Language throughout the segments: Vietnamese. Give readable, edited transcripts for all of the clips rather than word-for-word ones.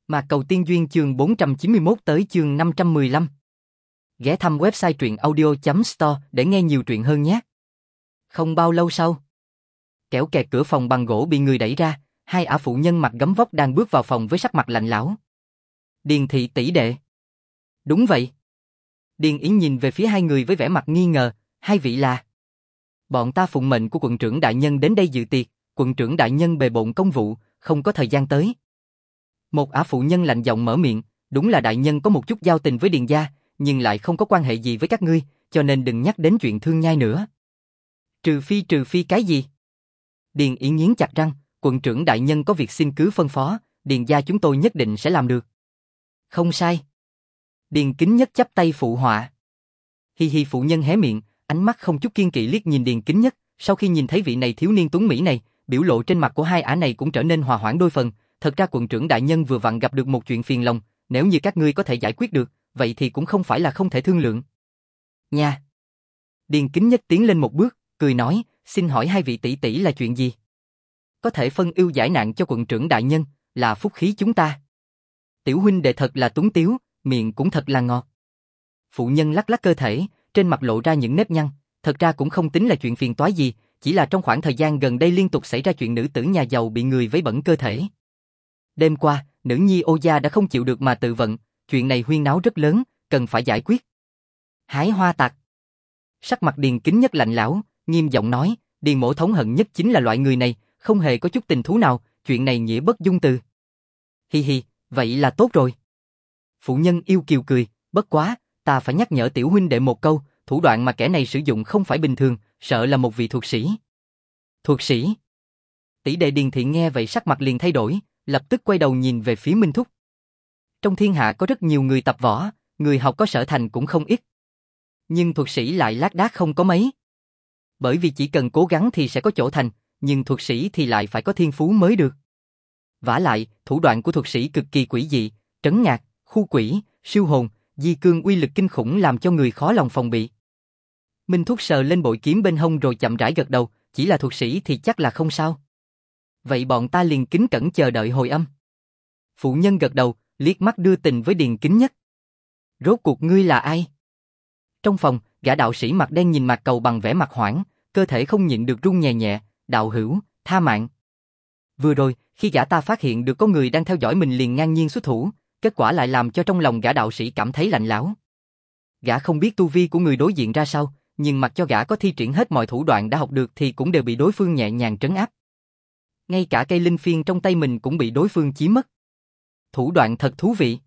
Mạc Cầu Tiên Duyên chương 491 tới chương 515. Ghé thăm website truyệnaudio.store để nghe nhiều truyện hơn nhé. Không bao lâu sau, kéo kẹt cửa phòng bằng gỗ bị người đẩy ra, hai ả phụ nhân mặc gấm vóc đang bước vào phòng với sắc mặt lạnh lẽo. Điền thị tỷ đệ. Đúng vậy. Điền Yến nhìn về phía hai người với vẻ mặt nghi ngờ, hai vị là? Bọn ta phụng mệnh của quận trưởng đại nhân đến đây dự tiệc, quận trưởng đại nhân bề bộn công vụ, không có thời gian tới. Một ả phụ nhân lạnh giọng mở miệng, đúng là đại nhân có một chút giao tình với Điền gia, nhưng lại không có quan hệ gì với các ngươi, cho nên đừng nhắc đến chuyện thương nhai nữa. Trừ phi cái gì? Điền Yến nghiến chặt răng, quận trưởng đại nhân có việc xin cứ phân phó, Điền gia chúng tôi nhất định sẽ làm được. Không sai. Điền Kính Nhất chắp tay phụ họa. Hi hi, phụ nhân hé miệng, ánh mắt không chút kiêng kỵ liếc nhìn Điền Kính Nhất, sau khi nhìn thấy vị này thiếu niên tuấn mỹ này, biểu lộ trên mặt của hai ả này cũng trở nên hòa hoãn đôi phần. Thật ra quận trưởng đại nhân vừa vặn gặp được một chuyện phiền lòng, nếu như các ngươi có thể giải quyết được, vậy thì cũng không phải là không thể thương lượng. Nha. Điền Kính Nhất tiến lên một bước, cười nói, xin hỏi hai vị tỷ tỷ là chuyện gì? Có thể phân ưu giải nạn cho quận trưởng đại nhân, là phúc khí chúng ta. Tiểu huynh đệ thật là tuấn tiếu, miệng cũng thật là ngọt. Phụ nhân lắc lắc cơ thể, trên mặt lộ ra những nếp nhăn, thật ra cũng không tính là chuyện phiền toái gì, chỉ là trong khoảng thời gian gần đây liên tục xảy ra chuyện nữ tử nhà giàu bị người vấy bẩn cơ thể. Đêm qua, nữ nhi Ô gia đã không chịu được mà tự vận, chuyện này huyên náo rất lớn, cần phải giải quyết. Hái hoa tặc. Sắc mặt Điền Kính Nhất lạnh lẽo, nghiêm giọng nói, Điền mỗ thống hận nhất chính là loại người này, không hề có chút tình thú nào, chuyện này nghĩa bất dung từ. Hi hi, vậy là tốt rồi. Phụ nhân yêu kiều cười, bất quá, ta phải nhắc nhở tiểu huynh đệ một câu, thủ đoạn mà kẻ này sử dụng không phải bình thường, sợ là một vị thuật sĩ. Thuật sĩ? Tỷ đệ Điền Thị nghe vậy sắc mặt liền thay đổi, lập tức quay đầu nhìn về phía Minh Thúc. Trong thiên hạ có rất nhiều người tập võ, người học có sở thành cũng không ít. Nhưng thuật sĩ lại lác đác không có mấy. Bởi vì chỉ cần cố gắng thì sẽ có chỗ thành, nhưng thuật sĩ thì lại phải có thiên phú mới được. Vả lại, thủ đoạn của thuật sĩ cực kỳ quỷ dị, trấn ngạc, khu quỷ, siêu hồn, di cương uy lực kinh khủng làm cho người khó lòng phòng bị. Minh Thúc sờ lên bội kiếm bên hông rồi chậm rãi gật đầu, chỉ là thuật sĩ thì chắc là không sao. Vậy bọn ta liền kính cẩn chờ đợi hồi âm. Phụ nhân gật đầu, liếc mắt đưa tình với Điền Kính Nhất. Rốt cuộc ngươi là ai? Trong phòng, gã đạo sĩ mặt đen nhìn Mạc Cầu bằng vẻ mặt hoảng, cơ thể không nhịn được run nhẹ nhẹ, đạo hữu, tha mạng. Vừa rồi, khi gã ta phát hiện được có người đang theo dõi mình liền ngang nhiên xuất thủ, kết quả lại làm cho trong lòng gã đạo sĩ cảm thấy lạnh lẽo. Gã không biết tu vi của người đối diện ra sao, nhưng mặc cho gã có thi triển hết mọi thủ đoạn đã học được thì cũng đều bị đối phương nhẹ nhàng trấn áp. Ngay cả cây linh phiên trong tay mình cũng bị đối phương chiếm mất. Thủ đoạn thật thú vị.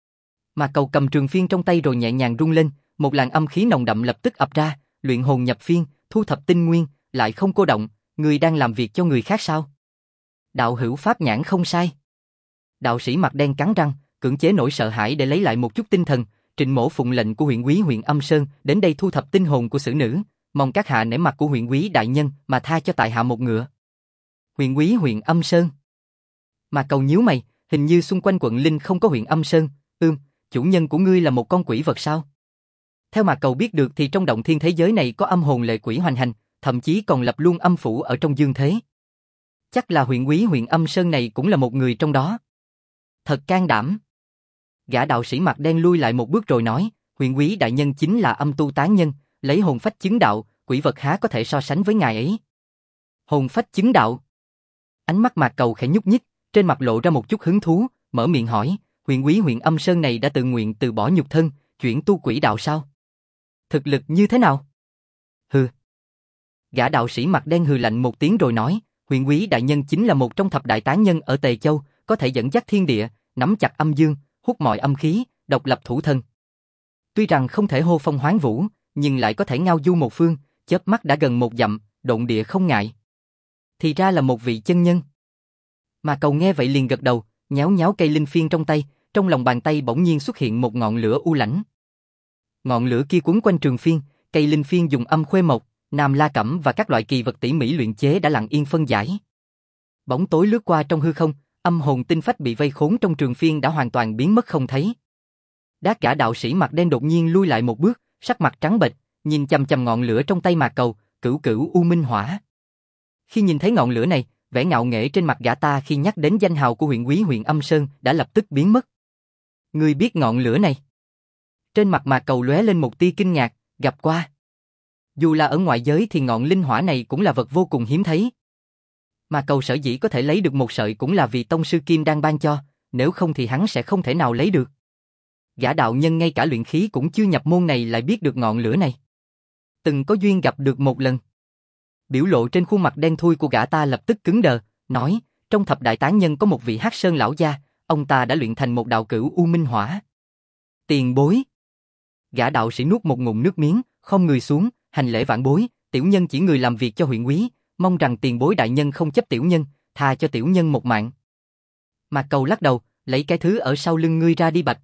Mạc Cầu cầm trường phiên trong tay rồi nhẹ nhàng rung lên, một làn âm khí nồng đậm lập tức ập ra, luyện hồn nhập phiên, thu thập tinh nguyên, lại không cô động, người đang làm việc cho người khác sao? Đạo hữu pháp nhãn không sai. Đạo sĩ mặt đen cắn răng, cưỡng chế nỗi sợ hãi để lấy lại một chút tinh thần, Trịnh mỗ phụng lệnh của huyện úy huyện Âm Sơn đến đây thu thập tinh hồn của xử nữ, mong các hạ nể mặt của huyện úy đại nhân mà tha cho tại hạ một ngựa. Huyện úy huyện Âm Sơn. Mạc Cầu nhíu mày, hình như xung quanh quận Linh không có huyện Âm Sơn. Chủ nhân của ngươi là một con quỷ vật sao? Theo Mạc Cầu biết được thì trong động thiên thế giới này có âm hồn lệ quỷ hoành hành, thậm chí còn lập luôn âm phủ ở trong dương thế. Chắc là huyện úy huyện Âm Sơn này cũng là một người trong đó. Thật can đảm. Gã đạo sĩ mặt đen lui lại một bước rồi nói, huyện úy đại nhân chính là âm tu tán nhân, lấy hồn phách chứng đạo, quỷ vật há có thể so sánh với ngài ấy. Hồn phách chứng đạo. Ánh mắt Mạc Cầu khẽ nhúc nhích, trên mặt lộ ra một chút hứng thú, mở miệng hỏi, huyện úy huyện Âm Sơn này đã tự nguyện từ bỏ nhục thân, chuyển tu quỷ đạo sao? Thực lực như thế nào? Hừ. Gã đạo sĩ mặt đen hừ lạnh một tiếng rồi nói, huyện úy đại nhân chính là một trong thập đại tán nhân ở Tề Châu, có thể dẫn dắt thiên địa, nắm chặt âm dương, hút mọi âm khí, độc lập thủ thân. Tuy rằng không thể hô phong hoán vũ, nhưng lại có thể ngao du một phương, chớp mắt đã gần một dặm, độn địa không ngại. Thì ra là một vị chân nhân. Mà Cầu nghe vậy liền gật đầu, nhéo nhéo cây linh phiên trong tay, trong lòng bàn tay bỗng nhiên xuất hiện một ngọn lửa u lãnh. Ngọn lửa kia quấn quanh trường phiên, cây linh phiên dùng âm khuê mộc, nam la cẩm và các loại kỳ vật tỉ mỉ luyện chế đã lặng yên phân giải. Bóng tối lướt qua trong hư không, âm hồn tinh phách bị vây khốn trong trường phiên đã hoàn toàn biến mất không thấy. Đát gã đạo sĩ mặt đen đột nhiên lui lại một bước, sắc mặt trắng bệch, nhìn chằm chằm ngọn lửa trong tay Mạc Cầu, cửu cửu u minh hỏa. Khi nhìn thấy ngọn lửa này, vẻ ngạo nghễ trên mặt gã ta khi nhắc đến danh hào của huyện úy huyện Âm Sơn đã lập tức biến mất. Ngươi biết ngọn lửa này? Trên mặt Mạc Cầu lóe lên một tia kinh ngạc, gặp qua. Dù là ở ngoại giới thì ngọn linh hỏa này cũng là vật vô cùng hiếm thấy. Mạc Cầu sở dĩ có thể lấy được một sợi cũng là vì tông sư Kim Đan ban cho, nếu không thì hắn sẽ không thể nào lấy được. Gã đạo nhân ngay cả luyện khí cũng chưa nhập môn này lại biết được ngọn lửa này. Từng có duyên gặp được một lần. Biểu lộ trên khuôn mặt đen thui của gã ta lập tức cứng đờ, nói, trong thập đại tán nhân có một vị Hắc Sơn lão gia, ông ta đã luyện thành một đạo cửu U Minh Hỏa. Tiền bối. Gã đạo sĩ nuốt một ngụm nước miếng, khom người xuống, hành lễ vãn bối, tiểu nhân chỉ người làm việc cho huyện úy, mong rằng tiền bối đại nhân không chấp tiểu nhân, tha cho tiểu nhân một mạng. Mạc Cầu lắc đầu, lấy cái thứ ở sau lưng ngươi ra đi bạch.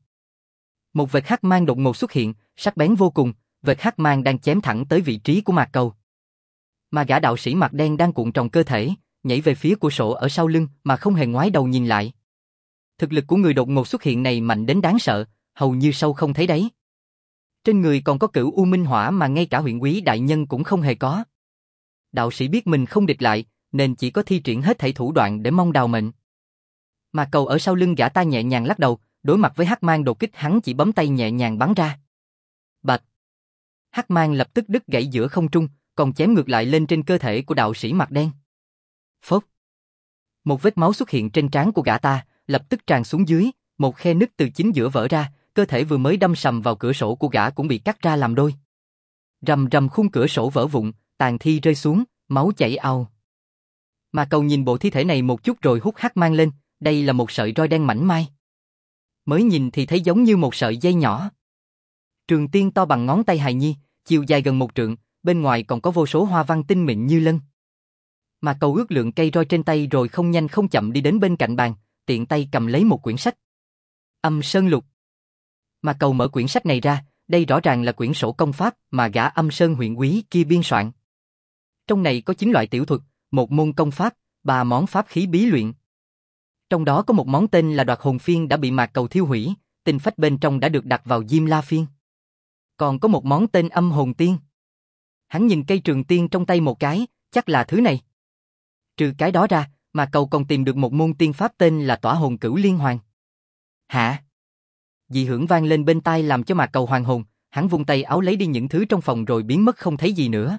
Một vệt hắc mang đột ngột xuất hiện, sắc bén vô cùng, vệt hắc mang đang chém thẳng tới vị trí của Mạc Cầu. Mà gã đạo sĩ mặt đen đang cuộn tròn cơ thể, nhảy về phía của sổ ở sau lưng mà không hề ngoái đầu nhìn lại. Thực lực của người đột ngột xuất hiện này mạnh đến đáng sợ, hầu như sâu không thấy đáy. Trên người còn có cửu U Minh Hỏa mà ngay cả huyện úy đại nhân cũng không hề có. Đạo sĩ biết mình không địch lại, nên chỉ có thi triển hết thảy thủ đoạn để mong đào mệnh. Mà Cầu ở sau lưng gã ta nhẹ nhàng lắc đầu, đối mặt với hắc mang đột kích hắn chỉ bấm tay nhẹ nhàng bắn ra. Bạch! Hắc mang lập tức đứt gãy giữa không trung, còn chém ngược lại lên trên cơ thể của đạo sĩ mặt đen. Phốc! Một vết máu xuất hiện trên trán của gã ta, lập tức tràn xuống dưới, một khe nứt từ chính giữa vỡ ra, cơ thể vừa mới đâm sầm vào cửa sổ của gã cũng bị cắt ra làm đôi. Rầm rầm khung cửa sổ vỡ vụn, tàn thi rơi xuống, máu chảy ào. Mà Cầu nhìn bộ thi thể này một chút rồi hút hắc mang lên, đây là một sợi roi đen mảnh mai. Mới nhìn thì thấy giống như một sợi dây nhỏ. Trường tiên to bằng ngón tay hài nhi, chiều dài gần 1 trượng, bên ngoài còn có vô số hoa văn tinh mịn như lân. Mà Cầu ước lượng cây roi trên tay rồi không nhanh không chậm đi đến bên cạnh bàn, tiện tay cầm lấy một quyển sách. Âm Sơn Lục. Mà Cầu mở quyển sách này ra, đây rõ ràng là quyển sổ công pháp mà gã Âm Sơn huyện úy kia biên soạn. Trong này có 9 loại tiểu thuật, 1 môn công pháp, 3 món pháp khí bí luyện. Trong đó có một món tên là Đoạt Hồn Phiên đã bị Mạc Cầu thiêu hủy, tinh phách bên trong đã được đặt vào Diêm La Phiên. Còn có một món tên Âm Hồn Tiên. Hắn nhìn cây trường tiên trong tay một cái, chắc là thứ này. Trừ cái đó ra, Mạc Cầu còn tìm được một môn tiên pháp tên là Tỏa Hồn Cửu Liên Hoàn. Hả? Dị hưởng vang lên bên tai làm cho Mạc Cầu hoàn hồn, hắn vung tay áo lấy đi những thứ trong phòng rồi biến mất không thấy gì nữa.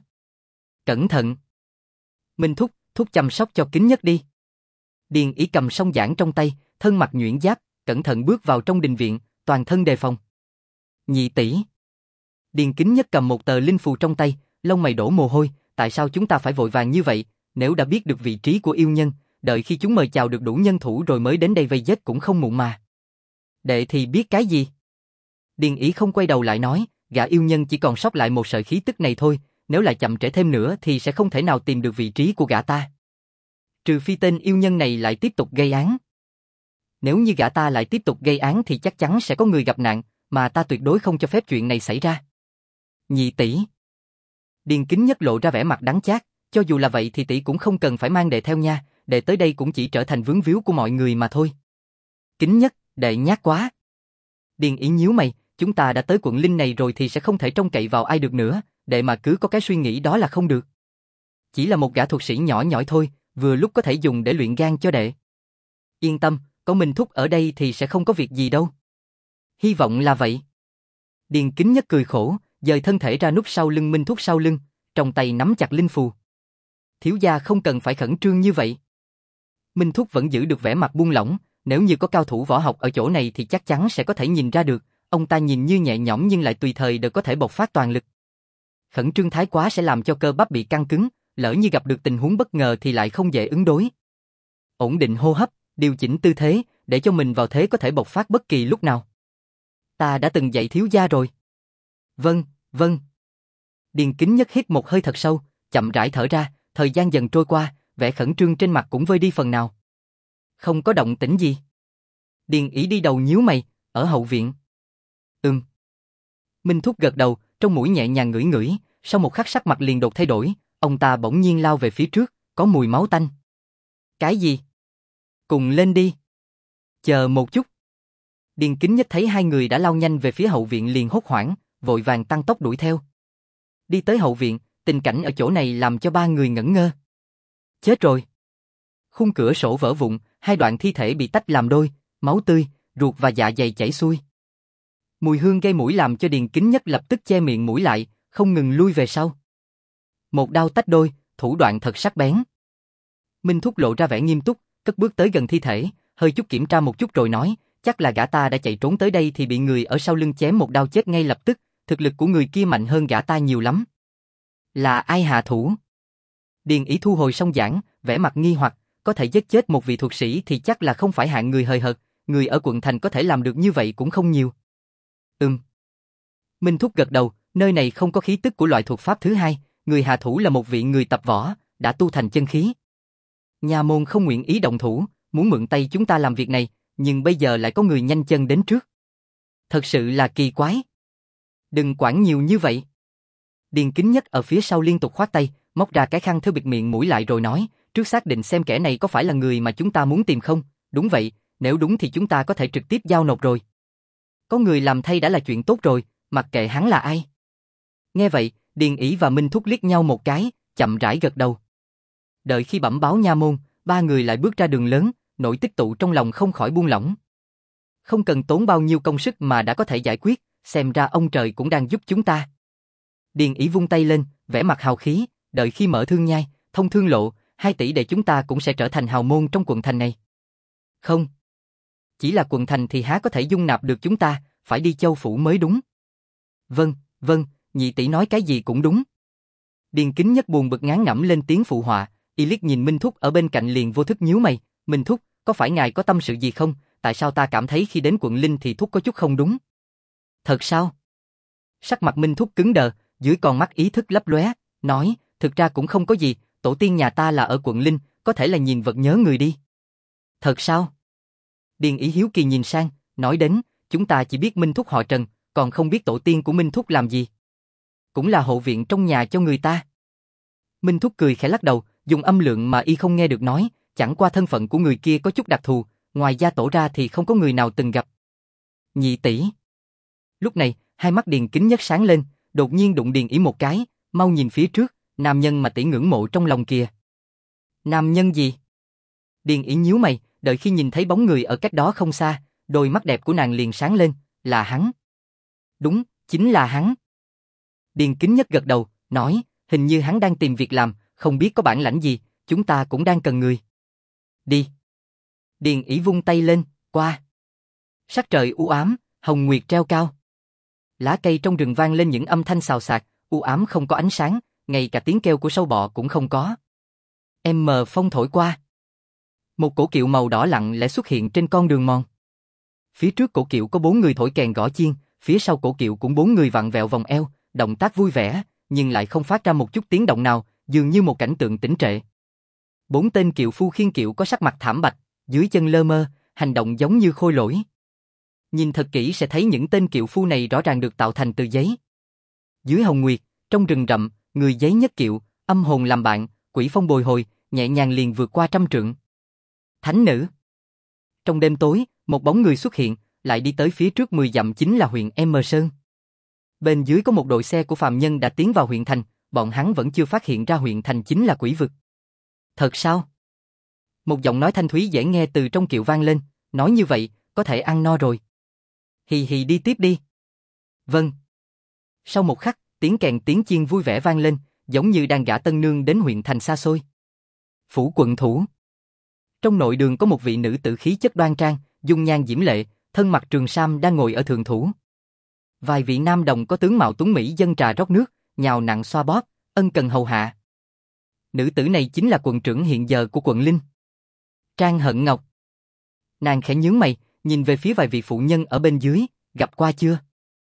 Cẩn thận! Minh thúc chăm sóc cho Kính Nhất đi. Điền Ý cầm song giảng trong tay, thân mặc nhuyễn giáp, cẩn thận bước vào trong đình viện, toàn thân đề phòng. Nhị tỷ. Điền Kính Nhất cầm một tờ linh phù trong tay, lông mày đổ mồ hôi, tại sao chúng ta phải vội vàng như vậy, nếu đã biết được vị trí của yêu nhân, đợi khi chúng mời chào được đủ nhân thủ rồi mới đến đây vây giết cũng không muộn mà. Đệ thì biết cái gì? Điền Ý không quay đầu lại nói, gã yêu nhân chỉ còn sót lại một sợi khí tức này thôi, nếu lại chậm trễ thêm nữa thì sẽ không thể nào tìm được vị trí của gã ta. Trừ phi tên yêu nhân này lại tiếp tục gây án. Nếu như gã ta lại tiếp tục gây án thì chắc chắn sẽ có người gặp nạn, mà ta tuyệt đối không cho phép chuyện này xảy ra. Nhị tỷ. Điền Kính Nhất lộ ra vẻ mặt đắng chát, cho dù là vậy thì tỷ cũng không cần phải mang đệ theo nha, đệ tới đây cũng chỉ trở thành vướng víu của mọi người mà thôi. Kính Nhất, đệ nhát quá. Điền Ý nhíu mày, chúng ta đã tới quận Linh này rồi thì sẽ không thể trông cậy vào ai được nữa, đệ mà cứ có cái suy nghĩ đó là không được. Chỉ là một gã thuật sĩ nhỏ nhỏi thôi, vừa lúc có thể dùng để luyện gan cho đệ. Yên tâm, có Minh thúc ở đây thì sẽ không có việc gì đâu. Hy vọng là vậy. Điền Kính Nhất cười khổ, dời thân thể ra núp sau lưng Minh thúc sau lưng, trong tay nắm chặt linh phù. Thiếu gia không cần phải khẩn trương như vậy. Minh thúc vẫn giữ được vẻ mặt buông lỏng, nếu như có cao thủ võ học ở chỗ này thì chắc chắn sẽ có thể nhìn ra được, ông ta nhìn như nhẹ nhõm nhưng lại tùy thời đều có thể bộc phát toàn lực. Khẩn trương thái quá sẽ làm cho cơ bắp bị căng cứng, lỡ như gặp được tình huống bất ngờ thì lại không dễ ứng đối. Ổn định hô hấp, điều chỉnh tư thế, để cho mình vào thế có thể bộc phát bất kỳ lúc nào. Ta đã từng dạy thiếu gia rồi. Vâng, vâng. Điền Kính Nhất hít một hơi thật sâu, chậm rãi thở ra, thời gian dần trôi qua, vẻ khẩn trương trên mặt cũng vơi đi phần nào. Không có động tĩnh gì. Điền Ý đi đầu nhíu mày, ở hậu viện. Minh thúc gật đầu, trong mũi nhẹ nhàng ngửi ngửi, sau một khắc sắc mặt liền đột thay đổi, ông ta bỗng nhiên lao về phía trước, có mùi máu tanh. Cái gì? Cùng lên đi. Chờ một chút. Điền Kính Nhất thấy hai người đã lao nhanh về phía hậu viện liền hốt hoảng, vội vàng tăng tốc đuổi theo. Đi tới hậu viện, tình cảnh ở chỗ này làm cho ba người ngẩn ngơ. Chết rồi. Khung cửa sổ vỡ vụn, hai đoạn thi thể bị tách làm đôi, máu tươi, ruột và dạ dày chảy xuôi. Mùi hương gây mũi làm cho Điền Kính Nhất lập tức che miệng mũi lại, không ngừng lui về sau. Một đao tách đôi, thủ đoạn thật sắc bén. Minh Thúc lộ ra vẻ nghiêm túc, cất bước tới gần thi thể, hơi chút kiểm tra một chút rồi nói, chắc là gã ta đã chạy trốn tới đây thì bị người ở sau lưng chém một đao chết ngay lập tức, thực lực của người kia mạnh hơn gã ta nhiều lắm. Là ai hạ thủ? Điền Ý thu hồi song giảng, vẻ mặt nghi hoặc, có thể giết chết một vị thuật sĩ thì chắc là không phải hạng người hời hợt, người ở quận thành có thể làm được như vậy cũng không nhiều. Minh Thúc gật đầu, nơi này không có khí tức của loại thuật pháp thứ hai, người hạ thủ là một vị người tập võ, đã tu thành chân khí. Nhà môn không nguyện ý động thủ, muốn mượn tay chúng ta làm việc này, nhưng bây giờ lại có người nhanh chân đến trước. Thật sự là kỳ quái. Đừng quản nhiều như vậy. Điền Kính Nhất ở phía sau liên tục khoát tay, móc ra cái khăn thêu bịt miệng mũi lại rồi nói, trước xác định xem kẻ này có phải là người mà chúng ta muốn tìm không, đúng vậy, nếu đúng thì chúng ta có thể trực tiếp giao nộp rồi. Có người làm thay đã là chuyện tốt rồi, mặc kệ hắn là ai. Nghe vậy, Điền Ý và Minh Thúc liếc nhau một cái, chậm rãi gật đầu. Đợi khi bẩm báo nha môn, ba người lại bước ra đường lớn, nỗi tích tụ trong lòng không khỏi buông lỏng. Không cần tốn bao nhiêu công sức mà đã có thể giải quyết, xem ra ông trời cũng đang giúp chúng ta. Điền Ý vung tay lên, vẻ mặt hào khí, đợi khi mở thương nhai, thông thương lộ, 2 tỷ để chúng ta cũng sẽ trở thành hào môn trong quận thành này. Không. Chỉ là quận thành thì há có thể dung nạp được chúng ta, phải đi châu phủ mới đúng. Vâng, nhị tỷ nói cái gì cũng đúng. Điền Kính Nhất buồn bực ngán ngẩm lên tiếng phụ họa, y liếc nhìn Minh Thúc ở bên cạnh liền vô thức nhíu mày, Minh Thúc, có phải ngài có tâm sự gì không, tại sao ta cảm thấy khi đến quận Linh thì Thúc có chút không đúng? Thật sao? Sắc mặt Minh Thúc cứng đờ, dưới con mắt ý thức lấp lóe, nói, thực ra cũng không có gì, tổ tiên nhà ta là ở quận Linh, có thể là nhìn vật nhớ người đi. Thật sao? Điền Ý hiếu kỳ nhìn sang, nói đến, chúng ta chỉ biết Minh Thúc họ Trần, còn không biết tổ tiên của Minh Thúc làm gì. Cũng là hộ viện trong nhà cho người ta. Minh Thúc cười khẽ lắc đầu, dùng âm lượng mà y không nghe được nói, chẳng qua thân phận của người kia có chút đặc thù, ngoài gia tổ ra thì không có người nào từng gặp. Nhị tỷ. Lúc này, hai mắt Điền Kính Nhất sáng lên, đột nhiên đụng Điền Ý một cái, mau nhìn phía trước, nam nhân mà tỷ ngưỡng mộ trong lòng kìa. Nam nhân gì? Điền Ý nhíu mày, đợi khi nhìn thấy bóng người ở cách đó không xa, đôi mắt đẹp của nàng liền sáng lên, là hắn. Đúng, chính là hắn. Điền Kính Nhất gật đầu, nói, hình như hắn đang tìm việc làm, không biết có bản lãnh gì, chúng ta cũng đang cần người. Đi. Điền Ý vung tay lên, qua. Sắc trời u ám, hồng nguyệt treo cao. Lá cây trong rừng vang lên những âm thanh xào xạc, u ám không có ánh sáng, ngay cả tiếng kêu của sâu bọ cũng không có. Mờ phong thổi qua. Một cổ kiệu màu đỏ lặng lẽ xuất hiện trên con đường mòn. Phía trước cổ kiệu có 4 người thổi kèn gõ chiên, phía sau cổ kiệu cũng 4 người vặn vẹo vòng eo, động tác vui vẻ, nhưng lại không phát ra một chút tiếng động nào, dường như một cảnh tượng tĩnh trệ. 4 tên kiệu phu khiêng kiệu có sắc mặt thảm bạch, dưới chân lơ mơ, hành động giống như khôi lỗi. Nhìn thật kỹ sẽ thấy những tên kiệu phu này rõ ràng được tạo thành từ giấy. Dưới hồng nguyệt, trong rừng rậm, người giấy nhất kiệu, âm hồn làm bạn, quỷ phong bồi hồi, nhẹ nhàng liền vượt qua 100 trượng. Thánh nữ. Trong đêm tối, một bóng người xuất hiện, lại đi tới phía trước 10 dặm chính là huyện M Sơn. Bên dưới có một đội xe của phàm nhân đã tiến vào huyện thành, bọn hắn vẫn chưa phát hiện ra huyện thành chính là quỷ vực. Thật sao? Một giọng nói thanh thúy dễ nghe từ trong kiệu vang lên, nói như vậy, có thể ăn no rồi. Hì hì đi tiếp đi. Vâng. Sau một khắc, tiếng kèn tiếng chiên vui vẻ vang lên, giống như đang gả tân nương đến huyện thành xa xôi. Phủ quận thủ. Trong nội đường có một vị nữ tử khí chất đoan trang, dung nhan diễm lệ, thân mặc trường sam đang ngồi ở thượng thủ. Vài vị nam đồng có tướng mạo tuấn mỹ dâng trà rót nước, nhào nặn xoa bóp, ân cần hầu hạ. Nữ tử này chính là quận trưởng hiện giờ của quận Linh. Trang Hận Ngọc. Nàng khẽ nhướng mày, nhìn về phía vài vị phụ nhân ở bên dưới, gặp qua chưa?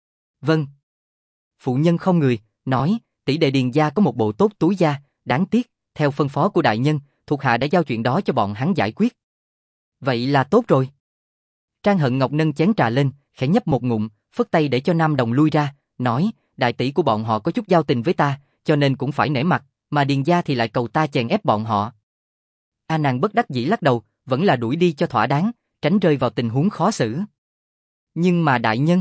Vâng. Phụ nhân không người, nói, tỷ đệ Điền gia có một bộ tốt túi da, đáng tiếc, theo phân phó của đại nhân, thuộc hạ đã giao chuyện đó cho bọn hắn giải quyết. Vậy là tốt rồi. Trang Hận Ngọc nâng chén trà lên, khẽ nhấp một ngụm, phất tay để cho nam đồng lui ra, nói, đại tỷ của bọn họ có chút giao tình với ta, cho nên cũng phải nể mặt, mà Điền gia thì lại cầu ta chèn ép bọn họ. Nàng bất đắc dĩ lắc đầu, vẫn là đuổi đi cho thỏa đáng, tránh rơi vào tình huống khó xử. Nhưng mà đại nhân.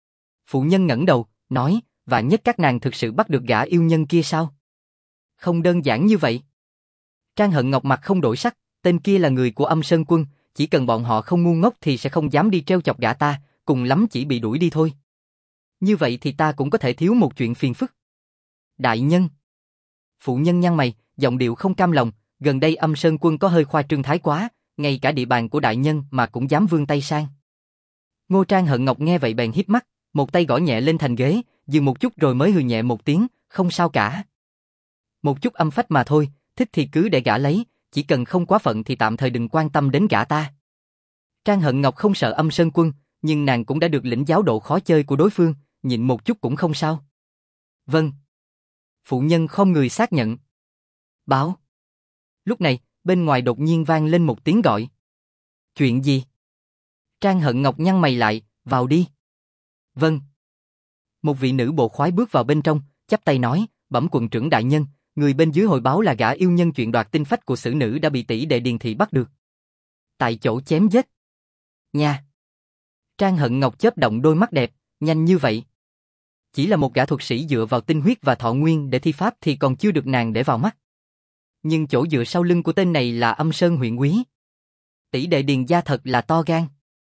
Phụ nhân ngẩng đầu, nói, vạn nhất các nàng thực sự bắt được gã yêu nhân kia sao? Không đơn giản như vậy. Trang Hận Ngọc mặt không đổi sắc, tên kia là người của Âm Sơn Quân, chỉ cần bọn họ không ngu ngốc thì sẽ không dám đi trêu chọc gã ta, cùng lắm chỉ bị đuổi đi thôi. Như vậy thì ta cũng có thể thiếu một chuyện phiền phức. Đại nhân. Phụ nhân nhăn mày, giọng điệu không cam lòng, gần đây Âm Sơn Quân có hơi khoa trương thái quá, ngay cả địa bàn của đại nhân mà cũng dám vươn tay sang. Ngô Trang Hận Ngọc nghe vậy bèn híp mắt, một tay gõ nhẹ lên thành ghế, dừng một chút rồi mới hừ nhẹ một tiếng, không sao cả. Một chút âm phách mà thôi, thích thì cứ để gã lấy, chỉ cần không quá phận thì tạm thời đừng quan tâm đến gã ta. Trang Hận Ngọc không sợ Âm Sơn Quân, nhưng nàng cũng đã được lĩnh giáo độ khó chơi của đối phương, nhịn một chút cũng không sao. Vâng. Phụ nhân khom người xác nhận. Báo. Lúc này, bên ngoài đột nhiên vang lên một tiếng gọi. Chuyện gì? Trang Hận Ngọc nhăn mày lại, vào đi. Vâng. Một vị nữ bộ khoái bước vào bên trong, chắp tay nói, bẩm quận trưởng đại nhân, người bên dưới hồi báo là gã yêu nhân chuyện đoạt tinh phách của xử nữ đã bị tỷ đệ Điền Thị bắt được. Tại chỗ chém giết. Nha. Trang Hận Ngọc chớp động đôi mắt đẹp, nhanh như vậy. Chỉ là một gã thuật sĩ dựa vào tinh huyết và thọ nguyên để thi pháp thì còn chưa được nàng để vào mắt. Nhưng chỗ dựa sau lưng của tên này là Âm Sơn huyện úy. Tỷ đệ Điền gia thật là to gan.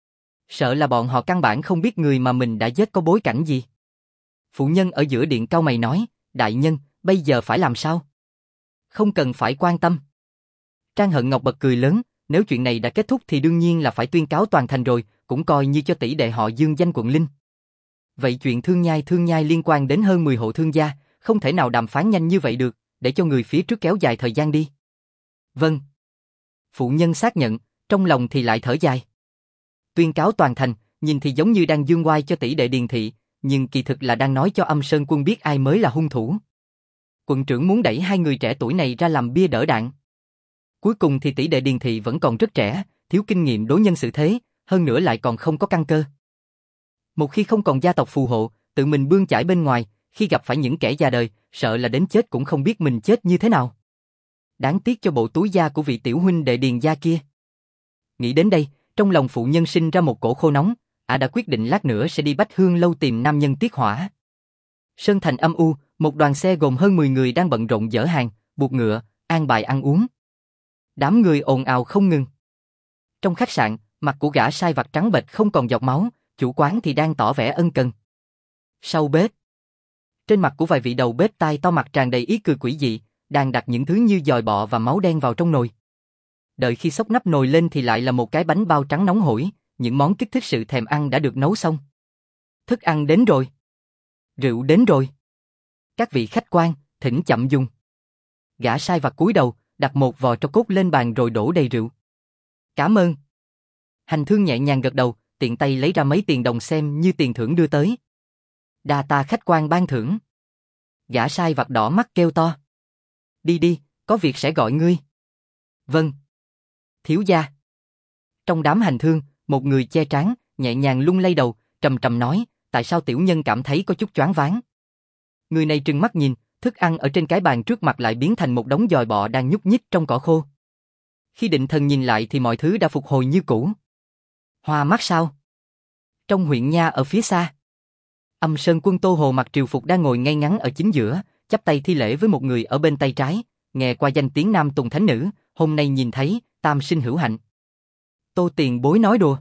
Sợ là bọn họ căn bản không biết người mà mình đã giết có bối cảnh gì. Phụ nhân ở giữa điện cau mày nói, đại nhân, bây giờ phải làm sao? Không cần phải quan tâm. Trang Hận Ngọc bật cười lớn, nếu chuyện này đã kết thúc thì đương nhiên là phải tuyên cáo toàn thành rồi, cũng coi như cho tỷ đệ họ dương danh quận Linh. Vậy chuyện thương nhai liên quan đến hơn 10 hộ thương gia, không thể nào đàm phán nhanh như vậy được, để cho người phía trước kéo dài thời gian đi. Vâng. Phụ nhân xác nhận, trong lòng thì lại thở dài. Tuyên cáo toàn thành, nhìn thì giống như đang dương oai cho tỷ đệ Điền Thị, nhưng kỳ thực là đang nói cho Âm Sơn Quân biết ai mới là hung thủ. Quận trưởng muốn đẩy hai người trẻ tuổi này ra làm bia đỡ đạn. Cuối cùng thì tỷ đệ Điền Thị vẫn còn rất trẻ, thiếu kinh nghiệm đối nhân xử thế, hơn nữa lại còn không có căn cơ. Một khi không còn gia tộc phù hộ, tự mình bươn chải bên ngoài, khi gặp phải những kẻ già đời, sợ là đến chết cũng không biết mình chết như thế nào. Đáng tiếc cho bộ túi da của vị tiểu huynh đệ Điền gia kia. Nghĩ đến đây, trong lòng phụ nhân sinh ra một cổ khô nóng, đã quyết định lát nữa sẽ đi Bách Hương lâu tìm nam nhân tiết hỏa. Sơn thành âm u, một đoàn xe gồm hơn 10 người đang bận rộn dỡ hàng, buộc ngựa, an bài ăn uống. Đám người ồn ào không ngừng. Trong khách sạn, mặt của gã sai vặt trắng bệch không còn giọt máu, chủ quán thì đang tỏ vẻ ân cần. Sau bếp, trên mặt của vài vị đầu bếp tai to mặt tràn đầy ý cười quỷ dị, đang đặt những thứ như dòi bọ và máu đen vào trong nồi. Đợi khi xốc nắp nồi lên thì lại là một cái bánh bao trắng nóng hổi, những món kích thích sự thèm ăn đã được nấu xong. Thức ăn đến rồi. Rượu đến rồi. Các vị khách quan, thỉnh chậm dùng. Gã sai vặt cúi đầu, đặt một vò tro cốt lên bàn rồi đổ đầy rượu. Cảm ơn. Hành thương nhẹ nhàng gật đầu, tiện tay lấy ra mấy tiền đồng xem như tiền thưởng đưa tới. Đa tạ khách quan ban thưởng. Gã sai vặt đỏ mắt kêu to. Đi đi, có việc sẽ gọi ngươi. Vâng. Thiếu gia. Trong đám hành thương, một người che trán, nhẹ nhàng lung lay đầu, trầm trầm nói, tại sao tiểu nhân cảm thấy có chút choáng váng. Người này trừng mắt nhìn, thức ăn ở trên cái bàn trước mặt lại biến thành một đống dòi bọ đang nhúc nhích trong cỏ khô. Khi định thần nhìn lại thì mọi thứ đã phục hồi như cũ. Hoa mắt sao? Trong huyện nha ở phía xa, Âm Sơn Quân Tô Hồ mặc triều phục đang ngồi ngay ngắn ở chính giữa, chắp tay thi lễ với một người ở bên tay trái, nghe qua danh tiếng nam tùng thánh nữ, hôm nay nhìn thấy, tam sinh hữu hạnh. Tô tiền bối nói đùa.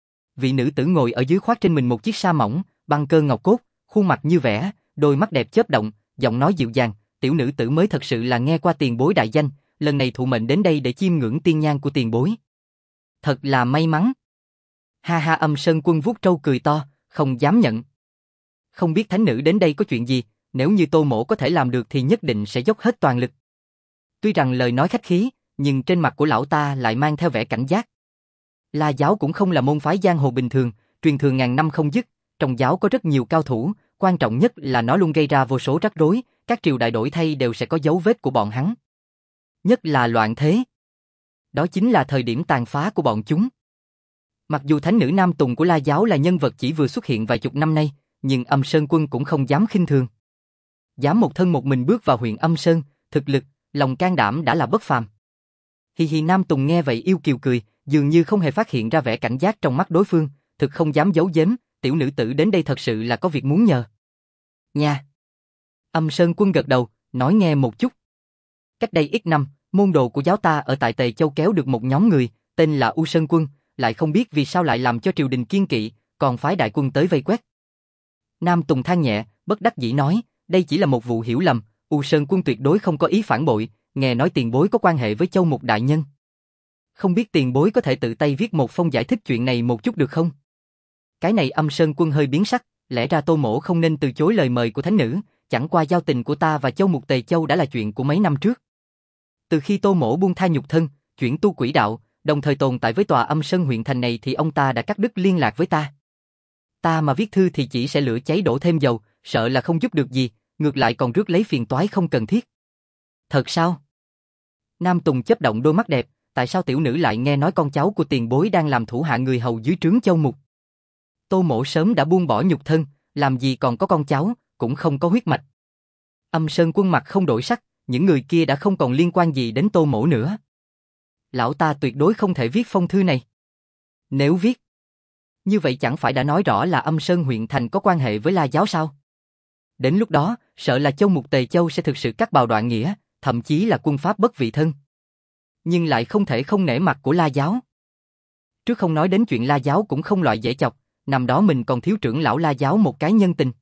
Vị nữ tử ngồi ở dưới khoác trên mình một chiếc sa mỏng, băng cơ ngọc cốt, khuôn mặt như vẽ, đôi mắt đẹp chớp động, giọng nói dịu dàng, tiểu nữ tử mới thật sự là nghe qua tiền bối đại danh, lần này thụ mệnh đến đây để chiêm ngưỡng tiên nhan của tiền bối. Thật là may mắn. Ha ha, Âm Sơn Quân vuốt trâu cười to, không dám nhận. Không biết thánh nữ đến đây có chuyện gì, nếu như Tô mỗ có thể làm được thì nhất định sẽ dốc hết toàn lực. Tuy rằng lời nói khách khí, nhưng trên mặt của lão ta lại mang theo vẻ cảnh giác. La giáo cũng không là môn phái giang hồ bình thường, truyền thừa ngàn năm không dứt, trong giáo có rất nhiều cao thủ, quan trọng nhất là nó luôn gây ra vô số rắc rối, các triều đại đổi thay đều sẽ có dấu vết của bọn hắn. Nhất là loạn thế. Đó chính là thời điểm tàn phá của bọn chúng. Mặc dù thánh nữ nam tùng của La giáo là nhân vật chỉ vừa xuất hiện vài chục năm nay, nhưng Âm Sơn Quân cũng không dám khinh thường. Dám một thân một mình bước vào huyện Âm Sơn, thực lực, lòng can đảm đã là bất phàm. Hi hi, nam tùng nghe vậy yêu kiều cười, dường như không hề phát hiện ra vẻ cảnh giác trong mắt đối phương, thực không dám giấu giếm, tiểu nữ tử đến đây thật sự là có việc muốn nhờ. Nha. Âm Sơn Quân gật đầu, nói nghe một chút. Cách đây ít năm, Môn đồ của giáo ta ở tại Tề Châu kéo được một nhóm người, tên là U Sơn Quân, lại không biết vì sao lại làm cho triều đình kiêng kỵ, còn phái đại quân tới vây quét. Nam Tùng than nhẹ, bất đắc dĩ nói, đây chỉ là một vụ hiểu lầm, U Sơn Quân tuyệt đối không có ý phản bội, nghe nói tiền bối có quan hệ với Châu Mục đại nhân. Không biết tiền bối có thể tự tay viết một phong giải thích chuyện này một chút được không? Cái này Âm Sơn Quân hơi biến sắc, lẽ ra Tô Mỗ không nên từ chối lời mời của thánh nữ, chẳng qua giao tình của ta và Châu Mục Tề Châu đã là chuyện của mấy năm trước. Từ khi Tô Mỗ buông tha nhục thân, chuyển tu quỷ đạo, đồng thời tồn tại với tòa Âm Sơn huyện thành này thì ông ta đã cắt đứt liên lạc với ta. Ta mà viết thư thì chỉ sẽ lửa cháy đổ thêm dầu, sợ là không giúp được gì, ngược lại còn rước lấy phiền toái không cần thiết. Thật sao? Nam Tùng chớp động đôi mắt đẹp, tại sao tiểu nữ lại nghe nói con cháu của tiền bối đang làm thủ hạ người hầu dưới trướng Châu Mục? Tô Mỗ sớm đã buông bỏ nhục thân, làm gì còn có con cháu, cũng không có huyết mạch. Âm Sơn Quân mặt không đổi sắc, những người kia đã không còn liên quan gì đến Tô Mỗ nữa. Lão ta tuyệt đối không thể viết phong thư này. Nếu viết, như vậy chẳng phải đã nói rõ là Âm Sơn huyện thành có quan hệ với La giáo sao? Đến lúc đó, sợ là Châu Mục Tề Châu sẽ thực sự cắt bào đoạn nghĩa, thậm chí là quân pháp bất vị thân. Nhưng lại không thể không nể mặt của La giáo. Trước không nói đến chuyện La giáo cũng không loại dễ chọc, năm đó mình còn thiếu trưởng lão La giáo một cái nhân tình.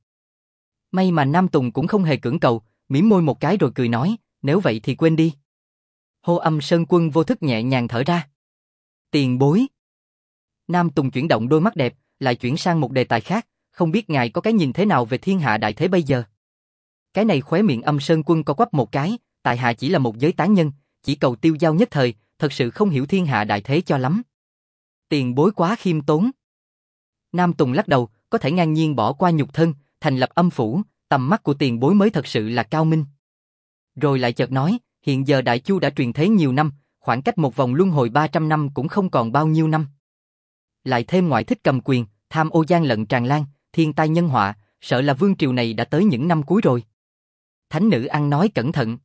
May mà Nam Tùng cũng không hề cưỡng cầu, mỉm môi một cái rồi cười nói, nếu vậy thì quên đi. Hô Âm Sơn Quân vô thức nhẹ nhàng thở ra. Tiền bối. Nam Tùng chuyển động đôi mắt đẹp, lại chuyển sang một đề tài khác, không biết ngài có cái nhìn thế nào về thiên hạ đại thế bây giờ. Cái này khóe miệng Âm Sơn Quân co quắp một cái, tại hạ chỉ là một giới tán nhân, chỉ cầu tiêu dao nhất thời, thật sự không hiểu thiên hạ đại thế cho lắm. Tiền bối quá khiêm tốn. Nam Tùng lắc đầu, có thể ngang nhiên bỏ qua nhục thân, thành lập âm phủ, tầm mắt của tiền bối mới thật sự là cao minh. Rồi lại chợt nói, hiện giờ Đại Chu đã truyền thế nhiều năm, khoảng cách một vòng luân hồi 300 năm cũng không còn bao nhiêu năm. Lại thêm ngoại thích cầm quyền, tham ô gian lận tràn lan, thiên tai nhân họa, sợ là vương triều này đã tới những năm cuối rồi. Thánh nữ ăn nói cẩn thận.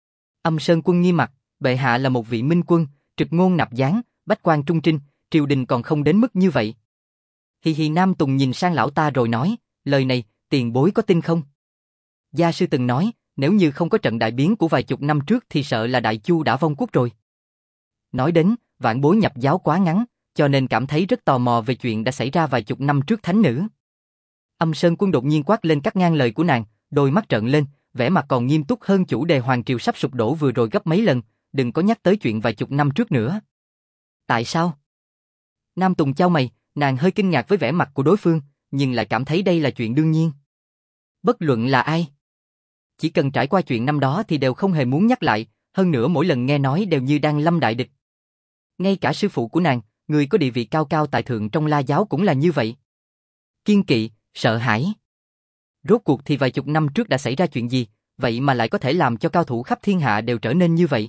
Âm Sơn Quân nghiêm mặt, bệ hạ là một vị minh quân, trực ngôn nạp gián, bách quan trung trinh, triều đình còn không đến mức như vậy. Hi hi. Nam Tùng nhìn sang lão ta rồi nói, lời này, tiền bối có tin không? Gia sư từng nói, nếu như không có trận đại biến của vài chục năm trước thì sợ là Đại Chu đã vong quốc rồi. Nói đến, vãn bối nhập giáo quá ngắn, cho nên cảm thấy rất tò mò về chuyện đã xảy ra vài chục năm trước thánh nữ. Âm Sơn Quân đột nhiên quát lên cắt ngang lời của nàng, đôi mắt trợn lên, vẻ mặt còn nghiêm túc hơn chủ đề hoàng triều sắp sụp đổ vừa rồi gấp mấy lần, đừng có nhắc tới chuyện vài chục năm trước nữa. Tại sao? Nam Tùng chau mày, nàng hơi kinh ngạc với vẻ mặt của đối phương, nhưng lại cảm thấy đây là chuyện đương nhiên. Bất luận là ai, chỉ cần trải qua chuyện năm đó thì đều không hề muốn nhắc lại, hơn nữa mỗi lần nghe nói đều như đang lâm đại địch. Ngay cả sư phụ của nàng, người có địa vị cao cao tại thượng trong La giáo cũng là như vậy. Kiêng kỵ, sợ hãi. Rốt cuộc thì vài chục năm trước đã xảy ra chuyện gì, vậy mà lại có thể làm cho cao thủ khắp thiên hạ đều trở nên như vậy.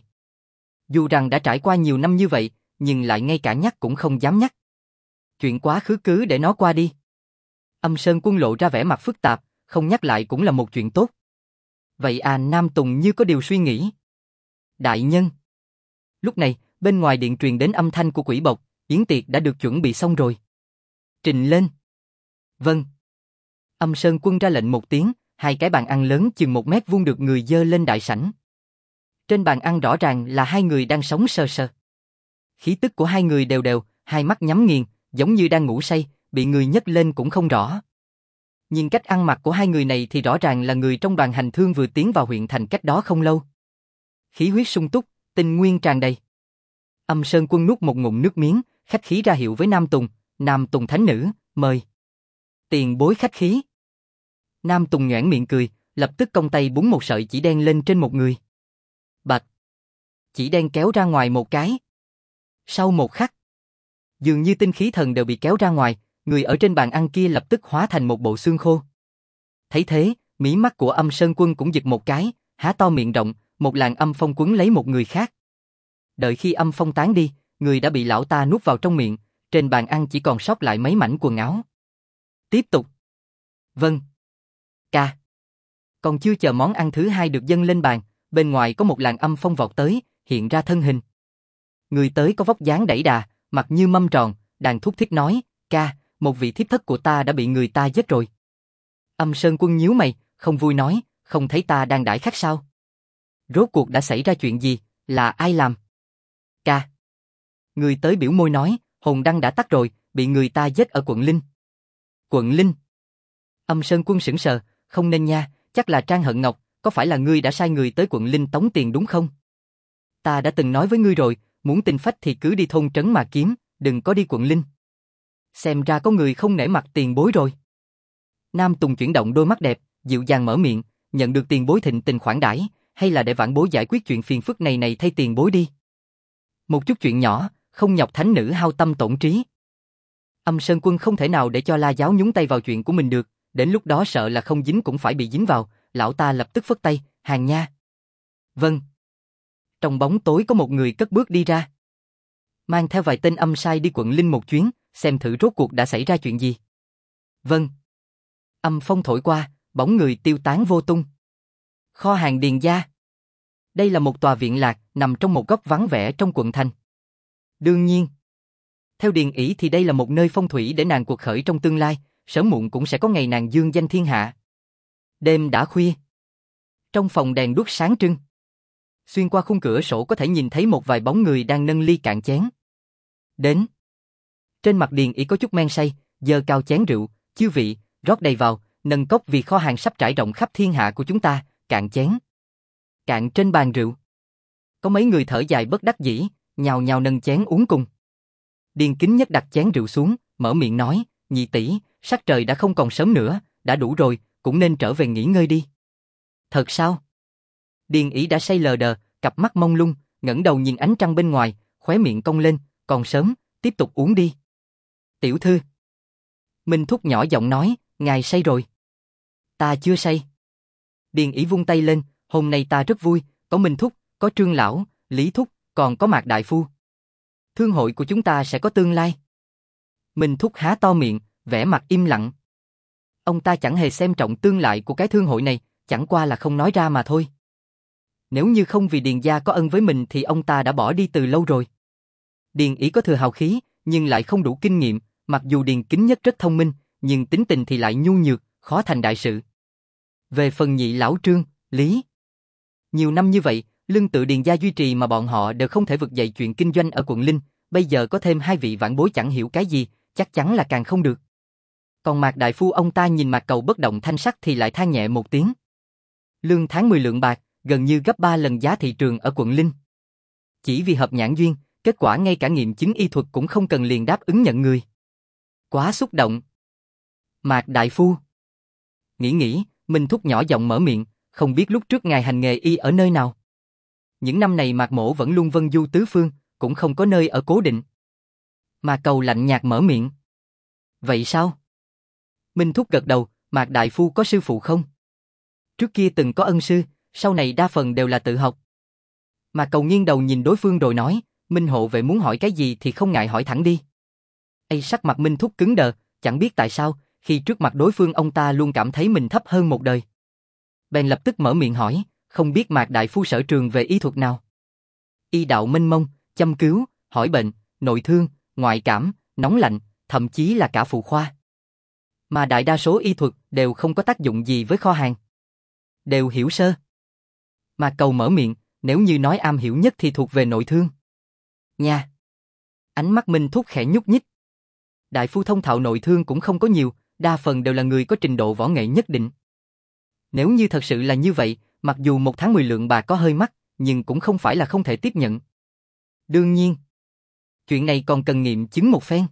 Dù rằng đã trải qua nhiều năm như vậy, nhưng lại ngay cả nhắc cũng không dám nhắc. Chuyện quá khứ cứ để nó qua đi. Âm Sơn Quân lộ ra vẻ mặt phức tạp, không nhắc lại cũng là một chuyện tốt. Vậy à, Nam Tùng như có điều suy nghĩ. Đại nhân. Lúc này, bên ngoài điện truyền đến âm thanh của quỷ bộc, yến tiệc đã được chuẩn bị xong rồi. Trình lên. Vâng. Âm Sơn Quân ra lệnh một tiếng, hai cái bàn ăn lớn chừng 1 mét vuông được người dơ lên đại sảnh. Trên bàn ăn rõ ràng là hai người đang sống sờ sờ. Khí tức của hai người đều đều, hai mắt nhắm nghiền, giống như đang ngủ say, bị người nhấc lên cũng không rõ. Nhìn cách ăn mặc của hai người này thì rõ ràng là người trong đoàn hành thương vừa tiến vào huyện thành cách đó không lâu. Khí huyết sung túc, tinh nguyên tràn đầy. Âm Sơn Quân nuốt một ngụm nước miếng, khách khí ra hiệu với Nam Tùng thánh nữ, mời. Tiền bối khách khí. Nam Tùng nhoẻn miệng cười, lập tức cong tay búng một sợi chỉ đen lên trên một người. Bạch. Chỉ đen kéo ra ngoài một cái. Sau một khắc, dường như tinh khí thần đều bị kéo ra ngoài, người ở trên bàn ăn kia lập tức hóa thành một bộ xương khô. Thấy thế, mí mắt của Âm Sơn Quân cũng giật một cái, há to miệng rộng, một làn âm phong quấn lấy một người khác. Đợi khi âm phong tán đi, người đã bị lão ta nuốt vào trong miệng, trên bàn ăn chỉ còn sót lại mấy mảnh quần áo. Tiếp tục. Vâng. Ca. Còn chưa chờ món ăn thứ hai được dâng lên bàn, bên ngoài có một làn âm phong vọt tới, hiện ra thân hình. Người tới có vóc dáng đẩy đà, mặt như mâm tròn, đàn thúc thiết nói, ca, một vị thiếp thất của ta đã bị người ta giết rồi. Âm Sơn Quân nhíu mày, không vui nói, không thấy ta đang đãi khách sao? Rốt cuộc đã xảy ra chuyện gì, Là ai làm? Ca. Người tới biểu môi nói, hồn đăng đã tắt rồi, bị người ta giết ở quận Linh. Quận Linh? Âm Sơn Quân sững sờ, không nên nha, chắc là Trang Hận Ngọc, có phải là ngươi đã sai người tới quận Linh tống tiền đúng không? Ta đã từng nói với ngươi rồi, muốn tinh phách thì cứ đi thôn trấn mà kiếm, đừng có đi quận Linh. Xem ra có người không nể mặt tiền bối rồi. Nam Tùng chuyển động đôi mắt đẹp, dịu dàng mở miệng, nhận được tiền bối thịnh tình khoản đãi, hay là để vãn bối giải quyết chuyện phiền phức này thay tiền bối đi. Một chút chuyện nhỏ, không nhọc thánh nữ hao tâm tổn trí. Âm Sơn Quân không thể nào để cho La Giáo nhúng tay vào chuyện của mình được, đến lúc đó sợ là không dính cũng phải bị dính vào, lão ta lập tức phất tay, hàng nha. Vâng. Trong bóng tối có một người cất bước đi ra. Mang theo vài tên âm sai đi quận Linh một chuyến, xem thử rốt cuộc đã xảy ra chuyện gì. Vâng. Âm phong thổi qua, bóng người tiêu tán vô tung. Kho hàng Điền gia. Đây là một tòa viện lạc, nằm trong một góc vắng vẻ trong quận thành. Đương nhiên, theo Điền ỷ thì đây là một nơi phong thủy để nàng cuộc khởi trong tương lai, sớm muộn cũng sẽ có ngày nàng dương danh thiên hạ. Đêm đã khuya. Trong phòng đèn đuốc sáng trưng. Xuyên qua khung cửa sổ có thể nhìn thấy một vài bóng người đang nâng ly cạn chén. Đến. Trên mặt Điền ỷ có chút men say, giơ cao chén rượu, chư vị, rót đầy vào, nâng cốc vì kho hàng sắp trải rộng khắp thiên hạ của chúng ta, cạn chén. Cạn trên bàn rượu. Có mấy người thở dài bất đắc dĩ, nhào nhào nâng chén uống cùng. Điền Kính Nhất đặt chén rượu xuống, mở miệng nói, nhị tỷ, sắc trời đã không còn sớm nữa, đã đủ rồi, cũng nên trở về nghỉ ngơi đi. Thật sao? Điền ỷ đã say lờ đờ, cặp mắt mông lung, ngẩng đầu nhìn ánh trăng bên ngoài, khóe miệng cong lên, còn sớm, tiếp tục uống đi. Tiểu thư. Minh Thúc nhỏ giọng nói, ngài say rồi. Ta chưa say. Điền ỷ vung tay lên, hôm nay ta rất vui, có Minh Thúc, có Trương Lão, Lý Thúc, còn có Mạc Đại Phu. Thương hội của chúng ta sẽ có tương lai. Minh Thúc há to miệng, vẻ mặt im lặng. Ông ta chẳng hề xem trọng tương lai của cái thương hội này, chẳng qua là không nói ra mà thôi. Nếu như không vì Điền gia có ân với mình thì ông ta đã bỏ đi từ lâu rồi. Điền ỷ có thừa hào khí, nhưng lại không đủ kinh nghiệm, mặc dù Điền Kính Nhất rất thông minh, nhưng tính tình thì lại nhu nhược, khó thành đại sự. Về phần nhị lão Trương, Lý. Nhiều năm như vậy, lương tự Điền gia duy trì mà bọn họ đều không thể vực dậy chuyện kinh doanh ở quận Linh, bây giờ có thêm hai vị vãn bối chẳng hiểu cái gì, chắc chắn là càng không được. Còn Mạc Đại Phu ông ta nhìn Mạc Cầu bất động thanh sắc thì lại than nhẹ một tiếng. Lương tháng 10 lượng bạc, gần như gấp 3 lần giá thị trường ở quận Linh. Chỉ vì hợp nhãn duyên, kết quả ngay cả nghiệm chứng y thuật cũng không cần liền đáp ứng nhận người. Quá xúc động. Mạc Đại Phu. Nghĩ, Minh Thúc nhỏ giọng mở miệng, không biết lúc trước ngài hành nghề y ở nơi nào. Những năm này Mạc Mỗ vẫn luôn vân du tứ phương, cũng không có nơi ở cố định. Mạc Cầu lạnh nhạt mở miệng. Vậy sao? Minh Thúc gật đầu, Mạc Đại Phu có sư phụ không? Trước kia từng có ân sư, sau này đa phần đều là tự học. Mạc Cầu nghiêng đầu nhìn đối phương rồi nói, Minh hộ vệ muốn hỏi cái gì thì không ngại hỏi thẳng đi. Sắc mặt Minh Thúc cứng đờ, chẳng biết tại sao, khi trước mặt đối phương ông ta luôn cảm thấy mình thấp hơn một đời. Bèn lập tức mở miệng hỏi, không biết Mạc Đại Phu sở trường về y thuật nào? Y đạo mênh mông, châm cứu, hỏi bệnh, nội thương, ngoại cảm, nóng lạnh, thậm chí là cả phụ khoa. Mà đại đa số y thuật đều không có tác dụng gì với kho hàng. Đều hiểu sơ. Mạc Cầu mở miệng, nếu như nói am hiểu nhất thì thuộc về nội thương. Nha. Ánh mắt Minh Thúc khẽ nhúc nhích. Đại phu thông thạo nội thương cũng không có nhiều, đa phần đều là người có trình độ võ nghệ nhất định. Nếu như thật sự là như vậy, mặc dù 1 tháng 10 lượng bạc có hơi mắc, nhưng cũng không phải là không thể tiếp nhận. Đương nhiên, chuyện này còn cần nghiệm chứng một phen.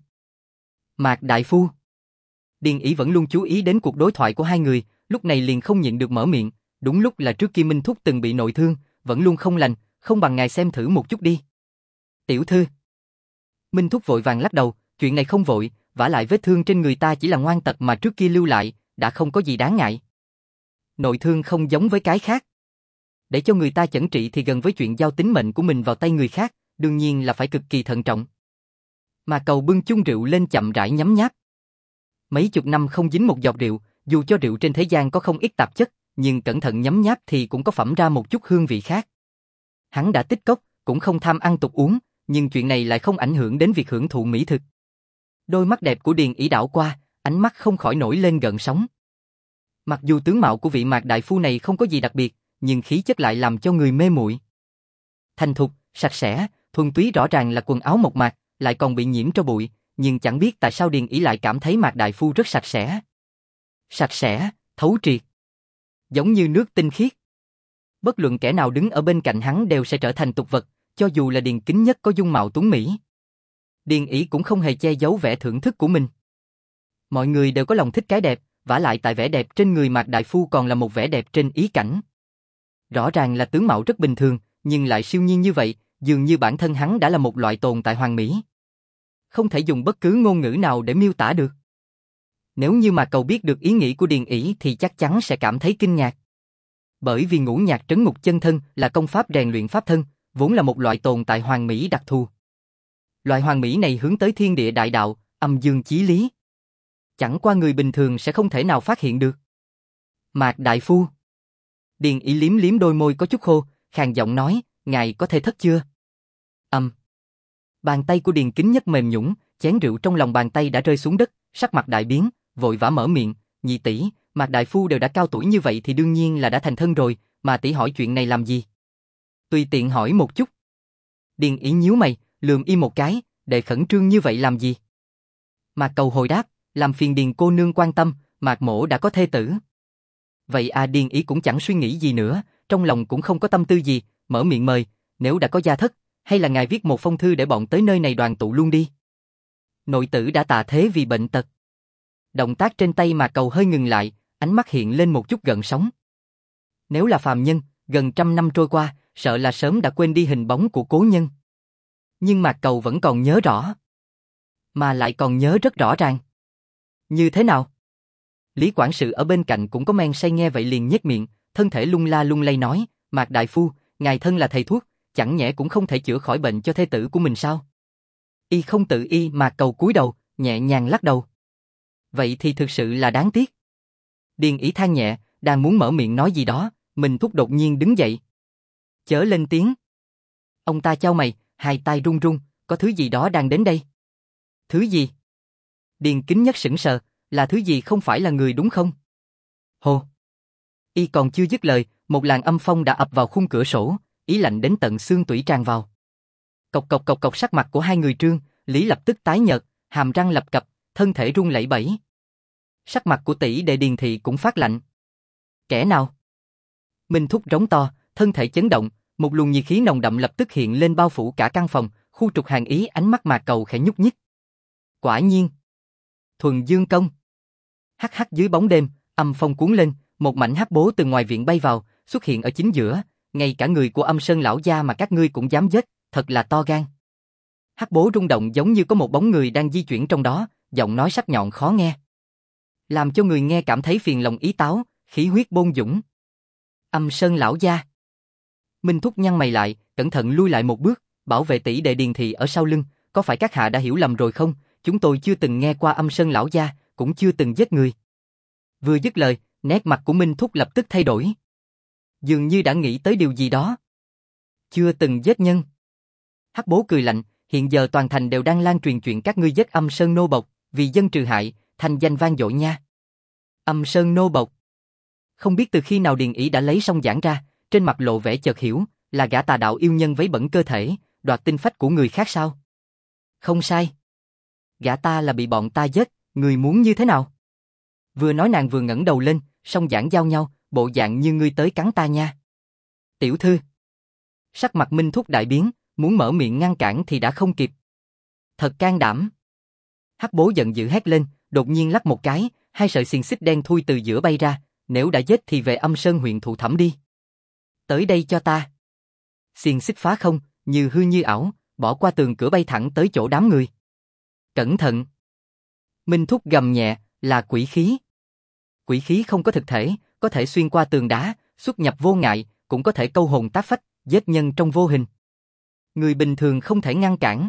Mạc Đại Phu. Điền ỷ vẫn luôn chú ý đến cuộc đối thoại của hai người, lúc này liền không nhịn được mở miệng, đúng lúc là trước kia Minh Thúc từng bị nội thương, vẫn luôn không lành, không bằng ngài xem thử một chút đi. Tiểu thư. Minh Thúc vội vàng lắc đầu, chuyện này không vội, vả lại vết thương trên người ta chỉ là ngoan tật mà trước kia lưu lại, đã không có gì đáng ngại. Nội thương không giống với cái khác. Để cho người ta chẩn trị thì gần với chuyện giao tính mệnh của mình vào tay người khác, đương nhiên là phải cực kỳ thận trọng. Mà Cầu bưng chung rượu lên chậm rãi nhấm nháp. Mấy chục năm không dính một giọt rượu, dù cho rượu trên thế gian có không ít tạp chất, nhưng cẩn thận nhấm nháp thì cũng có phẩm ra một chút hương vị khác. Hắn đã tích cốc, cũng không tham ăn tục uống, nhưng chuyện này lại không ảnh hưởng đến việc hưởng thụ mỹ thực. Đôi mắt đẹp của Điền ỷ đảo qua, ánh mắt không khỏi nổi lên gợn sóng. Mặc dù tướng mạo của vị Mạc Đại Phu này không có gì đặc biệt, nhưng khí chất lại làm cho người mê muội. thành thục, sạch sẽ, thuần túy rõ ràng là quần áo mộc mạc, lại còn bị nhiễm tro bụi, nhưng chẳng biết tại sao Điền Ý lại cảm thấy Mạc đại phu rất sạch sẽ. Sạch sẽ, thấu triệt. Giống như nước tinh khiết. Bất luận kẻ nào đứng ở bên cạnh hắn đều sẽ trở thành tục vật, cho dù là Điền Kính Nhất có dung mạo tuấn mỹ. Điền Ý cũng không hề che giấu vẻ thưởng thức của mình. Mọi người đều có lòng thích cái đẹp, vả lại tại vẻ đẹp trên người Mạc đại phu còn là một vẻ đẹp trên ý cảnh. Rõ ràng là tướng mạo rất bình thường, nhưng lại siêu nhiên như vậy, dường như bản thân hắn đã là một loại tồn tại hoàn mỹ. Không thể dùng bất cứ ngôn ngữ nào để miêu tả được. Nếu như mà cậu biết được ý nghĩ của Điền Ý thì chắc chắn sẽ cảm thấy kinh ngạc. Bởi vì ngũ nhạc trấn ngục chân thân là công pháp rèn luyện pháp thân, vốn là một loại tồn tại hoàn mỹ đặc thù. Loại hoàn mỹ này hướng tới thiên địa đại đạo, âm dương chí lý. Chẳng qua người bình thường sẽ không thể nào phát hiện được. Mạc đại phu. Điền Ý liếm liếm đôi môi có chút khô, khàn giọng nói, ngài có thể thất chưa? Bàn tay của Điền Kính Nhất mềm nhũn, chén rượu trong lòng bàn tay đã rơi xuống đất, sắc mặt đại biến, vội vã mở miệng, nhị tỷ, Mạc đại phu đều đã cao tuổi như vậy thì đương nhiên là đã thành thân rồi, mà tỷ hỏi chuyện này làm gì? Tùy tiện hỏi một chút. Điền Ý nhíu mày, lườm y một cái, để khẩn trương như vậy làm gì? Mạc Cầu hồi đáp, làm phiền Điền cô nương quan tâm, Mạc mỗ đã có thê tử. Vậy à, Điền Ý cũng chẳng suy nghĩ gì nữa, trong lòng cũng không có tâm tư gì, mở miệng mời, nếu đã có gia thất, hay là ngài viết một phong thư để bọn tới nơi này đoàn tụ luôn đi. Nội tử đã tạ thế vì bệnh tật. Động tác trên tay Mạc Cầu hơi ngừng lại, ánh mắt hiện lên một chút gợn sóng. Nếu là phàm nhân, gần 100 năm trôi qua, sợ là sớm đã quên đi hình bóng của cố nhân. Nhưng Mạc Cầu vẫn còn nhớ rõ. Mà lại còn nhớ rất rõ ràng. Như thế nào? Lý quản sự ở bên cạnh cũng có men say nghe vậy liền nhếch miệng, thân thể lung la lung lay nói, Mạc đại phu, ngài thân là thầy thuốc, chẳng nhẽ cũng không thể chữa khỏi bệnh cho thê tử của mình sao? Y không tự y. Mạc Cầu cúi đầu, nhẹ nhàng lắc đầu. Vậy thì thực sự là đáng tiếc. Điền Ý than nhẹ, đang muốn mở miệng nói gì đó, Minh Thúc đột nhiên đứng dậy. Chớ lên tiếng. Ông ta chau mày, hai tay run run, có thứ gì đó đang đến đây. Thứ gì? Điền Kính Nhất sững sờ, là thứ gì không phải là người đúng không? Hồ. Y còn chưa dứt lời, một làn âm phong đã ập vào khung cửa sổ, ý lạnh đến tận xương tủy tràn vào. Cộc cộc cộc cộc, sắc mặt của hai người Trương, Lý lập tức tái nhợt, hàm răng lập cập, thân thể run lẩy bẩy. Sắc mặt của tỷ đệ Điền thị cũng phát lạnh. Kẻ nào? Minh Thúc rống to, thân thể chấn động, một luồng nhiệt khí nồng đậm lập tức hiện lên bao phủ cả căn phòng, khu trục hàn ý, ánh mắt Mạc Cầu khẽ nhúc nhích. Quả nhiên. Thuần Dương Công. Hắc hắc, dưới bóng đêm, âm phong cuốn lên, một mảnh hắc bố từ ngoài viện bay vào, xuất hiện ở chính giữa, ngay cả người của Âm Sơn lão gia mà các ngươi cũng dám giết, thật là to gan. Hắc bố rung động giống như có một bóng người đang di chuyển trong đó, giọng nói sắc nhọn khó nghe, làm cho người nghe cảm thấy phiền lòng ý táo, khí huyết bôn dũng. Âm Sơn lão gia. Minh Thúc nhăn mày lại, cẩn thận lui lại một bước, bảo vệ tỷ đệ Điền thị ở sau lưng, có phải các hạ đã hiểu lầm rồi không? Chúng tôi chưa từng nghe qua Âm Sơn lão gia, cũng chưa từng giết người. Vừa dứt lời, nét mặt của Minh Thúc lập tức thay đổi. Dường như đã nghĩ tới điều gì đó. Chưa từng giết nhân. Hắc bố cười lạnh, hiện giờ toàn thành đều đang lan truyền chuyện các ngươi giết Âm Sơn nô bộc, vì dân trừ hại, thành danh vang dội nha. Âm Sơn nô bộc. Không biết từ khi nào Điền Ý đã lấy xong giảng ra, trên mặt lộ vẻ chợt hiểu, là gã tà đạo yêu nhân vấy bẩn cơ thể, đoạt tinh phách của người khác sao? Không sai. Gã ta là bị bọn ta giết, người muốn như thế nào? Vừa nói nàng vừa ngẩng đầu lên, song giảng giao nhau, bộ dạng như ngươi tới cắn ta nha. Tiểu thư. Sắc mặt Minh Thúc đại biến, muốn mở miệng ngăn cản thì đã không kịp. Thật can đảm. Hắc bố giận dữ hét lên, đột nhiên lắc một cái, hai sợi xiềng xích đen thui từ giữa bay ra, nếu đã giết thì về Âm Sơn huyện thụ thẩm đi. Tới đây cho ta. Xiềng xích phá không, như hư như ảo, bỏ qua tường cửa bay thẳng tới chỗ đám người. Cẩn thận. Minh Thúc gầm nhẹ, là quỷ khí. Quỷ khí không có thực thể, có thể xuyên qua tường đá, xuất nhập vô ngại, cũng có thể câu hồn tác phách, giết nhân trong vô hình. Người bình thường không thể ngăn cản.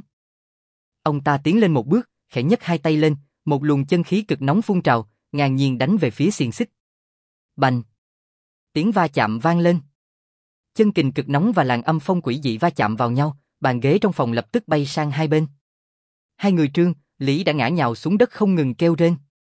Ông ta tiến lên một bước, khẽ nhấc hai tay lên, một luồng chân khí cực nóng phun trào, ngang nhiên đánh về phía xiềng xích. Bành! Tiếng va chạm vang lên. Chân kình cực nóng và làn âm phong quỷ dị va chạm vào nhau, bàn ghế trong phòng lập tức bay sang hai bên. Hai người Trương, Lý đã ngã nhào xuống đất không ngừng kêu rên.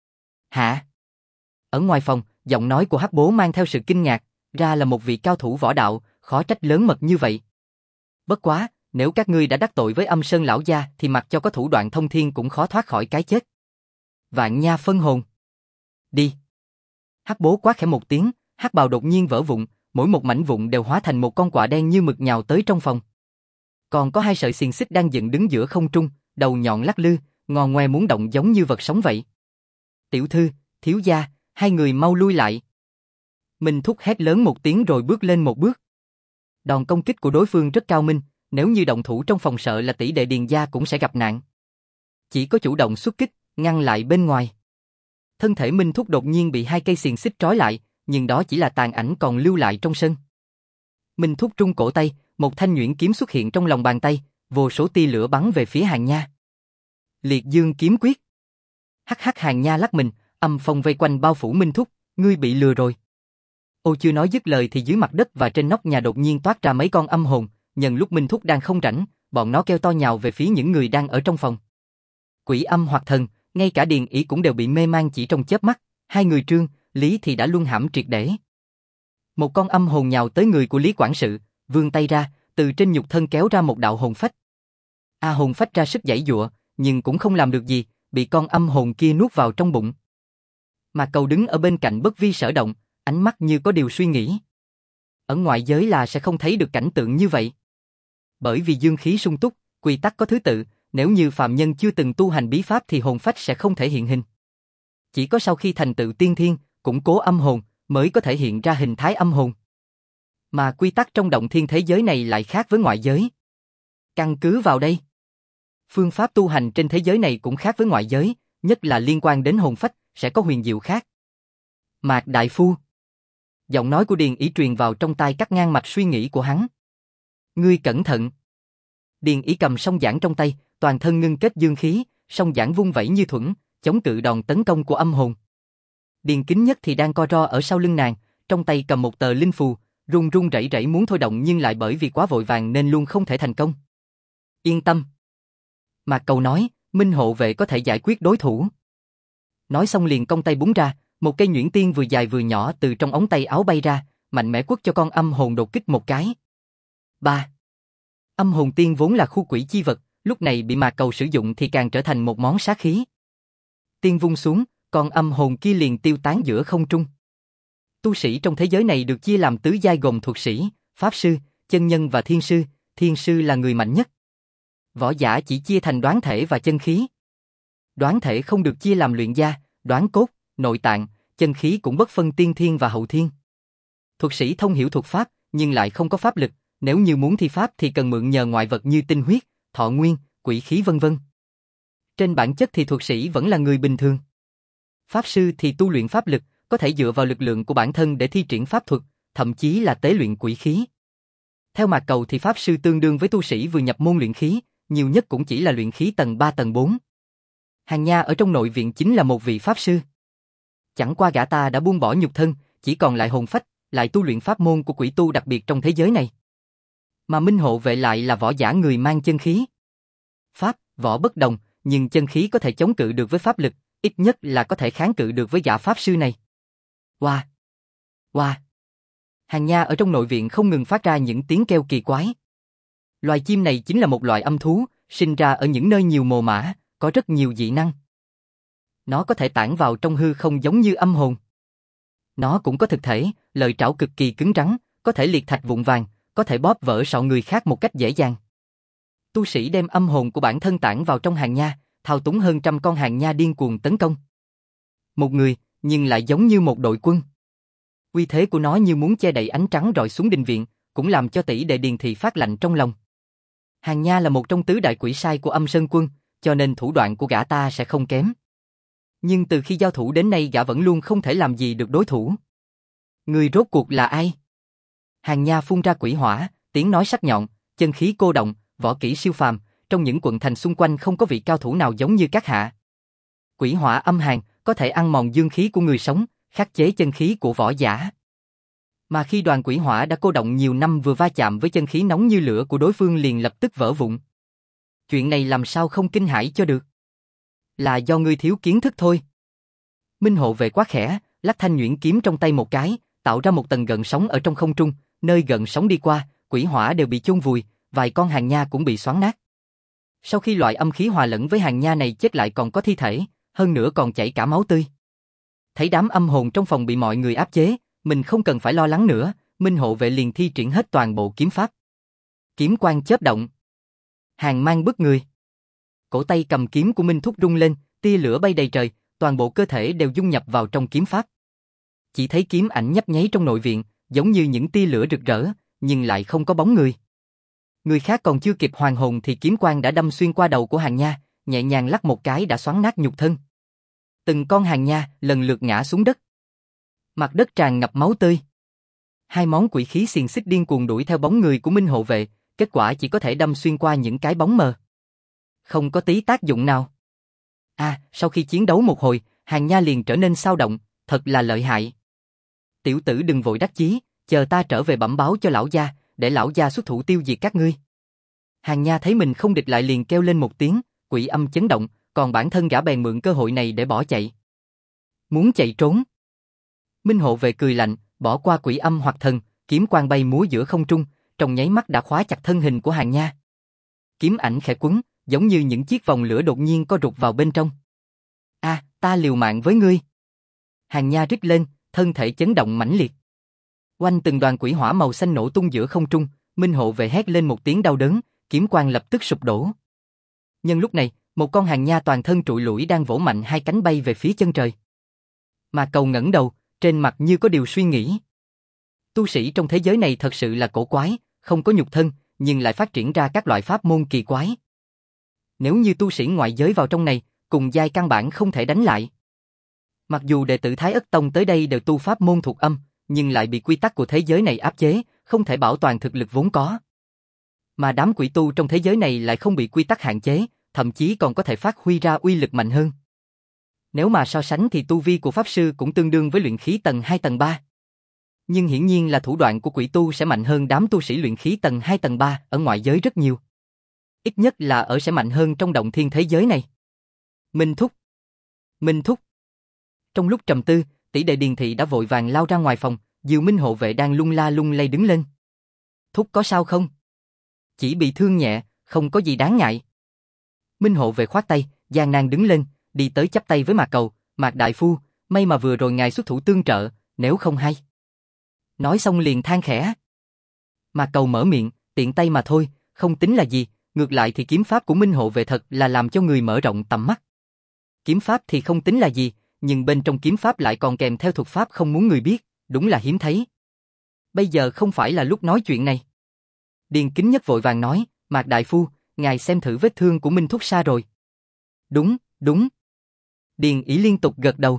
Hả? Ở ngoài phòng, giọng nói của Hắc bố mang theo sự kinh ngạc, ra là một vị cao thủ võ đạo, khó trách lớn mật như vậy. Bất quá, nếu các ngươi đã đắc tội với Âm Sơn lão gia thì mặc cho có thủ đoạn thông thiên cũng khó thoát khỏi cái chết. Vạn nha phân hồn. Đi. Hắc bố quát khẽ một tiếng, hắc bào đột nhiên vỡ vụn, mỗi một mảnh vụn đều hóa thành một con quạ đen như mực nhào tới trong phòng. Còn có hai sợi xiềng xích đang dựng đứng giữa không trung, đầu nhọn lắc lư, ngò ngoe muốn động giống như vật sống vậy. Tiểu thư, thiếu gia, hai người mau lui lại. Minh Thúc hét lớn một tiếng rồi bước lên một bước. Đòn công kích của đối phương rất cao minh, nếu như động thủ trong phòng sợ là tỷ đệ Điền gia cũng sẽ gặp nạn. Chỉ có chủ động xuất kích, ngăn lại bên ngoài. Thân thể Minh Thúc đột nhiên bị hai cây xiềng xích trói lại, nhưng đó chỉ là tàn ảnh còn lưu lại trong sân. Minh Thúc trung cổ tay, một thanh nhuyễn kiếm xuất hiện trong lòng bàn tay, vô số tia lửa bắn về phía Hàng Nha. Liệt Dương kiếm quyết. Hắc hắc, Hàng Nha lắc mình, âm phong vây quanh bao phủ Minh Thúc, ngươi bị lừa rồi. Ô chưa nói dứt lời thì dưới mặt đất và trên nóc nhà đột nhiên toát ra mấy con âm hồn, nhân lúc Minh Thúc đang không rảnh, bọn nó kêu to nhào về phía những người đang ở trong phòng. Quỷ âm hoặc thần, ngay cả Điền Ý cũng đều bị mê man chỉ trong chớp mắt, hai người Trương, Lý thì đã luân hãm triệt để. Một con âm hồn nhào tới người của Lý quản sự, vươn tay ra, từ trên nhục thân kéo ra một đạo hồn phách. Hồn phách ra sức giãy giụa, nhưng cũng không làm được gì, bị con âm hồn kia nuốt vào trong bụng. Mà Cầu đứng ở bên cạnh bất vi sở động, ánh mắt như có điều suy nghĩ. Ở ngoại giới là sẽ không thấy được cảnh tượng như vậy. Bởi vì dương khí sung túc, quy tắc có thứ tự, nếu như phàm nhân chưa từng tu hành bí pháp thì hồn phách sẽ không thể hiện hình. Chỉ có sau khi thành tựu tiên thiên, củng cố âm hồn, mới có thể hiện ra hình thái âm hồn. Mà quy tắc trong động thiên thế giới này lại khác với ngoại giới. Căn cứ vào đây, phương pháp tu hành trên thế giới này cũng khác với ngoại giới, nhất là liên quan đến hồn phách, sẽ có huyền diệu khác. Mạc đại phu. Giọng nói của Điền Ý truyền vào trong tai cắt ngang mạch suy nghĩ của hắn. Ngươi cẩn thận. Điền Ý cầm song giảng trong tay, toàn thân ngưng kết dương khí, song giảng vung vẩy như thuẫn, chống cự đòn tấn công của âm hồn. Điền Kính Nhất thì đang co ro ở sau lưng nàng, trong tay cầm một tờ linh phù, run run rẩy rẩy muốn thôi động nhưng lại bởi vì quá vội vàng nên luôn không thể thành công. Yên tâm. Mạc Cầu nói, Minh hộ vệ có thể giải quyết đối thủ. Nói xong liền cong tay búng ra, một cây nhuyễn tiên vừa dài vừa nhỏ từ trong ống tay áo bay ra, mạnh mẽ quất cho con âm hồn đột kích một cái. 3. Âm hồn tiên vốn là khu quỷ chi vật, lúc này bị Mạc Cầu sử dụng thì càng trở thành một món sát khí. Tiên vung xuống, con âm hồn kia liền tiêu tán giữa không trung. Tu sĩ trong thế giới này được chia làm tứ giai gồm thuật sĩ, pháp sư, chân nhân và thiên sư là người mạnh nhất. Võ giả chỉ chia thành đoán thể và chân khí. Đoán thể không được chia làm luyện da, đoán cốt, nội tạng, chân khí cũng bất phân tiên thiên và hậu thiên. Thuật sĩ thông hiểu thuật pháp, nhưng lại không có pháp lực, nếu như muốn thi pháp thì cần mượn nhờ ngoại vật như tinh huyết, thọ nguyên, quỷ khí vân vân. Trên bản chất thì thuật sĩ vẫn là người bình thường. Pháp sư thì tu luyện pháp lực, có thể dựa vào lực lượng của bản thân để thi triển pháp thuật, thậm chí là tế luyện quỷ khí. Theo Mạc Cầu thì pháp sư tương đương với tu sĩ vừa nhập môn luyện khí, nhiều nhất cũng chỉ là luyện khí tầng 3 tầng 4. Hàng Nha ở trong nội viện chính là một vị pháp sư. Chẳng qua gã ta đã buông bỏ nhục thân, chỉ còn lại hồn phách, lại tu luyện pháp môn của quỷ tu đặc biệt trong thế giới này. Mà Minh hộ vệ lại là võ giả người mang chân khí. Pháp, võ bất đồng, nhưng chân khí có thể chống cự được với pháp lực, ít nhất là có thể kháng cự được với gã pháp sư này. Oa! Oa! Hàng Nha ở trong nội viện không ngừng phát ra những tiếng kêu kỳ quái. Loài chim này chính là một loại âm thú, sinh ra ở những nơi nhiều mồ mả, có rất nhiều dị năng. Nó có thể tản vào trong hư không giống như âm hồn. Nó cũng có thực thể, lợi trảo cực kỳ cứng rắn, có thể liệt thạch vụn vàng, có thể bóp vỡ sọ người khác một cách dễ dàng. Tu sĩ đem âm hồn của bản thân tản vào trong Hàng Nha, thao túng hơn trăm con Hàng Nha điên cuồng tấn công. Một người, nhưng lại giống như một đội quân. Uy thế của nó như muốn che đậy ánh trắng rọi xuống đình viện, cũng làm cho tỷ đệ Điền thị phát lạnh trong lòng. Hàng Nha là một trong tứ đại quỷ sai của Âm Sơn Quân, cho nên thủ đoạn của gã ta sẽ không kém. Nhưng từ khi giao thủ đến nay gã vẫn luôn không thể làm gì được đối thủ. Người rốt cuộc là ai? Hàng Nha phun ra quỷ hỏa, tiếng nói sắc nhọn, chân khí cô động, võ kỹ siêu phàm, trong những quận thành xung quanh không có vị cao thủ nào giống như các hạ. Quỷ hỏa âm hàn, có thể ăn mòn dương khí của người sống, khắc chế chân khí của võ giả. Mà khi đoàn quỷ hỏa đã cô động nhiều năm vừa va chạm với chân khí nóng như lửa của đối phương liền lập tức vỡ vụn. Chuyện này làm sao không kinh hãi cho được? Là do ngươi thiếu kiến thức thôi. Minh hộ vệ quá khẽ, lắc thanh nhuyễn kiếm trong tay một cái, tạo ra một tầng gợn sóng ở trong không trung, nơi gợn sóng đi qua, quỷ hỏa đều bị chôn vùi, vài con hàng nha cũng bị xoắn nát. Sau khi loại âm khí hòa lẫn với hàng nha này chết lại còn có thi thể, hơn nữa còn chảy cả máu tươi. Thấy đám âm hồn trong phòng bị mọi người áp chế, mình không cần phải lo lắng nữa, Minh hộ vệ liền thi triển hết toàn bộ kiếm pháp. Kiếm quang chớp động. Hàng mang bức người. Cổ tay cầm kiếm của Minh Thúc rung lên, tia lửa bay đầy trời, toàn bộ cơ thể đều dung nhập vào trong kiếm pháp. Chỉ thấy kiếm ảnh nhấp nháy trong nội viện, giống như những tia lửa rực rỡ, nhưng lại không có bóng người. Người khác còn chưa kịp hoàn hồn thì kiếm quang đã đâm xuyên qua đầu của hàng nha, nhẹ nhàng lắc một cái đã xoắn nát nhục thân. Từng con hàng nha lần lượt ngã xuống đất. Mặt đất tràn ngập máu tươi. Hai món quỷ khí xiềng xích điên cuồng đuổi theo bóng người của Minh hộ vệ, kết quả chỉ có thể đâm xuyên qua những cái bóng mờ. Không có tí tác dụng nào. Sau khi chiến đấu một hồi, hàng nha liền trở nên xao động, thật là lợi hại. Tiểu tử đừng vội đắc chí, chờ ta trở về bẩm báo cho lão gia, để lão gia xuất thủ tiêu diệt các ngươi. Hàng nha thấy mình không địch lại liền kêu lên một tiếng, quỷ âm chấn động, còn bản thân gã bèn mượn cơ hội này để bỏ chạy. Muốn chạy trốn. Minh hộ vệ cười lạnh, bỏ qua quỷ âm hoặc thần, kiếm quang bay múa giữa không trung, trong nháy mắt đã khóa chặt thân hình của hàng nha. Kiếm ảnh khẽ quấn, giống như những chiếc vòng lửa đột nhiên co rụt vào bên trong. Ta liều mạng với ngươi. Hàng nha rít lên, thân thể chấn động mãnh liệt. Oanh từng đoàn quỷ hỏa màu xanh nổ tung giữa không trung, Minh hộ vệ hét lên một tiếng đau đớn, kiếm quang lập tức sụp đổ. Nhưng lúc này, một con hàng nha toàn thân trụi lủi đang vỗ mạnh hai cánh bay về phía chân trời. Mà Cầu ngẩng đầu, trên mặt như có điều suy nghĩ. Tu sĩ trong thế giới này thật sự là cổ quái, không có nhục thân, nhưng lại phát triển ra các loại pháp môn kỳ quái. Nếu như tu sĩ ngoại giới vào trong này, cùng giai căn bản không thể đánh lại. Mặc dù đệ tử Thái Ất Tông tới đây đều tu pháp môn thuộc âm, nhưng lại bị quy tắc của thế giới này áp chế, không thể bảo toàn thực lực vốn có. Mà đám quỷ tu trong thế giới này lại không bị quy tắc hạn chế, thậm chí còn có thể phát huy ra uy lực mạnh hơn. Nếu mà so sánh thì tu vi của Pháp Sư cũng tương đương với luyện khí tầng 2 tầng 3. Nhưng hiển nhiên là thủ đoạn của quỷ tu sẽ mạnh hơn đám tu sĩ luyện khí tầng 2 tầng 3 ở ngoại giới rất nhiều. Ít nhất là sẽ mạnh hơn trong động thiên thế giới này. Minh Thúc. Minh Thúc. Trong lúc trầm tư, tỷ đệ Điền Thị đã vội vàng lao ra ngoài phòng, dìu Minh hộ vệ đang lung la lung lay đứng lên. Thúc có sao không? Chỉ bị thương nhẹ, không có gì đáng ngại. Minh hộ vệ khoát tay, gian nan đứng lên, đi tới chắp tay với Mạc Cầu, Mạc đại phu, may mà vừa rồi ngài xuất thủ tương trợ, nếu không hay. Nói xong liền than khẽ. Mạc Cầu mở miệng, tiện tay mà thôi, không tính là gì, ngược lại thì kiếm pháp của Minh hộ vệ thật là làm cho người mở rộng tầm mắt. Kiếm pháp thì không tính là gì, nhưng bên trong kiếm pháp lại còn kèm theo thuật pháp không muốn người biết, đúng là hiếm thấy. Bây giờ không phải là lúc nói chuyện này. Điền Kính Nhất vội vàng nói, Mạc đại phu, ngài xem thử vết thương của Minh Thúc Sa rồi. Đúng, đúng. Điền Ỷ liên tục gật đầu.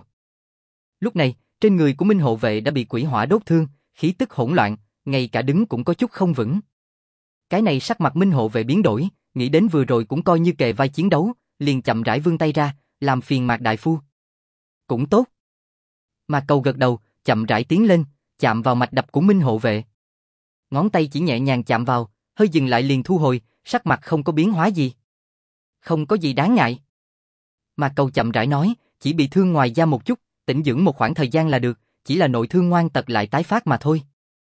Lúc này, trên người của Minh hộ vệ đã bị quỷ hỏa đốt thương, khí tức hỗn loạn, ngay cả đứng cũng có chút không vững. Cái này sắc mặt Minh hộ vệ biến đổi, nghĩ đến vừa rồi cũng coi như kề vai chiến đấu, liền chậm rãi vươn tay ra, làm phiền Mạc đại phu. Cũng tốt. Mạc Cầu gật đầu, chậm rãi tiến lên, chạm vào mạch đập của Minh hộ vệ. Ngón tay chỉ nhẹ nhàng chạm vào, hơi dừng lại liền thu hồi, sắc mặt không có biến hóa gì. Không có gì đáng ngại. Mạc Cầu chậm rãi nói, chỉ bị thương ngoài da một chút, tĩnh dưỡng một khoảng thời gian là được, chỉ là nội thương ngoan tật lại tái phát mà thôi.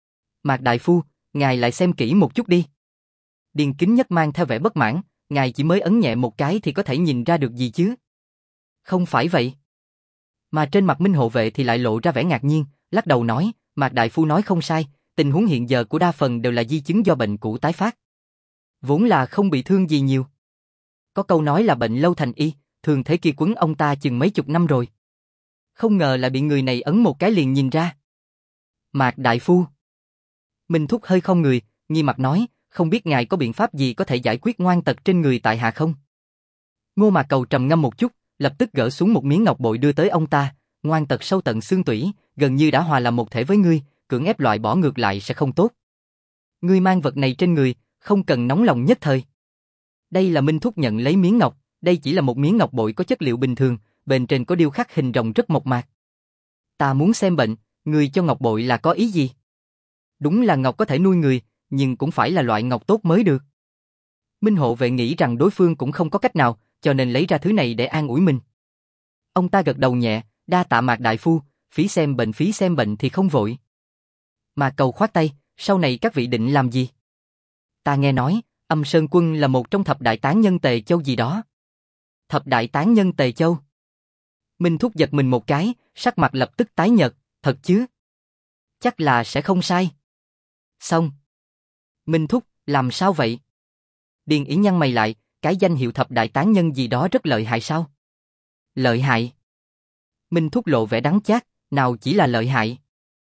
Mạc đại phu, ngài lại xem kỹ một chút đi. Điền Kính Nhất mang theo vẻ bất mãn, ngài chỉ mới ấn nhẹ một cái thì có thể nhìn ra được gì chứ? Không phải vậy. Mà trên mặt Minh hộ vệ thì lại lộ ra vẻ ngạc nhiên, lắc đầu nói, Mạc đại phu nói không sai, tình huống hiện giờ của đa phần đều là di chứng do bệnh cũ tái phát. Vốn là không bị thương gì nhiều. Có câu nói là bệnh lâu thành y, thường thế kia quấn ông ta chừng mấy chục năm rồi. Không ngờ lại bị người này ấn một cái liền nhìn ra. Mạc đại phu. Minh Thúc hơi không người, nghi mặt nói, không biết ngài có biện pháp gì có thể giải quyết ngoan tật trên người tại hạ không? Ngô Mạc Cầu trầm ngâm một chút, lập tức gỡ xuống một miếng ngọc bội đưa tới ông ta, ngoan tật sâu tận xương tủy, gần như đã hòa làm một thể với ngươi, cưỡng ép loại bỏ ngược lại sẽ không tốt. Ngươi mang vật này trên người, không cần nóng lòng nhất thời. Đây là Minh Thúc nhận lấy miếng ngọc, đây chỉ là một miếng ngọc bội có chất liệu bình thường, bên trên có điêu khắc hình rồng rất mộc mạc. Ta muốn xem bệnh, ngươi cho ngọc bội là có ý gì? Đúng là ngọc có thể nuôi người, nhưng cũng phải là loại ngọc tốt mới được. Minh hộ vệ nghĩ rằng đối phương cũng không có cách nào, cho nên lấy ra thứ này để an ủi mình. Ông ta gật đầu nhẹ, đa tạ Mạc đại phu, phí xem bệnh thì không vội. Mạc Cầu khoát tay, sau này các vị định làm gì? Ta nghe nói, Âm Sơn Quân là một trong thập đại tán nhân Tề Châu gì đó. Thập đại tán nhân Tề Châu. Minh Thúc giật mình một cái, sắc mặt lập tức tái nhợt, thật chứ? Chắc là sẽ không sai. Xong. Minh Thúc, làm sao vậy? Điền Ý nhăn mày lại, cái danh hiệu thập đại tán nhân gì đó rất lợi hại sao? Lợi hại? Minh Thúc lộ vẻ đắng chát, nào chỉ là lợi hại.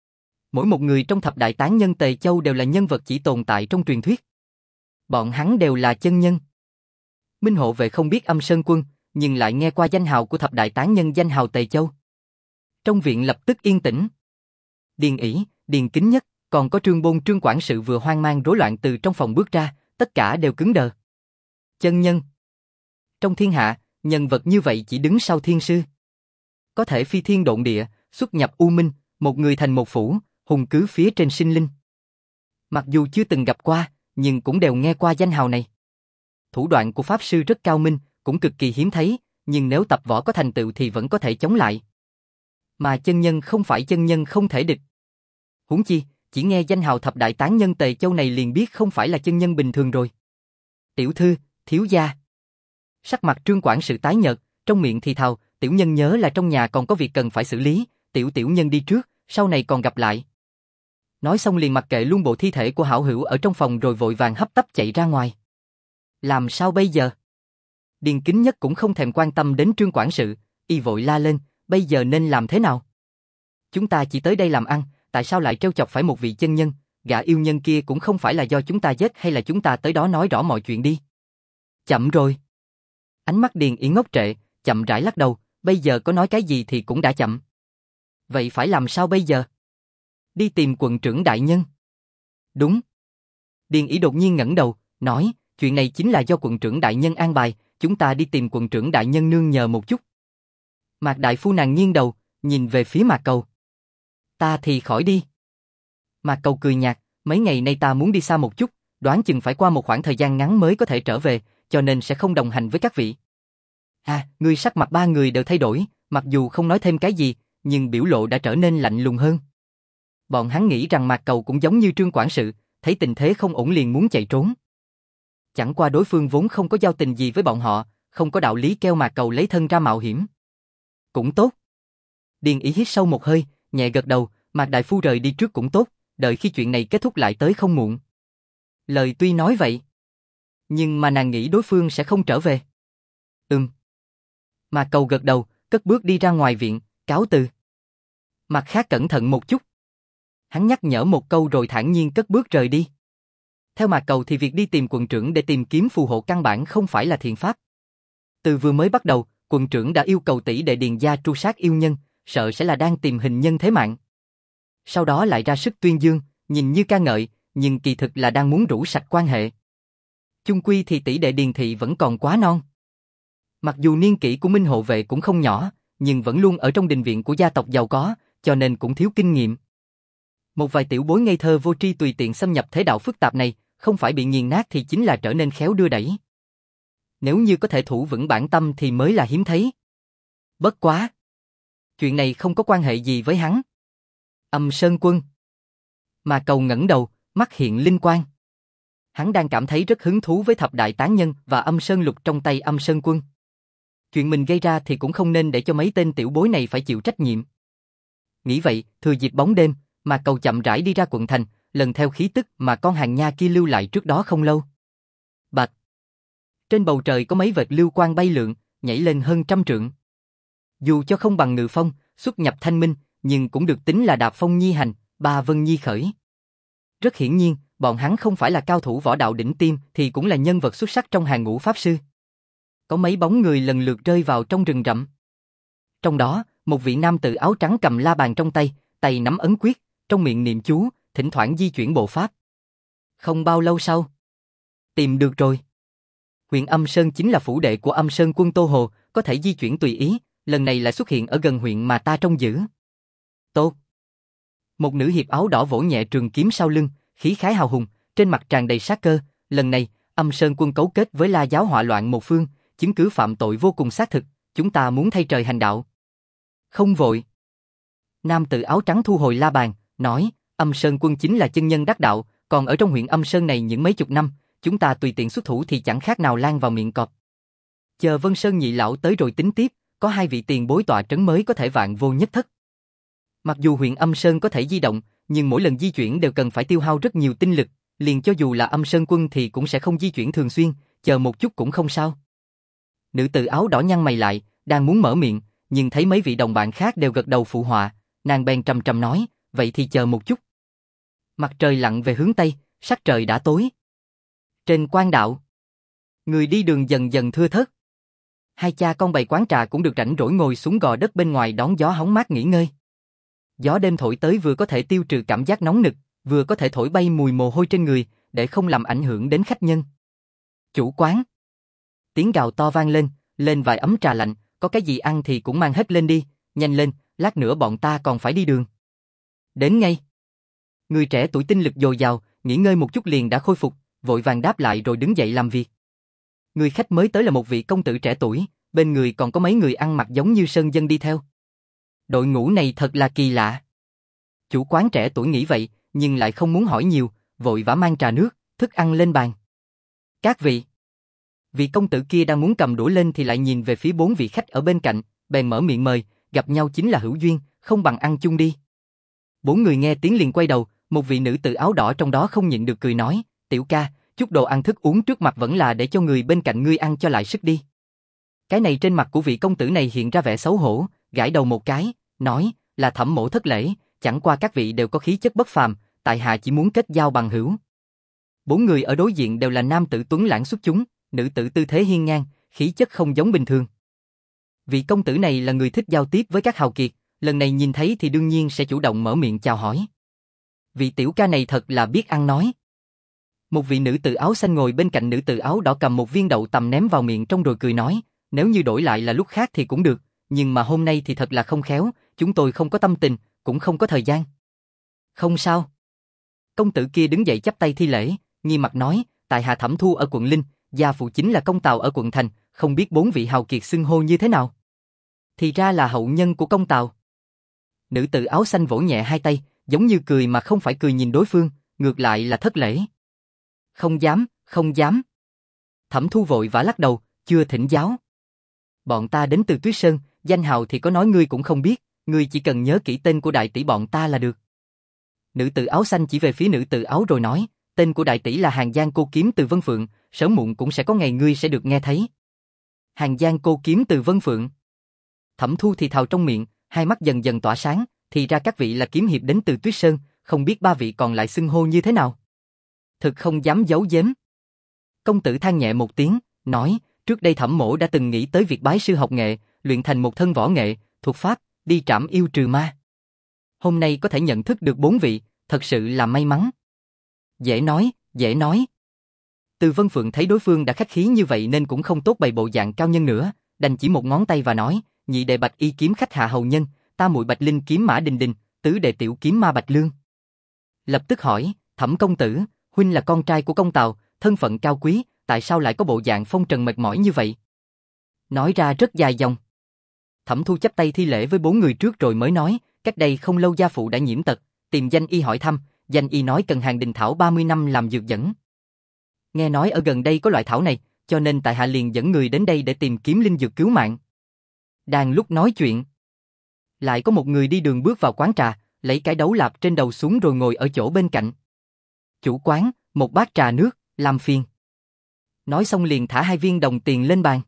Mỗi một người trong thập đại tán nhân Tề Châu đều là nhân vật chỉ tồn tại trong truyền thuyết. Bọn hắn đều là chân nhân. Minh Hộ Vệ không biết Âm Sơn Quân, nhưng lại nghe qua danh hào của thập đại tán nhân danh hào Tề Châu. Trong viện lập tức yên tĩnh. Điền Ỷ, Điền Kính Nhất, còn có Trương Bôn Trương quản sự vừa hoang mang rối loạn từ trong phòng bước ra, tất cả đều cứng đờ. Chân nhân. Trong thiên hạ, nhân vật như vậy chỉ đứng sau thiên sư. Có thể phi thiên độn địa, xuất nhập u minh, một người thành một phủ, hùng cứ phía trên sinh linh. Mặc dù chưa từng gặp qua, nhưng cũng đều nghe qua danh hào này. Thủ đoạn của pháp sư rất cao minh, cũng cực kỳ hiếm thấy, nhưng nếu tập võ có thành tựu thì vẫn có thể chống lại. Mà chân nhân không phải chân nhân không thể địch. Huống chi, chỉ nghe danh hào thập đại tán nhân Tề Châu này liền biết không phải là chân nhân bình thường rồi. Tiểu thư, thiếu gia. Sắc mặt Trương quản sự tái nhợt, trong miệng thì thào, tiểu nhân nhớ là trong nhà còn có việc cần phải xử lý, tiểu nhân đi trước, sau này còn gặp lại. Nói xong liền mặc kệ luôn bộ thi thể của hảo hữu ở trong phòng rồi vội vàng hấp tấp chạy ra ngoài. Làm sao bây giờ? Điền Kính Nhất cũng không thèm quan tâm đến Trương quản sự, y vội la lên, bây giờ nên làm thế nào? Chúng ta chỉ tới đây làm ăn, tại sao lại trêu chọc phải một vị chân nhân, gã yêu nhân kia cũng không phải là do chúng ta giết hay là chúng ta tới đó nói rõ mọi chuyện đi. Chậm rồi. Ánh mắt Điền Ỷ ngốc trệ, chậm rãi lắc đầu, bây giờ có nói cái gì thì cũng đã chậm. Vậy phải làm sao bây giờ? Đi tìm quận trưởng đại nhân. Đúng. Điền Ỷ đột nhiên ngẩng đầu, nói, chuyện này chính là do quận trưởng đại nhân an bài, chúng ta đi tìm quận trưởng đại nhân nương nhờ một chút. Mạc đại phu nàng nghiêng đầu, nhìn về phía Mạc Cầu. Ta thì khỏi đi. Mạc Cầu cười nhạt, mấy ngày nay ta muốn đi xa một chút, đoán chừng phải qua một khoảng thời gian ngắn mới có thể trở về, cho nên sẽ không đồng hành với các vị. Ngươi sắc mặt ba người đều thay đổi, mặc dù không nói thêm cái gì, nhưng biểu lộ đã trở nên lạnh lùng hơn. Bọn hắn nghĩ rằng Mạc Cầu cũng giống như Trương quản sự, thấy tình thế không ổn liền muốn chạy trốn. Chẳng qua đối phương vốn không có giao tình gì với bọn họ, không có đạo lý kêu Mạc Cầu lấy thân ra mạo hiểm. Cũng tốt. Điền Ỷ hít sâu một hơi, nhẹ gật đầu, Mạc đại phu rời đi trước cũng tốt, đợi khi chuyện này kết thúc lại tới không muộn. Lời tuy nói vậy, nhưng mà nàng nghĩ đối phương sẽ không trở về. Mạc Cầu gật đầu, cất bước đi ra ngoài viện, cáo từ. Mặt khác cẩn thận một chút. Hắn nhắc nhở một câu rồi thản nhiên cất bước rời đi. Theo Mạc Cầu thì việc đi tìm quận trưởng để tìm kiếm phù hộ căn bản không phải là thiện pháp. Từ vừa mới bắt đầu, quận trưởng đã yêu cầu tỷ đệ Điền gia tru sát yêu nhân, sợ sẽ là đang tìm hình nhân thế mạng. Sau đó lại ra sức tuyên dương, nhìn như ca ngợi, nhưng kỳ thực là đang muốn rũ sạch quan hệ. Chung quy thì tỷ đệ Điền thị vẫn còn quá non. Mặc dù niên kỷ của Minh Hộ Vệ cũng không nhỏ, nhưng vẫn luôn ở trong đình viện của gia tộc giàu có, cho nên cũng thiếu kinh nghiệm. Một vài tiểu bối ngây thơ vô tri tùy tiện xâm nhập thế đạo phức tạp này, không phải bị nghiền nát thì chính là trở nên khéo đưa đẩy. Nếu như có thể thủ vững bản tâm thì mới là hiếm thấy. Bất quá. Chuyện này không có quan hệ gì với hắn. Âm Sơn Quân. Mà Cầu ngẩng đầu, mắt hiện linh quang. Hắn đang cảm thấy rất hứng thú với thập đại tán nhân và âm sơn lục trong tay Âm Sơn Quân. Chuyện mình gây ra thì cũng không nên để cho mấy tên tiểu bối này phải chịu trách nhiệm. Nghĩ vậy, thừa dịp bóng đêm, mà Cầu chậm rãi đi ra quận thành, lần theo khí tức mà con hàng nha kia lưu lại trước đó không lâu. Bạch. Trên bầu trời có mấy vệt lưu quang bay lượn, nhảy lên hơn 100 trượng. Dù cho không bằng Ngự Phong, xuất nhập thanh minh, nhưng cũng được tính là đạp phong nhi hành, ba vân nhi khởi. Rất hiển nhiên, bọn hắn không phải là cao thủ võ đạo đỉnh tiêm thì cũng là nhân vật xuất sắc trong hàng ngũ pháp sư. Có mấy bóng người lần lượt rơi vào trong rừng rậm. Trong đó, một vị nam tử áo trắng cầm la bàn trong tay, tay nắm ấn quyết, trong miệng niệm chú, thỉnh thoảng di chuyển bộ pháp. Không bao lâu sau, tìm được rồi. Huyện Âm Sơn chính là phủ đệ của Âm Sơn Quân Tô Hồ, có thể di chuyển tùy ý, lần này lại xuất hiện ở gần huyện mà ta trông giữ. Tốt. Một nữ hiệp áo đỏ vỗ nhẹ trường kiếm sau lưng, khí khái hào hùng, trên mặt tràn đầy sát cơ, lần này, Âm Sơn Quân cấu kết với La giáo họa loạn một phương, chứng cứ phạm tội vô cùng xác thực, chúng ta muốn thay trời hành đạo. Không vội. Nam tử áo trắng thu hồi la bàn, nói, Âm Sơn Quân chính là chân nhân đắc đạo, còn ở trong huyện Âm Sơn này những mấy chục năm, chúng ta tùy tiện xuất thủ thì chẳng khác nào lan vào miệng cọp. Chờ Vân Sơn nhị lão tới rồi tính tiếp, có hai vị tiền bối tọa trấn mới có thể vạn vô nhất thất. Mặc dù huyện Âm Sơn có thể di động, nhưng mỗi lần di chuyển đều cần phải tiêu hao rất nhiều tinh lực, liền cho dù là Âm Sơn quân thì cũng sẽ không di chuyển thường xuyên, chờ một chút cũng không sao. Nữ tử áo đỏ nhăn mày lại, đang muốn mở miệng, nhưng thấy mấy vị đồng bạn khác đều gật đầu phụ họa, nàng bèn trầm trầm nói, vậy thì chờ một chút. Mặt trời lặn về hướng Tây, sắc trời đã tối. Trên quan đạo, người đi đường dần dần thưa thớt. Hai cha con bày quán trà cũng được rảnh rỗi ngồi xuống gò đất bên ngoài đón gió hóng mát nghỉ ngơi. Gió đêm thổi tới vừa có thể tiêu trừ cảm giác nóng nực, vừa có thể thổi bay mùi mồ hôi trên người, để không làm ảnh hưởng đến khách nhân. Chủ quán. Tiếng gào to vang lên vài ấm trà lạnh, có cái gì ăn thì cũng mang hết lên đi, nhanh lên, lát nữa bọn ta còn phải đi đường. Đến ngay. Người trẻ tuổi tinh lực dồi dào, nghỉ ngơi một chút liền đã khôi phục, vội vàng đáp lại rồi đứng dậy làm việc. Người khách mới tới là một vị công tử trẻ tuổi, bên người còn có mấy người ăn mặc giống như sơn dân đi theo. Đội ngũ này thật là kỳ lạ. Chủ quán trẻ tuổi nghĩ vậy, nhưng lại không muốn hỏi nhiều, vội vã mang trà nước, thức ăn lên bàn. Các vị. Vị công tử kia đang muốn cầm đũa lên thì lại nhìn về phía bốn vị khách ở bên cạnh, bèn mở miệng mời, gặp nhau chính là hữu duyên, không bằng ăn chung đi. Bốn người nghe tiếng liền quay đầu, một vị nữ tử áo đỏ trong đó không nhịn được cười nói, tiểu ca, chút đồ ăn thức uống trước mặt vẫn là để cho người bên cạnh ngươi ăn cho lại sức đi. Cái này trên mặt của vị công tử này hiện ra vẻ xấu hổ, gãi đầu một cái, nói, là Thẩm mỗ thất lễ, chẳng qua các vị đều có khí chất bất phàm, tại hạ chỉ muốn kết giao bằng hữu. Bốn người ở đối diện đều là nam tử tuấn lãng xuất chúng, nữ tử tư thế hiên ngang, khí chất không giống bình thường. Vị công tử này là người thích giao tiếp với các hào kiệt, lần này nhìn thấy thì đương nhiên sẽ chủ động mở miệng chào hỏi. Vị tiểu ca này thật là biết ăn nói. Một vị nữ tử áo xanh ngồi bên cạnh nữ tử áo đỏ cầm một viên đậu tằm ném vào miệng trong rồi cười nói, nếu như đổi lại là lúc khác thì cũng được, nhưng mà hôm nay thì thật là không khéo, chúng tôi không có tâm tình, cũng không có thời gian. Không sao. Công tử kia đứng dậy chắp tay thi lễ, nghiêm mặt nói, tại hạ Thẩm Thu ở quận Linh, gia phụ chính là công Tào ở quận Thành, không biết bốn vị hào kiệt xưng hô như thế nào. Thì ra là hậu nhân của công Tào. Nữ tử áo xanh vỗ nhẹ hai tay, giống như cười mà không phải cười nhìn đối phương, ngược lại là thất lễ. Không dám, không dám. Thẩm Thu vội vã lắc đầu, chưa thỉnh giáo. Bọn ta đến từ Tuyết Sơn, danh hào thì có nói ngươi cũng không biết, ngươi chỉ cần nhớ kỹ tên của đại tỷ bọn ta là được. Nữ tử áo xanh chỉ về phía nữ tử áo rồi nói, tên của đại tỷ là Hàng Giang cô kiếm từ Vân Phượng, sớm muộn cũng sẽ có ngày ngươi sẽ được nghe thấy. Hàng Giang cô kiếm từ Vân Phượng. Thẩm Thu thì thào trong miệng, hai mắt dần dần tỏa sáng, thì ra các vị là kiếm hiệp đến từ Tuyết Sơn, không biết ba vị còn lại xưng hô như thế nào. Thực không dám giấu giếm. Công tử than nhẹ một tiếng, nói, trước đây Thẩm mỗ đã từng nghĩ tới việc bái sư học nghệ, luyện thành một thân võ nghệ, thuộc pháp, đi trảm yêu trừ ma. Hôm nay có thể nhận thức được bốn vị, thật sự là may mắn. Dễ nói, dễ nói. Từ Vân Phượng thấy đối phương đã khách khí như vậy nên cũng không tốt bày bộ dạng cao nhân nữa, đành chỉ một ngón tay và nói, nhị đệ Bạch Y kiếm khách hạ hầu nhân, ta muội Bạch Linh kiếm mã đình đình, tứ đệ tiểu kiếm ma Bạch Lương. Lập tức hỏi, Thẩm công tử, huynh là con trai của công Tào, thân phận cao quý, tại sao lại có bộ dạng phong trần mệt mỏi như vậy? Nói ra rất dài dòng. Thẩm Thu chắp tay thi lễ với bốn người trước rồi mới nói, cách đây không lâu gia phụ đã nhiễm tật, tìm danh y hỏi thăm, danh y nói cần hàng đình thảo 30 năm làm dược dẫn. Nghe nói ở gần đây có loại thảo này, cho nên tại hạ liền dẫn người đến đây để tìm kiếm linh dược cứu mạng. Đang lúc nói chuyện, lại có một người đi đường bước vào quán trà, lấy cái đấu lạp trên đầu xuống rồi ngồi ở chỗ bên cạnh. Chủ quán, một bát trà nước, làm phiền. Nói xong liền thả hai viên đồng tiền lên bàn.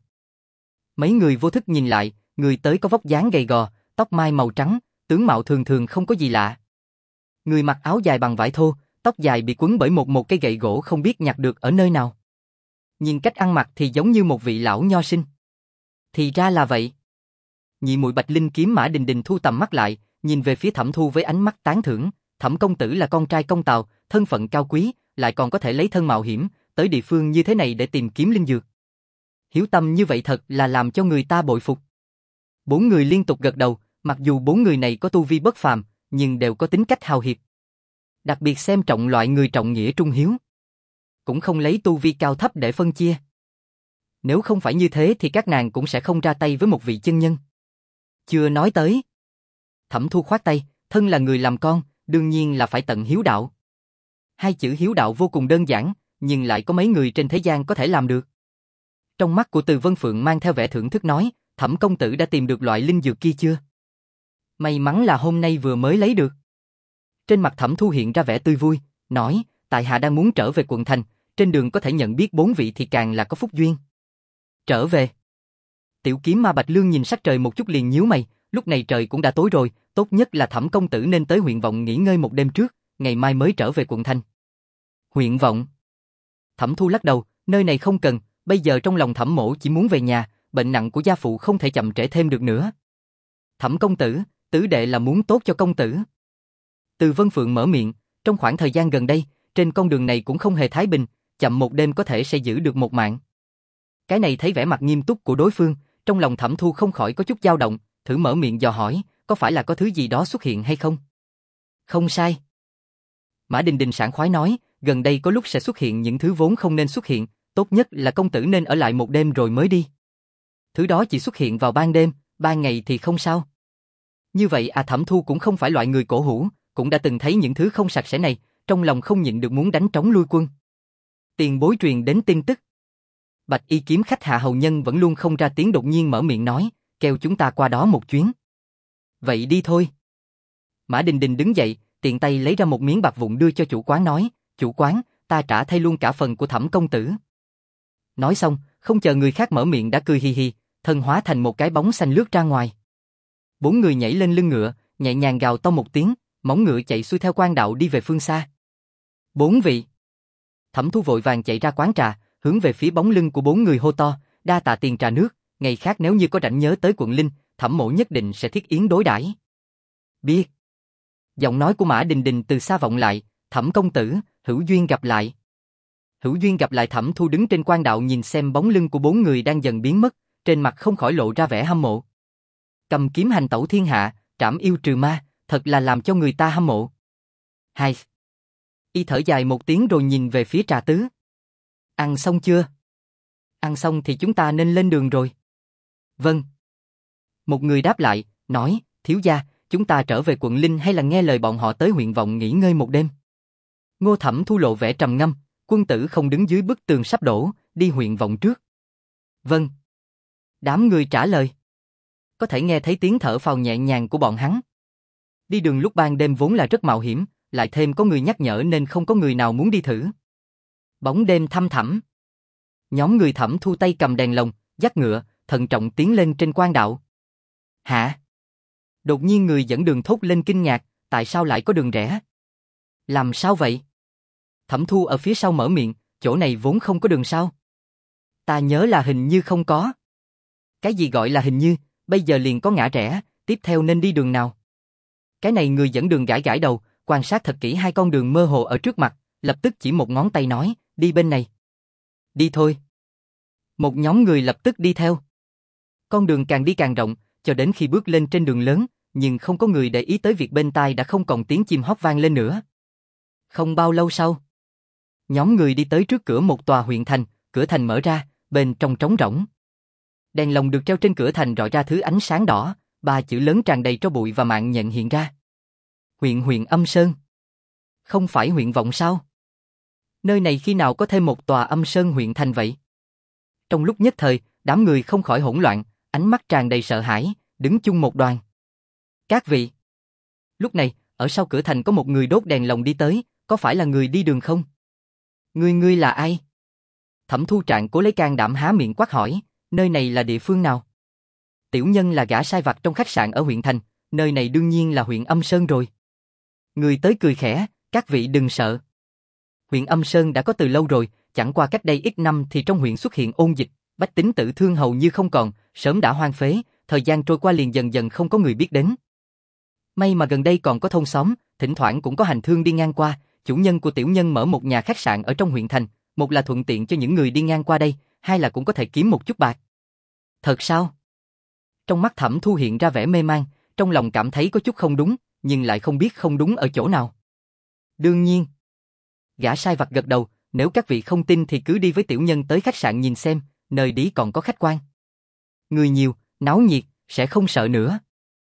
Mấy người vô thức nhìn lại, người tới có vóc dáng gầy gò, tóc mai màu trắng, tướng mạo thường thường không có gì lạ. Người mặc áo dài bằng vải thô, tóc dài bị quấn bởi một cây gậy gỗ không biết nhặt được ở nơi nào. Nhìn cách ăn mặc thì giống như một vị lão nho sinh. Thì ra là vậy. Nhị muội Bạch Linh kiếm mã đình đình thu tầm mắt lại, nhìn về phía Thẩm Thu với ánh mắt tán thưởng. Thẩm công tử là con trai công Tào, thân phận cao quý, lại còn có thể lấy thân mạo hiểm tới địa phương như thế này để tìm kiếm linh dược. Hiếu tâm như vậy thật là làm cho người ta bội phục. Bốn người liên tục gật đầu, mặc dù bốn người này có tu vi bất phàm, nhưng đều có tính cách hào hiệp. Đặc biệt xem trọng loại người trọng nghĩa trung hiếu. Cũng không lấy tu vi cao thấp để phân chia. Nếu không phải như thế thì các nàng cũng sẽ không ra tay với một vị chân nhân. Chưa nói tới. Thẩm Thu khoát tay, thân là người làm con, đương nhiên là phải tận hiếu đạo. Hai chữ hiếu đạo vô cùng đơn giản, nhưng lại có mấy người trên thế gian có thể làm được. Trong mắt của Từ Vân Phượng mang theo vẻ thưởng thức nói, Thẩm công tử đã tìm được loại linh dược kia chưa? May mắn là hôm nay vừa mới lấy được. Trên mặt Thẩm Thu hiện ra vẻ tươi vui, nói, tại hạ đang muốn trở về quận thành, trên đường có thể nhận biết 4 vị thì càng là có phúc duyên. Trở về. Tiểu kiếm ma Bạch Lương nhìn sắc trời một chút liền nhíu mày, lúc này trời cũng đã tối rồi, tốt nhất là Thẩm công tử nên tới huyện vọng nghỉ ngơi một đêm trước, ngày mai mới trở về quận thành. Huyện vọng. Thẩm Thu lắc đầu, nơi này không cần, bây giờ trong lòng Thẩm mỗ chỉ muốn về nhà, bệnh nặng của gia phụ không thể chậm trễ thêm được nữa. Thẩm công tử, tứ đệ là muốn tốt cho công tử. Từ Vân Phượng mở miệng, trong khoảng thời gian gần đây, trên con đường này cũng không hề thái bình, chậm một đêm có thể sẽ giữ được một mạng. Cái này thấy vẻ mặt nghiêm túc của đối phương, trong lòng Thẩm Thu không khỏi có chút dao động, thử mở miệng dò hỏi, có phải là có thứ gì đó xuất hiện hay không? Không sai. Mã Đình Đình sảng khoái nói, gần đây có lúc sẽ xuất hiện những thứ vốn không nên xuất hiện, tốt nhất là công tử nên ở lại một đêm rồi mới đi. Thứ đó chỉ xuất hiện vào ban đêm, ban ngày thì không sao. Như vậy Thẩm Thu cũng không phải loại người cổ hủ, cũng đã từng thấy những thứ không sạch sẽ này, trong lòng không nhịn được muốn đánh trống lui quân. Tiền bối truyền đến tin tức. Bạch y kiếm khách Hạ Hầu Nhân vẫn luôn không ra tiếng đột nhiên mở miệng nói, kêu chúng ta qua đó một chuyến. Vậy đi thôi. Mã Đình Đình đứng dậy, tiện tay lấy ra một miếng bạc vụn đưa cho chủ quán nói, chủ quán, ta trả thay luôn cả phần của Thẩm công tử. Nói xong, không chờ người khác mở miệng đã cười hi hi, thân hóa thành một cái bóng xanh lướt ra ngoài. 4 người nhảy lên lưng ngựa, nhẹ nhàng gào to một tiếng, móng ngựa chạy xuôi theo quan đạo đi về phương xa. 4 vị. Thẩm Thu vội vàng chạy ra quán trà, hướng về phía bóng lưng của 4 người hô to, đa tạ tiền trà nước, ngày khác nếu như có rảnh nhớ tới quận Linh, Thẩm mỗ nhất định sẽ thiết yến đối đãi. Biết. Giọng nói của Mã Đình Đình từ xa vọng lại, Thẩm công tử, hữu duyên gặp lại. Hữu duyên gặp lại. Thẩm Thu đứng trên quan đạo nhìn xem bóng lưng của 4 người đang dần biến mất, trên mặt không khỏi lộ ra vẻ hâm mộ. Cầm kiếm hành tẩu thiên hạ, trảm yêu trừ ma, thật là làm cho người ta hâm mộ. Hai. Y thở dài một tiếng rồi nhìn về phía trà tứ. Ăn xong chưa? Ăn xong thì chúng ta nên lên đường rồi. Vâng. Một người đáp lại, nói, thiếu gia, chúng ta trở về quận Linh hay là nghe lời bọn họ tới huyện vọng nghỉ ngơi một đêm? Ngô Thẩm Thu lộ vẻ trầm ngâm, quân tử không đứng dưới bức tường sắp đổ, đi huyện vọng trước. Vâng. Đám người trả lời. Có thể nghe thấy tiếng thở phào nhẹ nhàng của bọn hắn. Đi đường lúc ban đêm vốn là rất mạo hiểm, lại thêm có người nhắc nhở nên không có người nào muốn đi thử. Bóng đêm thăm thẳm. Nhóm người Thẩm Thu tay cầm đèn lồng, dắt ngựa, thận trọng tiến lên trên quan đạo. Hả? Đột nhiên người dẫn đường thốt lên kinh ngạc, tại sao lại có đường rẽ? Làm sao vậy? Thẩm Thu ở phía sau mở miệng, chỗ này vốn không có đường sao? Ta nhớ là hình như không có. Cái gì gọi là hình như, bây giờ liền có ngã rẽ, tiếp theo nên đi đường nào? Cái này người dẫn đường gãi gãi đầu, quan sát thật kỹ hai con đường mơ hồ ở trước mặt, lập tức chỉ một ngón tay nói, đi bên này. Đi thôi. Một nhóm người lập tức đi theo. Con đường càng đi càng rộng, cho đến khi bước lên trên đường lớn, nhưng không có người để ý tới việc bên tai đã không còn tiếng chim hót vang lên nữa. Không bao lâu sau, nhóm người đi tới trước cửa một tòa huyện thành, cửa thành mở ra, bên trong trống rỗng. Đèn lồng được treo trên cửa thành rọi ra thứ ánh sáng đỏ, 3 chữ lớn tràn đầy tro bụi và mạng nhện hiện ra. Huyện Âm Sơn. Không phải huyện vọng sao? Nơi này khi nào có thêm một tòa âm sơn huyện thành vậy? Trong lúc nhất thời, đám người không khỏi hỗn loạn, ánh mắt tràn đầy sợ hãi, đứng chung một đoàn. Các vị. Lúc này, ở sau cửa thành có một người đốt đèn lồng đi tới, có phải là người đi đường không? Ngươi là ai? Thẩm Thu Trạng cố lấy can đảm há miệng quát hỏi, nơi này là địa phương nào? Tiểu nhân là gã sai vặt trong khách sạn ở huyện thành, nơi này đương nhiên là huyện Âm Sơn rồi. Người tới cười khẽ, các vị đừng sợ. Huyện Âm Sơn đã có từ lâu rồi, chẳng qua cách đây ít năm thì trong huyện xuất hiện ôn dịch, bách tính tử thương hầu như không còn, sớm đã hoang phế, thời gian trôi qua liền dần dần không có người biết đến. May mà gần đây còn có thôn xóm, thỉnh thoảng cũng có hành thương đi ngang qua, chủ nhân của tiểu nhân mở một nhà khách sạn ở trong huyện thành, một là thuận tiện cho những người đi ngang qua đây, hai là cũng có thể kiếm một chút bạc. Thật sao? Trong mắt Thẩm Thu hiện ra vẻ mê man, trong lòng cảm thấy có chút không đúng, nhưng lại không biết không đúng ở chỗ nào. Đương nhiên. Gã sai vặt gật đầu, nếu các vị không tin thì cứ đi với tiểu nhân tới khách sạn nhìn xem, nơi đó còn có khách quan. Người nhiều, náo nhiệt, sẽ không sợ nữa.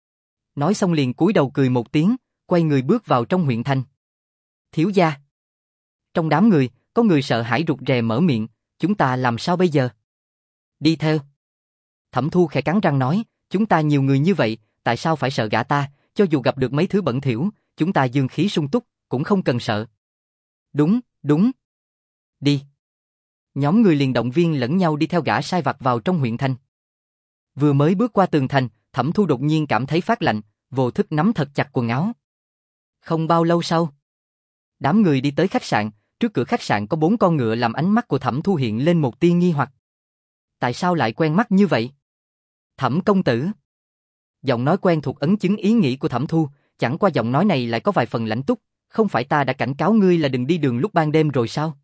Nói xong liền cúi đầu cười một tiếng, quay người bước vào trong huyện thành. Thiếu gia. Trong đám người, có người sợ hãi rụt rè mở miệng, chúng ta làm sao bây giờ? Đi theo. Thẩm Thu khẽ cắn răng nói, chúng ta nhiều người như vậy, tại sao phải sợ gã ta, cho dù gặp được mấy thứ bẩn thỉu, chúng ta dương khí sung túc, cũng không cần sợ. Đúng, đúng. Đi. Nhóm người liền động viên lẫn nhau đi theo gã sai vặt vào trong huyện thành. Vừa mới bước qua tường thành, Thẩm Thu đột nhiên cảm thấy phát lạnh, vô thức nắm thật chặt quần áo. Không bao lâu sau, đám người đi tới khách sạn, trước cửa khách sạn có 4 con ngựa làm ánh mắt của Thẩm Thu hiện lên một tia nghi hoặc. Tại sao lại quen mắt như vậy? Thẩm công tử. Giọng nói quen thuộc ấn chứng ý nghĩ của Thẩm Thu, chẳng qua giọng nói này lại có vài phần lãnh túc, không phải ta đã cảnh cáo ngươi là đừng đi đường lúc ban đêm rồi sao?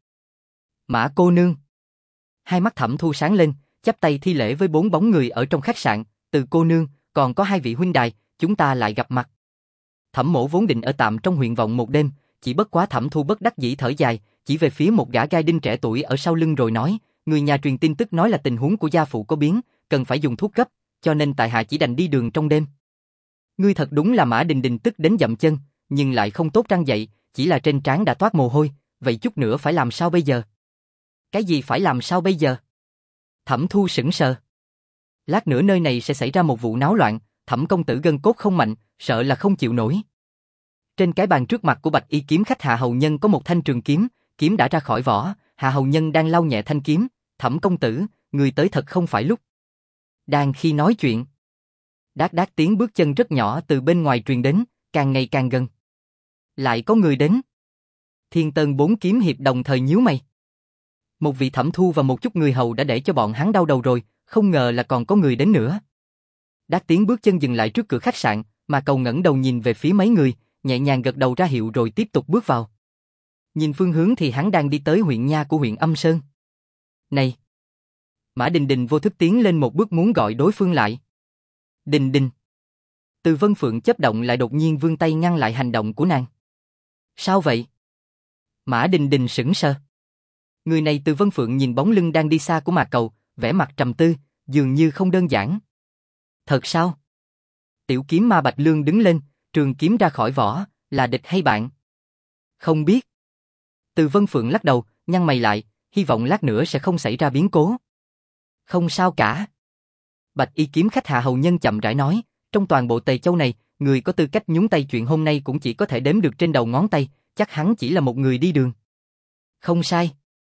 Mã cô nương. Hai mắt Thẩm Thu sáng lên, chắp tay thi lễ với 4 bóng người ở trong khách sạn, Từ cô nương, còn có 2 vị huynh đài, chúng ta lại gặp mặt. Thẩm Mỗ vốn định ở tạm trong huyện vọng một đêm, chỉ bất quá Thẩm Thu bất đắc dĩ thở dài, chỉ về phía một gã gai đinh trẻ tuổi ở sau lưng rồi nói, người nhà truyền tin tức nói là tình huống của gia phụ có biến, cần phải dùng thuốc gấp, cho nên tại hạ chỉ đành đi đường trong đêm. Ngươi thật đúng là Mã Đình Đình tức đến dậm chân, nhưng lại không tốt răng dậy, chỉ là trên trán đã toát mồ hôi, vậy chút nữa phải làm sao bây giờ? Cái gì phải làm sao bây giờ? Thẩm Thu sững sờ. Lát nữa nơi này sẽ xảy ra một vụ náo loạn, Thẩm công tử gân cốt không mạnh, sợ là không chịu nổi. Trên cái bàn trước mặt của Bạch Y kiếm khách Hạ Hầu Nhân có một thanh trường kiếm, kiếm đã ra khỏi vỏ, Hạ Hầu Nhân đang lau nhẹ thanh kiếm, Thẩm công tử, người tới thật không phải lúc. Đang khi nói chuyện, đát đát tiếng bước chân rất nhỏ từ bên ngoài truyền đến, càng ngày càng gần. Lại có người đến. Thiên Tân 4 kiếm hiệp đồng thời nhíu mày. Một vị Thẩm Thu và một chút người hầu đã để cho bọn hắn đau đầu rồi, không ngờ là còn có người đến nữa. Đát tiếng bước chân dừng lại trước cửa khách sạn, mà Cầu ngẩng đầu nhìn về phía mấy người, nhẹ nhàng gật đầu ra hiệu rồi tiếp tục bước vào. Nhìn phương hướng thì hắn đang đi tới huyện nha của huyện Âm Sơn. Này! Mã Đình Đình vô thức tiến lên một bước muốn gọi đối phương lại. Đình Đình! Từ Vân Phượng chớp động lại đột nhiên vươn tay ngăn lại hành động của nàng. Sao vậy? Mã Đình Đình sững sờ. Người này Từ Vân Phượng nhìn bóng lưng đang đi xa của Mạc Cầu, vẻ mặt trầm tư, dường như không đơn giản. Thật sao? Tiểu kiếm ma Bạch Lương đứng lên, trường kiếm ra khỏi vỏ, là địch hay bạn? Không biết. Từ Vân Phượng lắc đầu, nhăn mày lại, hy vọng lát nữa sẽ không xảy ra biến cố. Không sao cả. Bạch Y kiếm khách Hạ Hầu Nhân chậm rãi nói, trong toàn bộ Tề Châu này, người có tư cách nhúng tay chuyện hôm nay cũng chỉ có thể đếm được trên đầu ngón tay, chắc hắn chỉ là một người đi đường. Không sai.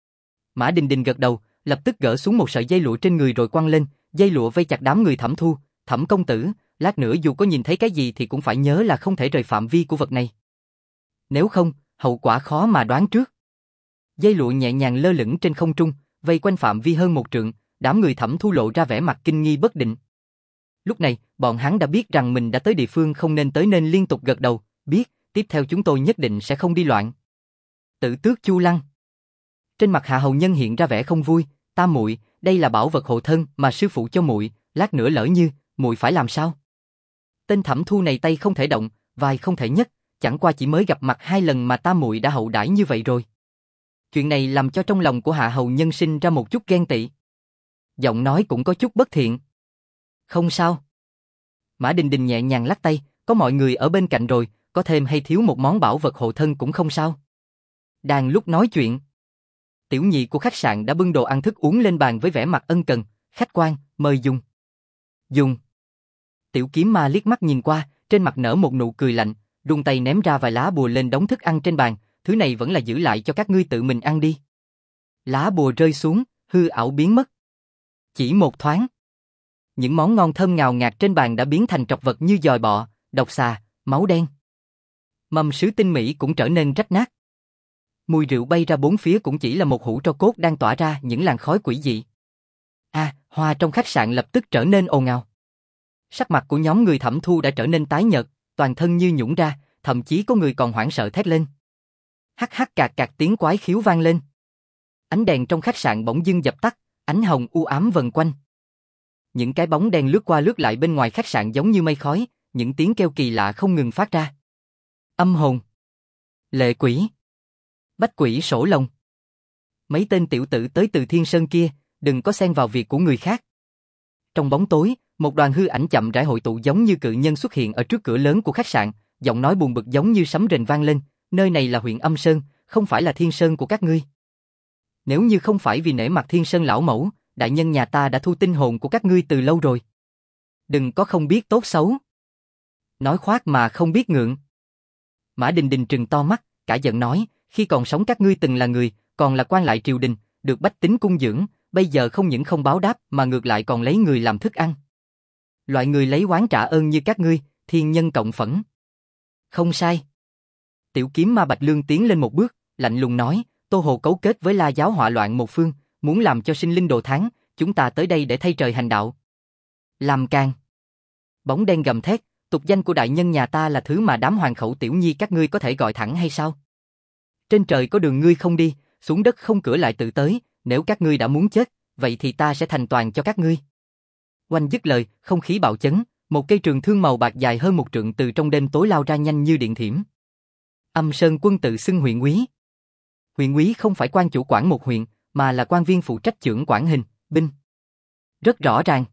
Mã Đình Đình gật đầu, lập tức gỡ xuống một sợi dây lụa trên người rồi quăng lên, dây lụa vây chặt đám người Thẩm Thu, Thẩm công tử, lát nữa dù có nhìn thấy cái gì thì cũng phải nhớ là không thể rời phạm vi của vật này. Nếu không, hậu quả khó mà đoán trước. Dây lụa nhẹ nhàng lơ lửng trên không trung, vây quanh phạm vi hơn 1 trượng, đám người Thẩm Thu lộ ra vẻ mặt kinh nghi bất định. Lúc này, bọn hắn đã biết rằng mình đã tới địa phương không nên tới nên liên tục gật đầu, biết, tiếp theo chúng tôi nhất định sẽ không đi loạn. Tử tước Chu Lăng. Trên mặt Hạ Hầu Nhân hiện ra vẻ không vui, tam muội, đây là bảo vật hộ thân mà sư phụ cho muội, lát nữa lỡ như, muội phải làm sao? Tên Thẩm Thu này tay không thể động, vai không thể nhấc, chẳng qua chỉ mới gặp mặt 2 lần mà tam muội đã hậu đãi như vậy rồi. Chuyện này làm cho trong lòng của Hạ Hầu Nhân sinh ra một chút ghen tị. Giọng nói cũng có chút bất thiện. Không sao. Mã Đình Đình nhẹ nhàng lắc tay, có mọi người ở bên cạnh rồi, có thêm hay thiếu một món bảo vật hộ thân cũng không sao. Đang lúc nói chuyện, tiểu nhị của khách sạn đã bưng đồ ăn thức uống lên bàn với vẻ mặt ân cần, khách quan, mời dùng. Dùng. Tiểu kiếm ma liếc mắt nhìn qua, trên mặt nở một nụ cười lạnh, rung tay ném ra vài lá bùa lên đống thức ăn trên bàn, thứ này vẫn là giữ lại cho các ngươi tự mình ăn đi. Lá bùa rơi xuống, hư ảo biến mất. Chỉ một thoáng, những món ngon thơm ngào ngạt trên bàn đã biến thành trọc vật như giòi bọ, độc xà, máu đen. Mâm sứ tinh mỹ cũng trở nên rách nát. Mùi rượu bay ra bốn phía cũng chỉ là một hũ tro cốt đang tỏa ra những làn khói quỷ dị. Hoa trong khách sạn lập tức trở nên ồn ào. Sắc mặt của nhóm người Thẩm Thu đã trở nên tái nhợt, toàn thân như nhũn ra, thậm chí có người còn hoảng sợ thét lên. Hắc hắc cạc cạc tiếng quái khiếu vang lên. Ánh đèn trong khách sạn bỗng dưng dập tắt, ánh hồng u ám vần quanh. Những cái bóng đen lướt qua lướt lại bên ngoài khách sạn giống như mây khói, những tiếng kêu kỳ lạ không ngừng phát ra. Âm hồn, lệ quỷ, bách quỷ sổ lồng. Mấy tên tiểu tử tới từ Thiên Sơn kia, đừng có xen vào việc của người khác. Trong bóng tối, một đoàn hư ảnh chậm rãi hội tụ giống như cự nhân xuất hiện ở trước cửa lớn của khách sạn, giọng nói buồn bực giống như sấm rền vang lên, nơi này là huyện Âm Sơn, không phải là Thiên Sơn của các ngươi. Nếu như không phải vì nể mặt Thiên Sơn lão mẫu, đại nhân nhà ta đã thu tinh hồn của các ngươi từ lâu rồi. Đừng có không biết tốt xấu. Nói khoác mà không biết ngượng. Mã Đình Đình trừng to mắt, cả giận nói, khi còn sống các ngươi từng là người, còn là quan lại triều đình, được bách tính cung dưỡng, bây giờ không những không báo đáp mà ngược lại còn lấy người làm thức ăn. Loại người lấy oán trả ơn như các ngươi, thiên nhân cộng phẫn. Không sai. Tiểu kiếm ma Bạch Lương tiến lên một bước, lạnh lùng nói, Tô Hồ cấu kết với La giáo họa loạn một phương, muốn làm cho sinh linh đồ thán, chúng ta tới đây để thay trời hành đạo. Làm càng. Bóng đen gầm thét, tục danh của đại nhân nhà ta là thứ mà đám hoàng khẩu tiểu nhi các ngươi có thể gọi thẳng hay sao? Trên trời có đường ngươi không đi, xuống đất không cửa lại tự tới, nếu các ngươi đã muốn chết, vậy thì ta sẽ thành toàn cho các ngươi. Oanh dứt lời, không khí bạo chấn, một cây trường thương màu bạc dài hơn một trượng từ trong đêm tối lao ra nhanh như điện thiểm. Âm Sơn Quân tự xưng huyện úy. Huyện úy không phải quan chủ quản một huyện, mà là quan viên phụ trách chưởng quản hình, binh. Rất rõ ràng.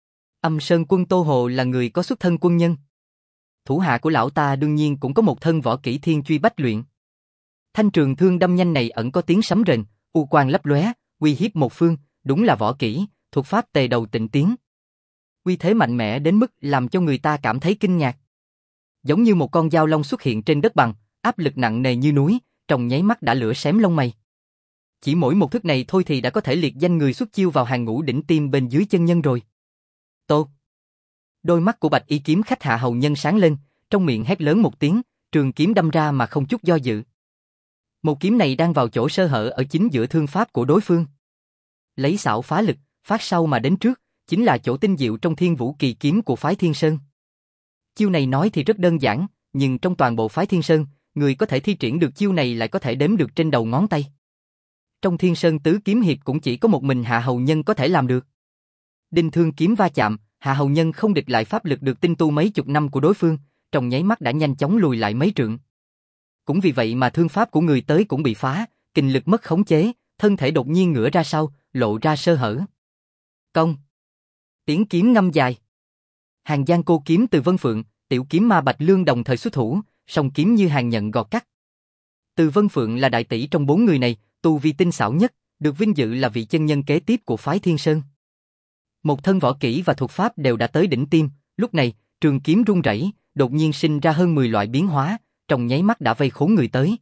Âm Sơn Quân Tô Hồ là người có xuất thân quân nhân. Thủ hạ của lão ta đương nhiên cũng có một thân võ kỹ thiên truy bách luyện. Thanh trường thương đâm nhanh này ẩn có tiếng sấm rền, u quang lấp lóe, uy hiếp một phương, đúng là võ kỹ, thuật pháp tề đầu tịnh tiến. Uy thế mạnh mẽ đến mức làm cho người ta cảm thấy kinh ngạc. Giống như một con dao long xuất hiện trên đất bằng, áp lực nặng nề như núi, trong nháy mắt đã lửa xém lông mày. Chỉ mỗi một thức này thôi thì đã có thể liệt danh người xuất chiêu vào hàng ngũ đỉnh tiêm bên dưới chân nhân rồi. Tô. Đôi mắt của Bạch Y kiếm khách Hạ Hầu Nhân sáng lên, trong miệng hét lớn một tiếng, trường kiếm đâm ra mà không chút do dự. Một kiếm này đang vào chỗ sơ hở ở chính giữa thương pháp của đối phương. Lấy xảo phá lực, phát sau mà đến trước, chính là chỗ tinh diệu trong Thiên Vũ Kỳ kiếm của phái Thiên Sơn. Chiêu này nói thì rất đơn giản, nhưng trong toàn bộ phái Thiên Sơn, người có thể thi triển được chiêu này lại có thể đếm được trên đầu ngón tay. Trong Thiên Sơn tứ kiếm hiệp cũng chỉ có một mình Hạ Hầu Nhân có thể làm được. Đinh thương kiếm va chạm, Hạ Hầu Nhân không địch lại pháp lực được tinh tu mấy chục năm của đối phương, trong nháy mắt đã nhanh chóng lùi lại mấy trượng. Cũng vì vậy mà thương pháp của người tới cũng bị phá, kình lực mất khống chế, thân thể đột nhiên ngửa ra sau, lộ ra sơ hở. Công. Tiếng kiếm ngâm dài. Hàng Giang Cô kiếm từ Vân Phượng, tiểu kiếm ma Bạch Lương đồng thời xuất thủ, song kiếm như hàng nhận gọt cắt. Từ Vân Phượng là đại tỷ trong bốn người này, tu vi tinh xảo nhất, được vinh dự là vị chân nhân kế tiếp của phái Thiên Sơn. Một thân võ kỹ và thuật pháp đều đã tới đỉnh tiêm, lúc này, trường kiếm rung rẩy, đột nhiên sinh ra hơn 10 loại biến hóa, trong nháy mắt đã vây khốn người tới.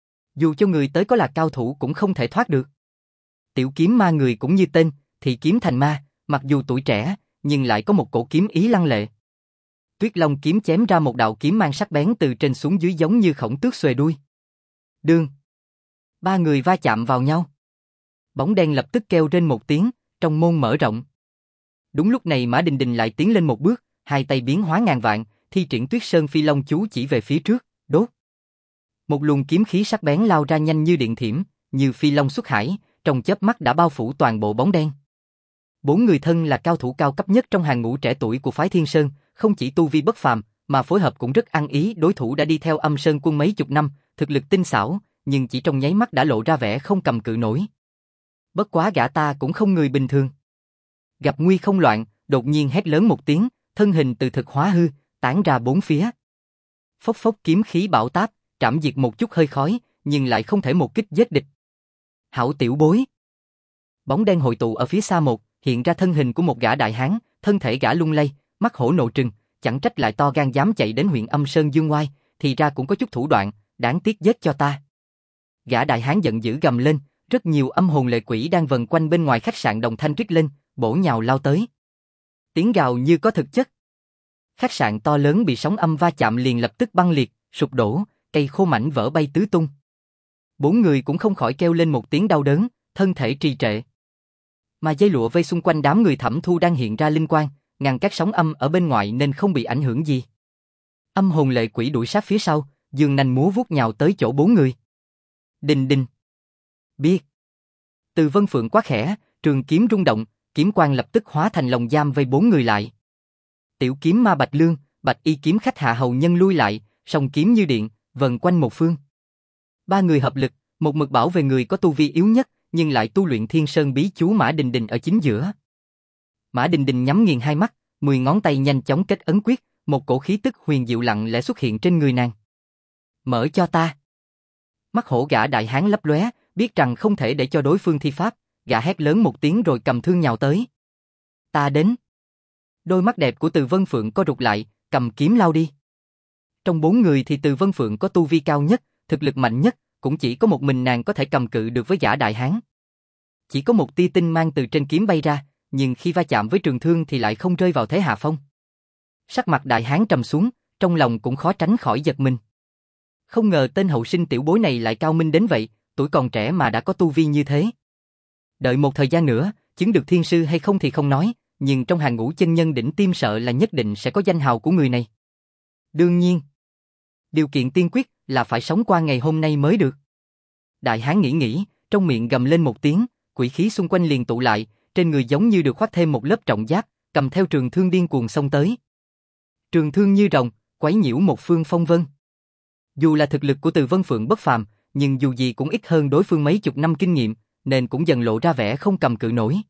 Dù cho người tới có là cao thủ cũng không thể thoát được. Tiểu kiếm ma người cũng như tên, thì kiếm thành ma, mặc dù tuổi trẻ, nhưng lại có một cổ kiếm ý lăng lệ. Tuyết Long kiếm chém ra một đạo kiếm mang sắc bén từ trên xuống dưới giống như khổng tước xuề đuôi. Đương. Ba người va chạm vào nhau. Bóng đen lập tức kêu rên một tiếng, trong môn mở rộng. Đúng lúc này Mã Đình Đình lại tiến lên một bước, hai tay biến hóa ngàn vạn, thi triển Tuyết Sơn Phi Long chú chỉ về phía trước, đốt. Một luồng kiếm khí sắc bén lao ra nhanh như điện thiểm, như phi long xuất hải, trong chớp mắt đã bao phủ toàn bộ bóng đen. Bốn người thân là cao thủ cao cấp nhất trong hàng ngũ trẻ tuổi của phái Thiên Sơn, không chỉ tu vi bất phàm, mà phối hợp cũng rất ăn ý. Đối thủ đã đi theo Âm Sơn Quân mấy chục năm, thực lực tinh xảo, nhưng chỉ trong nháy mắt đã lộ ra vẻ không cầm cự nổi. Bất quá gã ta cũng không người bình thường. Gặp nguy không loạn, đột nhiên hét lớn một tiếng, thân hình từ thực hóa hư, tản ra bốn phía. Phốc phốc kiếm khí bão táp, trảm diệt một chút hơi khói, nhưng lại không thể một kích giết địch. Hảo tiểu bối. Bóng đen hội tụ ở phía xa một, hiện ra thân hình của một gã đại hán, thân thể gã lung lay, mắt hổ nộ trừng, chẳng trách lại to gan dám chạy đến huyện Âm Sơn Dương Oai, thì ra cũng có chút thủ đoạn, đáng tiếc giết cho ta. Gã đại hán giận dữ gầm lên, rất nhiều âm hồn lệ quỷ đang vần quanh bên ngoài khách sạn đồng thanh rít lên, bổ nhào lao tới. Tiếng gào như có thực chất. Khách sạn to lớn bị sóng âm va chạm liền lập tức băng liệt, sụp đổ, cây khô mảnh vỡ bay tứ tung. Bốn người cũng không khỏi kêu lên một tiếng đau đớn, thân thể trì trệ. Mà dây lụa vây xung quanh đám người Thẩm Thu đang hiện ra linh quang, ngăn các sóng âm ở bên ngoài nên không bị ảnh hưởng gì. Âm hồn lệ quỷ đuổi sát phía sau, giương nanh múa vuốt nhào tới chỗ bốn người. Đình đình. Biết. Từ Vân Phượng quát khẽ, trường kiếm rung động, kiếm quang lập tức hóa thành lồng giam vây bốn người lại. Tiểu kiếm ma Bạch Lương, Bạch Y kiếm khách Hạ Hầu Nhân lui lại, song kiếm như điện, vần quanh một phương. Ba người hợp lực, một mực bảo vệ người có tu vi yếu nhất, nhưng lại tu luyện Thiên Sơn bí chú Mã Đình Đình ở chính giữa. Mã Đình Đình nhắm nghiền hai mắt, 10 ngón tay nhanh chóng kết ấn quyết, một cổ khí tức huyền diệu lặng lẽ xuất hiện trên người nàng. Mở cho ta. Mắt hổ gã đại hán lấp lóe, Biết rằng không thể để cho đối phương thi pháp, gã hét lớn một tiếng rồi cầm thương nhào tới. Ta đến. Đôi mắt đẹp của Từ Vân Phượng co rụt lại, cầm kiếm lao đi. Trong 4 người thì Từ Vân Phượng có tu vi cao nhất, thực lực mạnh nhất, cũng chỉ có một mình nàng có thể cầm cự được với gã đại hán. Chỉ có một tia tinh mang từ trên kiếm bay ra, nhưng khi va chạm với trường thương thì lại không rơi vào thế hạ phong. Sắc mặt đại hán trầm xuống, trong lòng cũng khó tránh khỏi giật mình. Không ngờ tên hậu sinh tiểu bối này lại cao minh đến vậy, tuổi còn trẻ mà đã có tu vi như thế. Đợi một thời gian nữa, chứng được thiên sư hay không thì không nói, nhưng trong hàng ngũ chân nhân đỉnh tiêm sợ là nhất định sẽ có danh hào của người này. Đương nhiên, điều kiện tiên quyết là phải sống qua ngày hôm nay mới được. Đại hán nghĩ, trong miệng gầm lên một tiếng, quỷ khí xung quanh liền tụ lại, trên người giống như được khoác thêm một lớp trọng giáp, cầm theo trường thương điên cuồng xông tới. Trường thương như rồng, quấy nhiễu một phương phong vân. Dù là thực lực của Từ Vân Phượng bất phàm, nhưng dù gì cũng ít hơn đối phương mấy chục năm kinh nghiệm, nên cũng dần lộ ra vẻ không cầm cự nổi.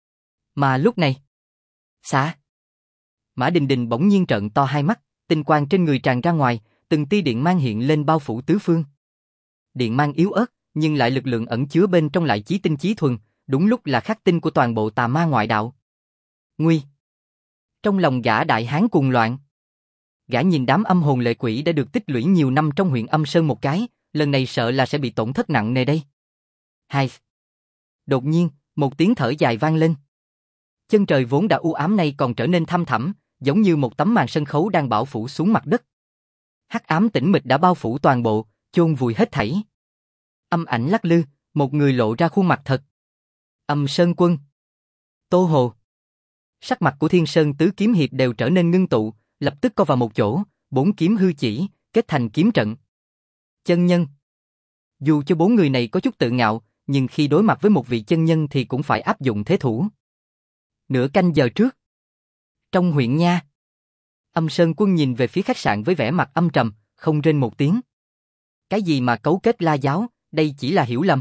Mà lúc này, xả. Mã Đình Đình bỗng nhiên trợn to hai mắt, tinh quang trên người tràn ra ngoài, từng tia điện mang hiện lên bao phủ tứ phương. Điện mang yếu ớt, nhưng lại lực lượng ẩn chứa bên trong lại chí tinh chí thuần, đúng lúc là khắc tinh của toàn bộ tà ma ngoại đạo. Nguy! Trong lòng gã đại hán cuồng loạn. Gã nhìn đám âm hồn lệ quỷ đã được tích lũy nhiều năm trong huyện Âm Sơn một cái, lần này sợ là sẽ bị tổn thất nặng nề đây. Hai. Đột nhiên, một tiếng thở dài vang lên. Chân trời vốn đã u ám nay còn trở nên thăm thẳm, giống như một tấm màn sân khấu đang bao phủ xuống mặt đất. Hắc ám tĩnh mịch đã bao phủ toàn bộ, chôn vùi hết thảy. Âm ảnh lắc lư, một người lộ ra khuôn mặt thật. Âm Sơn Quân. Tô Hồ. Sắc mặt của Thiên Sơn Tứ Kiếm Hiệp đều trở nên ngưng tụ, lập tức co vào một chỗ, 4 kiếm hư chỉ, kết thành kiếm trận. Chân nhân. Dù cho 4 người này có chút tự ngạo, nhưng khi đối mặt với một vị chân nhân thì cũng phải áp dụng thế thủ. Nửa canh giờ trước. Trong huyện nha. Âm Sơn Quân nhìn về phía khách sạn với vẻ mặt âm trầm, không rên một tiếng. Cái gì mà cấu kết La giáo, đây chỉ là hiểu lầm.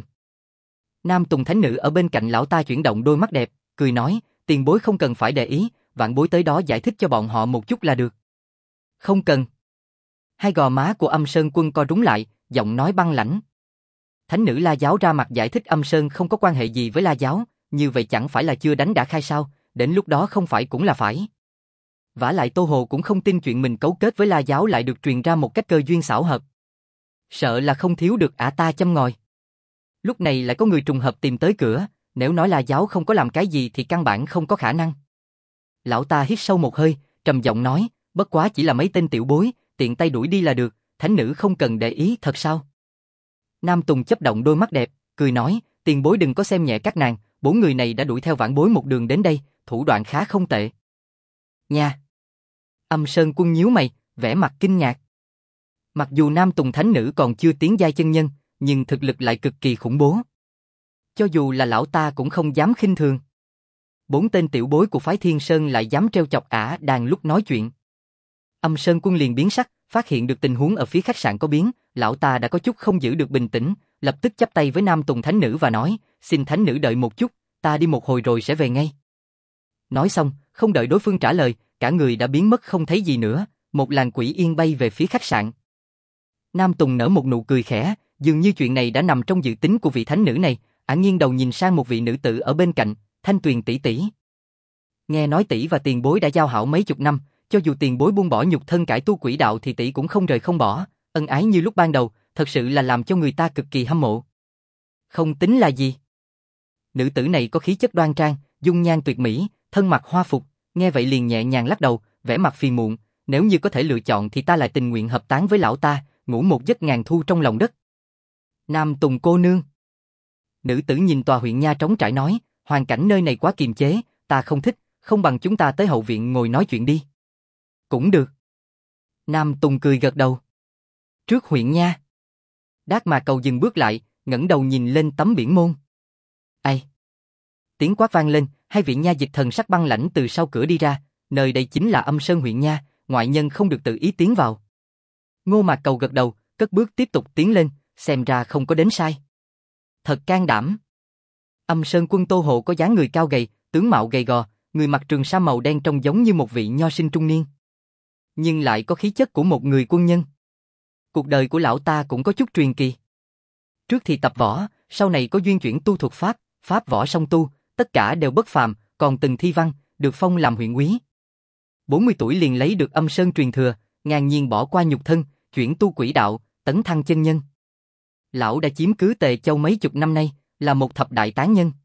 Nam Tùng Thánh Nữ ở bên cạnh lão ta chuyển động đôi mắt đẹp, cười nói, tiền bối không cần phải để ý, vạn bối tới đó giải thích cho bọn họ một chút là được. Không cần. Hai gò má của Âm Sơn Quân co rúm lại, giọng nói băng lãnh. Thánh nữ La giáo ra mặt giải thích Âm Sơn không có quan hệ gì với La giáo, như vậy chẳng phải là chưa đánh đã khai sao, đến lúc đó không phải cũng là phải. Vả lại Tô Hồ cũng không tin chuyện mình cấu kết với La giáo lại được truyền ra một cách cơ duyên xảo hợp. Sợ là không thiếu được ả ta châm ngòi. Lúc này lại có người trùng hợp tìm tới cửa, nếu nói La giáo không có làm cái gì thì căn bản không có khả năng. Lão ta hít sâu một hơi, trầm giọng nói, bất quá chỉ là mấy tên tiểu bối, tiện tay đuổi đi là được, thánh nữ không cần để ý thật sao? Nam Tùng chớp động đôi mắt đẹp, cười nói, tiền bối đừng có xem nhẹ các nàng, 4 người này đã đuổi theo vãn bối một đường đến đây, thủ đoạn khá không tệ. Nha! Âm Sơn Quân nhíu mày, vẻ mặt kinh ngạc. Mặc dù Nam Tùng Thánh Nữ còn chưa tiến giai chân nhân, nhưng thực lực lại cực kỳ khủng bố. Cho dù là lão ta cũng không dám khinh thường. 4 tên tiểu bối của phái Thiên Sơn lại dám trêu chọc ả đang lúc nói chuyện. Âm Sơn Quân liền biến sắc, phát hiện được tình huống ở phía khách sạn có biến, lão ta đã có chút không giữ được bình tĩnh, lập tức chắp tay với Nam Tùng Thánh Nữ và nói, xin Thánh Nữ đợi một chút, ta đi một hồi rồi sẽ về ngay. Nói xong, không đợi đối phương trả lời, cả người đã biến mất không thấy gì nữa, một làn quỷ yên bay về phía khách sạn. Nam Tùng nở một nụ cười khẽ, dường như chuyện này đã nằm trong dự tính của vị thánh nữ này, ả nghiêng đầu nhìn sang một vị nữ tử ở bên cạnh, Thanh Tuyền tỷ tỷ. Nghe nói tỷ và tiền bối đã giao hảo mấy chục năm, cho dù tiền bối buông bỏ nhục thân cải tu quỷ đạo thì tỷ cũng không rời không bỏ, ân ái như lúc ban đầu, thật sự là làm cho người ta cực kỳ hâm mộ. Không tính là gì. Nữ tử này có khí chất đoan trang, dung nhan tuyệt mỹ, thân mặc hoa phục, nghe vậy liền nhẹ nhàng lắc đầu, vẻ mặt phiền muộn, nếu như có thể lựa chọn thì ta lại tình nguyện hợp tán với lão ta, ngủ một giấc ngàn thu trong lòng đất. Nam Tùng cô nương. Nữ tử nhìn tòa huyện nha trống trải nói, hoàn cảnh nơi này quá kiềm chế, ta không thích, không bằng chúng ta tới hậu viện ngồi nói chuyện đi. Cũng được. Nam Tùng cười gật đầu. Trước huyện nha. Đát Mà Cầu dừng bước lại, ngẩng đầu nhìn lên tấm biển môn. Ai? Tiếng quát vang lên, hai vị nha dịch thần sắc băng lãnh từ sau cửa đi ra, nơi đây chính là Âm Sơn huyện nha, ngoại nhân không được tự ý tiến vào. Ngô Mạc Cầu gật đầu, cất bước tiếp tục tiến lên, xem ra không có đến sai. Thật can đảm. Âm Sơn Quân Tô Hộ có dáng người cao gầy, tướng mạo gầy gò, người mặc trường sa màu đen trông giống như một vị nho sinh trung niên, nhưng lại có khí chất của một người quân nhân. Cuộc đời của lão ta cũng có chút truyền kỳ. Trước thì tập võ, sau này có duyên chuyển tu thuật pháp, pháp võ song tu, tất cả đều bất phàm, còn từng thi văn, được phong làm huyện úy. 40 tuổi liền lấy được âm sơn truyền thừa, ngang nhiên bỏ qua nhục thân, chuyển tu quỷ đạo, tấn thăng chân nhân. Lão đã chiếm cứ Tề Châu mấy chục năm nay, là một thập đại tán nhân.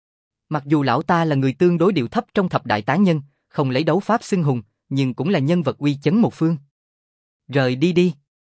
Mặc dù lão ta là người tương đối điệu thấp trong thập đại tán nhân, không lấy đấu pháp xưng hùng, nhưng cũng là nhân vật uy chấn một phương. Rời đi đi.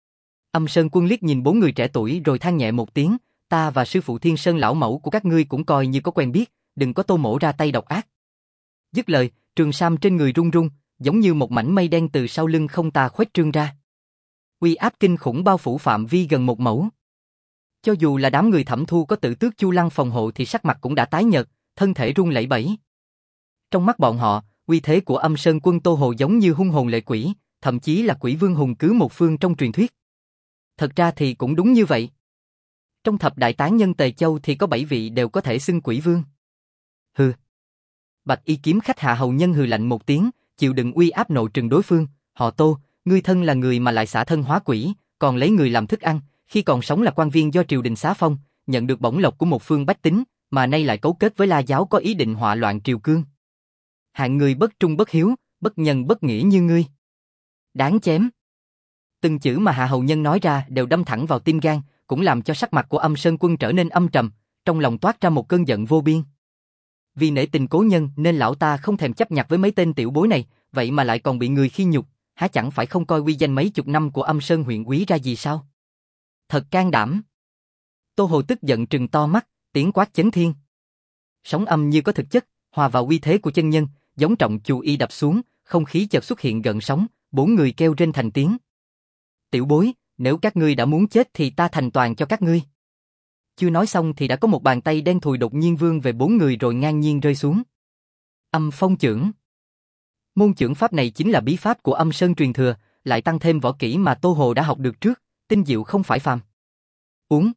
Âm Sơn Quân liếc nhìn 4 người trẻ tuổi rồi than nhẹ một tiếng, ta và sư phụ Thiên Sơn lão mẫu của các ngươi cũng coi như có quen biết, đừng có Tô Mỗ ra tay độc ác. Dứt lời, trường sam trên người rung rung, giống như một mảnh mây đen từ sau lưng không tà khuếch trương ra. Uy áp kinh khủng bao phủ phạm vi gần 1 mẫu. Cho dù là đám người Thẩm Thu có Tử Tước Chu Lăng phòng hộ thì sắc mặt cũng đã tái nhợt, thân thể run lẩy bẩy. Trong mắt bọn họ, uy thế của Âm Sơn Quân Tô Hồ giống như hung hồn lệ quỷ, thậm chí là quỷ vương hùng cứ một phương trong truyền thuyết. Thật ra thì cũng đúng như vậy. Trong thập đại tán nhân Tề Châu thì có 7 vị đều có thể xưng quỷ vương. Hừ. Bạch y kiếm khách Hạ Hầu Nhân hừ lạnh một tiếng, chịu đựng uy áp nộ trừng đối phương. Họ Tô, ngươi thân là người mà lại xả thân hóa quỷ, còn lấy người làm thức ăn, khi còn sống là quan viên do triều đình xá phong, nhận được bổng lộc của một phương bách tính, mà nay lại cấu kết với La Giáo có ý định họa loạn triều cương. Hạng người bất trung bất hiếu, bất nhân bất nghĩa như ngươi. Đáng chém. Từng chữ mà Hạ Hầu Nhân nói ra đều đâm thẳng vào tim gan, cũng làm cho sắc mặt của Âm Sơn Quân trở nên âm trầm, trong lòng toát ra một cơn giận vô biên. Vì nể tình cố nhân nên lão ta không thèm chấp nhặt với mấy tên tiểu bối này, vậy mà lại còn bị người khi nhục, há chẳng phải không coi uy danh mấy chục năm của Âm Sơn huyện úy ra gì sao? Thật can đảm. Tô Hồ tức giận trừng to mắt, tiếng quát chấn thiên. Sóng âm như có thực chất, hòa vào uy thế của chân nhân, giống trọng chù y đập xuống, không khí chợt xuất hiện gợn sóng, 4 người kêu rên thành tiếng. Tiểu bối, nếu các ngươi đã muốn chết thì ta thành toàn cho các ngươi. Chưa nói xong thì đã có một bàn tay đen thùi đột nhiên vươn về 4 người rồi ngang nhiên rơi xuống. Âm phong chưởng. Môn chưởng pháp này chính là bí pháp của Âm Sơn truyền thừa, lại tăng thêm võ kỹ mà Tô Hồ đã học được trước, tinh diệu không phải phàm. Uống.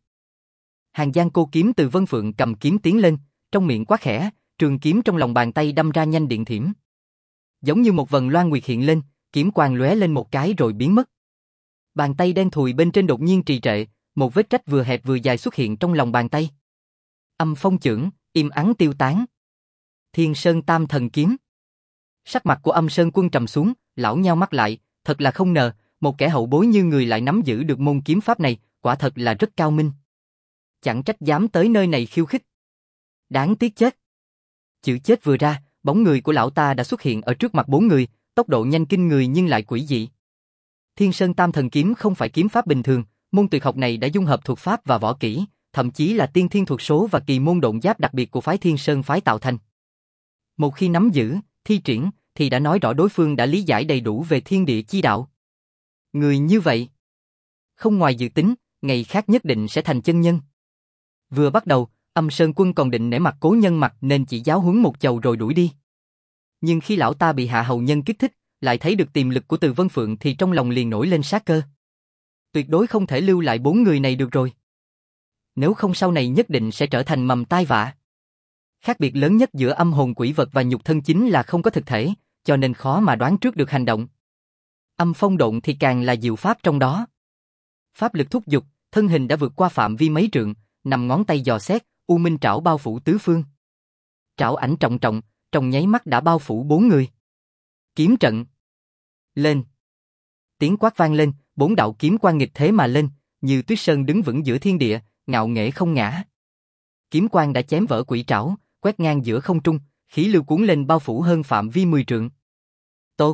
Hàng Giang cô kiếm từ Vân Phượng cầm kiếm tiến lên, trong miệng quát khẽ, trường kiếm trong lòng bàn tay đâm ra nhanh điện thiểm. Giống như một vầng loan nguyệt hiện lên, kiếm quang lóe lên một cái rồi biến mất. Bàn tay đen thùi bên trên đột nhiên trì trệ, một vết rách vừa hẹp vừa dài xuất hiện trong lòng bàn tay. Âm phong chưởng, im ắng tiêu tán. Thiên Sơn Tam Thần Kiếm. Sắc mặt của Âm Sơn Quân trầm xuống, lão nheo mắt lại, thật là không ngờ, một kẻ hậu bối như người lại nắm giữ được môn kiếm pháp này, quả thật là rất cao minh. Chẳng trách dám tới nơi này khiêu khích. Đáng tiếc chết. Chữ chết vừa ra, bóng người của lão ta đã xuất hiện ở trước mặt 4 người, tốc độ nhanh kinh người nhưng lại quỷ dị. Thiên Sơn Tam Thần Kiếm không phải kiếm pháp bình thường, môn tuyệt học này đã dung hợp thuật pháp và võ kỹ, thậm chí là tiên thiên thuật số và kỳ môn độn giáp đặc biệt của phái Thiên Sơn phái tạo thành. Một khi nắm giữ, thi triển, thì đã nói rõ đối phương đã lý giải đầy đủ về thiên địa chi đạo. Người như vậy, không ngoài dự tính, ngày khác nhất định sẽ thành chân nhân. Vừa bắt đầu, Âm Sơn Quân còn định nể mặt cố nhân mặt nên chỉ giáo huấn một chầu rồi đuổi đi. Nhưng khi lão ta bị Hạ Hầu Nhân kích thích, lại thấy được tiềm lực của Từ Vân Phượng thì trong lòng liền nổi lên sát cơ. Tuyệt đối không thể lưu lại 4 người này được rồi. Nếu không sau này nhất định sẽ trở thành mầm tai vạ. Khác biệt lớn nhất giữa âm hồn quỷ vật và nhục thân chính là không có thực thể, cho nên khó mà đoán trước được hành động. Âm phong độn thì càng là diệu pháp trong đó. Pháp lực thúc giục, thân hình đã vượt qua phạm vi mấy trượng, nằm ngón tay dò xét, u minh trảo bao phủ tứ phương. Trảo ảnh trọng trọng, trong nháy mắt đã bao phủ 4 người. Kiếm trận. Lên. Tiếng quát vang lên, 4 đạo kiếm quang nghịch thế mà lên, như tuyết sơn đứng vững giữa thiên địa, ngạo nghễ không ngã. Kiếm quang đã chém vỡ quỷ trảo, quét ngang giữa không trung, khí lưu cuốn lên bao phủ hơn phạm vi 10 trượng. Tô.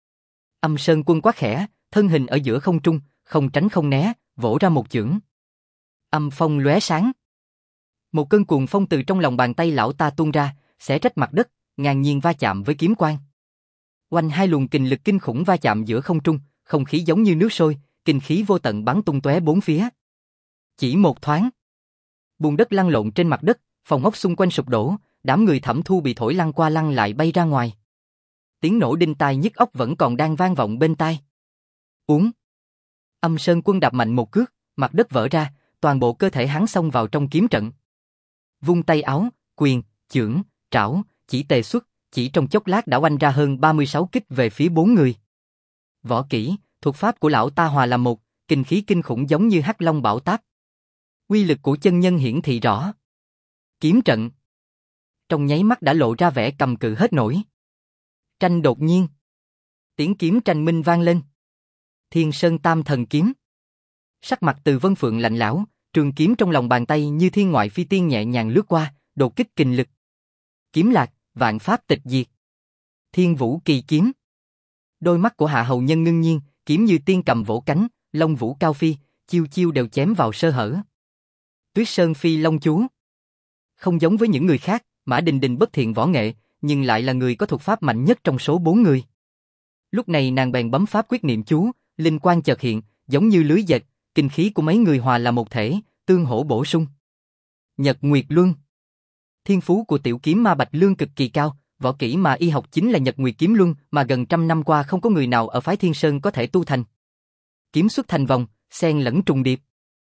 Âm Sơn Quân quát khẽ, thân hình ở giữa không trung, không tránh không né, vỗ ra một chưởng. Âm phong lóe sáng. Một cơn cuồng phong từ trong lòng bàn tay lão ta tuôn ra, xé rách mặt đất, ngang nhiên va chạm với kiếm quang. Oanh, hai luồng kình lực kinh khủng va chạm giữa không trung, không khí giống như nước sôi, kinh khí vô tận bắn tung tóe bốn phía. Chỉ một thoáng, bùn đất lăn lộn trên mặt đất, phòng ốc xung quanh sụp đổ, đám người Thẩm Thu bị thổi lăn qua lăn lại bay ra ngoài. Tiếng nổ đinh tai nhức óc vẫn còn đang vang vọng bên tai. Uống. Âm Sơn Quân đạp mạnh một cước, mặt đất vỡ ra, toàn bộ cơ thể hắn xông vào trong kiếm trận. Vung tay áo, quyền, chưởng, trảo, chỉ tề xuất, chỉ trong chốc lát đã oanh ra hơn 36 kích về phía 4 người. Võ kỹ, thuật pháp của lão ta hòa làm một, kinh khí kinh khủng giống như hắc long bão táp. Uy lực của chân nhân hiển thị rõ. Kiếm trận. Trong nháy mắt đã lộ ra vẻ cầm cự hết nổi. Tranh đột nhiên. Tiếng kiếm tranh minh vang lên. Thiên Sơn Tam Thần Kiếm. Sắc mặt Từ Vân Phượng lạnh lẽo, trường kiếm trong lòng bàn tay như thiên ngoại phi tiên nhẹ nhàng lướt qua, đột kích kình lực. Kiếm lạc, vạn pháp tịch diệt. Thiên Vũ Kỳ Kiếm. Đôi mắt của Hạ Hầu Nhân ngưng nhiên, kiếm như tiên cầm vỗ cánh, long vũ cao phi, chiêu chiêu đều chém vào sơ hở. Tuyết Sơn Phi Long Chú. Không giống với những người khác, Mã Đình Đình bất thiện võ nghệ, nhưng lại là người có thuật pháp mạnh nhất trong số 4 người. Lúc này nàng bèn bấm pháp quyết niệm chú, linh quang chợt hiện, giống như lưới dệt, kinh khí của mấy người hòa là một thể, tương hỗ bổ sung. Nhật Nguyệt Luân. Thiên phú của tiểu kiếm ma Bạch Lương cực kỳ cao, võ kỹ mà y học chính là Nhật Nguyệt Kiếm Luân mà gần 100 năm qua không có người nào ở phái Thiên Sơn có thể tu thành. Kiếm xuất thành vòng, xen lẫn trùng điệp.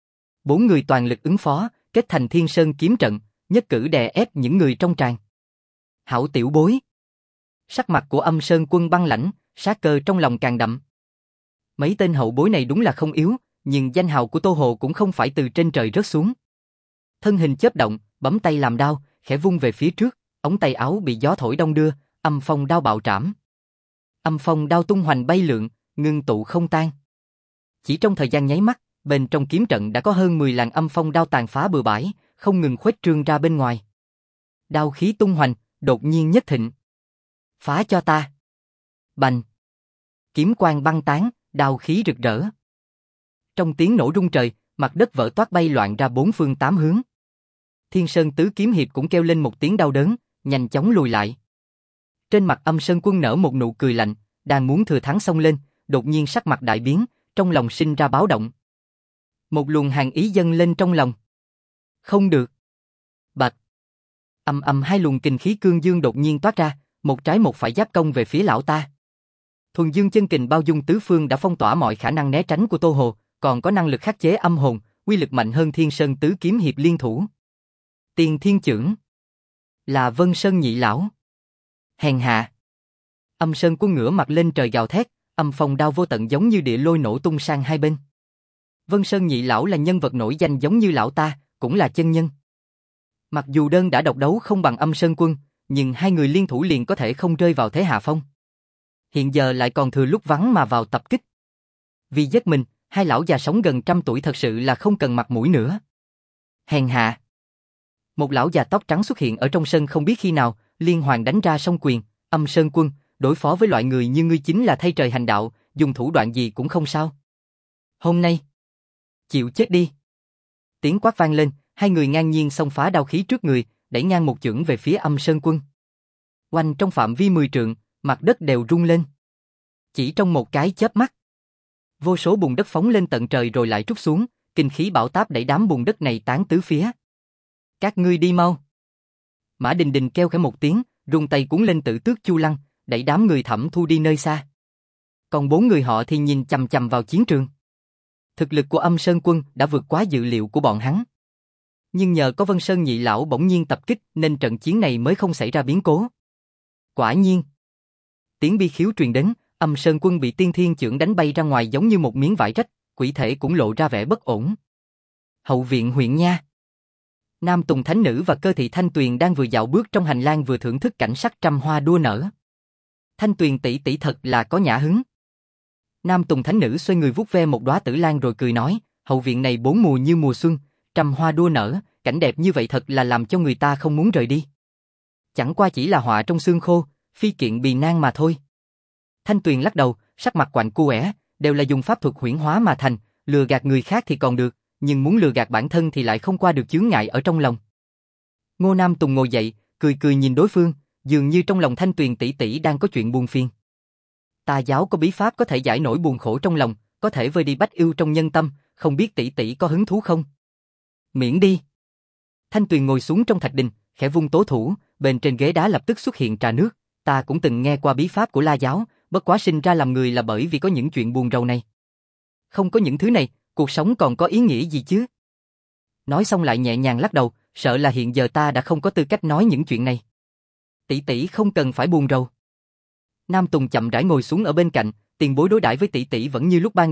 4 người toàn lực ứng phó, kết thành Thiên Sơn kiếm trận, nhất cử đè ép những người trong tràng. Hảo tiểu bối. Sắc mặt của Âm Sơn Quân băng lãnh, sát cơ trong lòng càng đậm. Mấy tên hậu bối này đúng là không yếu, nhưng danh hào của Tô Hồ cũng không phải từ trên trời rớt xuống. Thân hình chớp động, bấm tay làm đao, khẽ vung về phía trước, ống tay áo bị gió thổi đong đưa, âm phong đao bạo trảm. Âm phong đao tung hoành bay lượn, ngưng tụ không tan. Chỉ trong thời gian nháy mắt, bên trong kiếm trận đã có hơn 10 làn âm phong đao tàn phá bừa bãi, không ngừng khuếch trương ra bên ngoài. Đao khí tung hoành, đột nhiên nhất thịnh. Phá cho ta. Bành. Kiếm quang băng tán, đao khí rực rỡ. Trong tiếng nổ rung trời, mặt đất vỡ toác bay loạn ra 4 phương 8 hướng. Thiên Sơn Tứ Kiếm Hiệp cũng kêu lên một tiếng đau đớn, nhanh chóng lùi lại. Trên mặt Âm Sơn Quân nở một nụ cười lạnh, đang muốn thừa thắng xông lên, đột nhiên sắc mặt đại biến, trong lòng sinh ra báo động. Một luồng hàn ý dâng lên trong lòng. Không được. Bạch. Âm âm hai luồng kình khí cương dương đột nhiên toát ra, một trái một phải giáp công về phía lão ta. Thuần dương chân kình bao dung tứ phương đã phong tỏa mọi khả năng né tránh của Tô Hồ, còn có năng lực khắc chế âm hồn, uy lực mạnh hơn Thiên Sơn Tứ Kiếm Hiệp liên thủ. Tiền Thiên Chưởng. Là Vân Sơn nhị lão. Hèn hạ. Âm Sơn Quân ngửa mặt lên trời gào thét, âm phong đao vô tận giống như địa lôi nổ tung sang hai bên. Vân Sơn nhị lão là nhân vật nổi danh giống như lão ta, cũng là chân nhân. Mặc dù đơn đã độc đấu không bằng Âm Sơn Quân, nhưng hai người liên thủ liền có thể không rơi vào thế hạ phong. Hiện giờ lại còn thừa lúc vắng mà vào tập kích. Vì giết mình, hai lão già sống gần 100 tuổi thật sự là không cần mặt mũi nữa. Hèn hạ. Một lão già tóc trắng xuất hiện ở trong sân không biết khi nào, liên hoàn đánh ra song quyền. Âm Sơn Quân, đối phó với loại người như ngươi chính là thay trời hành đạo, dùng thủ đoạn gì cũng không sao. Hôm nay, chịu chết đi. Tiếng quát vang lên, hai người ngang nhiên xông phá đao khí trước người, đẩy ngang một chưởng về phía Âm Sơn Quân. Oanh, trong phạm vi 10 trượng, mặt đất đều rung lên. Chỉ trong một cái chớp mắt, vô số bùn đất phóng lên tận trời rồi lại trút xuống, kinh khí bão táp đẩy đám bùn đất này tán tứ phía. Các ngươi đi mau. Mã Đình Đình kêu khẽ một tiếng, rung tay cuốn lên Tử Tước Chu Lăng, đẩy đám người Thẩm Thu đi nơi xa. Còn 4 người họ thì nhìn chằm chằm vào chiến trường. Thực lực của Âm Sơn Quân đã vượt quá dự liệu của bọn hắn. Nhưng nhờ có Vân Sơn nhị lão bỗng nhiên tập kích nên trận chiến này mới không xảy ra biến cố. Quả nhiên. Tiếng bi khiếu truyền đến, Âm Sơn Quân bị Tiên Thiên Chưởng đánh bay ra ngoài giống như một miếng vải rách, quỷ thể cũng lộ ra vẻ bất ổn. Hậu viện huyện nha. Nam Tùng Thánh Nữ và Cơ Thị Thanh Tuyền đang vừa dạo bước trong hành lang vừa thưởng thức cảnh sắc trăm hoa đua nở. Thanh Tuyền tỷ tỷ thật là có nhã hứng. Nam Tùng Thánh Nữ xoay người vuốt ve một đóa tử lan rồi cười nói, hậu viện này 4 mùa như mùa xuân, trăm hoa đua nở, cảnh đẹp như vậy thật là làm cho người ta không muốn rời đi. Chẳng qua chỉ là họa trong xương khô, phi kiện bì nan mà thôi. Thanh Tuyền lắc đầu, sắc mặt quạnh quẻ, đều là dùng pháp thuật huyễn hóa mà thành, lừa gạt người khác thì còn được, nhưng muốn lừa gạt bản thân thì lại không qua được chướng ngại ở trong lòng. Ngô Nam Tùng ngồi dậy, cười cười nhìn đối phương, dường như trong lòng Thanh Tuyền tỷ tỷ đang có chuyện buồn phiền. Tà giáo có bí pháp có thể giải nổi buồn khổ trong lòng, có thể vơi đi bách ưu trong nhân tâm, không biết tỷ tỷ có hứng thú không? Miễn đi. Thanh Tuyền ngồi xuống trong thạch đình, khẽ vung tố thủ, bên trên ghế đá lập tức xuất hiện trà nước. Ta cũng từng nghe qua bí pháp của La giáo, bất quá sinh ra làm người là bởi vì có những chuyện buồn rầu này. Không có những thứ này, cuộc sống còn có ý nghĩa gì chứ? Nói xong lại nhẹ nhàng lắc đầu, sợ là hiện giờ ta đã không có tư cách nói những chuyện này. Tỷ tỷ không cần phải buồn rầu. Nam Tùng chậm rãi ngồi xuống ở bên cạnh, tiền bối đối đãi với tỷ tỷ vẫn như lúc ban đầu,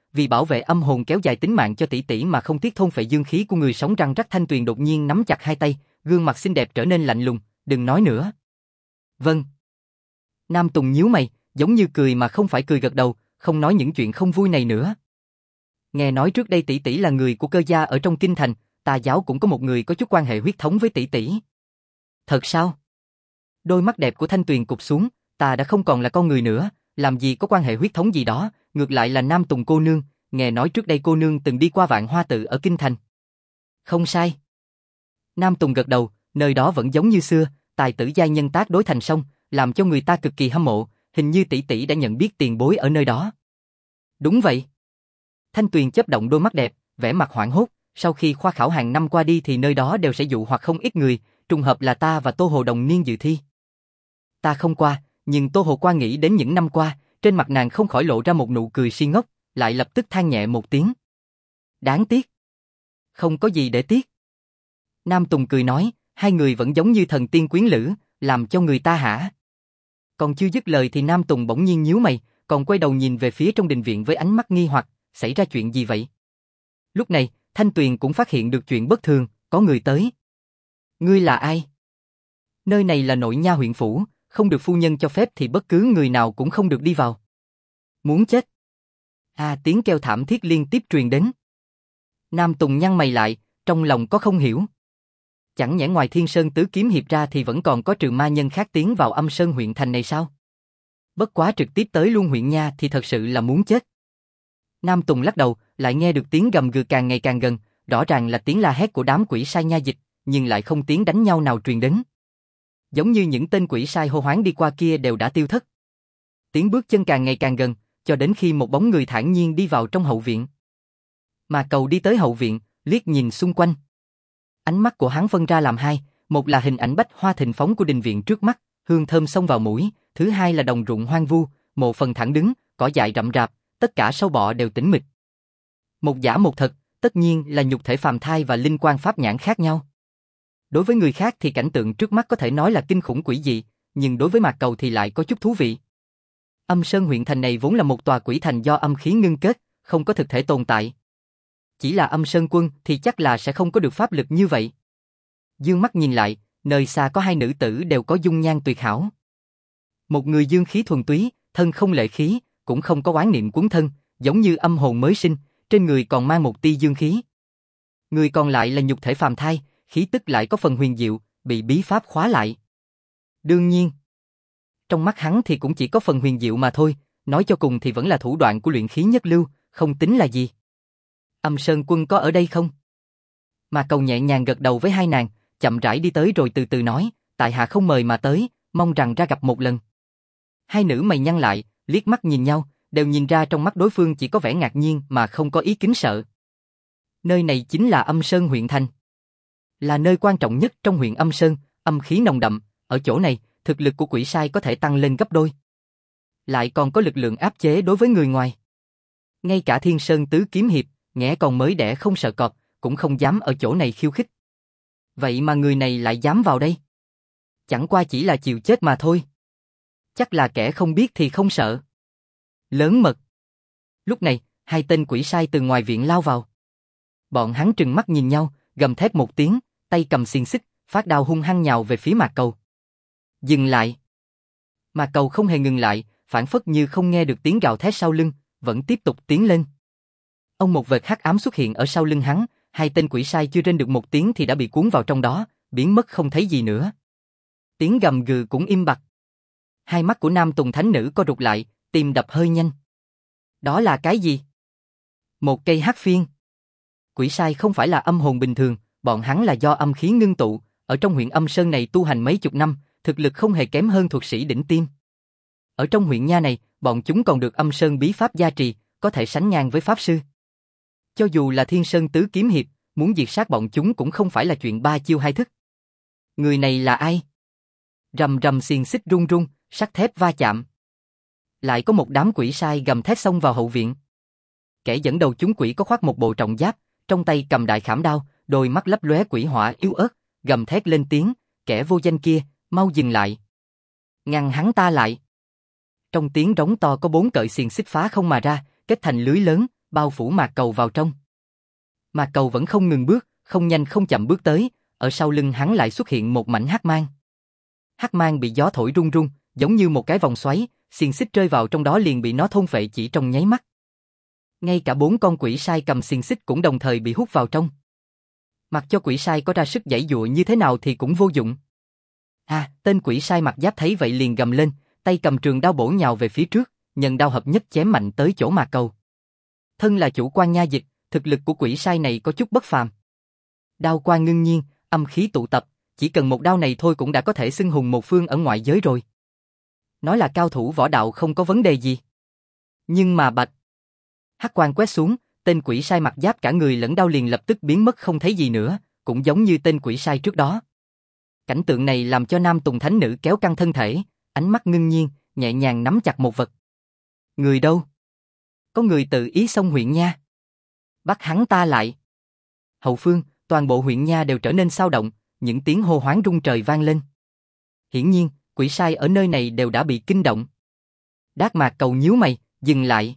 vì bảo vệ âm hồn kéo dài tính mạng cho tỷ tỷ mà không tiếc thôn phệ dương khí của người sống răng rắc. Thanh Tuyền đột nhiên nắm chặt hai tay, gương mặt xinh đẹp trở nên lạnh lùng, đừng nói nữa. Vâng. Nam Tùng nhíu mày, giống như cười mà không phải cười gật đầu, không nói những chuyện không vui này nữa. Nghe nói trước đây tỷ tỷ là người của Cơ gia ở trong kinh thành, Tà giáo cũng có một người có chút quan hệ huyết thống với tỷ tỷ. Thật sao? Đôi mắt đẹp của Thanh Tuyền cụp xuống, ta đã không còn là con người nữa, làm gì có quan hệ huyết thống gì đó, ngược lại là Nam Tùng cô nương, nghe nói trước đây cô nương từng đi qua Vạn Hoa tự ở kinh thành. Không sai. Nam Tùng gật đầu, nơi đó vẫn giống như xưa, tài tử giai nhân tác đối thành song, làm cho người ta cực kỳ hâm mộ, hình như tỷ tỷ đã nhận biết tiền bối ở nơi đó. Đúng vậy. Thanh Tuyền chớp động đôi mắt đẹp, vẻ mặt hoảng hốt, sau khi khoa khảo hàng năm qua đi thì nơi đó đều sẽ dụ hoặc không ít người, trùng hợp là ta và Tô Hồ đồng niên dự thi. Ta không qua, nhưng Tô Hồ qua nghĩ đến những năm qua, trên mặt nàng không khỏi lộ ra một nụ cười si ngốc, lại lập tức than nhẹ một tiếng. Đáng tiếc. Không có gì để tiếc. Nam Tùng cười nói, hai người vẫn giống như thần tiên quyến lữ, làm cho người ta hả? Còn chưa dứt lời thì Nam Tùng bỗng nhiên nhíu mày, còn quay đầu nhìn về phía trong đình viện với ánh mắt nghi hoặc, xảy ra chuyện gì vậy? Lúc này, Thanh Tuyền cũng phát hiện được chuyện bất thường, có người tới. Ngươi là ai? Nơi này là nội nha huyện phủ, không được phu nhân cho phép thì bất cứ người nào cũng không được đi vào. Muốn chết. Tiếng kêu thảm thiết liên tiếp truyền đến. Nam Tùng nhăn mày lại, trong lòng có không hiểu. Chẳng nhẽ ngoài Thiên Sơn Tứ Kiếm Hiệp ra thì vẫn còn có trừ ma nhân khác tiến vào Âm Sơn huyện thành này sao? Bất quá trực tiếp tới luôn huyện nha thì thật sự là muốn chết. Nam Tùng lắc đầu, lại nghe được tiếng gầm gừ càng ngày càng gần, rõ ràng là tiếng la hét của đám quỷ sai nha dịch, nhưng lại không tiếng đánh nhau nào truyền đến. Giống như những tên quỷ sai hô hoáng đi qua kia đều đã tiêu thất. Tiếng bước chân càng ngày càng gần, cho đến khi một bóng người thản nhiên đi vào trong hậu viện. Mà Cầu đi tới hậu viện, liếc nhìn xung quanh. Ánh mắt của hắn phân ra làm hai, một là hình ảnh bách hoa thịnh phóng của đình viện trước mắt, hương thơm xông vào mũi, thứ hai là đồng ruộng hoang vu, mộ phần thẳng đứng, cỏ dại rậm rạp, tất cả sâu bọ đều tĩnh mịch. Một giả một thật, tất nhiên là nhục thể phàm thai và linh quan pháp nhãn khác nhau. Đối với người khác thì cảnh tượng trước mắt có thể nói là kinh khủng quỷ dị, nhưng đối với Mạc Cầu thì lại có chút thú vị. Âm Sơn huyện thành này vốn là một tòa quỷ thành do âm khí ngưng kết, không có thực thể tồn tại. Chỉ là Âm Sơn quân thì chắc là sẽ không có được pháp lực như vậy. Dương mắt nhìn lại, nơi xa có hai nữ tử đều có dung nhan tuyệt hảo. Một người dương khí thuần túy, thân không lệ khí, cũng không có oán niệm cuốn thân, giống như âm hồn mới sinh, trên người còn mang một tia dương khí. Người còn lại là nhục thể phàm thai, khí tức lại có phần huyền diệu, bị bí pháp khóa lại. Đương nhiên, trong mắt hắn thì cũng chỉ có phần huyền diệu mà thôi, nói cho cùng thì vẫn là thủ đoạn của luyện khí nhất lưu, không tính là gì. Âm Sơn quân có ở đây không? Mà Cầu nhẹ nhàng gật đầu với hai nàng, chậm rãi đi tới rồi từ từ nói, tại hạ không mời mà tới, mong rằng ra gặp một lần. Hai nữ mày nhăn lại, liếc mắt nhìn nhau, đều nhìn ra trong mắt đối phương chỉ có vẻ ngạc nhiên mà không có ý kính sợ. Nơi này chính là Âm Sơn huyện thành. Là nơi quan trọng nhất trong huyện Âm Sơn, âm khí nồng đậm, ở chỗ này, thực lực của quỷ sai có thể tăng lên gấp đôi. Lại còn có lực lượng áp chế đối với người ngoài. Ngay cả Thiên Sơn Tứ Kiếm Hiệp, nghẽ còn mới đẻ không sợ cọp, cũng không dám ở chỗ này khiêu khích. Vậy mà người này lại dám vào đây. Chẳng qua chỉ là chịu chết mà thôi. Chắc là kẻ không biết thì không sợ. Lớn mật. Lúc này, hai tên quỷ sai từ ngoài viện lao vào. Bọn hắn trừng mắt nhìn nhau, gầm thét một tiếng, tay cầm xiềng xích, phát đao hung hăng nhào về phía Mạc Cầu. Dừng lại. Mạc Cầu không hề ngừng lại, phản phất như không nghe được tiếng gào thét sau lưng, vẫn tiếp tục tiến lên. Ông một vệt hắc ám xuất hiện ở sau lưng hắn, hai tên quỷ sai chưa rên được một tiếng thì đã bị cuốn vào trong đó, biến mất không thấy gì nữa. Tiếng gầm gừ cũng im bặt. Hai mắt của Nam Tùng thánh nữ co rụt lại, tim đập hơi nhanh. Đó là cái gì? Một cây hắc phiên. Quỷ sai không phải là âm hồn bình thường, bọn hắn là do âm khí ngưng tụ, ở trong huyện Âm Sơn này tu hành mấy chục năm, thực lực không hề kém hơn thuật sĩ đỉnh tiêm. Ở trong huyện nha này, bọn chúng còn được Âm Sơn bí pháp gia trì, có thể sánh ngang với pháp sư. Cho dù là Thiên Sơn Tứ Kiếm Hiệp, muốn diệt sát bọn chúng cũng không phải là chuyện ba chiêu hai thức. Người này là ai? Rầm rầm xiềng xích rung rung, sắt thép va chạm. Lại có một đám quỷ sai gầm thét xông vào hậu viện. Kẻ dẫn đầu chúng quỷ có khoác một bộ trọng giáp, trong tay cầm đại khảm đao, đôi mắt lấp lóe quỷ hỏa yếu ớt, gầm thét lên tiếng, kẻ vô danh kia, mau dừng lại. Ngăn hắn ta lại. Trong tiếng rống to có 4 cợi xiềng xích phá không mà ra, kết thành lưới lớn, bao phủ mạc cầu vào trong. Mạc cầu vẫn không ngừng bước, không nhanh không chậm bước tới, ở sau lưng hắn lại xuất hiện một mảnh hắc mang. Hắc mang bị gió thổi rung rung, giống như một cái vòng xoáy, xiềng xích rơi vào trong đó liền bị nó thôn phệ chỉ trong nháy mắt. Ngay cả 4 con quỷ sai cầm xiềng xích cũng đồng thời bị hút vào trong. Mặc cho quỷ sai có ra sức giãy giụa như thế nào thì cũng vô dụng. Tên quỷ sai mặc giáp thấy vậy liền gầm lên, tay cầm trường đao bổ nhào về phía trước, nhân đao hợp nhất chém mạnh tới chỗ mạc cầu. Thân là chủ quan nha dịch, thực lực của quỷ sai này có chút bất phàm. Đao quang ngưng nhiên, âm khí tụ tập, chỉ cần một đao này thôi cũng đã có thể xưng hùng một phương ở ngoại giới rồi. Nói là cao thủ võ đạo không có vấn đề gì. Nhưng mà bạch. Hắc quang quét xuống, tên quỷ sai mặc giáp cả người lẫn đao liền lập tức biến mất không thấy gì nữa, cũng giống như tên quỷ sai trước đó. Cảnh tượng này làm cho nam tùng thánh nữ kéo căng thân thể, ánh mắt ngưng nhiên, nhẹ nhàng nắm chặt một vật. Người đâu? Có người tự ý xông huyện nha. Bắt hắn ta lại. Hậu phương, toàn bộ huyện nha đều trở nên xao động, những tiếng hô hoán rung trời vang lên. Hiển nhiên, quỷ sai ở nơi này đều đã bị kinh động. Đát Mạc Cầu nhíu mày, dừng lại.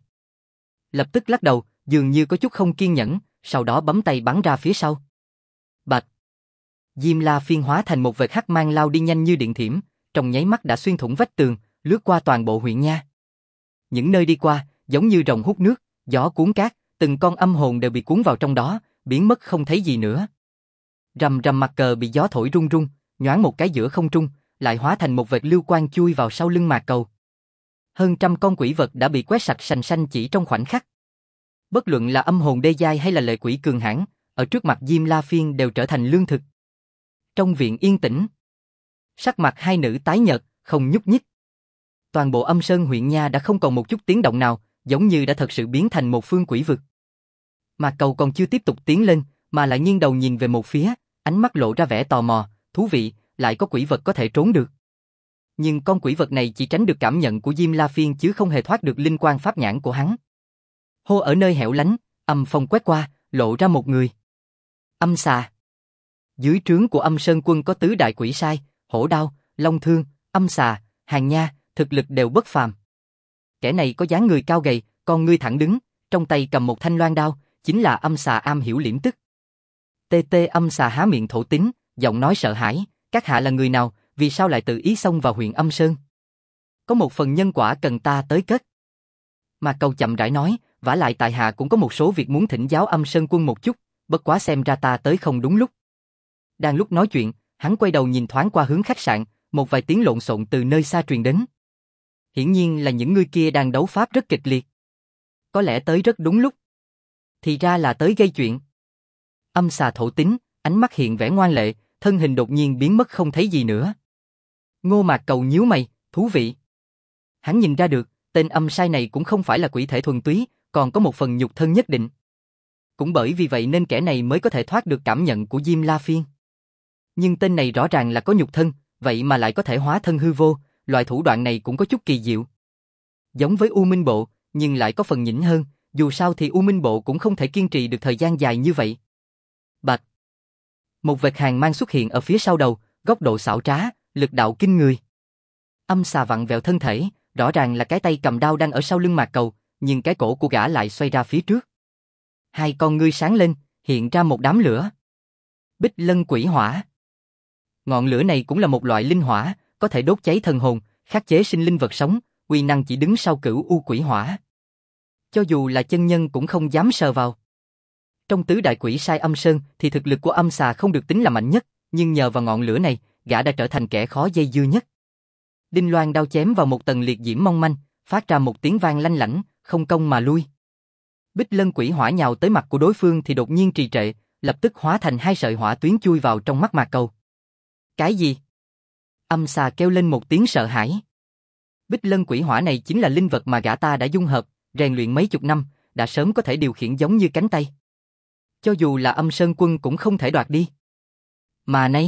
Lập tức lắc đầu, dường như có chút không kiên nhẫn, sau đó bấm tay bắn ra phía sau. Bạch. Diêm La phiên hóa thành một vệt hắc mang lao đi nhanh như điện thiểm, trong nháy mắt đã xuyên thủng vách tường, lướt qua toàn bộ huyện nha. Những nơi đi qua, giống như rồng hút nước, gió cuốn cát, từng con âm hồn đều bị cuốn vào trong đó, biến mất không thấy gì nữa. Rầm rầm mặt cờ bị gió thổi rung rung, nhoáng một cái giữa không trung, lại hóa thành một vệt lưu quang chui vào sau lưng Mạc Cầu. Hơn trăm con quỷ vật đã bị quét sạch sành sanh chỉ trong khoảnh khắc. Bất luận là âm hồn đê giai hay là lệ quỷ cường hãn, ở trước mặt Diêm La Phiên đều trở thành lương thực. Trong viện yên tĩnh, sắc mặt hai nữ tái nhợt, không nhúc nhích. Toàn bộ Âm Sơn huyện nha đã không còn một chút tiếng động nào, giống như đã thật sự biến thành một phương quỷ vực. Mạc Cầu còn chưa tiếp tục tiến lên, mà lại nghiêng đầu nhìn về một phía, ánh mắt lộ ra vẻ tò mò, thú vị, lại có quỷ vật có thể trốn được. Nhưng con quỷ vật này chỉ tránh được cảm nhận của Diêm La Phiên chứ không hề thoát được linh quang pháp nhãn của hắn. Hô ở nơi hẻo lánh, âm phong quét qua, lộ ra một người. Âm xà. Dưới trướng của Âm Sơn quân có tứ đại quỷ sai, Hổ Đao, Long Thương, Âm xà, Hàng Nha, thực lực đều bất phàm. Kẻ này có dáng người cao gầy, con ngươi thẳng đứng, trong tay cầm một thanh loan đao, chính là Âm xà am hiểu liễm tức. TT Âm xà há miệng thổ tín, giọng nói sợ hãi, các hạ là người nào, vì sao lại tự ý xông vào huyện Âm Sơn? Có một phần nhân quả cần ta tới kết. Mà Cầu chậm rãi nói, vả lại tại hạ cũng có một số việc muốn thỉnh giáo Âm Sơn quân một chút, bất quá xem ra ta tới không đúng lúc. Đang lúc nói chuyện, hắn quay đầu nhìn thoáng qua hướng khách sạn, một vài tiếng lộn xộn từ nơi xa truyền đến. Hiển nhiên là những người kia đang đấu pháp rất kịch liệt. Có lẽ tới rất đúng lúc. Thì ra là tới gây chuyện. Âm xà thổ tín, ánh mắt hiện vẻ ngoan lệ, thân hình đột nhiên biến mất không thấy gì nữa. Ngô Mạc Cầu nhíu mày, thú vị. Hắn nhìn ra được, tên âm sai này cũng không phải là quỷ thể thuần túy, còn có một phần nhục thân nhất định. Cũng bởi vì vậy nên kẻ này mới có thể thoát được cảm nhận của Diêm La Phiên. Nhưng tên này rõ ràng là có nhục thân, vậy mà lại có thể hóa thân hư vô, loại thủ đoạn này cũng có chút kỳ diệu. Giống với U Minh Bộ, nhưng lại có phần nhỉnh hơn, dù sao thì U Minh Bộ cũng không thể kiên trì được thời gian dài như vậy. Bạch. Một vệt hàn mang xuất hiện ở phía sau đầu, góc độ xảo trá, lực đạo kinh người. Âm xà vặn vẹo thân thể, rõ ràng là cái tay cầm đao đang ở sau lưng Mạc Cầu, nhưng cái cổ của gã lại xoay ra phía trước. Hai con ngươi sáng lên, hiện ra một đám lửa. Bích Lân Quỷ Hỏa. Ngọn lửa này cũng là một loại linh hỏa, có thể đốt cháy thần hồn, khắc chế sinh linh vật sống, uy năng chỉ đứng sau Cửu U Quỷ Hỏa. Cho dù là chân nhân cũng không dám sờ vào. Trong tứ đại quỷ sai Âm Sơn thì thực lực của âm xà không được tính là mạnh nhất, nhưng nhờ vào ngọn lửa này, gã đã trở thành kẻ khó dây dưa nhất. Đinh loan đao chém vào một tầng liệt diễm mong manh, phát ra một tiếng vang lanh lảnh, không công mà lui. Bích Lân Quỷ Hỏa nhào tới mặt của đối phương thì đột nhiên trì trệ, lập tức hóa thành hai sợi hỏa tuyến chui vào trong mắt Mạc Cầu. Cái gì? Âm xà kêu lên một tiếng sợ hãi. Bích Lân Quỷ Hỏa này chính là linh vật mà gã ta đã dung hợp, rèn luyện mấy chục năm, đã sớm có thể điều khiển giống như cánh tay. Cho dù là Âm Sơn quân cũng không thể đoạt đi. Mà nay,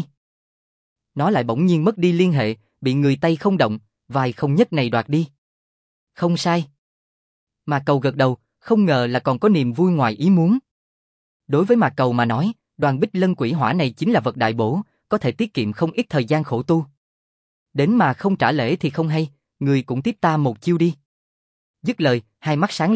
nó lại bỗng nhiên mất đi liên hệ, bị người Tây không động, vài không nhất này đoạt đi. Không sai. Mạc Cầu gật đầu, không ngờ là còn có niềm vui ngoài ý muốn. Đối với Mạc Cầu mà nói, đoàn Bích Lân Quỷ Hỏa này chính là vật đại bổ, có thể tiết kiệm không ít thời gian khổ tu. Đến mà không trả lễ thì không hay, người cũng tiếp ta một chiêu đi. Dứt lời, hai mắt sáng lên,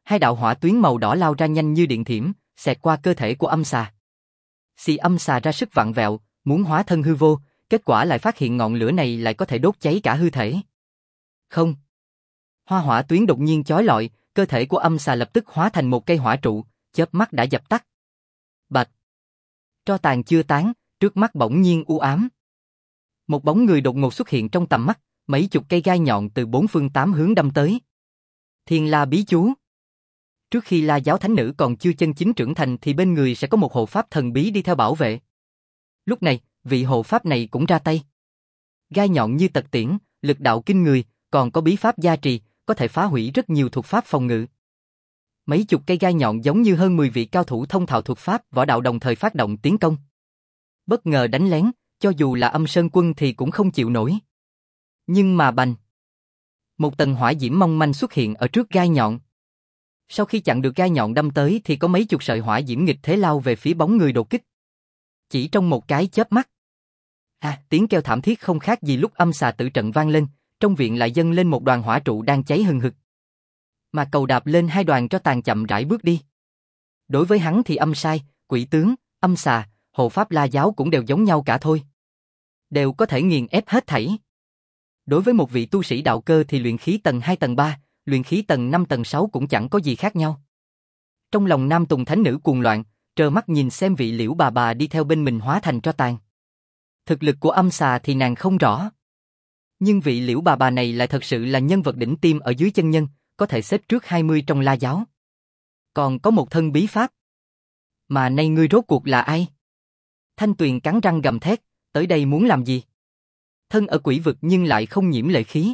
Hai đạo hỏa tuyến màu đỏ lao ra nhanh như điện thiểm, xẹt qua cơ thể của âm xà. Xì âm xà ra sức vặn vẹo, muốn hóa thân hư vô, kết quả lại phát hiện ngọn lửa này lại có thể đốt cháy cả hư thể. Không. Hoa hỏa tuyến đột nhiên chói lọi, cơ thể của âm xà lập tức hóa thành một cây hỏa trụ, chớp mắt đã dập tắt. Bạch. Tro tàn chưa tán, trước mắt bỗng nhiên u ám. Một bóng người đột ngột xuất hiện trong tầm mắt, mấy chục cây gai nhọn từ bốn phương tám hướng đâm tới. Thiên La bí chú. Trước khi La giáo thánh nữ còn chưa chân chính trưởng thành thì bên người sẽ có một hộ pháp thần bí đi theo bảo vệ. Lúc này, vị hộ pháp này cũng ra tay. Gai nhọn như tật tiễn, lực đạo kinh người, còn có bí pháp gia trì, có thể phá hủy rất nhiều thuật pháp phòng ngự. Mấy chục cây gai nhọn giống như hơn 10 vị cao thủ thông thạo thuật pháp võ đạo đồng thời phát động tiến công. Bất ngờ đánh lén, cho dù là Âm Sơn Quân thì cũng không chịu nổi. Nhưng mà bành. Một tầng hỏa diễm mong manh xuất hiện ở trước gai nhọn. Sau khi chặn được gai nhọn đâm tới thì có mấy chục sợi hỏa diễm nghịch thế lao về phía bóng người đột kích. Chỉ trong một cái chớp mắt. Tiếng kêu thảm thiết không khác gì lúc âm xà tử trận vang lên, trong viện lại dâng lên một đoàn hỏa trụ đang cháy hừng hực. Mà cầu đạp lên hai đoàn tro tàn chậm rãi bước đi. Đối với hắn thì âm sai, quỷ tướng, âm xà, hộ pháp La giáo cũng đều giống nhau cả thôi. Đều có thể nghiền ép hết thảy. Đối với một vị tu sĩ đạo cơ thì luyện khí tầng 2 tầng 3, luyện khí tầng 5 tầng 6 cũng chẳng có gì khác nhau. Trong lòng Nam Tùng Thánh Nữ cuồng loạn, trơ mắt nhìn xem vị Liễu bà đi theo bên mình hóa thành tro tàn. Thực lực của âm xà thì nàng không rõ. Nhưng vị Liễu bà này lại thật sự là nhân vật đỉnh tiêm ở dưới chân nhân, có thể xếp trước 20 trong La giáo. Còn có một thân bí pháp. Mà nay ngươi rốt cuộc là ai? Thanh Tuyền cắn răng gầm thét, tới đây muốn làm gì? Thân ở quỷ vực nhưng lại không nhiễm lệ khí.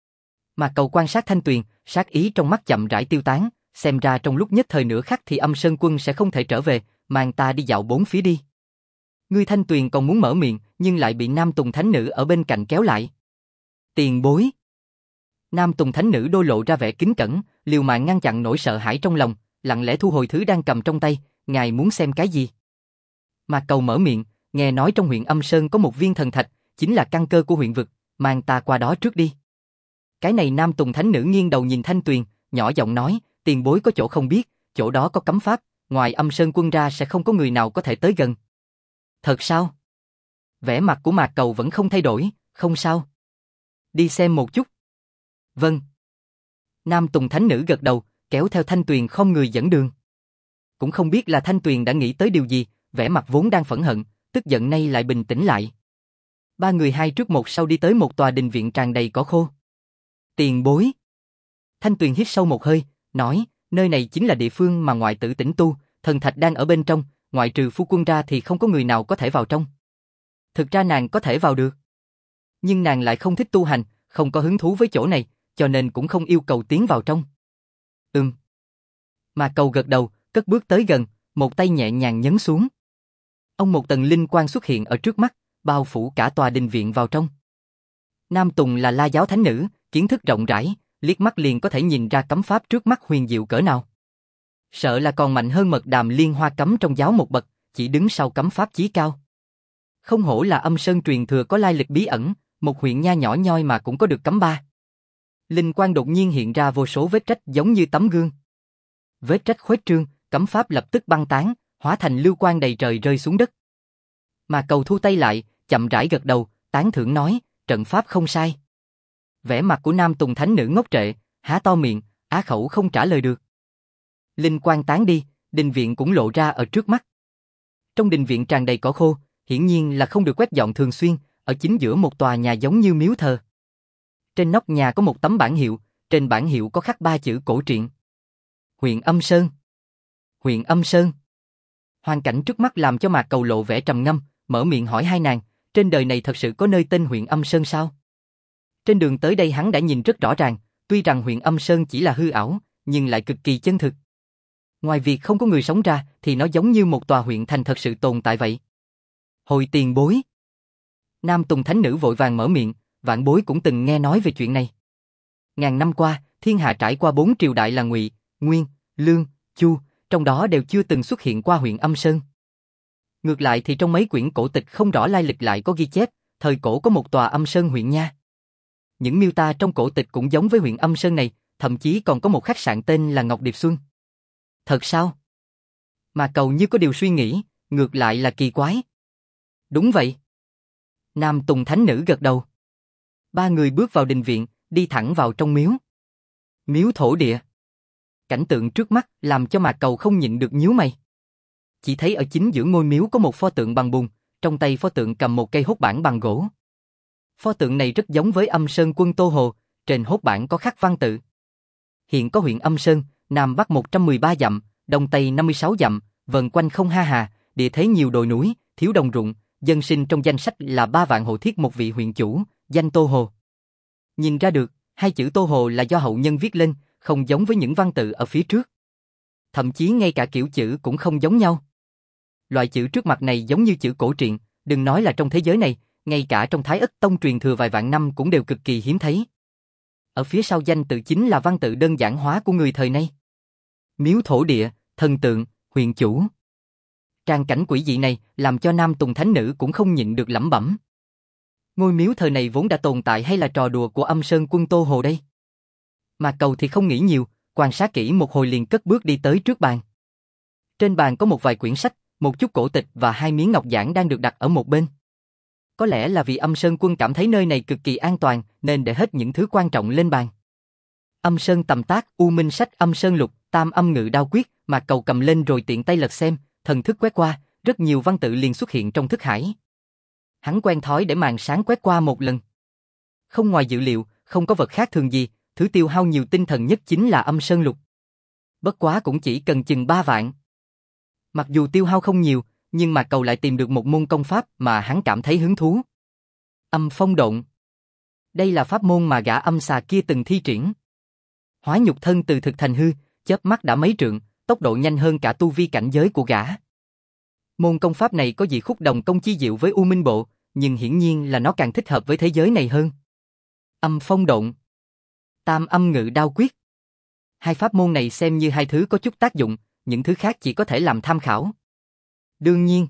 Mà cầu quan sát Thanh Tuyền, sát ý trong mắt chậm rãi tiêu tán, xem ra trong lúc nhất thời nửa khắc thì Âm Sơn Quân sẽ không thể trở về, mang ta đi dạo bốn phía đi. Ngươi Thanh Tuyền còn muốn mở miệng, nhưng lại bị Nam Tùng Thánh Nữ ở bên cạnh kéo lại. Tiền bối. Nam Tùng Thánh Nữ đôi lộ ra vẻ kính cẩn, liều mạng ngăn chặn nỗi sợ hãi trong lòng, lặng lẽ thu hồi thứ đang cầm trong tay, ngài muốn xem cái gì? Mà cầu mở miệng, nghe nói trong huyện Âm Sơn có một viên thần thạch, chính là căn cơ của huyện vực, mang ta qua đó trước đi. Cái này Nam Tùng Thánh Nữ nghiêng đầu nhìn Thanh Tuyền, nhỏ giọng nói, tiền bối có chỗ không biết, chỗ đó có cấm pháp, ngoài Âm Sơn Quân ra sẽ không có người nào có thể tới gần. Thật sao? Vẻ mặt của Mạc Cầu vẫn không thay đổi, không sao. Đi xem một chút. Vâng. Nam Tùng Thánh Nữ gật đầu, kéo theo Thanh Tuyền không người dẫn đường. Cũng không biết là Thanh Tuyền đã nghĩ tới điều gì, vẻ mặt vốn đang phẫn hận, tức giận nay lại bình tĩnh lại. Ba người hai trước một sau đi tới một tòa đình viện tràn đầy cỏ khô. Tiền bối. Thanh Tuyền hít sâu một hơi, nói, nơi này chính là địa phương mà ngoại tử tĩnh tu, thần thạch đang ở bên trong, ngoại trừ phu quân ra thì không có người nào có thể vào trong. Thực ra nàng có thể vào được. Nhưng nàng lại không thích tu hành, không có hứng thú với chỗ này, cho nên cũng không yêu cầu tiến vào trong. Mà cầu gật đầu, cất bước tới gần, một tay nhẹ nhàng nhấn xuống. Ông một tầng linh quang xuất hiện ở trước mắt, bao phủ cả tòa đình viện vào trong. Nam Tùng là La giáo thánh nữ, kiến thức rộng rãi, liếc mắt liền có thể nhìn ra cấm pháp trước mắt huyền diệu cỡ nào. Sợ là còn mạnh hơn mật đàm liên hoa cấm trong giáo một bậc, chỉ đứng sau cấm pháp chí cao. Không hổ là Âm Sơn truyền thừa có lai lịch bí ẩn, một huyện nha nhỏ nhoi mà cũng có được cấm ba. Linh quang đột nhiên hiện ra vô số vết rách giống như tấm gương. Vết rách khuếch trương, cấm pháp lập tức băng tán, hóa thành lưu quang đầy trời rơi xuống đất. Mà cầu thu tay lại, chậm rãi gật đầu, tán thưởng nói, trận pháp không sai. Vẻ mặt của Nam Tùng Thánh Nữ ngốc trệ, há to miệng, á khẩu không trả lời được. Linh quang tán đi, đình viện cũng lộ ra ở trước mắt. Trong đình viện tràn đầy cỏ khô, hiển nhiên là không được quét dọn thường xuyên, ở chính giữa một tòa nhà giống như miếu thờ. Trên nóc nhà có một tấm bảng hiệu, trên bảng hiệu có khắc 3 chữ cổ truyện. Huyện Âm Sơn. Huyện Âm Sơn. Hoàn cảnh trước mắt làm cho Mạc Cầu lộ vẻ trầm ngâm, mở miệng hỏi hai nàng, trên đời này thật sự có nơi tên huyện Âm Sơn sao? Trên đường tới đây hắn đã nhìn rất rõ ràng, tuy rằng huyện Âm Sơn chỉ là hư ảo, nhưng lại cực kỳ chân thực. Ngoài việc không có người sống ra, thì nó giống như một tòa huyện thành thật sự tồn tại vậy. Hồi tiền bối. Nam Tùng Thánh Nữ vội vàng mở miệng, vạn bối cũng từng nghe nói về chuyện này. Ngàn năm qua, thiên hạ trải qua 4 triều đại là Ngụy, Nguyên, Lương, Chu, trong đó đều chưa từng xuất hiện qua huyện Âm Sơn. Ngược lại thì trong mấy quyển cổ tịch không rõ lai lịch lại có ghi chép, thời cổ có một tòa Âm Sơn huyện nha. Những miêu tả trong cổ tịch cũng giống với huyện Âm Sơn này, thậm chí còn có một khách sạn tên là Ngọc Điệp Xuân. Thật sao? Mà Cầu như có điều suy nghĩ, ngược lại là kỳ quái. Đúng vậy. Nam Tùng Thánh Nữ gật đầu. Ba người bước vào đình viện, đi thẳng vào trong miếu. Miếu thổ địa. Cảnh tượng trước mắt làm cho Mạc Cầu không nhịn được nhíu mày. Chỉ thấy ở chính giữa ngôi miếu có một pho tượng bằng bùn, trong tay pho tượng cầm một cây hốt bản bằng gỗ. Pho tượng này rất giống với Âm Sơn Quân Tô Hồ, trên hốt bản có khắc văn tự. Hiện có huyện Âm Sơn, Nam Bắc 113 dặm, Đông Tây 56 dặm, vần quanh không ha hà, địa thế nhiều đồi núi, thiếu đồng ruộng, dân sinh trong danh sách là 3 vạn hộ thiết một vị huyện chủ, danh Tô Hồ. Nhìn ra được, hai chữ Tô Hồ là do hậu nhân viết lên, không giống với những văn tự ở phía trước. Thậm chí ngay cả kiểu chữ cũng không giống nhau. Loại chữ trước mặt này giống như chữ cổ truyện, đừng nói là trong thế giới này, ngay cả trong Thái Ất Tông truyền thừa vài vạn năm cũng đều cực kỳ hiếm thấy. Ở phía sau danh tự chính là văn tự đơn giản hóa của người thời nay. Miếu thổ địa, thần tượng, huyện chủ. Trang cảnh quỷ dị này làm cho Nam Tùng Thánh Nữ cũng không nhịn được lẩm bẩm. Ngôi miếu thời này vốn đã tồn tại hay là trò đùa của Âm Sơn Quân Tô Hồ đây? Mà Cầu thì không nghĩ nhiều, quan sát kỹ một hồi liền cất bước đi tới trước bàn. Trên bàn có một vài quyển sách, một chút cổ tịch và 2 miếng ngọc giản đang được đặt ở một bên. Có lẽ là vì Âm Sơn Quân cảm thấy nơi này cực kỳ an toàn nên để hết những thứ quan trọng lên bàn. Âm Sơn Tầm Tác, U Minh Sách, Âm Sơn Lục, Tam Âm Ngự Đao Quyết, mà Cầu cầm lên rồi tiện tay lật xem, thần thức quét qua, rất nhiều văn tự liền xuất hiện trong thức hải. Hắn quen thói để màn sáng quét qua một lần. Không ngoài dự liệu, không có vật khác thường gì, thứ tiêu hao nhiều tinh thần nhất chính là Âm Sơn Lục. Bất quá cũng chỉ cần chừng 3 vạn. Mặc dù tiêu hao không nhiều, nhưng mà Cầu lại tìm được một môn công pháp mà hắn cảm thấy hứng thú. Âm Phong Độn. Đây là pháp môn mà gã âm xà kia từng thi triển. Hóa nhục thân từ thực thành hư, chớp mắt đã mấy trượng, tốc độ nhanh hơn cả tu vi cảnh giới của gã. Môn công pháp này có dị khúc đồng công chi diệu với U Minh Bộ, nhưng hiển nhiên là nó càng thích hợp với thế giới này hơn. Âm Phong Độn, Tam Âm Ngự Đao Quyết. Hai pháp môn này xem như hai thứ có chút tác dụng, những thứ khác chỉ có thể làm tham khảo. Đương nhiên,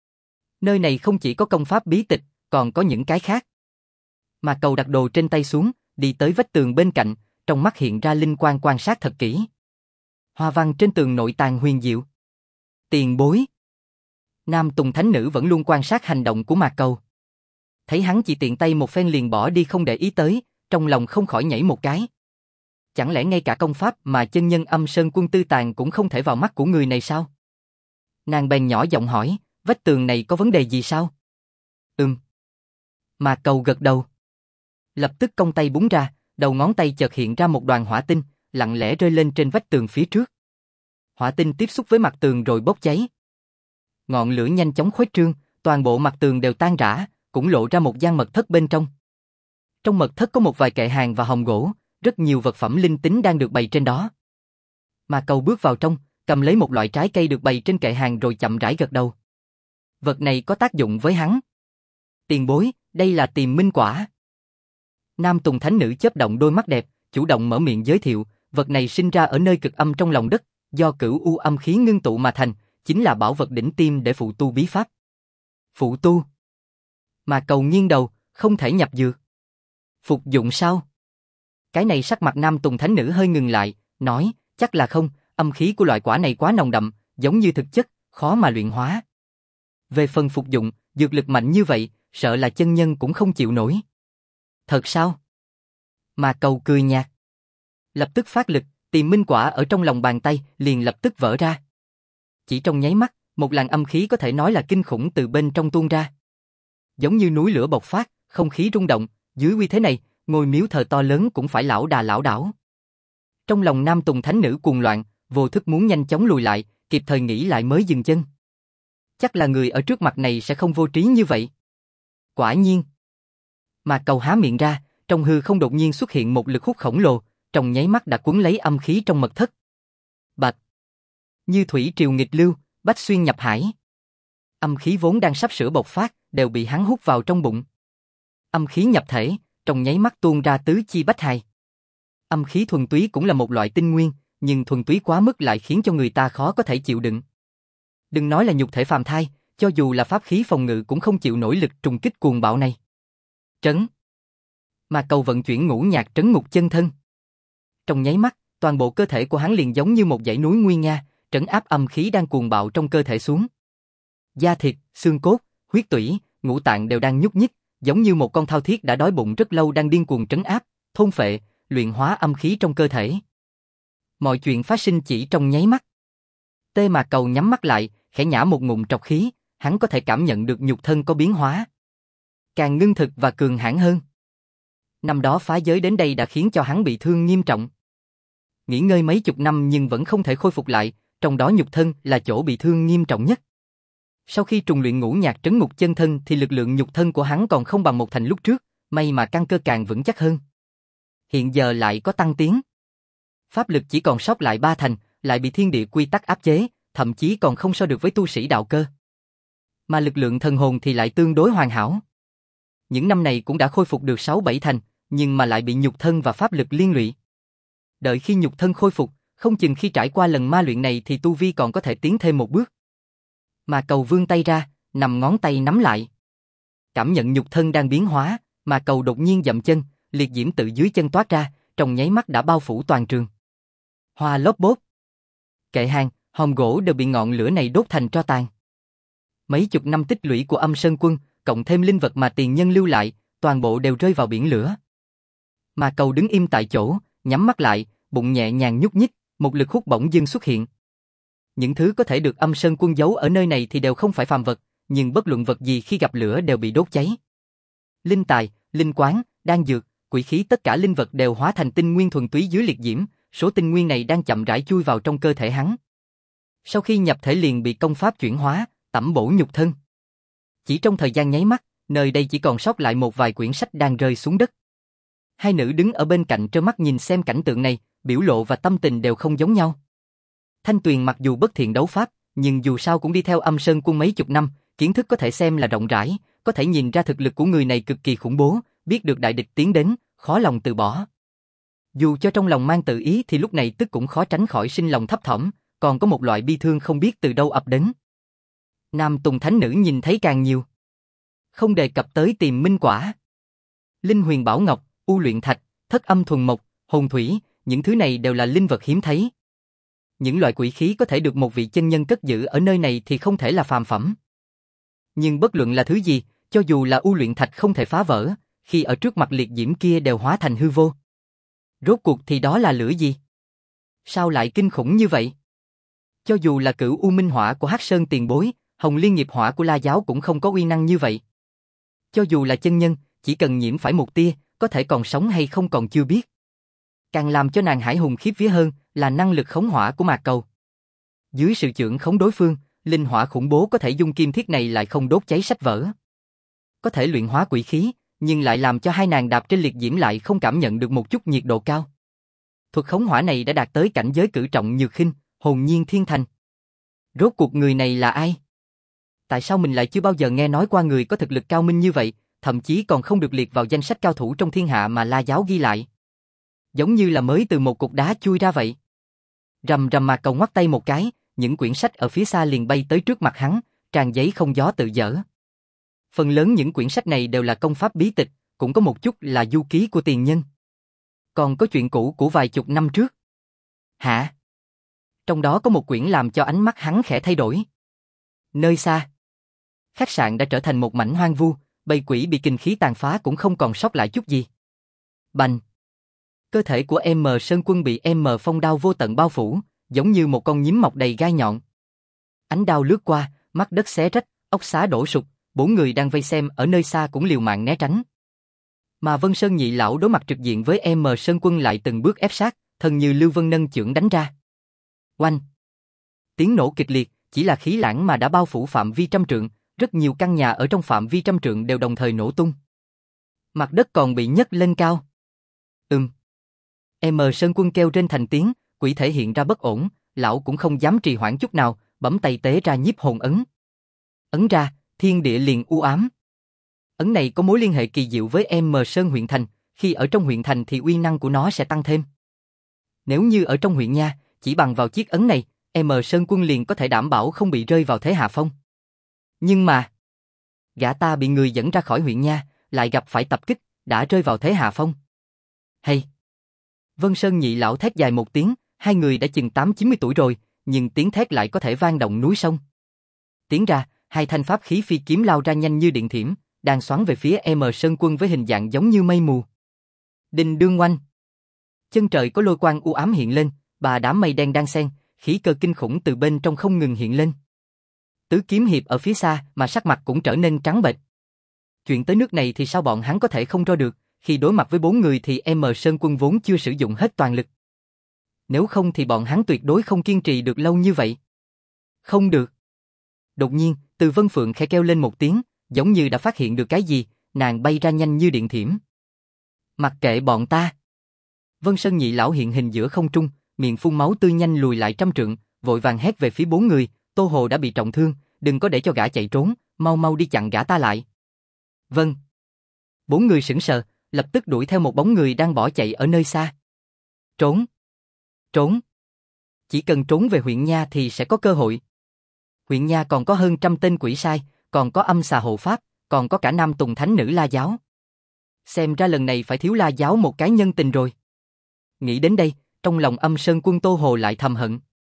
nơi này không chỉ có công pháp bí tịch, còn có những cái khác. Mà Cầu đặt đồ trên tay xuống, đi tới vách tường bên cạnh, trong mắt hiện ra linh quang quan sát thật kỹ. Hoa văn trên tường nội tàng huyền diệu. Tiền bối. Nam Tùng Thánh Nữ vẫn luôn quan sát hành động của Mạc Cầu. Thấy hắn chỉ tiện tay một phen liền bỏ đi không để ý tới, trong lòng không khỏi nhảy một cái. Chẳng lẽ ngay cả công pháp mà chân nhân Âm Sơn Quân tư tàng cũng không thể vào mắt của người này sao? Nàng bèn nhỏ giọng hỏi, vách tường này có vấn đề gì sao? Mạc Cầu gật đầu. Lập tức cong tay búng ra, đầu ngón tay chợt hiện ra một đoàn hỏa tinh, lặng lẽ rơi lên trên vách tường phía trước. Hỏa tinh tiếp xúc với mặt tường rồi bốc cháy. Ngọn lửa nhanh chóng khuếch trương, toàn bộ mặt tường đều tan rã, cũng lộ ra một gian mật thất bên trong. Trong mật thất có một vài kệ hàng và hòm gỗ, rất nhiều vật phẩm linh tính đang được bày trên đó. Mạc Cầu bước vào trong, cầm lấy một loại trái cây được bày trên kệ hàng rồi chậm rãi gật đầu. Vật này có tác dụng với hắn. Tiền bối, đây là Tiềm Minh Quả. Nam Tùng Thánh Nữ chớp động đôi mắt đẹp, chủ động mở miệng giới thiệu, vật này sinh ra ở nơi cực âm trong lòng đất, do cửu u âm khí ngưng tụ mà thành, chính là bảo vật đỉnh tiêm để phụ tu bí pháp. Phụ tu? Mà Cầu nghiêng đầu, không thể nhập dược. Phục dụng sao? Cái này sắc mặt Nam Tùng Thánh Nữ hơi ngừng lại, nói, chắc là không, âm khí của loại quả này quá nồng đậm, giống như thực chất, khó mà luyện hóa. Về phần phục dụng, dược lực mạnh như vậy, sợ là chân nhân cũng không chịu nổi. Thật sao? Mà Cầu cười nhạt. Lập tức phát lực, Tiềm Minh Quả ở trong lòng bàn tay liền lập tức vỡ ra. Chỉ trong nháy mắt, một làn âm khí có thể nói là kinh khủng từ bên trong tuôn ra. Giống như núi lửa bộc phát, không khí rung động, dưới uy thế này, ngôi miếu thờ to lớn cũng phải lão đà lão đảo. Trong lòng Nam Tùng Thánh Nữ cuồng loạn, vô thức muốn nhanh chóng lùi lại, kịp thời nghĩ lại mới dừng chân. Chắc là người ở trước mặt này sẽ không vô trí như vậy. Quả nhiên. Mà Cầu há miệng ra, trong hư không đột nhiên xuất hiện một lực hút khổng lồ, trong nháy mắt đã cuốn lấy âm khí trong mật thất. Bạch. Như thủy triều nghịch lưu, bách xuyên nhập hải. Âm khí vốn đang sắp sửa bộc phát, đều bị hắn hút vào trong bụng. Âm khí nhập thể, trong nháy mắt tuôn ra tứ chi bách hài. Âm khí thuần túy cũng là một loại tinh nguyên, nhưng thuần túy quá mức lại khiến cho người ta khó có thể chịu đựng. Đừng nói là nhục thể phàm thai, cho dù là pháp khí phòng ngự cũng không chịu nổi lực trùng kích cuồng bạo này. Trấn. Mà Cầu vận chuyển ngũ nhạc trấn ngục chân thân. trong nháy mắt, toàn bộ cơ thể của hắn liền giống như một dãy núi nguy nga, trấn áp âm khí đang cuồng bạo trong cơ thể xuống. Da thịt, xương cốt, huyết tủy, ngũ tạng đều đang nhúc nhích, giống như một con thao thiết đã đói bụng rất lâu đang điên cuồng trấn áp, thôn phệ, luyện hóa âm khí trong cơ thể. Mọi chuyện phát sinh chỉ trong nháy mắt. Tê Mạc Cầu nhắm mắt lại, khẽ nhả một ngụm trọc khí, hắn có thể cảm nhận được nhục thân có biến hóa, càng ngưng thực và cường hãn hơn. Năm đó phá giới đến đây đã khiến cho hắn bị thương nghiêm trọng. Nghỉ ngơi mấy chục năm nhưng vẫn không thể khôi phục lại, trong đó nhục thân là chỗ bị thương nghiêm trọng nhất. Sau khi trùng luyện ngũ nhạc trấn ngục chân thân thì lực lượng nhục thân của hắn còn không bằng một thành lúc trước, may mà căn cơ càng vững chắc hơn. Hiện giờ lại có tăng tiến. Pháp lực chỉ còn sót lại 3 thành, lại bị thiên địa quy tắc áp chế, thậm chí còn không so được với tu sĩ đạo cơ. Mà lực lượng thần hồn thì lại tương đối hoàn hảo. Những năm này cũng đã khôi phục được 6-7 thành, nhưng mà lại bị nhục thân và pháp lực liên lụy. Đợi khi nhục thân khôi phục, không chừng khi trải qua lần ma luyện này thì tu vi còn có thể tiến thêm một bước. Mà Cầu vươn tay ra, nằm ngón tay nắm lại. Cảm nhận nhục thân đang biến hóa, mà Cầu đột nhiên dậm chân, liệt diễm tự dưới chân toát ra, trong nháy mắt đã bao phủ toàn trường. Hoa lốp bốp. Kệ hàng, hòm gỗ đều bị ngọn lửa này đốt thành tro tàn. Mấy chục năm tích lũy của Âm Sơn Quân, cộng thêm linh vật mà tiền nhân lưu lại, toàn bộ đều rơi vào biển lửa. Mà Cầu đứng im tại chỗ, nhắm mắt lại, bụng nhẹ nhàng nhúc nhích, một lực hút bỗng dưng xuất hiện. Những thứ có thể được Âm Sơn Quân giấu ở nơi này thì đều không phải phàm vật, nhưng bất luận vật gì khi gặp lửa đều bị đốt cháy. Linh tài, linh quán, đan dược, quỷ khí, tất cả linh vật đều hóa thành tinh nguyên thuần túy dưới liệt diễm, số tinh nguyên này đang chậm rãi chui vào trong cơ thể hắn. Sau khi nhập thể liền bị công pháp chuyển hóa, tẩm bổ nhục thân. Chỉ trong thời gian nháy mắt, nơi đây chỉ còn sót lại một vài quyển sách đang rơi xuống đất. Hai nữ đứng ở bên cạnh trơ mắt nhìn xem cảnh tượng này, biểu lộ và tâm tình đều không giống nhau. Thanh Tuyền mặc dù bất thiện đấu pháp, nhưng dù sao cũng đi theo Âm Sơn Quân mấy chục năm, kiến thức có thể xem là rộng rãi, có thể nhìn ra thực lực của người này cực kỳ khủng bố, biết được đại địch tiến đến, khó lòng từ bỏ. Dù cho trong lòng mang tự ý thì lúc này tức cũng khó tránh khỏi sinh lòng thấp thỏm, còn có một loại bi thương không biết từ đâu ập đến. Nam Tùng Thánh Nữ nhìn thấy càng nhiều. Không đề cập tới Tiềm Minh Quả. Linh Huyền Bảo Ngọc, U Luyện Thạch, Thất Âm Thuần Mộc, Hồn Thủy, những thứ này đều là linh vật hiếm thấy. Những loại quỷ khí có thể được một vị chân nhân cất giữ ở nơi này thì không thể là phàm phẩm. Nhưng bất luận là thứ gì, cho dù là U Luyện Thạch không thể phá vỡ, khi ở trước mặt liệt diễm kia đều hóa thành hư vô. Rốt cuộc thì đó là lửa gì? Sao lại kinh khủng như vậy? Cho dù là Cửu U Minh Hỏa của Hắc Sơn tiền bối, Hồng Liên Nghiệp Hỏa của La Giáo cũng không có uy năng như vậy. Cho dù là chân nhân, chỉ cần nhiễm phải một tia, có thể còn sống hay không còn chưa biết. Càng làm cho nàng hải hùng khiếp vía hơn là năng lực khống hỏa của Mạc Cầu. Dưới sự chưởng khống đối phương, linh hỏa khủng bố có thể dung kim thiết này lại không đốt cháy sách vở. Có thể luyện hóa quỷ khí, nhưng lại làm cho hai nàng đạp trên liệt diễm lại không cảm nhận được một chút nhiệt độ cao. Thuật khống hỏa này đã đạt tới cảnh giới cử trọng nhược khinh, hồn nhiên thiên thành. Rốt cuộc người này là ai? Tại sao mình lại chưa bao giờ nghe nói qua người có thực lực cao minh như vậy, thậm chí còn không được liệt vào danh sách cao thủ trong thiên hạ mà La Giáo ghi lại? Giống như là mới từ một cục đá chui ra vậy. Rầm rầm, Mạc Cầu ngoắt tay một cái, những quyển sách ở phía xa liền bay tới trước mặt hắn, tràn giấy không gió tự dở. Phần lớn những quyển sách này đều là công pháp bí tịch, cũng có một chút là du ký của tiền nhân. Còn có chuyện cũ của vài chục năm trước. Hả? Trong đó có một quyển làm cho ánh mắt hắn khẽ thay đổi. Nơi xa, khách sạn đã trở thành một mảnh hoang vu, bầy quỷ bị kinh khí tàn phá cũng không còn sót lại chút gì. Bành! Cơ thể của M Sơn Quân bị M Phong đao vô tận bao phủ, giống như một con nhím mọc đầy gai nhọn. Ánh đao lướt qua, mắt đất xé rách, ốc xá đổ sụp, 4 người đang vây xem ở nơi xa cũng liều mạng né tránh. Mà Vân Sơn nhị lão đối mặt trực diện với M Sơn Quân lại từng bước ép sát, thân như Lưu Vân nâng chưởng đánh ra. Oanh! Tiếng nổ kịch liệt, chỉ là khí lãng mà đã bao phủ phạm vi trăm trượng, rất nhiều căn nhà ở trong phạm vi trăm trượng đều đồng thời nổ tung. Mặt đất còn bị nhấc lên cao. M Sơn Quân kêu trên thành tiếng, quỷ thể hiện ra bất ổn, lão cũng không dám trì hoãn chút nào, bấm tay tế ra nhiếp hồn ấn. Ấn ra, thiên địa liền u ám. Ấn này có mối liên hệ kỳ diệu với M Sơn huyện thành, khi ở trong huyện thành thì uy năng của nó sẽ tăng thêm. Nếu như ở trong huyện nha, chỉ bằng vào chiếc ấn này, M Sơn Quân liền có thể đảm bảo không bị rơi vào thế hạ phong. Nhưng mà, gã ta bị người dẫn ra khỏi huyện nha, lại gặp phải tập kích, đã rơi vào thế hạ phong. Hay! Vân Sơn nhị lão thét dài một tiếng, hai người đã chừng 8-90 tuổi rồi, nhưng tiếng thét lại có thể vang động núi sông. Tiến ra, hai thanh pháp khí phi kiếm lao ra nhanh như điện thiểm, đang xoắn về phía Sơn Quân với hình dạng giống như mây mù. Đình đương oanh. Chân trời có lôi quang u ám hiện lên, và đám mây đen đang xen, khí cơ kinh khủng từ bên trong không ngừng hiện lên. Tứ kiếm hiệp ở phía xa mà sắc mặt cũng trở nên trắng bệch. Chuyện tới nước này thì sao bọn hắn có thể không ro được, khi đối mặt với 4 người thì Sơn Quân vốn chưa sử dụng hết toàn lực. Nếu không thì bọn hắn tuyệt đối không kiên trì được lâu như vậy. Không được. Đột nhiên, Từ Vân Phượng khẽ kêu lên một tiếng, giống như đã phát hiện được cái gì, nàng bay ra nhanh như điện thiểm. Mặc kệ bọn ta. Vân Sơn nhị lão hiện hình giữa không trung, miệng phun máu tươi nhanh lùi lại trăm trượng, vội vàng hét về phía 4 người, Tô Hồ đã bị trọng thương, đừng có để cho gã chạy trốn, mau mau đi chặn gã ta lại. Vâng. 4 người sững sờ, lập tức đuổi theo một bóng người đang bỏ chạy ở nơi xa. Trốn. Trốn. Chỉ cần trốn về huyện Nha thì sẽ có cơ hội. Huyện Nha còn có hơn 100 tên quỷ sai, còn có âm xà hộ pháp, còn có cả nam tùng thánh nữ La Giáo. Xem ra lần này phải thiếu La Giáo một cái nhân tình rồi. Nghĩ đến đây, trong lòng Sơn Quân Tô Hồ lại thầm hận.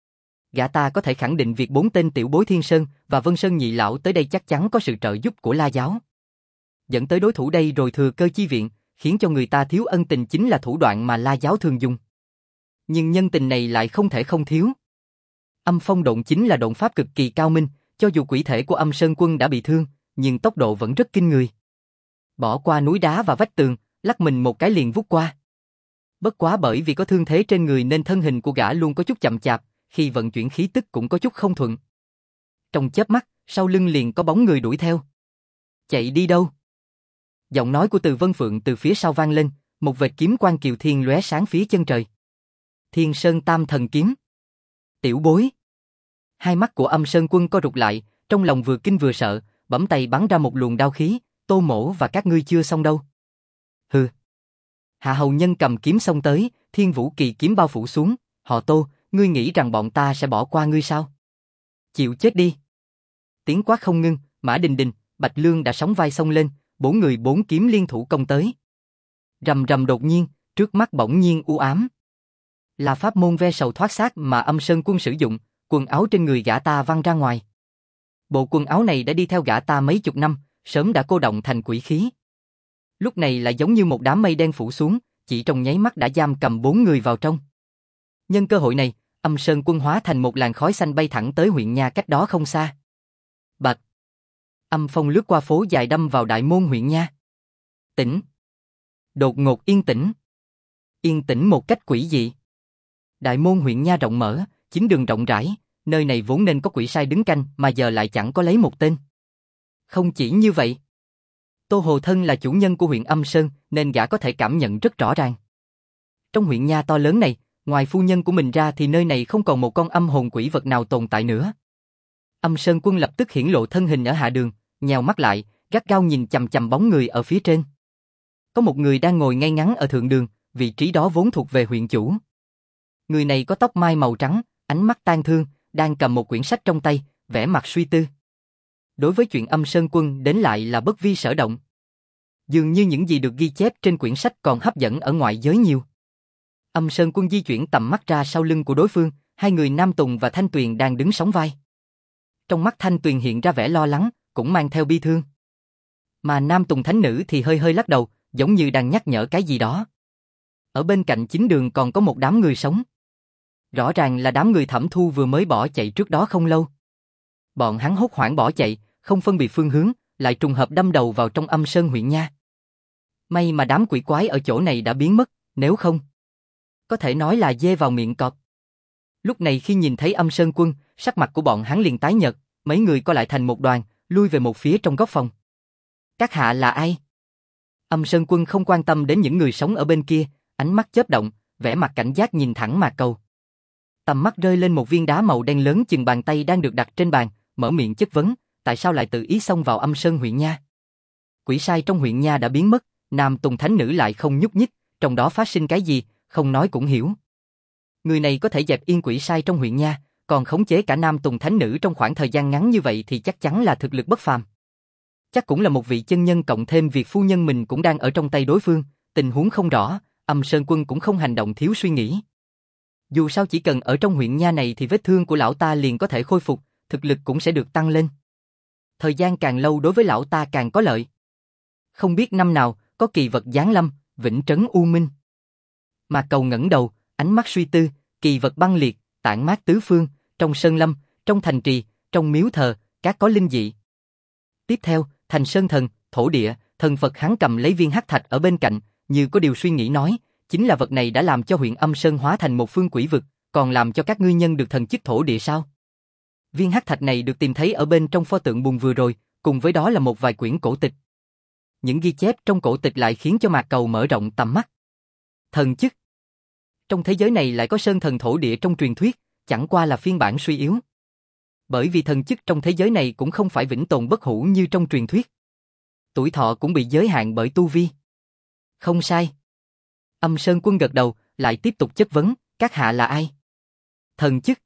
Gã ta có thể khẳng định việc 4 tên tiểu bối Thiên Sơn và Vân Sơn nhị lão tới đây chắc chắn có sự trợ giúp của La Giáo. Dẫn tới đối thủ đây rồi thừa cơ chi viện, khiến cho người ta thiếu ân tình chính là thủ đoạn mà La Giáo thường dùng. Nhưng nhân tình này lại không thể không thiếu. Âm phong độn chính là độn pháp cực kỳ cao minh, cho dù quỷ thể của Sơn Quân đã bị thương, nhưng tốc độ vẫn rất kinh người. Bỏ qua núi đá và vách tường, lắc mình một cái liền vút qua. Bất quá bởi vì có thương thế trên người nên thân hình của gã luôn có chút chậm chạp, khi vận chuyển khí tức cũng có chút không thuận. Trong chớp mắt, sau lưng liền có bóng người đuổi theo. Chạy đi đâu? Giọng nói của Từ Vân Phượng từ phía sau vang lên, một vệt kiếm quang kiều thiên lóe sáng phía chân trời. Thiên Sơn Tam Thần Kiếm. Tiểu bối. Hai mắt của Sơn Quân co rụt lại, trong lòng vừa kinh vừa sợ, bấm tay bắn ra một luồng đao khí, Tô Mỗ và các ngươi chưa xong đâu. Hừ. Hạ hầu nhân cầm kiếm xông tới, Thiên Vũ Kỳ kiếm bao phủ xuống, họ Tô, ngươi nghĩ rằng bọn ta sẽ bỏ qua ngươi sao? Chịu chết đi. Tiếng quát không ngưng, Mã Đình Đình, Bạch Lương đã sóng vai xông lên, 4 người 4 kiếm liên thủ công tới. Rầm rầm đột nhiên, trước mắt bỗng nhiên u ám. Là pháp môn ve sầu thoát xác mà Sơn Quân sử dụng, quần áo trên người gã ta văng ra ngoài. Bộ quần áo này đã đi theo gã ta mấy chục năm, sớm đã cô đọng thành quỷ khí. Lúc này lại giống như một đám mây đen phủ xuống, chỉ trong nháy mắt đã giam cầm 4 người vào trong. Nhân cơ hội này, Sơn Quân hóa thành một làn khói xanh bay thẳng tới huyện Nha cách đó không xa. Bạch. Âm phong lướt qua phố dài đâm vào đại môn huyện Nha. Tĩnh. Đột ngột yên tĩnh. Yên tĩnh một cách quỷ dị. Đại môn huyện Nha rộng mở, chính đường rộng rãi, nơi này vốn nên có quỷ sai đứng canh mà giờ lại chẳng có lấy một tên. Không chỉ như vậy. Tô Hồ Thân là chủ nhân của huyện Âm Sơn nên gã có thể cảm nhận rất rõ ràng. Trong huyện Nha to lớn này, ngoài phu nhân của mình ra thì nơi này không còn một con âm hồn quỷ vật nào tồn tại nữa. Sơn Quân lập tức hiển lộ thân hình ở hạ đường, nheo mắt lại, gắt gao nhìn chằm chằm bóng người ở phía trên. Có một người đang ngồi ngay ngắn ở thượng đường, vị trí đó vốn thuộc về huyện chủ. Người này có tóc mai màu trắng, ánh mắt tang thương, đang cầm một quyển sách trong tay, vẻ mặt suy tư. Đối với chuyện Sơn Quân đến lại là bất vi sở động. Dường như những gì được ghi chép trên quyển sách còn hấp dẫn ở ngoại giới nhiều. Sơn Quân di chuyển tầm mắt ra sau lưng của đối phương, hai người Nam Tùng và Thanh Tuyền đang đứng sóng vai. Trong mắt Thanh Tuyền hiện ra vẻ lo lắng, cũng mang theo bi thương. Mà Nam Tùng Thánh Nữ thì hơi hơi lắc đầu, giống như đang nhắc nhở cái gì đó. Ở bên cạnh chính đường còn có một đám người sống. Rõ ràng là đám người Thẩm Thu vừa mới bỏ chạy trước đó không lâu. Bọn hắn hốt hoảng bỏ chạy, không phân biệt phương hướng, lại trùng hợp đâm đầu vào trong Âm Sơn huyện Nha. May mà đám quỷ quái ở chỗ này đã biến mất, nếu không, có thể nói là dê vào miệng cọp. Lúc này khi nhìn thấy Sơn Quân, sắc mặt của bọn hắn liền tái nhợt, mấy người co lại thành một đoàn, lui về một phía trong góc phòng. Các hạ là ai? Sơn Quân không quan tâm đến những người sống ở bên kia, ánh mắt chớp động, vẻ mặt cảnh giác nhìn thẳng Mạc Cầu. Tầm mắt rơi lên một viên đá màu đen lớn chừng bàn tay đang được đặt trên bàn, mở miệng chất vấn, tại sao lại tự ý xông vào Âm Sơn huyện Nha? Quỷ sai trong huyện Nha đã biến mất, Nam Tùng Thánh Nữ lại không nhúc nhích, trong đó phát sinh cái gì, không nói cũng hiểu. Người này có thể dẹp yên quỷ sai trong huyện Nha, còn khống chế cả Nam Tùng Thánh Nữ trong khoảng thời gian ngắn như vậy thì chắc chắn là thực lực bất phàm. Chắc cũng là một vị chân nhân cộng thêm việc phu nhân mình cũng đang ở trong tay đối phương, tình huống không rõ, Âm Sơn Quân cũng không hành động thiếu suy nghĩ. Dù sao chỉ cần ở trong huyện nha này thì vết thương của lão ta liền có thể khôi phục, thực lực cũng sẽ được tăng lên. Thời gian càng lâu đối với lão ta càng có lợi. Không biết năm nào, có kỳ vật giáng lâm, vĩnh trấn U Minh. Mạc Cầu ngẩng đầu, ánh mắt suy tư, kỳ vật băng liệt, tản mát tứ phương, trong sơn lâm, trong thành trì, trong miếu thờ, các có linh dị. Tiếp theo, thành sơn thần, thổ địa, thần Phật hắn cầm lấy viên hắc thạch ở bên cạnh, như có điều suy nghĩ nói, chính là vật này đã làm cho huyện Âm Sơn hóa thành một phương quỷ vực, còn làm cho các ngươi nhân được thần chức thổ địa sao? Viên hắc thạch này được tìm thấy ở bên trong pho tượng bùn vừa rồi, cùng với đó là một vài quyển cổ tịch. Những ghi chép trong cổ tịch lại khiến cho Mạc Cầu mở rộng tầm mắt. Thần chức. Trong thế giới này lại có sơn thần thổ địa trong truyền thuyết, chẳng qua là phiên bản suy yếu. Bởi vì thần chức trong thế giới này cũng không phải vĩnh tồn bất hủ như trong truyền thuyết. Tuổi thọ cũng bị giới hạn bởi tu vi. Không sai. Âm Sơn Quân gật đầu, lại tiếp tục chất vấn, các hạ là ai? Thần chức.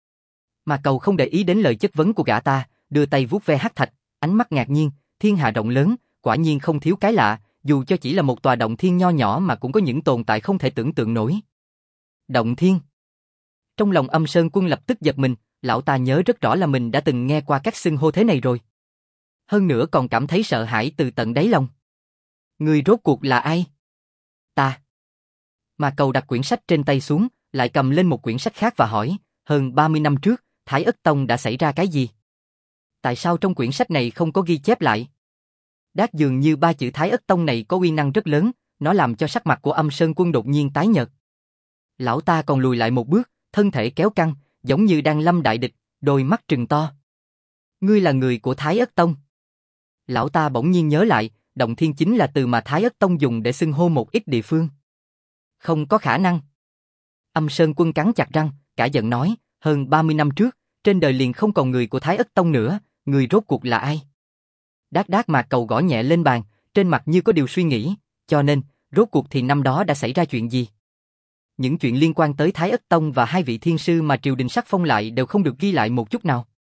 Mà Cầu không để ý đến lời chất vấn của gã ta, đưa tay vuốt ve hắc thạch, ánh mắt ngạc nhiên, thiên hạ rộng lớn, quả nhiên không thiếu cái lạ, dù cho chỉ là một tòa động thiên nho nhỏ mà cũng có những tồn tại không thể tưởng tượng nổi. Động thiên. Trong lòng Âm Sơn Quân lập tức giật mình, lão ta nhớ rất rõ là mình đã từng nghe qua các xưng hô thế này rồi. Hơn nữa còn cảm thấy sợ hãi từ tận đáy lòng. Người rốt cuộc là ai? Ta. Mà Cầu đặt quyển sách trên tay xuống, lại cầm lên một quyển sách khác và hỏi, hơn 30 năm trước, Thái Ất Tông đã xảy ra cái gì? Tại sao trong quyển sách này không có ghi chép lại? Đát dường như ba chữ Thái Ất Tông này có uy năng rất lớn, nó làm cho sắc mặt của Âm Sơn Quân đột nhiên tái nhợt. Lão ta còn lùi lại một bước, thân thể kéo căng, giống như đang lâm đại địch, đôi mắt trừng to. Ngươi là người của Thái Ất Tông. Lão ta bỗng nhiên nhớ lại, động thiên chính là từ mà Thái Ất Tông dùng để xưng hô một ít địa phương. Không có khả năng. Âm Sơn Quân cắn chặt răng, cả giận nói, hơn 30 năm trước, trên đời liền không còn người của Thái Ất Tông nữa, người rốt cuộc là ai? Đát đát Mạc Cầu gõ nhẹ lên bàn, trên mặt như có điều suy nghĩ, cho nên, rốt cuộc thì năm đó đã xảy ra chuyện gì? Những chuyện liên quan tới Thái Ất Tông và hai vị thiên sư mà triều đình sắc phong lại đều không được ghi lại một chút nào.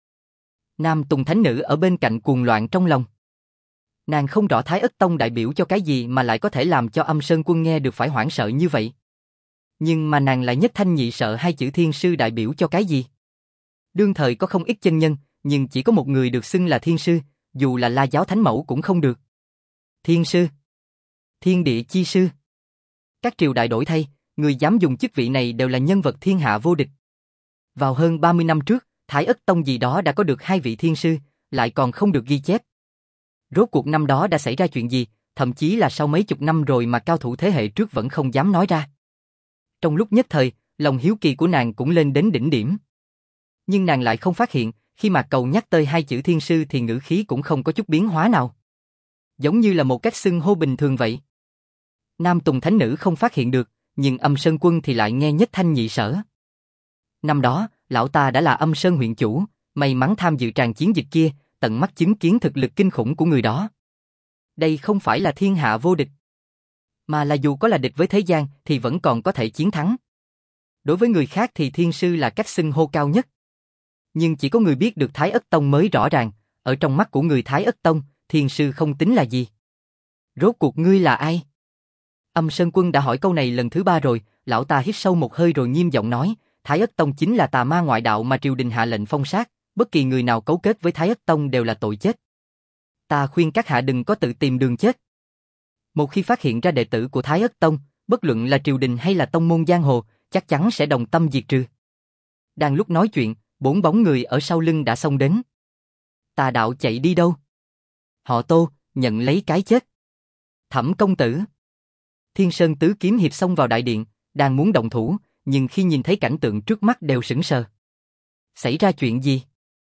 Nam Tùng Thánh Nữ ở bên cạnh cuồng loạn trong lòng. Nàng không rõ Thái Ất Tông đại biểu cho cái gì mà lại có thể làm cho Âm Sơn Quân nghe được phải hoảng sợ như vậy. Nhưng mà nàng lại nhất thanh nhị sợ hai chữ thiên sư đại biểu cho cái gì? Đương thời có không ít chân nhân, nhưng chỉ có một người được xưng là thiên sư, dù là La Giáo Thánh Mẫu cũng không được. Thiên sư. Thiên địa chi sư. Các triều đại đổi thay, người dám dùng chức vị này đều là nhân vật thiên hạ vô địch. Vào hơn 30 năm trước, Thái Ất Tông gì đó đã có được hai vị thiên sư, lại còn không được ghi chép. Rốt cuộc năm đó đã xảy ra chuyện gì, thậm chí là sau mấy chục năm rồi mà cao thủ thế hệ trước vẫn không dám nói ra. Trong lúc nhất thời, lòng hiếu kỳ của nàng cũng lên đến đỉnh điểm. Nhưng nàng lại không phát hiện, khi mà Cầu nhắc tới hai chữ thiên sư thì ngữ khí cũng không có chút biến hóa nào. Giống như là một cách xưng hô bình thường vậy. Nam Tùng Thánh Nữ không phát hiện được, nhưng Âm Sơn Quân thì lại nghe nhất thanh nhị sở. Năm đó, lão ta đã là Âm Sơn huyện chủ, may mắn tham dự tràng chiến dịch kia, tận mắt chứng kiến thực lực kinh khủng của người đó. Đây không phải là thiên hạ vô địch, mà là dù có là địch với thế gian thì vẫn còn có thể chiến thắng. Đối với người khác thì thiên sư là cách xưng hô cao nhất. Nhưng chỉ có người biết được Thái Ất Tông mới rõ ràng, ở trong mắt của người Thái Ất Tông, thiên sư không tính là gì. Rốt cuộc ngươi là ai? Âm Sơn Quân đã hỏi câu này lần thứ 3 rồi, lão ta hít sâu một hơi rồi nghiêm giọng nói, Thái Ất Tông chính là tà ma ngoại đạo mà triều đình hạ lệnh phong sát, bất kỳ người nào cấu kết với Thái Ất Tông đều là tội chết. Ta khuyên các hạ đừng có tự tìm đường chết. Một khi phát hiện ra đệ tử của Thái Ất Tông, bất luận là triều đình hay là tông môn giang hồ, chắc chắn sẽ đồng tâm diệt trừ. Đang lúc nói chuyện, 4 bóng người ở sau lưng đã xông đến. Tà đạo chạy đi đâu? Họ Tô, nhận lấy cái chết. Thẩm công tử. Thiên Sơn tứ kiếm hiệp xông vào đại điện, đang muốn động thủ, nhưng khi nhìn thấy cảnh tượng trước mắt đều sững sờ. Xảy ra chuyện gì?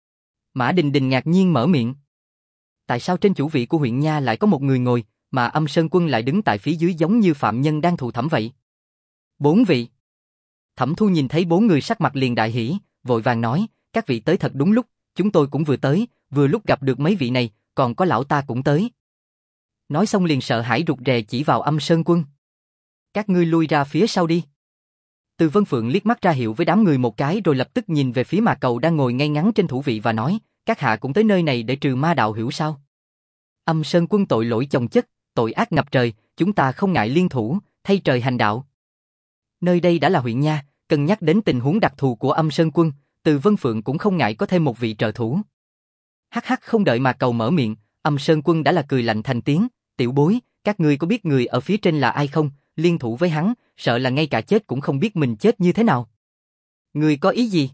Mã Đình Đình ngạc nhiên mở miệng. Tại sao trên chủ vị của huyện Nha lại có một người ngồi, mà Âm Sơn Quân lại đứng tại phía dưới giống như phạm nhân đang thụ thẩm vậy? 4 vị. Thẩm Thu nhìn thấy 4 người sắc mặt liền đại hỉ, vội vàng nói, các vị tới thật đúng lúc, chúng tôi cũng vừa tới, vừa lúc gặp được mấy vị này, còn có lão ta cũng tới. Nói xong liền sợ hãi rụt rè chỉ vào Âm Sơn Quân. Các ngươi lui ra phía sau đi. Từ Vân Phượng liếc mắt ra hiệu với đám người một cái rồi lập tức nhìn về phía Mạc Cầu đang ngồi ngay ngắn trên thủ vị và nói, các hạ cũng tới nơi này để trừ ma đạo hiểu sao? Âm Sơn Quân tội lỗi chồng chất, tội ác ngập trời, chúng ta không ngại liên thủ, thay trời hành đạo. Nơi đây đã là huyện nha, cân nhắc đến tình huống đặc thù của Âm Sơn Quân, Từ Vân Phượng cũng không ngại có thêm một vị trợ thủ. Hắc hắc, không đợi Mạc Cầu mở miệng, Âm Sơn Quân đã là cười lạnh thành tiếng, tiểu bối, các ngươi có biết người ở phía trên là ai không, liên thủ với hắn, sợ là ngay cả chết cũng không biết mình chết như thế nào. Ngươi có ý gì?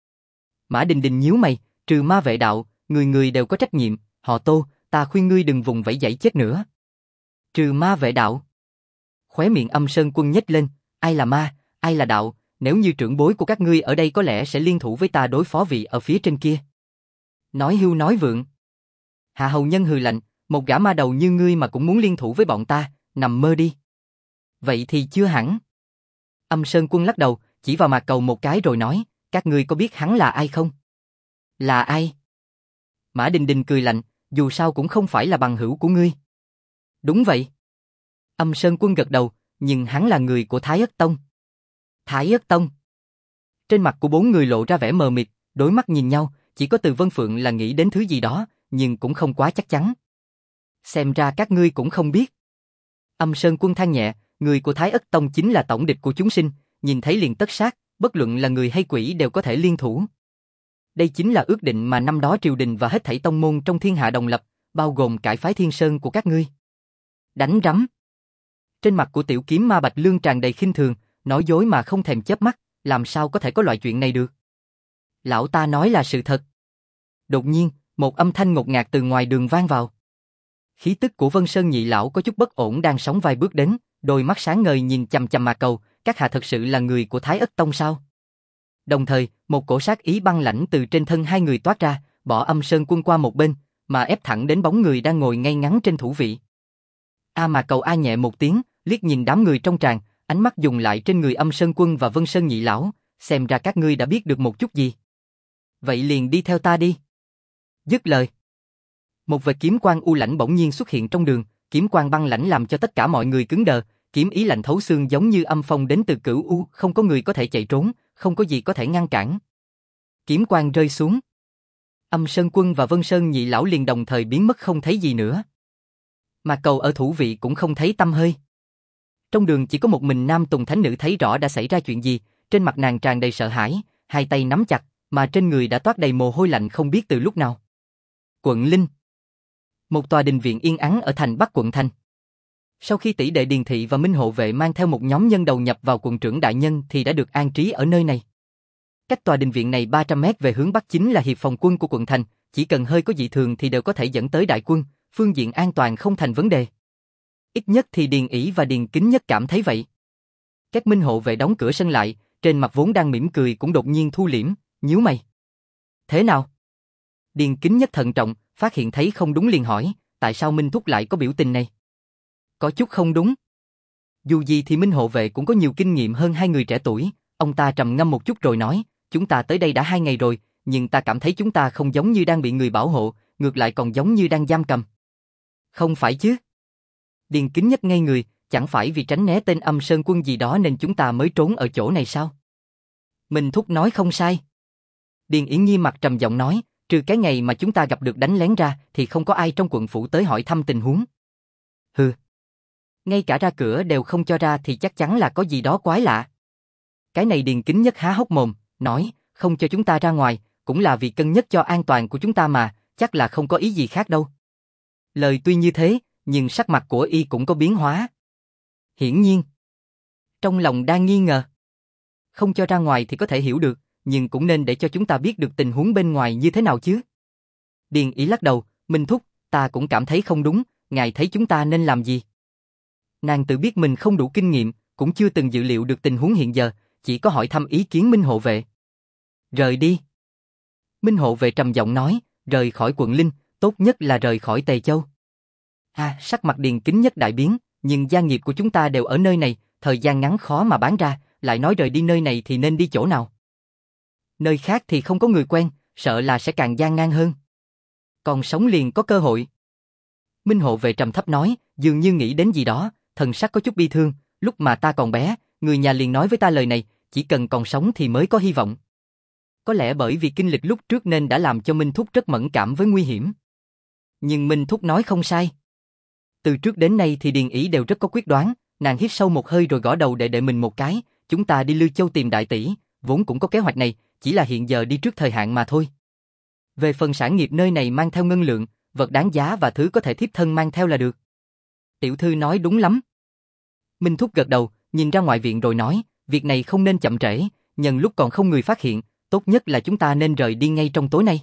Mã Đình Đình nhíu mày, trừ ma vệ đạo, người người đều có trách nhiệm, họ Tô, ta khuyên ngươi đừng vùng vẫy dãy chết nữa. Trừ ma vệ đạo. Khóe miệng Âm Sơn Quân nhếch lên, ai là ma, ai là đạo, nếu như trưởng bối của các ngươi ở đây có lẽ sẽ liên thủ với ta đối phó vị ở phía trên kia. Nói hưu nói vượng. Hạ hầu nhân hừ lạnh, một gã ma đầu như ngươi mà cũng muốn liên thủ với bọn ta, nằm mơ đi. Vậy thì chưa hẳn. Âm Sơn Quân lắc đầu, chỉ vào Mạc Cầu một cái rồi nói, các ngươi có biết hắn là ai không? Là ai? Mã Đình Đình cười lạnh, dù sao cũng không phải là bằng hữu của ngươi. Đúng vậy. Âm Sơn Quân gật đầu, nhưng hắn là người của Thái Ất Tông. Thái Ất Tông. Trên mặt của bốn người lộ ra vẻ mờ mịt, đối mắt nhìn nhau, chỉ có Từ Vân Phượng là nghĩ đến thứ gì đó, nhưng cũng không quá chắc chắn. Xem ra các ngươi cũng không biết. Âm Sơn Quân than nhẹ, người của Thái Ất Tông chính là tổng địch của chúng sinh, nhìn thấy liền tất sát, bất luận là người hay quỷ đều có thể liên thủ. Đây chính là ước định mà năm đó triều đình và hết thảy tông môn trong thiên hạ đồng lập, bao gồm cải phái Thiên Sơn của các ngươi. Đánh rắm. Trên mặt của tiểu kiếm ma Bạch Lương tràn đầy khinh thường, nói dối mà không thèm chớp mắt, làm sao có thể có loại chuyện này được. Lão ta nói là sự thật. Đột nhiên, một âm thanh ngột ngạt từ ngoài đường vang vào. Khí tức của Vân Sơn nhị lão có chút bất ổn đang sóng vai bước đến, đôi mắt sáng ngời nhìn chằm chằm Mạc Cầu, các hạ thật sự là người của Thái Ất Tông sao? Đồng thời, một cổ sát ý băng lãnh từ trên thân hai người toát ra, bỏ Âm Sơn Quân qua một bên, mà ép thẳng đến bóng người đang ngồi ngay ngắn trên thủ vị. Mạc Cầu a nhẹ một tiếng, liếc nhìn đám người trong tràng, ánh mắt dùng lại trên người Âm Sơn Quân và Vân Sơn nhị lão, xem ra các ngươi đã biết được một chút gì. Vậy liền đi theo ta đi. Dứt lời, một vệt kiếm quang u lãnh bỗng nhiên xuất hiện trong đường, kiếm quang băng lãnh làm cho tất cả mọi người cứng đờ, kiếm ý lạnh thấu xương giống như âm phong đến từ Cửu U, không có người có thể chạy trốn, không có gì có thể ngăn cản. Kiếm quang rơi xuống, Âm Sơn Quân và Vân Sơn nhị lão liền đồng thời biến mất không thấy gì nữa. Mạc Cầu ở thủ vị cũng không thấy tăm hơi. Trong đường chỉ có một mình Nam Tùng Thánh Nữ thấy rõ đã xảy ra chuyện gì, trên mặt nàng tràn đầy sợ hãi, hai tay nắm chặt, mà trên người đã toát đầy mồ hôi lạnh không biết từ lúc nào. Quận Linh. Một tòa đình viện yên ắng ở thành Bắc quận thành. Sau khi tỷ đệ Điền Thị và Minh Hộ Vệ mang theo một nhóm nhân đầu nhập vào quận trưởng đại nhân thì đã được an trí ở nơi này. Cách tòa đình viện này 300 mét về hướng Bắc chính là hiệp phòng quân của quận thành, chỉ cần hơi có dị thường thì đều có thể dẫn tới đại quân, phương diện an toàn không thành vấn đề. Ít nhất thì Điền Ỷ và Điền Kính Nhất cảm thấy vậy. Các Minh Hộ Vệ đóng cửa sân lại, trên mặt vốn đang mỉm cười cũng đột nhiên thu liễm, nhíu mày. Thế nào? Điền Kính Nhất thận trọng, phát hiện thấy không đúng liền hỏi, tại sao Minh Thúc lại có biểu tình này? Có chút không đúng. Dù gì thì Minh Hộ Vệ cũng có nhiều kinh nghiệm hơn hai người trẻ tuổi, ông ta trầm ngâm một chút rồi nói, chúng ta tới đây đã 2 ngày rồi, nhưng ta cảm thấy chúng ta không giống như đang bị người bảo hộ, ngược lại còn giống như đang giam cầm. Không phải chứ? Điền Kính Nhất ngây người, chẳng phải vì tránh né tên Âm Sơn Quân gì đó nên chúng ta mới trốn ở chỗ này sao? Minh Thúc nói không sai. Điền Yển Nhi mặt trầm giọng nói, trừ cái ngày mà chúng ta gặp được đánh lén ra thì không có ai trong quận phủ tới hỏi thăm tình huống. Hừ. Ngay cả ra cửa đều không cho ra thì chắc chắn là có gì đó quái lạ. Cái này Điền Kính Nhất há hốc mồm, nói, không cho chúng ta ra ngoài, cũng là vì cân nhắc cho an toàn của chúng ta mà, chắc là không có ý gì khác đâu. Lời tuy như thế, nhưng sắc mặt của y cũng có biến hóa. Hiển nhiên, trong lòng đang nghi ngờ. Không cho ra ngoài thì có thể hiểu được, nhưng cũng nên để cho chúng ta biết được tình huống bên ngoài như thế nào chứ. Điền Ỷ lắc đầu, Minh Thúc, ta cũng cảm thấy không đúng, ngài thấy chúng ta nên làm gì? Nàng tự biết mình không đủ kinh nghiệm, cũng chưa từng dự liệu được tình huống hiện giờ, chỉ có hỏi thăm ý kiến Minh Hộ Vệ. Rời đi. Minh Hộ Vệ trầm giọng nói, rời khỏi quận Linh, tốt nhất là rời khỏi Tề Châu. Sắc mặt Điền Kính Nhất đại biến, nhưng gia nghiệp của chúng ta đều ở nơi này, thời gian ngắn khó mà bán ra, lại nói rời đi nơi này thì nên đi chỗ nào? Nơi khác thì không có người quen, sợ là sẽ càng gian nan hơn. Còn sống liền có cơ hội. Minh Hộ Vệ trầm thấp nói, dường như nghĩ đến gì đó, thần sắc có chút bi thương, lúc mà ta còn bé, người nhà liền nói với ta lời này, chỉ cần còn sống thì mới có hy vọng. Có lẽ bởi vì kinh lịch lúc trước nên đã làm cho Minh Thúc rất mẫn cảm với nguy hiểm. Nhưng Minh Thúc nói không sai. Từ trước đến nay thì Điền Ỷ đều rất có quyết đoán, nàng hít sâu một hơi rồi gõ đầu đệ đệ mình một cái, chúng ta đi Lư Châu tìm đại tỷ, vốn cũng có kế hoạch này, chỉ là hiện giờ đi trước thời hạn mà thôi. Về phần sản nghiệp nơi này mang theo ngân lượng, vật đáng giá và thứ có thể thiếp thân mang theo là được. Tiểu thư nói đúng lắm. Minh Thúc gật đầu, nhìn ra ngoài viện rồi nói, việc này không nên chậm trễ, nhân lúc còn không người phát hiện, tốt nhất là chúng ta nên rời đi ngay trong tối nay.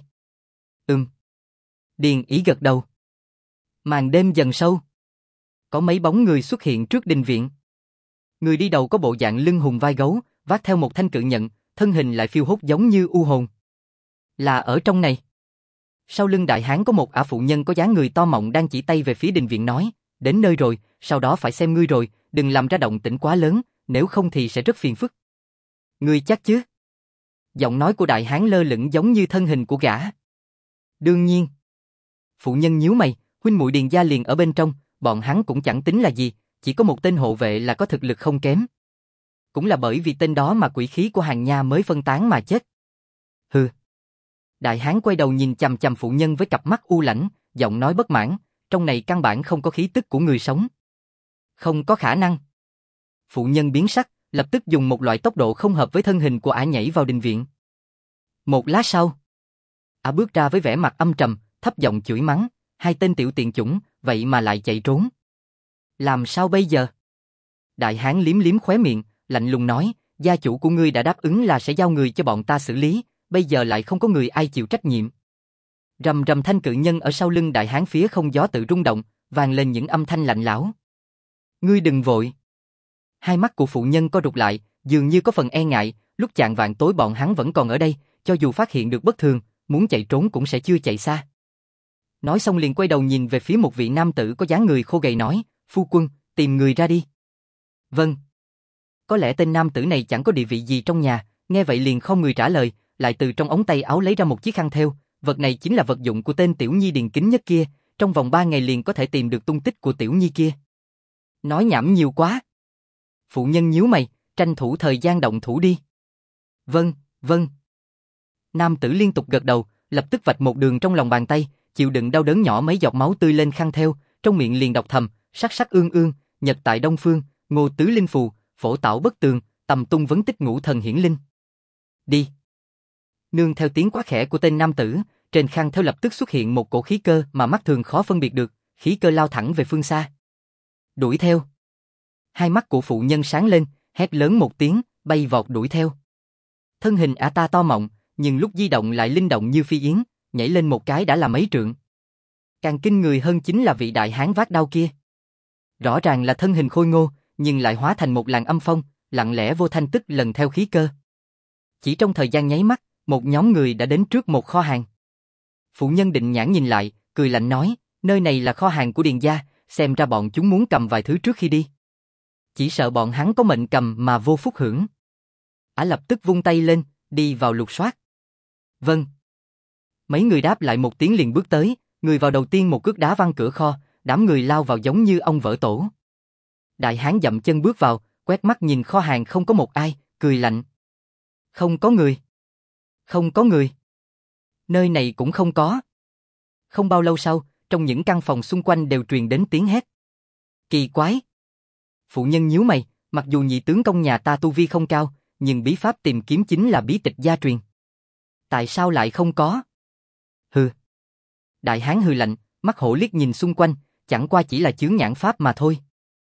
Điền Ý gật đầu. Màn đêm dần sâu. Có mấy bóng người xuất hiện trước đình viện. Người đi đầu có bộ dạng lưng hùng vai gấu, vác theo một thanh cự nhận, thân hình lại phiêu hốt giống như u hồn. Là ở trong này. Sau lưng đại hán có một ả phụ nhân có dáng người to mọng đang chỉ tay về phía đình viện nói, đến nơi rồi, sau đó phải xem ngươi rồi, đừng làm ra động tĩnh quá lớn, nếu không thì sẽ rất phiền phức. Ngươi chắc chứ? Giọng nói của đại hán lơ lửng giống như thân hình của gã. Đương nhiên. Phụ nhân nhíu mày, huynh muội Điền gia liền ở bên trong, bọn hắn cũng chẳng tính là gì, chỉ có một tên hộ vệ là có thực lực không kém. Cũng là bởi vì tên đó mà quỷ khí của Hàng Nha mới phân tán mà chết. Hừ. Đại hán quay đầu nhìn chằm chằm phụ nhân với cặp mắt u lãnh, giọng nói bất mãn, trong này căn bản không có khí tức của người sống. Không có khả năng. Phụ nhân biến sắc, lập tức dùng một loại tốc độ không hợp với thân hình của ả nhảy vào đình viện. Một lát sau, ả bước ra với vẻ mặt âm trầm, thấp giọng chửi mắng, hai tên tiểu tiện chủng, vậy mà lại chạy trốn. Làm sao bây giờ? Đại hán liếm liếm khóe miệng, lạnh lùng nói, gia chủ của ngươi đã đáp ứng là sẽ giao người cho bọn ta xử lý, bây giờ lại không có người ai chịu trách nhiệm. Rầm rầm thanh cự nhân ở sau lưng đại hán phía không gió tự rung động, vang lên những âm thanh lạnh lẽo. Ngươi đừng vội. Hai mắt của phụ nhân co rụt lại, dường như có phần e ngại, lúc chạng vạng tối bọn hắn vẫn còn ở đây, cho dù phát hiện được bất thường, muốn chạy trốn cũng sẽ chưa chạy xa. Nói xong liền quay đầu nhìn về phía một vị nam tử có dáng người khô gầy nói, phu quân, tìm người ra đi. Vâng. Có lẽ tên nam tử này chẳng có địa vị gì trong nhà, nghe vậy liền không người trả lời, lại từ trong ống tay áo lấy ra một chiếc khăn thêu, vật này chính là vật dụng của tên tiểu nhi Điền Kính Nhất kia, trong vòng 3 ngày liền có thể tìm được tung tích của tiểu nhi kia. Nói nhảm nhiều quá. Phụ nhân nhíu mày, tranh thủ thời gian động thủ đi. Vâng, vâng. Nam tử liên tục gật đầu, lập tức vạch một đường trong lòng bàn tay, chịu đựng đau đớn nhỏ mấy giọt máu tươi lên khăn thêu, trong miệng liền đọc thầm, sắc sắc ương ương, nhật tại Đông Phương, Ngô tứ linh phù, phổ tảo bất tường, tầm tung vấn tích ngũ thần hiển linh. Đi. Nương theo tiếng quát khẽ của tên nam tử, trên khăn thêu lập tức xuất hiện một cổ khí cơ mà mắt thường khó phân biệt được, khí cơ lao thẳng về phương xa. Đuổi theo. Hai mắt của phụ nhân sáng lên, hét lớn một tiếng, bay vọt đuổi theo. Thân hình ả ta to mọng, nhưng lúc di động lại linh động như phi yến, nhảy lên một cái đã là mấy trượng. Càng kinh người hơn chính là vị đại hán vác đao kia. Rõ ràng là thân hình khôi ngô, nhưng lại hóa thành một làn âm phong, lặng lẽ vô thanh tức lần theo khí cơ. Chỉ trong thời gian nháy mắt, một nhóm người đã đến trước một kho hàng. Phụ nhân định nhãn nhìn lại, cười lạnh nói, nơi này là kho hàng của Điền gia, xem ra bọn chúng muốn cầm vài thứ trước khi đi. Chỉ sợ bọn hắn có mệnh cầm mà vô phúc hưởng. Ả lập tức vung tay lên, đi vào lục soát. Vâng. Mấy người đáp lại một tiếng liền bước tới, người vào đầu tiên một cước đá văng cửa kho, đám người lao vào giống như ong vỡ tổ. Đại hán dậm chân bước vào, quét mắt nhìn kho hàng không có một ai, cười lạnh. Không có người. Không có người. Nơi này cũng không có. Không bao lâu sau, trong những căn phòng xung quanh đều truyền đến tiếng hét. Kỳ quái. Phụ nhân nhíu mày, mặc dù nhị tướng công nhà ta tu vi không cao, nhưng bí pháp tìm kiếm chính là bí tịch gia truyền. Tại sao lại không có? Hừ. Đại hán hừ lạnh, mắt hổ liếc nhìn xung quanh, chẳng qua chỉ là chướng nhãn pháp mà thôi.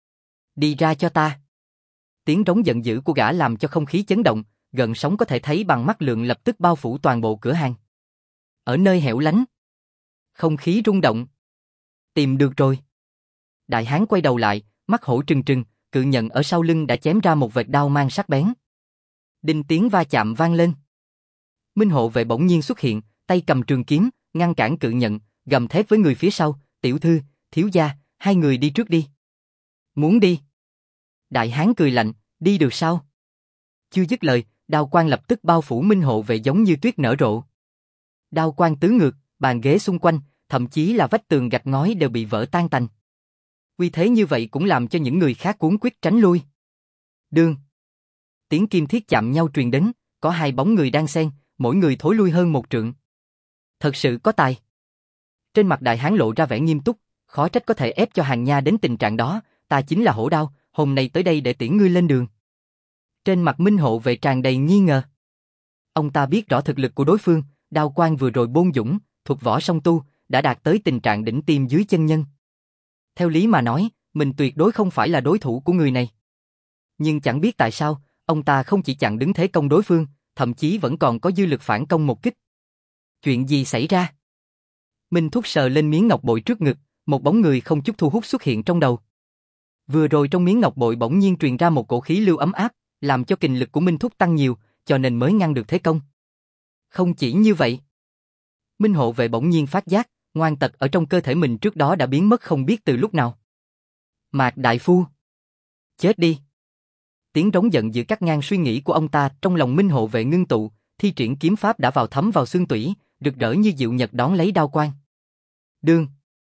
Đi ra cho ta. Tiếng rống giận dữ của gã làm cho không khí chấn động, gần sóng có thể thấy bằng mắt lượng lập tức bao phủ toàn bộ cửa hàng. Ở nơi hẻo lánh, không khí rung động. Tìm được rồi. Đại hán quay đầu lại, mắt hổ trừng trừng, cự nhận ở sau lưng đã chém ra một vệt đao mang sắc bén. Đinh tiếng va chạm vang lên. Minh hộ vệ bỗng nhiên xuất hiện, tay cầm trường kiếm, ngăn cản cự nhận, gầm thét với người phía sau, tiểu thư, thiếu gia, hai người đi trước đi. Muốn đi. Đại hán cười lạnh, đi được sao? Chưa dứt lời, đao quang lập tức bao phủ Minh hộ vệ giống như tuyết nở rộ. Đao quang tứ ngược, bàn ghế xung quanh, thậm chí là vách tường gạch ngói đều bị vỡ tan tành. Uy thế như vậy cũng làm cho những người khác cuống quýt tránh lui. Đương. Tiếng kim thiết chạm nhau truyền đến, có hai bóng người đang xen, mỗi người thối lui hơn một trượng. Thật sự có tài. Trên mặt đại hán lộ ra vẻ nghiêm túc, khó trách có thể ép cho Hàng Nha đến tình trạng đó, ta chính là hổ đao, hôm nay tới đây để tiễn ngươi lên đường. Trên mặt Minh hộ vệ tràn đầy nghi ngờ. Ông ta biết rõ thực lực của đối phương, đao quang vừa rồi bôn dũng, thuật võ song tu, đã đạt tới tình trạng đỉnh tiêm dưới chân nhân. Theo lý mà nói, mình tuyệt đối không phải là đối thủ của người này. Nhưng chẳng biết tại sao, ông ta không chỉ chặn đứng thế công đối phương, thậm chí vẫn còn có dư lực phản công một kích. Chuyện gì xảy ra? Minh Thúc sờ lên miếng ngọc bội trước ngực, một bóng người không chút thu hút xuất hiện trong đầu. Vừa rồi trong miếng ngọc bội bỗng nhiên truyền ra một cổ khí lưu ấm áp, làm cho kình lực của Minh Thúc tăng nhiều, cho nên mới ngăn được thế công. Không chỉ như vậy, Minh hộ vệ bỗng nhiên phát giác, ngoan tật ở trong cơ thể mình trước đó đã biến mất không biết từ lúc nào. Mạc đại phu, chết đi! Tiếng rống giận giữa cắt ngang suy nghĩ của ông ta, trong lòng Minh hộ vệ ngưng tụ, thi triển kiếm pháp đã vào thấm vào xương tủy, rực rỡ như diệu nhật đón lấy đao quang. Đương,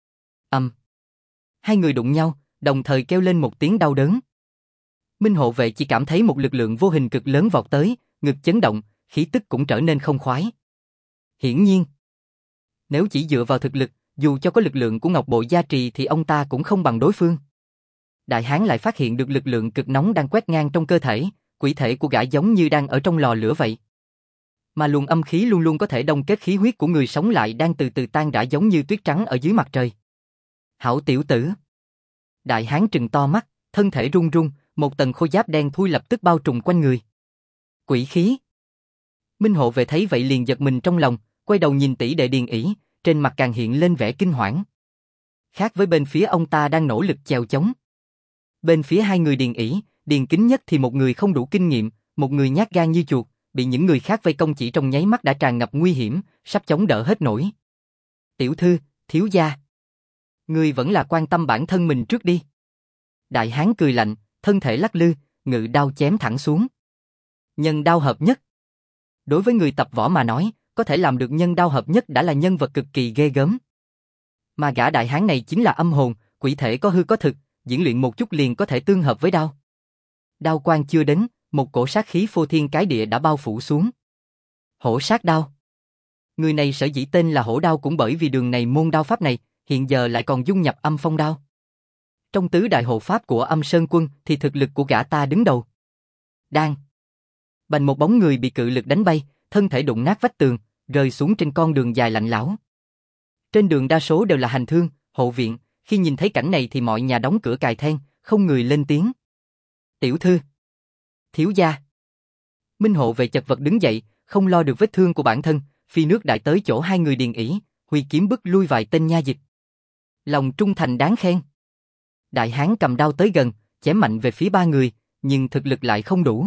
hai người đụng nhau, đồng thời kêu lên một tiếng đau đớn. Minh hộ vệ chỉ cảm thấy một lực lượng vô hình cực lớn vọt tới, ngực chấn động, khí tức cũng trở nên không khoái. Hiển nhiên, nếu chỉ dựa vào thực lực, dù cho có lực lượng của ngọc bội gia trì thì ông ta cũng không bằng đối phương. Đại hán lại phát hiện được lực lượng cực nóng đang quét ngang trong cơ thể, quỷ thể của gã giống như đang ở trong lò lửa vậy. Mà luồng âm khí luôn luôn có thể đông kết khí huyết của người sống lại đang từ từ tan rã giống như tuyết trắng ở dưới mặt trời. Hảo tiểu tử! Đại hán trừng to mắt, thân thể run run, một tầng khôi giáp đen thui lập tức bao trùm quanh người. Quỷ khí! Minh hộ vệ thấy vậy liền giật mình trong lòng, quay đầu nhìn tỷ đệ Điền ỷ, trên mặt càng hiện lên vẻ kinh hoảng. Khác với bên phía ông ta đang nỗ lực chèo chống. Bên phía hai người Điền ỷ, Điền Kính Nhất thì một người không đủ kinh nghiệm, một người nhát gan như chuột, bị những người khác vây công chỉ trong nháy mắt đã tràn ngập nguy hiểm, sắp chống đỡ hết nổi. Tiểu thư, thiếu gia, ngươi vẫn là quan tâm bản thân mình trước đi. Đại hán cười lạnh, thân thể lắc lư, ngự đao chém thẳng xuống. Nhân đao hợp nhất. Đối với người tập võ mà nói, có thể làm được nhân đao hợp nhất đã là nhân vật cực kỳ ghê gớm. Mà gã đại hán này chính là âm hồn, quỷ thể có hư có thực, diễn luyện một chút liền có thể tương hợp với đao. Đao quang chưa đến, một cổ sát khí phô thiên cái địa đã bao phủ xuống. Hổ sát đao. Người này sở dĩ tên là hổ đao cũng bởi vì đường này môn đao pháp này, hiện giờ lại còn dung nhập âm phong đao. Trong tứ đại hộ pháp của Âm Sơn Quân thì thực lực của gã ta đứng đầu. Đang. Bành một bóng người bị cự lực đánh bay, thân thể đụng nát vách tường, rơi xuống trên con đường dài lạnh lẽo. Trên đường đa số đều là hành thương, hộ viện, khi nhìn thấy cảnh này thì mọi nhà đóng cửa cài then, không người lên tiếng. Tiểu thư, thiếu gia. Minh hộ vệ chật vật đứng dậy, không lo được vết thương của bản thân, phi nước đại tới chỗ hai người Điền ỷ, huy kiếm bức lui vài tên nha dịch. Lòng trung thành đáng khen. Đại hán cầm đao tới gần, chém mạnh về phía ba người, nhưng thực lực lại không đủ.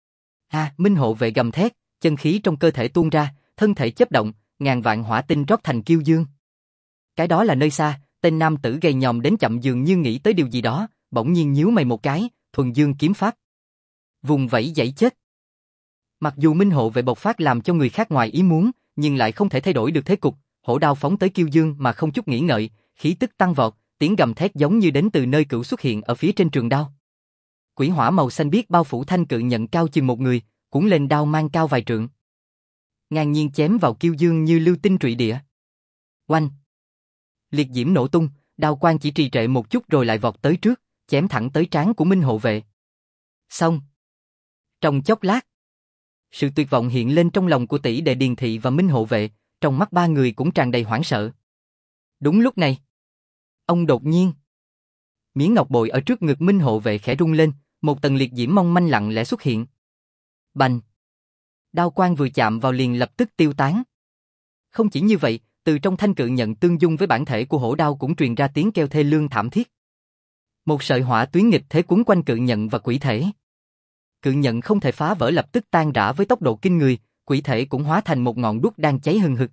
Minh hộ vệ gầm thét, chân khí trong cơ thể tuôn ra, thân thể chớp động, ngàn vạn hỏa tinh rót thành kiêu dương. Cái đó là nơi xa, tên nam tử gầy nhòm đến chậm dường như nghĩ tới điều gì đó, bỗng nhiên nhíu mày một cái, thuần dương kiếm pháp. Vùng vẫy dãy chết. Mặc dù Minh hộ vệ bộc phát làm cho người khác ngoài ý muốn, nhưng lại không thể thay đổi được thế cục, hổ đao phóng tới kiêu dương mà không chút nghĩ ngợi, khí tức tăng vọt, tiếng gầm thét giống như đến từ nơi cửu xuất hiện ở phía trên trường đao. Quỷ hỏa màu xanh biếc bao phủ thanh cự nhận cao chừng một người, cuốn lên đao mang cao vài trượng. Ngang nhiên chém vào kiêu dương như lưu tinh trụy địa. Oanh! Liệt diễm nổ tung, đao quang chỉ trì trệ một chút rồi lại vọt tới trước, chém thẳng tới trán của Minh hộ vệ. Xong! Trong chốc lát, sự tuyệt vọng hiện lên trong lòng của tỷ đệ Điền thị và Minh hộ vệ, trong mắt ba người cũng tràn đầy hoảng sợ. Đúng lúc này, ông đột nhiên, miếng ngọc bội ở trước ngực Minh hộ vệ khẽ rung lên, một tầng liệt diễm mong manh lặng lẽ xuất hiện. Bành! Đao quang vừa chạm vào liền lập tức tiêu tán. Không chỉ như vậy, từ trong thanh cự nhận tương dung với bản thể của hổ đao cũng truyền ra tiếng kêu thê lương thảm thiết. Một sợi hỏa tuyến nghịch thế quấn quanh cự nhận và quỷ thể. Cự nhận không thể phá vỡ lập tức tan rã với tốc độ kinh người, quỷ thể cũng hóa thành một ngọn đuốc đang cháy hừng hực.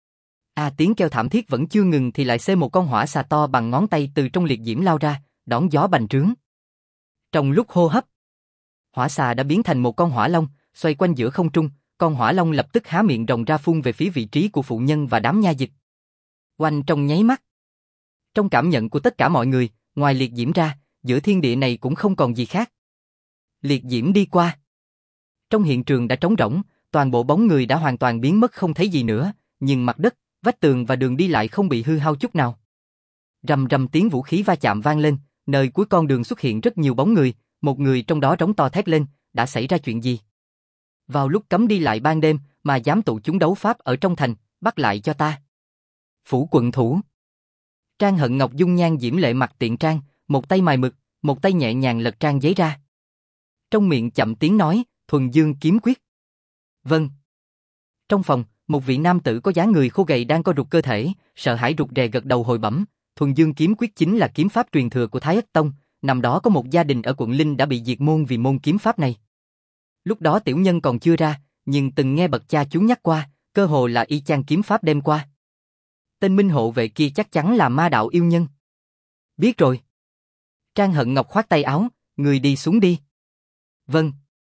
Tiếng kêu thảm thiết vẫn chưa ngừng thì lại xê một con hỏa xà to bằng ngón tay từ trong liệt diễm lao ra, đón gió bành trướng. Trong lúc hô hấp, hỏa xà đã biến thành một con hỏa long, xoay quanh giữa không trung, con hỏa long lập tức há miệng rồng ra phun về phía vị trí của phụ nhân và đám nha dịch. Oanh trong nháy mắt. Trong cảm nhận của tất cả mọi người, ngoài liệt diễm ra, giữa thiên địa này cũng không còn gì khác. Liệt diễm đi qua. Trong hiện trường đã trống rỗng, toàn bộ bóng người đã hoàn toàn biến mất không thấy gì nữa, nhưng mặt đất, vách tường và đường đi lại không bị hư hao chút nào. Rầm rầm tiếng vũ khí va chạm vang lên, nơi cuối con đường xuất hiện rất nhiều bóng người, một người trong đó rống to thét lên, đã xảy ra chuyện gì? Vào lúc cấm đi lại ban đêm, mà dám tụ chúng đấu pháp ở trong thành, bắt lại cho ta. Phủ quận thủ. Trang Hận Ngọc dung nhan diễm lệ mặt tiện trang, một tay mài mực, một tay nhẹ nhàng lật trang giấy ra. Trong miệng chậm tiếng nói, thuần dương kiếm quyết. Vâng. Trong phòng, một vị nam tử có dáng người khô gầy đang co rụt cơ thể, sợ hãi rụt rè gật đầu hồi bẩm, thuần dương kiếm quyết chính là kiếm pháp truyền thừa của Thái Ất Tông, năm đó có một gia đình ở quận Linh đã bị diệt môn vì môn kiếm pháp này. Lúc đó tiểu nhân còn chưa ra, nhưng từng nghe bậc cha chú nhắc qua, cơ hồ là y chang kiếm pháp đêm qua. Tên minh hộ vệ kia chắc chắn là ma đạo yêu nhân. Biết rồi. Trang Hận Ngọc khoát tay áo, người đi xuống đi. Vâng.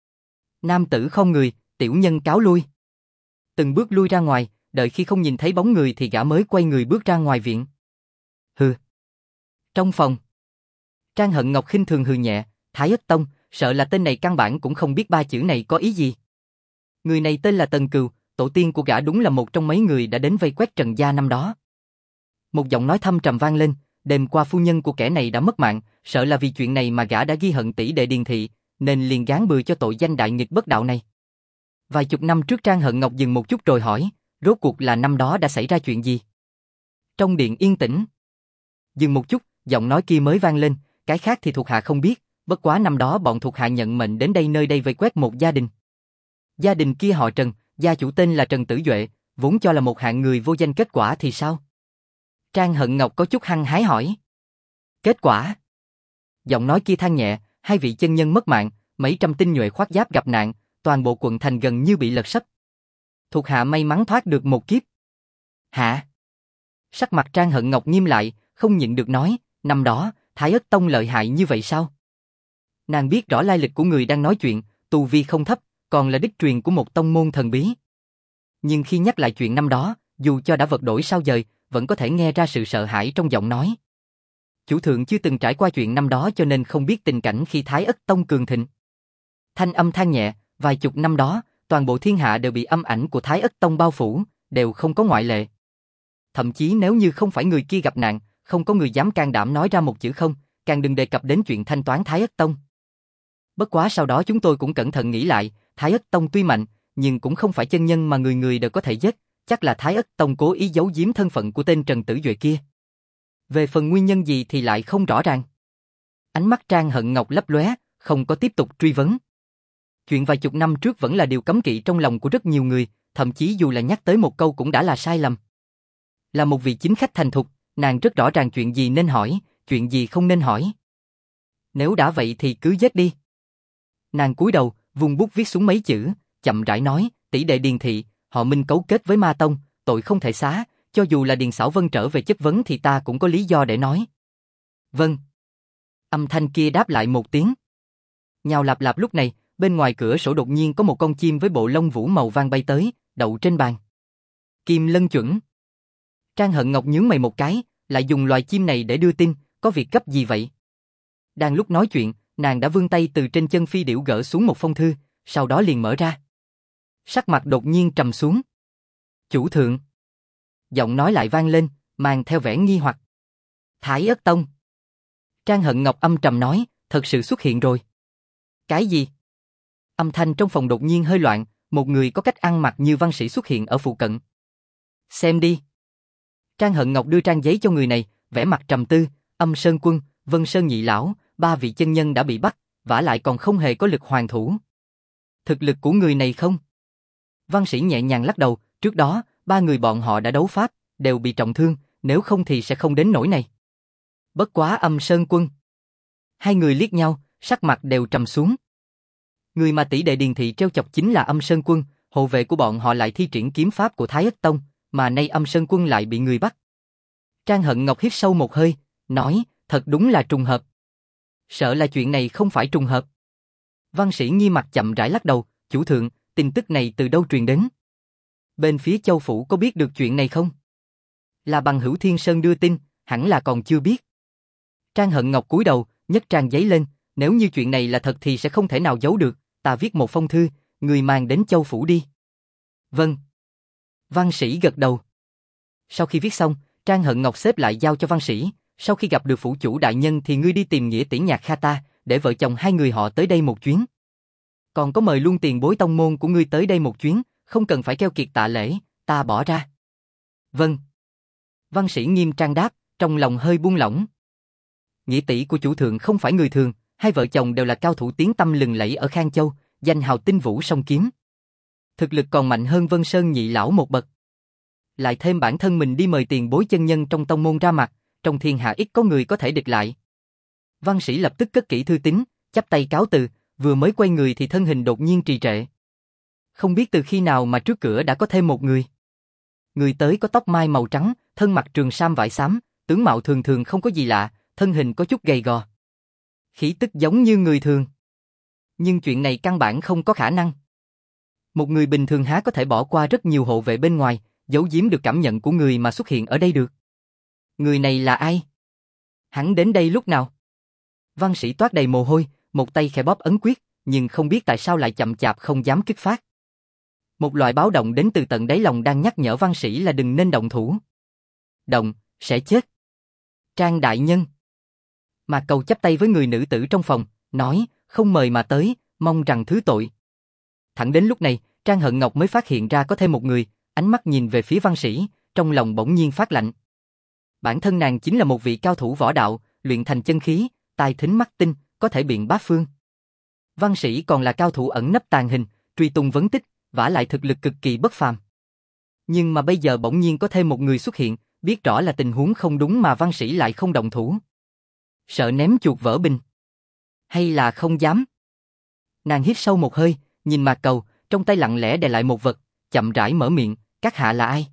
Nam tử không người, tiểu nhân cáo lui. Từng bước lui ra ngoài, đợi khi không nhìn thấy bóng người thì gã mới quay người bước ra ngoài viện. Hừ. Trong phòng. Trang Hận Ngọc khinh thường hừ nhẹ, Thái Ất Tông, sợ là tên này căn bản cũng không biết ba chữ này có ý gì. Người này tên là Tần Cừu, tổ tiên của gã đúng là một trong mấy người đã đến vây quét Trần gia năm đó. Một giọng nói thâm trầm vang lên, đêm qua phu nhân của kẻ này đã mất mạng, sợ là vì chuyện này mà gã đã ghi hận tỷ đệ Điền thị, nên liền gán bừa cho tội danh đại nghịch bất đạo này. Vài chục năm trước Trang Hận Ngọc dừng một chút rồi hỏi, rốt cuộc là năm đó đã xảy ra chuyện gì? Trong điện yên tĩnh. Dừng một chút, giọng nói kia mới vang lên, cái khác thì thuộc hạ không biết, bất quá năm đó bọn thuộc hạ nhận mệnh đến nơi đây vây quét một gia đình. Gia đình kia họ Trần, gia chủ tên là Trần Tử Duệ, vốn cho là một hạng người vô danh, kết quả thì sao? Trang Hận Ngọc có chút hăng hái hỏi. Kết quả? Giọng nói kia than nhẹ, hai vị chân nhân mất mạng, mấy trăm tinh nhuệ khoác giáp gặp nạn, toàn bộ quận thành gần như bị lật sấp. Thuộc hạ may mắn thoát được một kiếp. Hả? Sắc mặt Trang Hận Ngọc nghiêm lại, không nhịn được nói, năm đó, Thái Ất Tông lợi hại như vậy sao? Nàng biết rõ lai lịch của người đang nói chuyện, tu vi không thấp, còn là đích truyền của một tông môn thần bí. Nhưng khi nhắc lại chuyện năm đó, dù cho đã vật đổi sao dời, vẫn có thể nghe ra sự sợ hãi trong giọng nói. Chủ thượng chưa từng trải qua chuyện năm đó cho nên không biết tình cảnh khi Thái Ất Tông cường thịnh. Thanh âm than nhẹ, vài chục năm đó, toàn bộ thiên hạ đều bị âm ảnh của Thái Ất Tông bao phủ, đều không có ngoại lệ. Thậm chí nếu như không phải người kia gặp nạn, không có người dám can đảm nói ra một chữ không, càng đừng đề cập đến chuyện thanh toán Thái Ất Tông. Bất quá sau đó chúng tôi cũng cẩn thận nghĩ lại, Thái Ất Tông tuy mạnh, nhưng cũng không phải chân nhân mà người người đều có thể giết, chắc là Thái Ất Tông cố ý giấu giếm thân phận của tên Trần Tử Duệ kia. Về phần nguyên nhân gì thì lại không rõ ràng. Ánh mắt Trang Hận Ngọc lấp lóe, không có tiếp tục truy vấn. Chuyện vài chục năm trước vẫn là điều cấm kỵ trong lòng của rất nhiều người, thậm chí dù là nhắc tới một câu cũng đã là sai lầm. Là một vị chính khách thành thục, nàng rất rõ ràng chuyện gì nên hỏi, chuyện gì không nên hỏi. Nếu đã vậy thì cứ giết đi. Nàng cúi đầu, vùng bút viết xuống mấy chữ, chậm rãi nói, tỷ đệ Điền thị, họ Minh cấu kết với Ma Tông, tội không thể xá, cho dù là Điền Xảo Vân trở về chất vấn thì ta cũng có lý do để nói. Vâng. Âm thanh kia đáp lại một tiếng. Nhào lạp lạp lúc này, bên ngoài cửa sổ đột nhiên có một con chim với bộ lông vũ màu vàng bay tới, đậu trên bàn. Kim Lân chuẩn. Trang Hận Ngọc nhướng mày một cái, lại dùng loài chim này để đưa tin, có việc gấp gì vậy? Đang lúc nói chuyện, nàng đã vươn tay từ trên chân phi điểu gỡ xuống một phong thư, sau đó liền mở ra. Sắc mặt đột nhiên trầm xuống. Chủ thượng. Giọng nói lại vang lên, mang theo vẻ nghi hoặc. Thái Ất Tông. Trang Hận Ngọc âm trầm nói, thật sự xuất hiện rồi. Cái gì? Âm thanh trong phòng đột nhiên hơi loạn, một người có cách ăn mặc như văn sĩ xuất hiện ở phụ cận. Xem đi. Trang Hận Ngọc đưa trang giấy cho người này, vẻ mặt trầm tư, Âm Sơn Quân, Vân Sơn Nhị Lão, ba vị chân nhân đã bị bắt, vả lại còn không hề có lực hoàn thủ. Thực lực của người này không? Văn sĩ nhẹ nhàng lắc đầu, trước đó, ba người bọn họ đã đấu pháp, đều bị trọng thương, nếu không thì sẽ không đến nỗi này. Bất quá Âm Sơn Quân. Hai người liếc nhau, sắc mặt đều trầm xuống. Người mà tỷ đệ Điền thị treo chọc chính là Âm Sơn Quân, hộ vệ của bọn họ lại thi triển kiếm pháp của Thái Ất Tông, mà nay Âm Sơn Quân lại bị người bắt. Trang Hận Ngọc hít sâu một hơi, nói, thật đúng là trùng hợp. Sợ là chuyện này không phải trùng hợp. Văn sĩ nghi mặt chậm rãi lắc đầu, chủ thượng, tin tức này từ đâu truyền đến? Bên phía Châu Phủ có biết được chuyện này không? Là bằng hữu Thiên Sơn đưa tin, hẳn là còn chưa biết. Trang Hận Ngọc cúi đầu, nhấc trang giấy lên, nếu như chuyện này là thật thì sẽ không thể nào giấu được, ta viết một phong thư, người mang đến Châu Phủ đi. Vâng. Văn sĩ gật đầu. Sau khi viết xong, Trang Hận Ngọc xếp lại giao cho văn sĩ, Sau khi gặp được phủ chủ đại nhân thì ngươi đi tìm Nghĩa tỷ Nhạc Kha ta, để vợ chồng hai người họ tới đây một chuyến. Còn có mời luôn tiền bối tông môn của ngươi tới đây một chuyến, không cần phải keo kiệt tạ lễ, ta bỏ ra. Vâng. Văn Sĩ nghiêm trang đáp, trong lòng hơi buông lỏng. Nghĩa tỷ của chủ thượng không phải người thường, hai vợ chồng đều là cao thủ tiếng tăm lừng lẫy ở Khang Châu, danh hào tinh vũ song kiếm. Thực lực còn mạnh hơn Vân Sơn nhị lão một bậc. Lại thêm bản thân mình đi mời tiền bối chân nhân trong tông môn ra mặt, trong thiên hạ ít có người có thể địch lại. Văn Sĩ lập tức cất kỹ thư tín, chắp tay cáo từ, vừa mới quay người thì thân hình đột nhiên trì trệ. Không biết từ khi nào mà trước cửa đã có thêm một người. Người tới có tóc mai màu trắng, thân mặc trường sam vải xám, tướng mạo thường thường không có gì lạ, thân hình có chút gầy gò. Khí tức giống như người thường. Nhưng chuyện này căn bản không có khả năng. Một người bình thường há có thể bỏ qua rất nhiều hộ vệ bên ngoài, giấu giếm được cảm nhận của người mà xuất hiện ở đây được. Người này là ai? Hắn đến đây lúc nào? Văn Sĩ toát đầy mồ hôi, một tay khẽ bóp ấn quyết, nhưng không biết tại sao lại chậm chạp không dám kích phát. Một loại báo động đến từ tận đáy lòng đang nhắc nhở Văn Sĩ là đừng nên động thủ. Động, sẽ chết. Trang đại nhân. Mạc Cầu chắp tay với người nữ tử trong phòng, nói, không mời mà tới, mong rằng thứ tội. Thẳng đến lúc này, Trang Hận Ngọc mới phát hiện ra có thêm một người, ánh mắt nhìn về phía Văn Sĩ, trong lòng bỗng nhiên phát lạnh. Bản thân nàng chính là một vị cao thủ võ đạo, luyện thành chân khí, tai thính mắt tinh, có thể biện bát phương. Văn Sĩ còn là cao thủ ẩn nấp tàng hình, truy tung vấn tích, vả lại thực lực cực kỳ bất phàm. Nhưng mà bây giờ bỗng nhiên có thêm một người xuất hiện, biết rõ là tình huống không đúng mà Văn Sĩ lại không động thủ. Sợ ném chuột vỡ bình? Hay là không dám? Nàng hít sâu một hơi, nhìn Mạc Cầu, trong tay lặng lẽ đè lại một vật, chậm rãi mở miệng, các hạ là ai?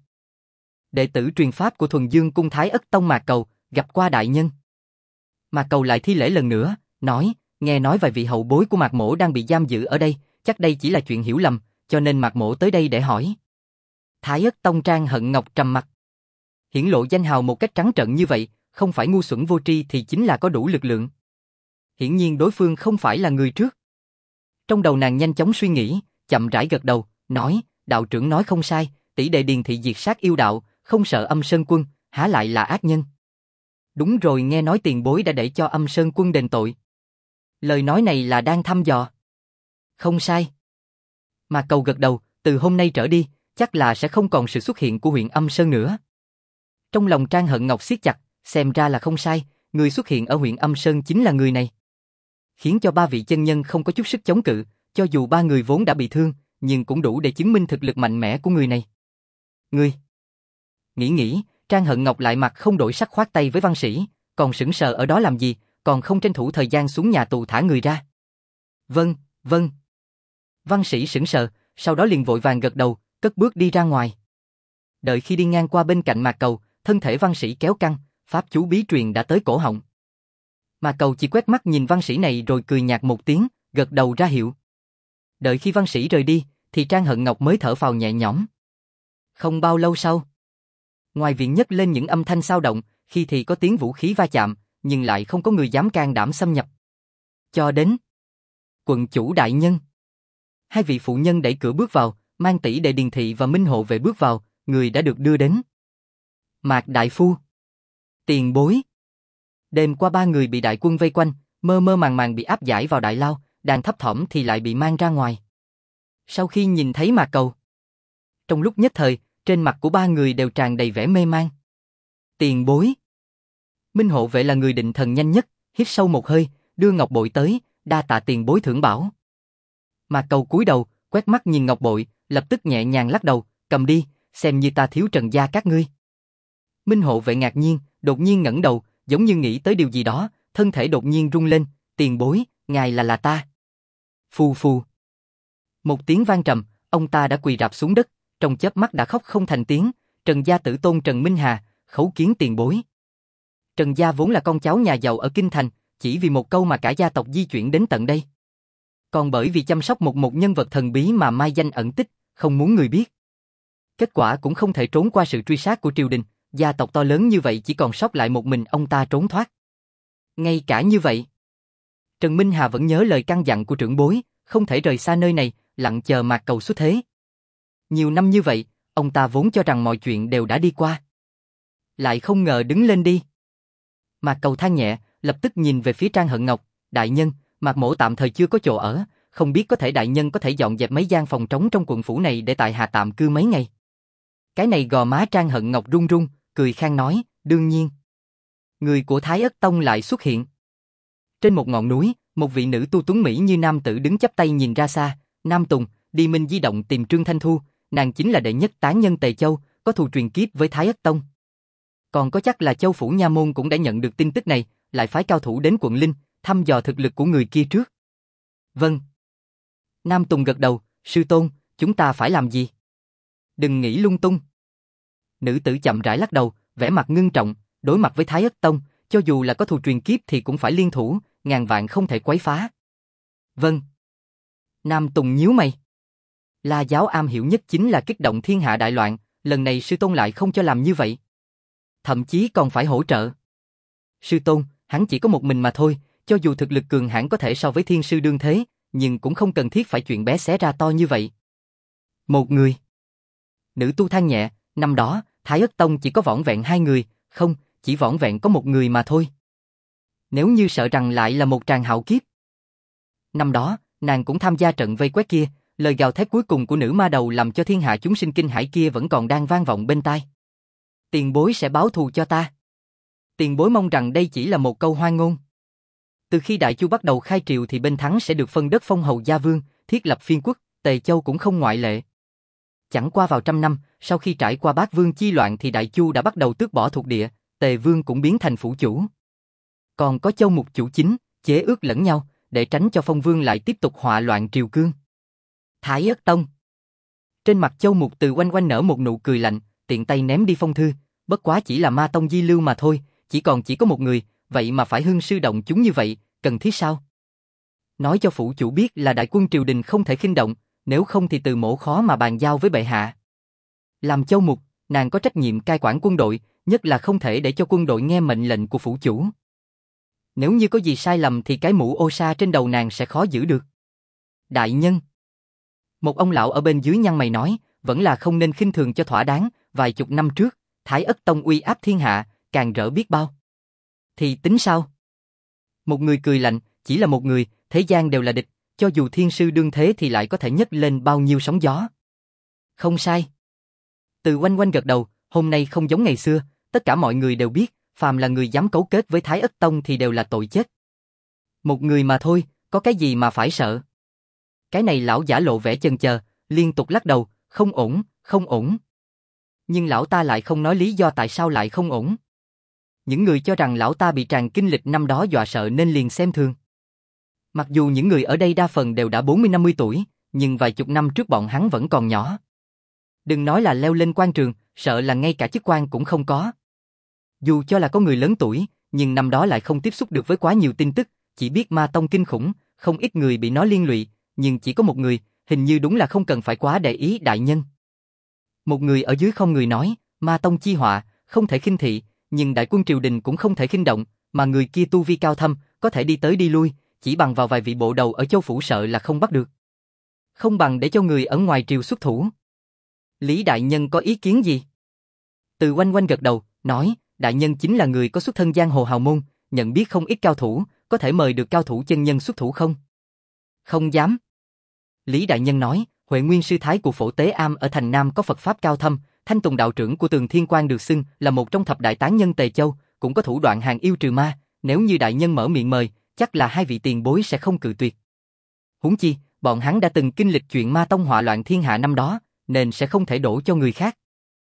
Đệ tử truyền pháp của Thuần Dương Cung Thái Ất Tông Mạc Cầu, gặp qua đại nhân. Mạc Cầu lại thi lễ lần nữa, nói, nghe nói vài vị hậu bối của Mạc Mỗ đang bị giam giữ ở đây, chắc đây chỉ là chuyện hiểu lầm, cho nên Mạc Mỗ tới đây để hỏi. Thái Ất Tông Trang Hận Ngọc trầm mặt. Hiển lộ danh hào một cách trắng trợn như vậy, không phải ngu xuẩn vô tri thì chính là có đủ lực lượng. Hiển nhiên đối phương không phải là người trước. Trong đầu nàng nhanh chóng suy nghĩ, chậm rãi gật đầu, nói, đạo trưởng nói không sai, tỷ đệ Điền thị diệt sát yêu đạo, không sợ Âm Sơn Quân, há lại là ác nhân. Đúng rồi, nghe nói tiền bối đã để cho Âm Sơn Quân đền tội. Lời nói này là đang thăm dò. Không sai. Mà Cầu gật đầu, từ hôm nay trở đi, chắc là sẽ không còn sự xuất hiện của huyện Âm Sơn nữa. Trong lòng Trang Hận Ngọc siết chặt, xem ra là không sai, người xuất hiện ở huyện Âm Sơn chính là người này. Khiến cho ba vị chân nhân không có chút sức chống cự, cho dù ba người vốn đã bị thương, nhưng cũng đủ để chứng minh thực lực mạnh mẽ của người này. Ngươi! Nghĩ, Trang Hận Ngọc lại mặt không đổi sắc khoát tay với Văn Sĩ, còn sững sờ ở đó làm gì, còn không tranh thủ thời gian xuống nhà tù thả người ra. Vâng, vâng. Văn Sĩ sững sờ, sau đó liền vội vàng gật đầu, cất bước đi ra ngoài. Đợi khi đi ngang qua bên cạnh Mạc Cầu, thân thể Văn Sĩ kéo căng, pháp chú bí truyền đã tới cổ họng. Mạc Cầu chỉ quét mắt nhìn Văn Sĩ này rồi cười nhạt một tiếng, gật đầu ra hiệu. Đợi khi Văn Sĩ rời đi, thì Trang Hận Ngọc mới thở phào nhẹ nhõm. Không bao lâu sau, ngoài viện nhấc lên những âm thanh xao động, khi thì có tiếng vũ khí va chạm, nhưng lại không có người dám can đảm xâm nhập. Cho đến quận chủ đại nhân, hai vị phụ nhân đẩy cửa bước vào, mang tỷ đệ Điền thị và Minh hộ vệ bước vào, người đã được đưa đến. Mạc đại phu, tiền bối. Đêm qua ba người bị đại quân vây quanh, mơ mơ màng màng bị áp giải vào đại lao, đang thấp thỏm thì lại bị mang ra ngoài. Sau khi nhìn thấy Mạc Cầu, trong lúc nhất thời, trên mặt của ba người đều tràn đầy vẻ mê man. Tiền bối. Minh hộ vệ là người định thần nhanh nhất, hít sâu một hơi, đưa ngọc bội tới, đa tạ tiền bối thưởng bảo. Mạc Cầu cúi đầu, quét mắt nhìn ngọc bội, lập tức nhẹ nhàng lắc đầu, cầm đi, xem như ta thiếu Trần gia các ngươi. Minh hộ vệ ngạc nhiên, đột nhiên ngẩng đầu, giống như nghĩ tới điều gì đó, thân thể đột nhiên rung lên, tiền bối, ngài là ta. Phù phù. Một tiếng vang trầm, ông ta đã quỳ rạp xuống đất, trong chớp mắt đã khóc không thành tiếng, Trần gia tử tôn Trần Minh Hà, khấu kiến tiền bối. Trần gia vốn là con cháu nhà giàu ở Kinh Thành, chỉ vì một câu mà cả gia tộc di chuyển đến tận đây. Còn bởi vì chăm sóc một nhân vật thần bí mà mai danh ẩn tích, không muốn người biết. Kết quả cũng không thể trốn qua sự truy sát của triều đình, gia tộc to lớn như vậy chỉ còn sót lại một mình ông ta trốn thoát. Ngay cả như vậy, Trần Minh Hà vẫn nhớ lời căn dặn của trưởng bối, không thể rời xa nơi này, lặng chờ Mạc Cầu xuất thế. Nhiều năm như vậy, ông ta vốn cho rằng mọi chuyện đều đã đi qua. Lại không ngờ đứng lên đi. Mạc Cầu than nhẹ, lập tức nhìn về phía Trang Hận Ngọc, đại nhân, Mạc mỗ tạm thời chưa có chỗ ở, không biết có thể đại nhân có thể dọn dẹp mấy gian phòng trống trong quận phủ này để tại hạ tạm cư mấy ngày. Cái này gò má Trang Hận Ngọc run run, cười khang nói, đương nhiên. Người của Thái Ất Tông lại xuất hiện. Trên một ngọn núi, một vị nữ tu tuấn mỹ như nam tử đứng chắp tay nhìn ra xa, Nam Tùng, đi Minh Di động tìm Trương Thanh Thu, nàng chính là đệ nhất tán nhân Tề Châu, có thù truyền kiếp với Thái Ất Tông. Còn có chắc là Châu phủ nha môn cũng đã nhận được tin tức này, lại phái cao thủ đến quận Linh, thăm dò thực lực của người kia trước. Vâng. Nam Tùng gật đầu, sư tôn, chúng ta phải làm gì? Đừng nghĩ lung tung. Nữ tử chậm rãi lắc đầu, vẻ mặt ngưng trọng, đối mặt với Thái Ất Tông, cho dù là có thù truyền kiếp thì cũng phải liên thủ, ngàn vạn không thể quấy phá. Vâng. Nam Tùng nhíu mày. La giáo am hiểu nhất chính là kích động thiên hạ đại loạn, lần này sư tôn lại không cho làm như vậy. Thậm chí còn phải hỗ trợ. Sư tôn, hắn chỉ có một mình mà thôi, cho dù thực lực cường hãn có thể so với thiên sư đương thế, nhưng cũng không cần thiết phải chuyện bé xé ra to như vậy. Một người. Nữ tu than nhẹ, năm đó, Thái Ất Tông chỉ có vỏn vẹn 2 người, không, chỉ vỏn vẹn có một người mà thôi. Nếu như sợ rằng lại là một tràng hạo kiếp. Năm đó, nàng cũng tham gia trận vây quét kia, lời gào thét cuối cùng của nữ ma đầu làm cho thiên hạ chúng sinh kinh hãi kia vẫn còn đang vang vọng bên tai. Tiền bối sẽ báo thù cho ta. Tiền bối mong rằng đây chỉ là một câu hoang ngôn. Từ khi Đại Chu bắt đầu khai triều thì bên thắng sẽ được phân đất phong hầu gia vương, thiết lập phiên quốc, Tề Châu cũng không ngoại lệ. Chẳng qua vào 100 năm, sau khi trải qua Bát Vương chi loạn thì Đại Chu đã bắt đầu tước bỏ thuộc địa, Tề Vương cũng biến thành phủ chủ. Còn có Châu Mục chủ chính, chế ước lẫn nhau, để tránh cho Phong Vương lại tiếp tục họa loạn triều cương. Thái Ất Tông. Trên mặt Châu Mục Từ Oanh Oanh nở một nụ cười lạnh, tiện tay ném đi phong thư, bất quá chỉ là ma tông di lưu mà thôi, chỉ có một người, vậy mà phải hưng sư động chúng như vậy, cần thiết sao? Nói cho phủ chủ biết là đại quân triều đình không thể khinh động, nếu không thì Từ mỗ khó mà bàn giao với bệ hạ. Làm Châu Mục, nàng có trách nhiệm cai quản quân đội, nhất là không thể để cho quân đội nghe mệnh lệnh của phủ chủ. Nếu như có gì sai lầm thì cái mũ ô sa trên đầu nàng sẽ khó giữ được. Đại nhân. Một ông lão ở bên dưới nhăn mày nói, vẫn là không nên khinh thường cho thỏa đáng, vài chục năm trước, Thái Ất Tông uy áp thiên hạ, càng rỡ biết bao. Thì tính sao? Một người cười lạnh, chỉ là một người, thế gian đều là địch, cho dù thiên sư đương thế thì lại có thể nhấc lên bao nhiêu sóng gió. Không sai. Từ Oanh Oanh gật đầu, hôm nay không giống ngày xưa, tất cả mọi người đều biết, phàm là người dám cấu kết với Thái Ất Tông thì đều là tội chết. Một người mà thôi, có cái gì mà phải sợ? Cái này lão giả lộ vẻ chần chờ, liên tục lắc đầu, không ổn, không ổn. Nhưng lão ta lại không nói lý do tại sao lại không ổn. Những người cho rằng lão ta bị tràng kinh lịch năm đó dọa sợ nên liền xem thường. Mặc dù những người ở đây đa phần đều đã 40-50 tuổi, nhưng vài chục năm trước bọn hắn vẫn còn nhỏ. Đừng nói là leo lên quan trường, sợ là ngay cả chức quan cũng không có. Dù cho là có người lớn tuổi, nhưng năm đó lại không tiếp xúc được với quá nhiều tin tức, chỉ biết ma tông kinh khủng, không ít người bị nó liên lụy, nhưng chỉ có một người, hình như đúng là không cần phải quá để ý đại nhân. Một người ở dưới không người nói, ma tông chi họa, không thể khinh thị, nhưng đại quân triều đình cũng không thể khinh động, mà người kia tu vi cao thâm, có thể đi tới đi lui, chỉ bằng vào vài vị bộ đầu ở châu phủ sợ là không bắt được. Không bằng để cho người ở ngoài triều xuất thủ. Lý đại nhân có ý kiến gì? Từ Oanh Oanh gật đầu, nói, đại nhân chính là người có xuất thân giang hồ hào môn, nhận biết không ít cao thủ, có thể mời được cao thủ chân nhân xuất thủ không? Không dám. Lý đại nhân nói, Huệ Nguyên sư thái của Phổ Tế Am ở thành Nam có Phật pháp cao thâm, Thanh Tùng đạo trưởng của Tường Thiên Quan được xưng là một trong thập đại tán nhân Tề Châu, cũng có thủ đoạn hàng yêu trừ ma, nếu như đại nhân mở miệng mời, chắc là hai vị tiền bối sẽ không cự tuyệt. Huống chi, bọn hắn đã từng kinh lịch chuyện ma tông họa loạn thiên hạ năm đó, nên sẽ không thể đổ cho người khác.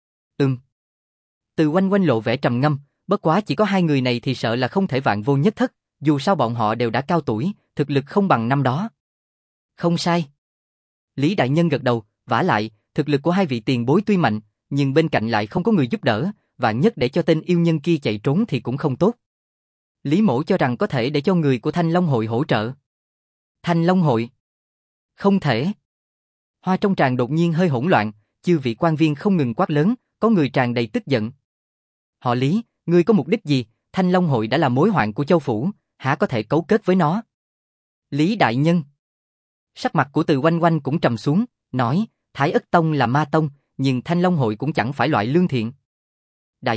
Từ Oanh Oanh lộ vẻ trầm ngâm, bất quá chỉ có hai người này thì sợ là không thể vạn vô nhất thất, dù sao bọn họ đều đã cao tuổi, thực lực không bằng năm đó. Không sai. Lý đại nhân gật đầu, vả lại, thực lực của hai vị tiền bối tuy mạnh, nhưng bên cạnh lại không có người giúp đỡ, vạn nhất để cho tên yêu nhân kia chạy trốn thì cũng không tốt. Lý mỗ cho rằng có thể để cho người của Thanh Long hội hỗ trợ. Thanh Long hội? Không thể. Hoa trong tràng đột nhiên hơi hỗn loạn, chư vị quan viên không ngừng quát lớn, có người tràn đầy tức giận. Họ Lý, ngươi có mục đích gì? Thanh Long hội đã là mối hoạn của châu phủ, hả có thể cấu kết với nó? Lý đại nhân. Sắc mặt của Từ Oanh Oanh cũng trầm xuống, nói, Thái Ất Tông là ma tông, nhưng Thanh Long hội cũng chẳng phải loại lương thiện. Đại nhân,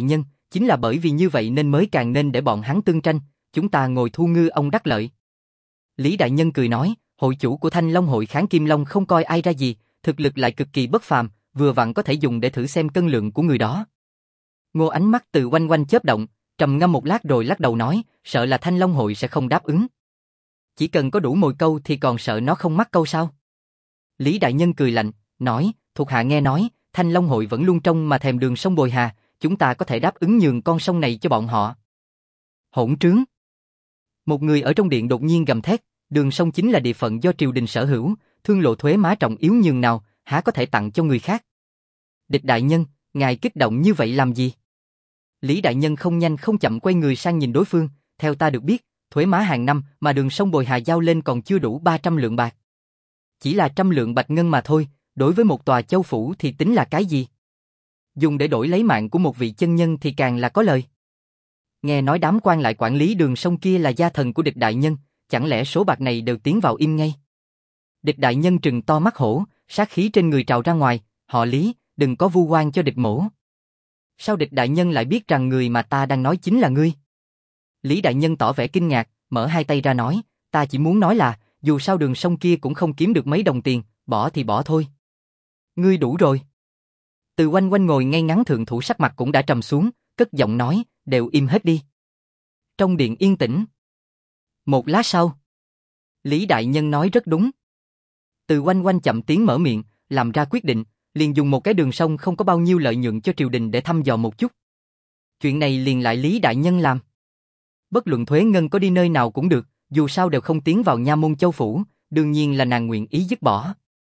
chính là bởi vì như vậy nên mới càng nên để bọn hắn tương tranh, chúng ta ngồi thu ngư ông đắc lợi. Lý Đại Nhân cười nói, hội chủ của Thanh Long hội Kháng Kim Long không coi ai ra gì, thực lực lại cực kỳ bất phàm, vừa vặn có thể dùng để thử xem cân lượng của người đó. Ngô ánh mắt từ quanh quanh chớp động, trầm ngâm một lát rồi lắc đầu nói, sợ là Thanh Long hội sẽ không đáp ứng. Chỉ cần có đủ mồi câu thì còn sợ nó không mắc câu sao? Lý Đại Nhân cười lạnh, nói, thuộc hạ nghe nói, Thanh Long hội vẫn luôn trông mà thèm đường sông Bồi Hà, chúng ta có thể đáp ứng nhường con sông này cho bọn họ. Hỗn trướng! Một người ở trong điện đột nhiên gầm thét, đường sông chính là địa phận do triều đình sở hữu, thương lộ thuế má trọng yếu nhường nào, há có thể tặng cho người khác. Địch Đại Nhân, ngài kích động như vậy làm gì? Lý Đại Nhân không nhanh không chậm quay người sang nhìn đối phương, theo ta được biết, thuế má hàng năm mà đường sông Bồi Hà giao lên còn chưa đủ 300 lượng bạc. Chỉ là 100 lượng bạch ngân mà thôi, đối với một tòa châu phủ thì tính là cái gì? Dùng để đổi lấy mạng của một vị chân nhân thì càng là có lời. Nghe nói đám quan lại quản lý đường sông kia là gia thần của Địch Đại Nhân, chẳng lẽ số bạc này đều tiến vào im ngay? Địch Đại Nhân trừng to mắt hổ, sát khí trên người trào ra ngoài, họ Lý, đừng có vu oan cho địch mổ. Sao Địch Đại Nhân lại biết rằng người mà ta đang nói chính là ngươi? Lý Đại Nhân tỏ vẻ kinh ngạc, mở hai tay ra nói, ta chỉ muốn nói là, dù sao đường sông kia cũng không kiếm được mấy đồng tiền, bỏ thì bỏ thôi. Ngươi đủ rồi. Từ quanh quanh ngồi ngay ngắn thượng thủ sắc mặt cũng đã trầm xuống, cất giọng nói, đều im hết đi. Trong điện yên tĩnh. Một lát sau, Lý Đại Nhân nói rất đúng. Từ quanh quanh chậm tiếng mở miệng, làm ra quyết định, liền dùng một cái đường sông không có bao nhiêu lợi nhuận cho triều đình để thăm dò một chút. Chuyện này liền lại Lý Đại Nhân làm. Bất luận thuế ngân có đi nơi nào cũng được, dù sao đều không tiến vào nha môn châu phủ, đương nhiên là nàng nguyện ý dứt bỏ.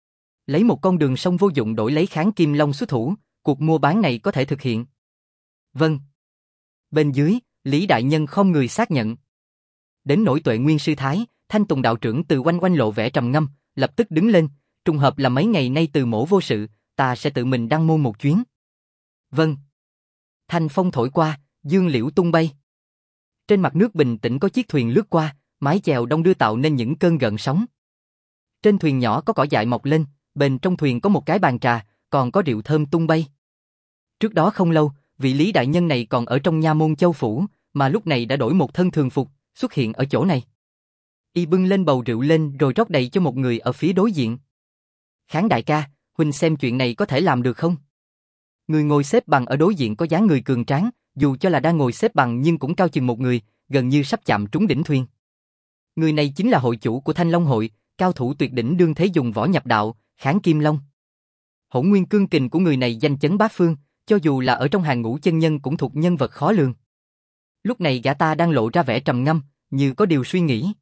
Lấy một con đường sông vô dụng đổi lấy Kháng Kim Long xuất thủ, cuộc mua bán này có thể thực hiện. Vâng. Bên dưới, Lý Đại Nhân không người xác nhận. Đến nỗi Tuệ Nguyên sư thái, Thanh Tùng đạo trưởng từ quanh quanh lộ vẻ trầm ngâm, lập tức đứng lên, trùng hợp là mấy ngày nay Từ mổ vô sự, ta sẽ tự mình đăng môn một chuyến. Vâng. Thanh phong thổi qua, dương liễu tung bay. Trên mặt nước bình tĩnh có chiếc thuyền lướt qua, mái chèo đông đưa tạo nên những cơn gợn sóng. Trên thuyền nhỏ có cỏ dại mọc lên, bên trong thuyền có một cái bàn trà, còn có rượu thơm tung bay. Trước đó không lâu, vị Lý Đại Nhân này còn ở trong nha môn châu phủ, mà lúc này đã đổi một thân thường phục, xuất hiện ở chỗ này. Y bưng lên bầu rượu lên rồi rót đầy cho một người ở phía đối diện. Kháng đại ca, huynh xem chuyện này có thể làm được không? Người ngồi xếp bằng ở đối diện có dáng người cường tráng, dù cho là đang ngồi xếp bằng nhưng cũng cao chừng một người, gần như sắp chạm trúng đỉnh thuyền. Người này chính là hội chủ của Thanh Long hội, cao thủ tuyệt đỉnh đương thế dùng võ nhập đạo, Kháng Kim Long. Hỗn nguyên cương kình của người này danh chấn bát phương, cho dù là ở trong hàng ngũ chân nhân cũng thuộc nhân vật khó lường. Lúc này gã ta đang lộ ra vẻ trầm ngâm, như có điều suy nghĩ.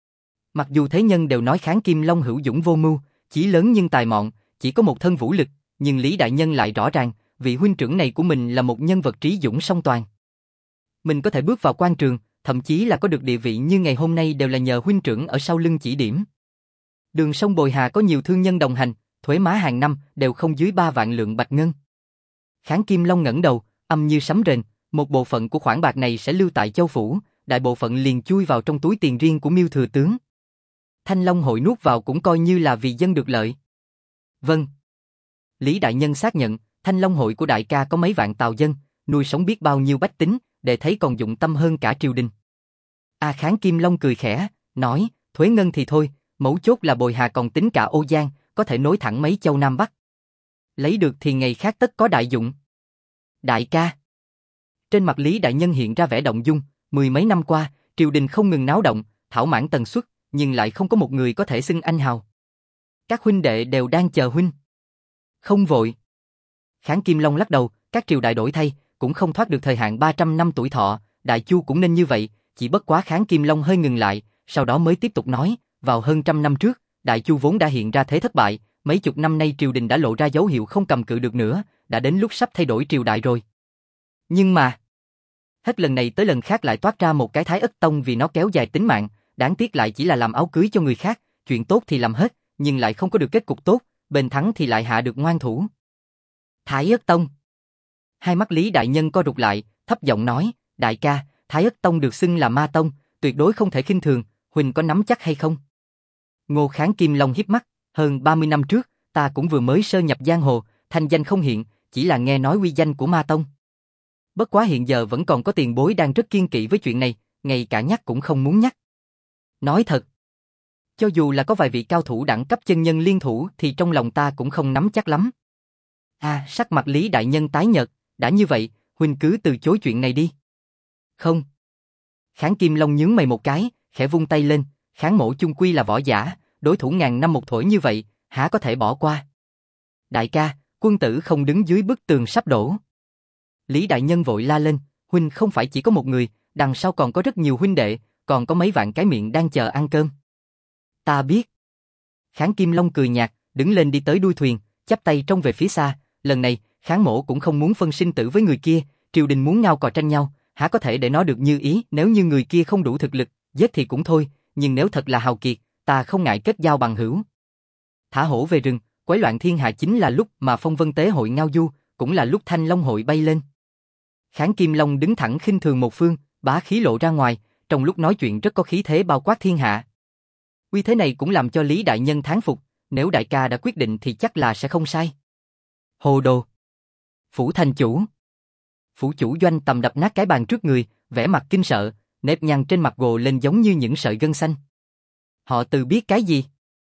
Mặc dù thế nhân đều nói Kháng Kim Long hữu dũng vô mưu, chí lớn nhưng tài mọn, chỉ có một thân vũ lực, nhưng Lý Đại Nhân lại rõ ràng, vị huynh trưởng này của mình là một nhân vật trí dũng song toàn. Mình có thể bước vào quan trường, thậm chí là có được địa vị như ngày hôm nay đều là nhờ huynh trưởng ở sau lưng chỉ điểm. Đường sông Bồi Hà có nhiều thương nhân đồng hành, thuế má hàng năm đều không dưới 3 vạn lượng bạch ngân. Kháng Kim Long ngẩng đầu, âm như sấm rền, một bộ phận của khoản bạc này sẽ lưu tại châu phủ, đại bộ phận liền chui vào trong túi tiền riêng của Miêu thừa tướng. Thanh Long hội nuốt vào cũng coi như là vì dân được lợi. Vâng. Lý Đại Nhân xác nhận, Thanh Long hội của đại ca có mấy vạn tào dân, nuôi sống biết bao nhiêu bách tính, để thấy còn dụng tâm hơn cả triều đình. Kháng Kim Long cười khẽ, nói, thuế ngân thì thôi, mấu chốt là Bồi Hà còn tính cả Ô Giang, có thể nối thẳng mấy châu Nam Bắc. Lấy được thì ngày khác tất có đại dụng. Đại ca. Trên mặt Lý Đại Nhân hiện ra vẻ động dung, mười mấy năm qua, triều đình không ngừng náo động, thảo mãn tần suất, nhưng lại không có một người có thể xưng anh hào. Các huynh đệ đều đang chờ huynh. Không vội. Kháng Kim Long lắc đầu, các triều đại đổi thay, cũng không thoát được thời hạn 300 năm tuổi thọ, Đại Chu cũng nên như vậy, chỉ bất quá Kháng Kim Long hơi ngừng lại, sau đó mới tiếp tục nói, vào hơn 100 năm trước, Đại Chu vốn đã hiện ra thế thất bại, mấy chục năm nay triều đình đã lộ ra dấu hiệu không cầm cự được nữa, đã đến lúc sắp thay đổi triều đại rồi. Nhưng mà, hết lần này tới lần khác lại toát ra một cái Thái Ất Tông vì nó kéo dài tính mạng, đáng tiếc lại chỉ là làm áo cưới cho người khác, chuyện tốt thì làm hết, nhưng lại không có được kết cục tốt, bên thắng thì lại hạ được ngoan thủ. Thái Ất Tông. Hai mắt Lý Đại Nhân co rụt lại, thấp giọng nói, đại ca, Thái Ất Tông được xưng là ma tông, tuyệt đối không thể khinh thường, huynh có nắm chắc hay không? Ngô Kháng Kim Long híp mắt, hơn 30 năm trước, ta cũng vừa mới sơ nhập giang hồ, thanh danh không hiện, chỉ là nghe nói uy danh của ma tông. Bất quá hiện giờ vẫn còn có tiền bối đang rất kiêng kỵ với chuyện này, ngay cả nhắc cũng không muốn nhắc. Nói thật, cho dù là có vài vị cao thủ đẳng cấp chân nhân liên thủ thì trong lòng ta cũng không nắm chắc lắm. Sắc mặt Lý đại nhân tái nhợt, đã như vậy, huynh cứ từ chối chuyện này đi. Không. Kháng Kim Long nhướng mày một cái, khẽ vung tay lên, Kháng Mỗ chung quy là võ giả, đối thủ ngàn năm một thổi như vậy, há có thể bỏ qua. Đại ca, quân tử không đứng dưới bức tường sắp đổ. Lý đại nhân vội la lên, huynh không phải chỉ có một người, đằng sau còn có rất nhiều huynh đệ, còn có mấy vạn cái miệng đang chờ ăn cơm. Ta biết. Kháng Kim Long cười nhạt, đứng lên đi tới đuôi thuyền, chắp tay trông về phía xa, lần này, Kháng Mỗ cũng không muốn phân sinh tử với người kia, triều đình muốn ngao cò tranh nhau, há có thể để nó được như ý, nếu như người kia không đủ thực lực, giết thì cũng thôi, nhưng nếu thật là hào kiệt, ta không ngại kết giao bằng hữu. Thả hổ về rừng, quấy loạn thiên hạ chính là lúc mà Phong Vân Tế hội ngao du, cũng là lúc Thanh Long hội bay lên. Kháng Kim Long đứng thẳng khinh thường một phương, bá khí lộ ra ngoài, trong lúc nói chuyện rất có khí thế bao quát thiên hạ. Uy thế này cũng làm cho Lý đại nhân thán phục, nếu đại ca đã quyết định thì chắc là sẽ không sai. Hồ đồ. Phủ thành chủ. Phủ chủ Doanh Tầm đập nát cái bàn trước người, vẻ mặt kinh sợ, nếp nhăn trên mặt gồ lên giống như những sợi gân xanh. Họ tự biết cái gì?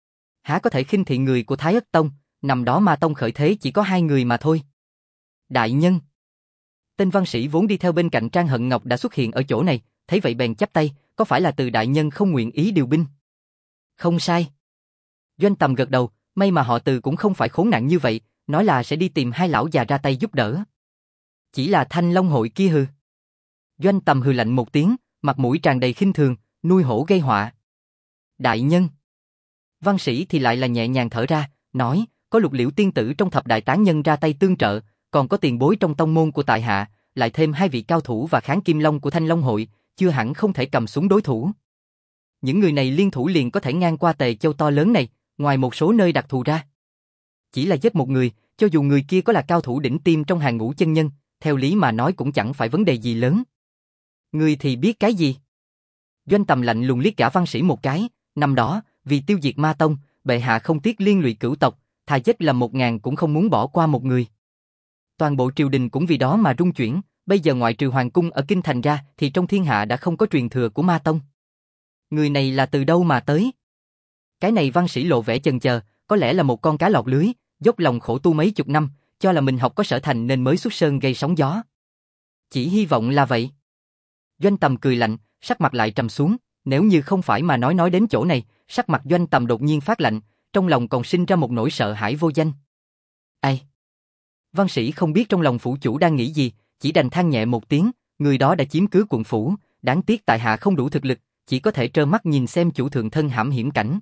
Há có thể khinh thị người của Thái Ất Tông, năm đó Ma Tông khởi thế chỉ có 2 người mà thôi. Đại nhân. Tên văn sĩ vốn đi theo bên cạnh Trang Hận Ngọc đã xuất hiện ở chỗ này, thấy vậy bèn chắp tay, có phải là từ đại nhân không nguyện ý điều binh? Không sai. Doanh Tầm gật đầu, may mà họ Từ cũng không phải khốn nạn như vậy, nói là sẽ đi tìm 2 lão già ra tay giúp đỡ. Chỉ là Thanh Long hội kia hừ. Doanh Tầm hừ lạnh một tiếng, mặt mũi tràn đầy khinh thường, nuôi hổ gây họa. Đại nhân. Văn sĩ thì lại là nhẹ nhàng thở ra, nói, có Lục Liễu tiên tử trong thập đại tán nhân ra tay tương trợ, còn có tiền bối trong tông môn của tại hạ, lại thêm 2 vị cao thủ và Kháng Kim Long của Thanh Long hội, chưa hẳn không thể cầm súng đối thủ. Những người này liên thủ liền có thể ngang qua Tề Châu to lớn này, ngoài một số nơi đặc thù ra. Chỉ là giết một người, cho dù người kia có là cao thủ đỉnh tiêm trong hàng ngũ chân nhân, theo lý mà nói cũng chẳng phải vấn đề gì lớn. Ngươi thì biết cái gì? Doanh Tầm lạnh lùng liếc gã văn sĩ một cái, năm đó, vì tiêu diệt Ma Tông, bệ hạ không tiếc liên lụy cửu tộc, thà chết lầm 1000 cũng không muốn bỏ qua một người. Toàn bộ triều đình cũng vì đó mà rung chuyển, bây giờ ngoại trừ hoàng cung ở kinh thành ra thì trong thiên hạ đã không có truyền thừa của Ma Tông. Người này là từ đâu mà tới? Cái này văn sĩ lộ vẻ chần chờ, có lẽ là một con cá lọt lưới, dốc lòng khổ tu mấy chục năm, cho là mình học có sở thành nên mới xuất sơn gây sóng gió. Chỉ hy vọng là vậy. Doanh Tầm cười lạnh, sắc mặt lại trầm xuống, nếu như không phải mà nói đến chỗ này, sắc mặt Doanh Tầm đột nhiên phát lạnh, trong lòng còn sinh ra một nỗi sợ hãi vô danh. Ai? Văn sĩ không biết trong lòng phủ chủ đang nghĩ gì, chỉ đành than nhẹ một tiếng, người đó đã chiếm cứ quận phủ, đáng tiếc tại hạ không đủ thực lực, chỉ có thể trơ mắt nhìn xem chủ thượng thân hãm hiểm cảnh.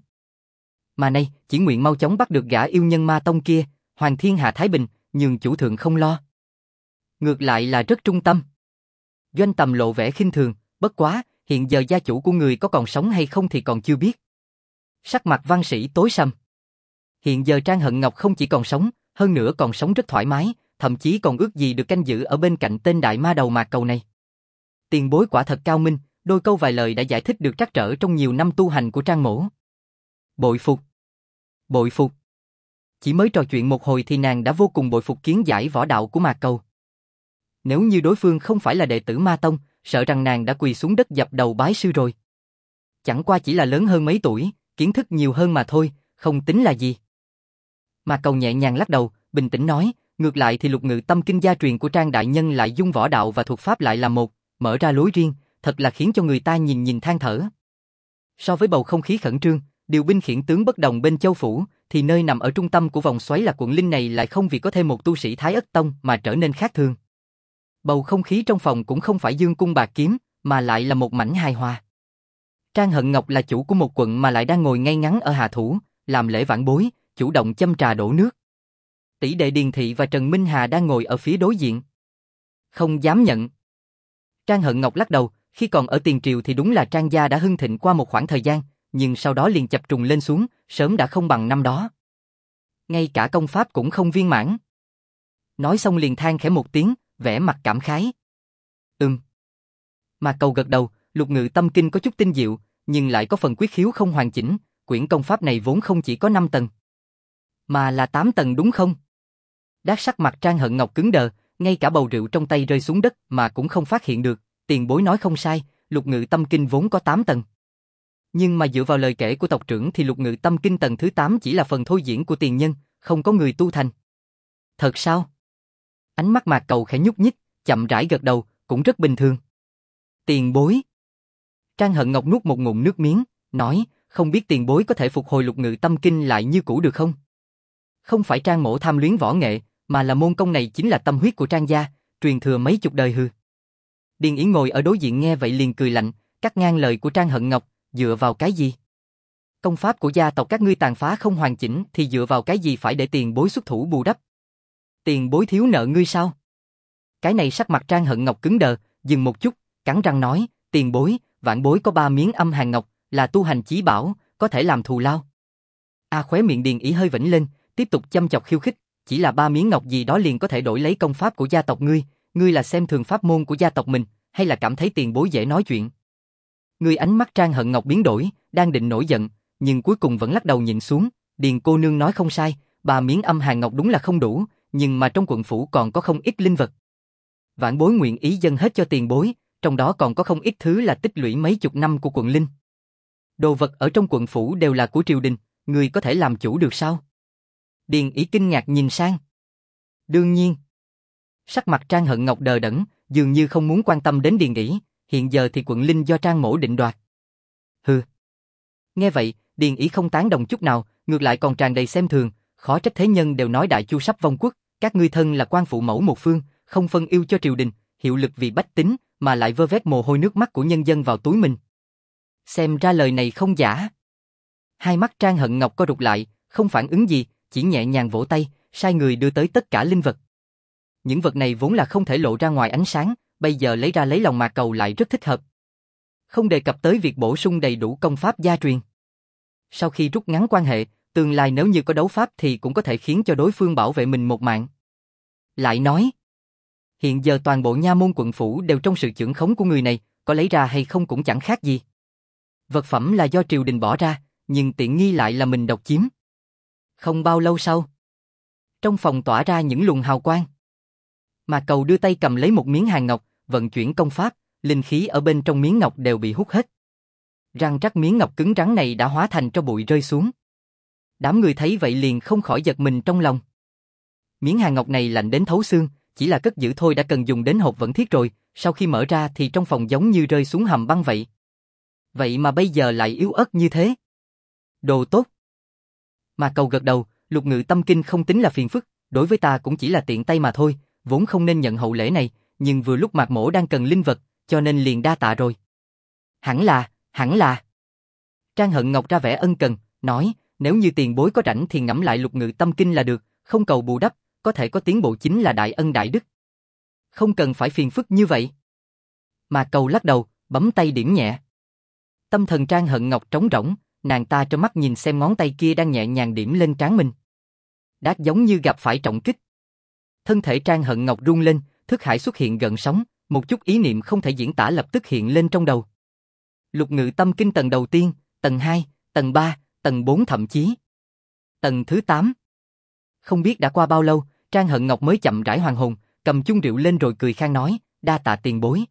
Mà nay, chỉ nguyện mau chóng bắt được gã yêu nhân Ma Tông kia, hoàng thiên hạ thái bình, nhường chủ thượng không lo. Ngược lại là rất trung tâm. Doanh Tầm lộ vẻ khinh thường, bất quá, hiện giờ gia chủ của người có còn sống hay không thì còn chưa biết. Sắc mặt văn sĩ tối sầm. Hiện giờ Trang Hận Ngọc không chỉ còn sống, hơn nữa còn sống rất thoải mái, thậm chí còn ước gì được canh giữ ở bên cạnh tên đại ma đầu Mạc Cầu này. Tiền bối quả thật cao minh, đôi câu vài lời đã giải thích được trắc trở trong nhiều năm tu hành của Trang mỗ. Bội phục. Bội phục. Chỉ mới trò chuyện một hồi thì nàng đã vô cùng bội phục kiến giải võ đạo của Mạc Cầu. Nếu như đối phương không phải là đệ tử Ma Tông, sợ rằng nàng đã quỳ xuống đất dập đầu bái sư rồi. Chẳng qua chỉ là lớn hơn mấy tuổi, kiến thức nhiều hơn mà thôi, không tính là gì. Mạc Cầu nhẹ nhàng lắc đầu, bình tĩnh nói, ngược lại thì Lục Ngự Tâm kinh gia truyền của Trang đại nhân lại dung võ đạo và thuật pháp lại là một, mở ra lối riêng, thật là khiến cho người ta nhìn nhìn than thở. So với bầu không khí khẩn trương, điều binh khiển tướng bất đồng bên Châu phủ, thì nơi nằm ở trung tâm của vòng xoáy là quận Linh này lại không vì có thêm một tu sĩ Thái Ất Tông mà trở nên khác thường. Bầu không khí trong phòng cũng không phải dương cung bạc kiếm, mà lại là một mảnh hài hòa. Trang Hận Ngọc là chủ của một quận mà lại đang ngồi ngay ngắn ở hạ thủ, làm lễ vãn bối, chủ động châm trà đổ nước. Tỷ đệ Điền Thị và Trần Minh Hà đang ngồi ở phía đối diện. Không dám nhận. Trang Hận Ngọc lắc đầu, khi còn ở tiền triều thì đúng là Trang gia đã hưng thịnh qua một khoảng thời gian, nhưng sau đó liền chập trùng lên xuống, sớm đã không bằng năm đó. Ngay cả công pháp cũng không viên mãn. Nói xong liền than khẽ một tiếng, vẻ mặt cảm khái. Mạc Cầu gật đầu, Lục Ngự Tâm kinh có chút tinh diệu, nhưng lại có phần quyết khiếu không hoàn chỉnh, quyển công pháp này vốn không chỉ có 5 tầng, mà là 8 tầng đúng không? Đát sắc mặt Trang Hận Ngọc cứng đờ, ngay cả bầu rượu trong tay rơi xuống đất mà cũng không phát hiện được, tiền bối nói không sai, Lục Ngự Tâm Kinh vốn có 8 tầng. Nhưng mà dựa vào lời kể của tộc trưởng thì Lục Ngự Tâm Kinh tầng thứ 8 chỉ là phần thôi diễn của tiền nhân, không có người tu thành. Thật sao? Ánh mắt Mạc Cầu khẽ nhúc nhích, chậm rãi gật đầu, cũng rất bình thường. Tiền bối. Trang Hận Ngọc nuốt một ngụm nước miếng, nói, không biết tiền bối có thể phục hồi Lục Ngự Tâm Kinh lại như cũ được không? Không phải Trang mỗ tham luyến võ nghệ, mà là môn công này chính là tâm huyết của Trang gia, truyền thừa mấy chục đời hư. Điền Yến ngồi ở đối diện nghe vậy liền cười lạnh, cắt ngang lời của Trang Hận Ngọc, dựa vào cái gì? Công pháp của gia tộc các ngươi tàn phá không hoàn chỉnh thì dựa vào cái gì phải để tiền bối xuất thủ bù đắp? Tiền bối thiếu nợ ngươi sao? Cái này sắc mặt Trang Hận Ngọc cứng đờ, dừng một chút, cắn răng nói, tiền bối, vãn bối có 3 miếng âm hàn ngọc, là tu hành chí bảo, có thể làm thù lao. Khóe miệng Điền Ý hơi vểnh lên, tiếp tục châm chọc khiêu khích, chỉ là 3 miếng ngọc gì đó liền có thể đổi lấy công pháp của gia tộc ngươi là xem thường pháp môn của gia tộc mình, hay là cảm thấy tiền bối dễ nói chuyện? Ngươi ánh mắt Trang Hận Ngọc biến đổi, đang định nổi giận, nhưng cuối cùng vẫn lắc đầu nhìn xuống, Điền cô nương nói không sai, 3 miếng âm hàn ngọc đúng là không đủ, nhưng mà trong quận phủ còn có không ít linh vật. Vãn bối nguyện ý dâng hết cho tiền bối, trong đó còn có không ít thứ là tích lũy mấy chục năm của quận linh. Đồ vật ở trong quận phủ đều là của triều đình, người có thể làm chủ được sao? Điền Ý kinh ngạc nhìn sang. Đương nhiên. Sắc mặt Trang Hận Ngọc đờ đẫn, dường như không muốn quan tâm đến Điền Ý, hiện giờ thì quận linh do Trang mỗ định đoạt. Hừ. Nghe vậy, Điền Ý không tán đồng chút nào, ngược lại còn tràn đầy xem thường, khó trách thế nhân đều nói Đại Chu sắp vong quốc, các ngươi thân là quan phụ mẫu một phương, không phân ưu cho triều đình, hiệu lực vì bách tính, mà lại vơ vét mồ hôi nước mắt của nhân dân vào túi mình. Xem ra lời này không giả. Hai mắt Trang Hận Ngọc co rụt lại, không phản ứng gì, chỉ nhẹ nhàng vỗ tay, sai người đưa tới tất cả linh vật. Những vật này vốn là không thể lộ ra ngoài ánh sáng, bây giờ lấy ra lấy lòng Mạc Cầu lại rất thích hợp. Không đề cập tới việc bổ sung đầy đủ công pháp gia truyền. Sau khi rút ngắn quan hệ, tương lai nếu như có đấu pháp thì cũng có thể khiến cho đối phương bảo vệ mình một mạng. Lại nói, hiện giờ toàn bộ nha môn quận phủ đều trong sự chưởng khống của người này, có lấy ra hay không cũng chẳng khác gì. Vật phẩm là do triều đình bỏ ra, nhưng tiện nghi lại là mình độc chiếm. Không bao lâu sau, trong phòng tỏa ra những luồng hào quang. Mạc Cầu đưa tay cầm lấy một miếng hàn ngọc, vận chuyển công pháp, linh khí ở bên trong miếng ngọc đều bị hút hết. Răng rắc miếng ngọc cứng rắn này đã hóa thành tro bụi rơi xuống. Đám người thấy vậy liền không khỏi giật mình trong lòng. Miếng hàn ngọc này lạnh đến thấu xương, chỉ là cất giữ thôi đã cần dùng đến hộp vẫn thiết rồi, sau khi mở ra thì trong phòng giống như rơi xuống hầm băng vậy. Vậy mà bây giờ lại yếu ớt như thế. Đồ tốt. Mạc Cầu gật đầu, Lục Ngự Tâm Kinh không tính là phiền phức, đối với ta cũng chỉ là tiện tay mà thôi, vốn không nên nhận hậu lễ này, nhưng vừa lúc Mạc mỗ đang cần linh vật, cho nên liền đa tạ rồi. Hẳn là. Trang Hận Ngọc ra vẻ ân cần, nói, nếu như tiền bối có rảnh thì ngẫm lại Lục Ngự Tâm Kinh là được, không cầu bù đắp, có thể có tiến bộ chính là đại ân đại đức. Không cần phải phiền phức như vậy. Mạc Cầu lắc đầu, bấm tay điểm nhẹ. Tâm thần Trang Hận Ngọc trống rỗng, nàng ta trơ mắt nhìn xem ngón tay kia đang nhẹ nhàng điểm lên trán mình. Đát giống như gặp phải trọng kích. Thân thể Trang Hận Ngọc rung lên, thức hải xuất hiện gợn sóng, một chút ý niệm không thể diễn tả lập tức hiện lên trong đầu. Lục Ngự Tâm Kinh tầng đầu tiên, tầng 2, tầng 3, tầng 4 thậm chí tầng thứ 8. Không biết đã qua bao lâu, Trang Hận Ngọc mới chậm rãi hoàn hồn, cầm chung rượu lên rồi cười khan nói, đa tạ tiền bối.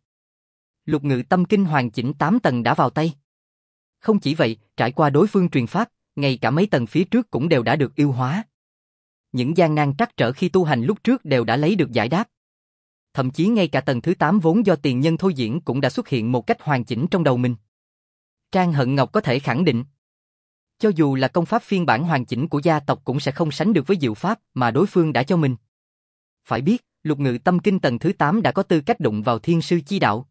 Lục Ngự Tâm Kinh hoàn chỉnh 8 tầng đã vào tay. Không chỉ vậy, trải qua đối phương truyền pháp, ngay cả mấy tầng phía trước cũng đều đã được yêu hóa. Những gian nan trắc trở khi tu hành lúc trước đều đã lấy được giải đáp. Thậm chí ngay cả tầng thứ 8 vốn do tiền nhân thôi diễn cũng đã xuất hiện một cách hoàn chỉnh trong đầu mình. Trang Hận Ngọc có thể khẳng định, cho dù là công pháp phiên bản hoàn chỉnh của gia tộc cũng sẽ không sánh được với diệu pháp mà đối phương đã cho mình. Phải biết, Lục Ngự Tâm Kinh tầng thứ 8 đã có tư cách đụng vào thiên sư chi đạo.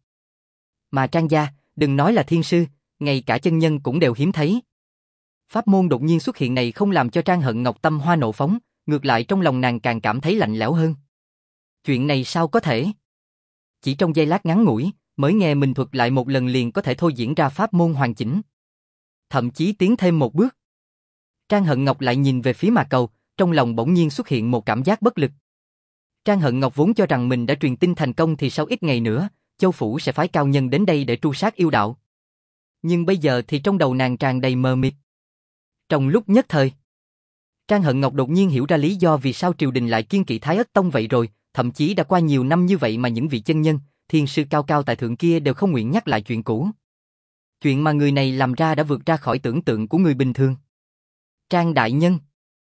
Mà Trang gia, đừng nói là thiên sư, ngay cả chân nhân cũng đều hiếm thấy. Pháp môn đột nhiên xuất hiện này không làm cho Trang Hận Ngọc tâm hoa nộ phóng, ngược lại trong lòng nàng càng cảm thấy lạnh lẽo hơn. Chuyện này sao có thể? Chỉ trong giây lát ngắn ngủi, mới nghe mình thuật lại một lần liền có thể thôi diễn ra pháp môn hoàn chỉnh. Thậm chí tiến thêm một bước. Trang Hận Ngọc lại nhìn về phía Mạc Cầu, trong lòng bỗng nhiên xuất hiện một cảm giác bất lực. Trang Hận Ngọc vốn cho rằng mình đã truyền tin thành công thì sau ít ngày nữa, Châu Phủ sẽ phái cao nhân đến đây để tru sát yêu đạo. Nhưng bây giờ thì trong đầu nàng tràn đầy mờ mịt. Trong lúc nhất thời, Trang Hận Ngọc đột nhiên hiểu ra lý do vì sao triều đình lại kiêng kỵ Thái Ất Tông vậy rồi, thậm chí đã qua nhiều năm như vậy mà những vị chân nhân, thiên sư cao cao tại thượng kia đều không nguyện nhắc lại chuyện cũ. Chuyện mà người này làm ra đã vượt ra khỏi tưởng tượng của người bình thường. Trang đại nhân.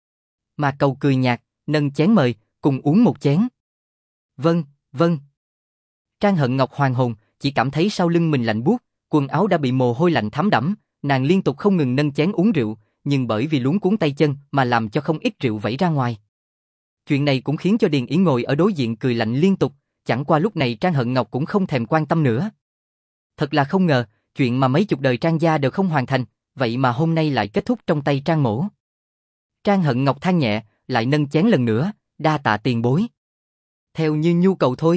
Mạc Cầu cười nhạt, nâng chén mời, cùng uống một chén. Vâng, vâng. Trang Hận Ngọc hoàn hồn, chỉ cảm thấy sau lưng mình lạnh buốt, quần áo đã bị mồ hôi lạnh thấm đẫm, nàng liên tục không ngừng nâng chén uống rượu, nhưng bởi vì luống cuống tay chân mà làm cho không ít rượu vẩy ra ngoài. Chuyện này cũng khiến cho Điền Yến ngồi ở đối diện cười lạnh liên tục, chẳng qua lúc này Trang Hận Ngọc cũng không thèm quan tâm nữa. Thật là không ngờ, chuyện mà mấy chục đời Trang gia đều không hoàn thành, vậy mà hôm nay lại kết thúc trong tay Trang mỗ. Trang Hận Ngọc than nhẹ, lại nâng chén lần nữa, đa tạ tiền bối. Theo như nhu cầu thôi.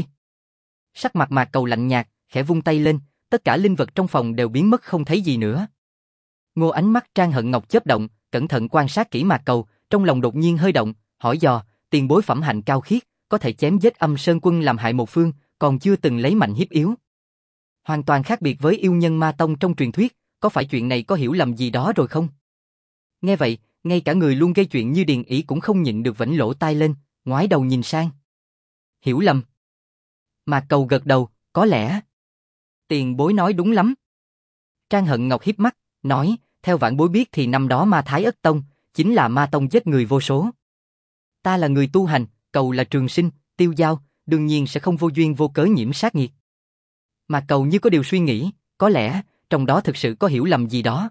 Sắc mặt Mạc Cầu lạnh nhạt, khẽ vung tay lên, tất cả linh vật trong phòng đều biến mất không thấy gì nữa. Ngô ánh mắt Trang Hận Ngọc chớp động, cẩn thận quan sát kỹ Mạc Cầu, trong lòng đột nhiên hơi động, hỏi dò, tiền bối phẩm hạnh cao khiết, có thể chém giết Âm Sơn Quân làm hại một phương, còn chưa từng lấy mạnh hiếp yếu. Hoàn toàn khác biệt với yêu nhân ma tông trong truyền thuyết, có phải chuyện này có hiểu lầm gì đó rồi không? Nghe vậy, ngay cả người luôn gây chuyện như Điền Ỷ cũng không nhịn được vểnh lỗ tai lên, ngoái đầu nhìn sang. Hiểu lầm. Mạc Cầu gật đầu, có lẽ. Tiền bối nói đúng lắm. Trang Hận Ngọc híp mắt, nói, theo vãn bối biết thì năm đó Ma Thái Ất Tông, chính là ma tông giết người vô số. Ta là người tu hành, Cầu là trường sinh, tiêu dao, đương nhiên sẽ không vô duyên vô cớ nhiễm sát nghiệt. Mạc Cầu như có điều suy nghĩ, có lẽ, trong đó thực sự có hiểu lầm gì đó.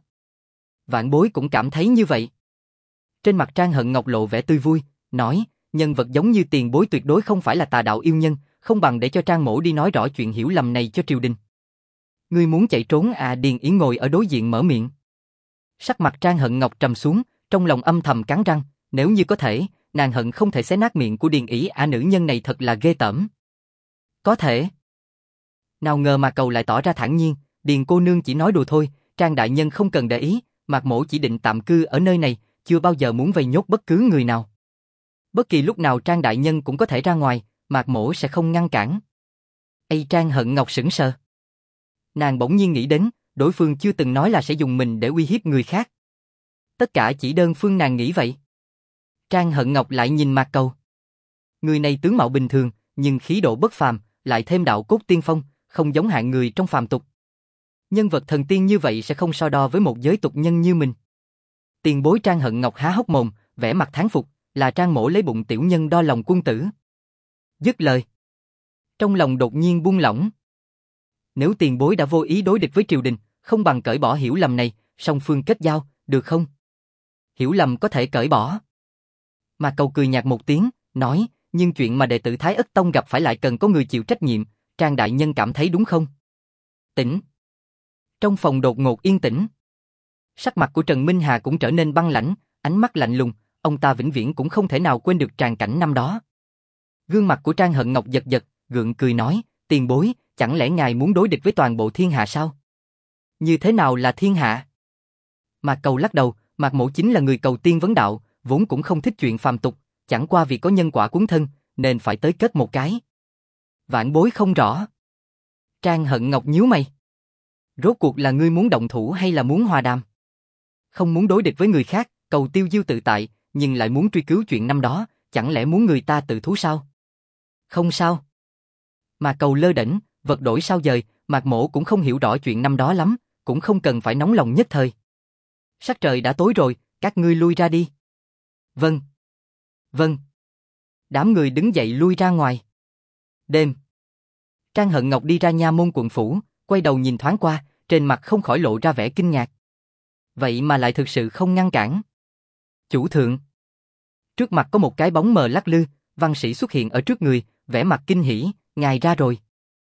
Vãn bối cũng cảm thấy như vậy. Trên mặt Trang Hận Ngọc lộ vẻ tươi vui, nói, nhân vật giống như tiền bối tuyệt đối không phải là tà đạo yêu nhân, không bằng để cho Trang mỗ đi nói rõ chuyện hiểu lầm này cho triều đình. Ngươi muốn chạy trốn à? Điền Yến ngồi ở đối diện mở miệng. Sắc mặt Trang Hận Ngọc trầm xuống, trong lòng âm thầm cắn răng, nếu như có thể, nàng hận không thể xé nát miệng của Điền Ỷ nữ nhân này thật là ghê tởm. Có thể. Nào ngờ mà Cầu lại tỏ ra thản nhiên, Điền cô nương chỉ nói đùa thôi, Trang đại nhân không cần để ý, Mạc mỗ chỉ định tạm cư ở nơi này, chưa bao giờ muốn vây nhốt bất cứ người nào. Bất kỳ lúc nào Trang đại nhân cũng có thể ra ngoài, Mạc mỗ sẽ không ngăn cản. Trang Hận Ngọc sững sờ. Nàng bỗng nhiên nghĩ đến, đối phương chưa từng nói là sẽ dùng mình để uy hiếp người khác. Tất cả chỉ đơn phương nàng nghĩ vậy. Trang Hận Ngọc lại nhìn Mạc Cầu. Người này tướng mạo bình thường, nhưng khí độ bất phàm, lại thêm đạo cốt tiên phong, không giống hạng người trong phàm tục. Nhân vật thần tiên như vậy sẽ không so đo với một giới tục nhân như mình. Tiền bối Trang Hận Ngọc há hốc mồm, vẻ mặt thán phục, là Trang mỗ lấy bụng tiểu nhân đo lòng quân tử. Dứt lời. Trong lòng đột nhiên buông lỏng. Nếu tiền bối đã vô ý đối địch với triều đình, không bằng cởi bỏ hiểu lầm này, song phương kết giao, được không? Hiểu lầm có thể cởi bỏ. Mà Cầu cười nhạt một tiếng, nói, nhưng chuyện mà đệ tử Thái Ất Tông gặp phải lại cần có người chịu trách nhiệm, Trang đại nhân cảm thấy đúng không? Tỉnh. Trong phòng đột ngột yên tĩnh. Sắc mặt của Trần Minh Hà cũng trở nên băng lãnh, ánh mắt lạnh lùng, ông ta vĩnh viễn cũng không thể nào quên được tràng cảnh năm đó. Gương mặt của Trang Hận Ngọc giật giật, gượng cười nói, tiền bối, chẳng lẽ ngài muốn đối địch với toàn bộ thiên hạ sao? Như thế nào là thiên hạ? Mạc Cầu lắc đầu, Mạc mỗ chính là người cầu tiên vấn đạo, vốn cũng không thích chuyện phàm tục, chẳng qua vì có nhân quả cuốn thân, nên phải tới kết một cái. Vãn bối không rõ. Trang Hận Ngọc nhíu mày. Rốt cuộc là ngươi muốn động thủ hay là muốn hòa đàm? Không muốn đối địch với người khác, Cầu tiêu diêu tự tại, nhưng lại muốn truy cứu chuyện năm đó, chẳng lẽ muốn người ta tự thú sao? Không sao. Mà Cầu lơ đễnh, vật đổi sao dời, Mạc mỗ cũng không hiểu rõ chuyện năm đó lắm, cũng không cần phải nóng lòng nhất thời. Sắc trời đã tối rồi, các ngươi lui ra đi. Vâng. Vâng. Đám người đứng dậy lui ra ngoài. Đêm. Trang Hận Ngọc đi ra nha môn quận phủ, quay đầu nhìn thoáng qua, trên mặt không khỏi lộ ra vẻ kinh ngạc. Vậy mà lại thực sự không ngăn cản. Chủ thượng. Trước mặt có một cái bóng mờ lắc lư, văn sĩ xuất hiện ở trước người, vẻ mặt kinh hỉ, ngài ra rồi.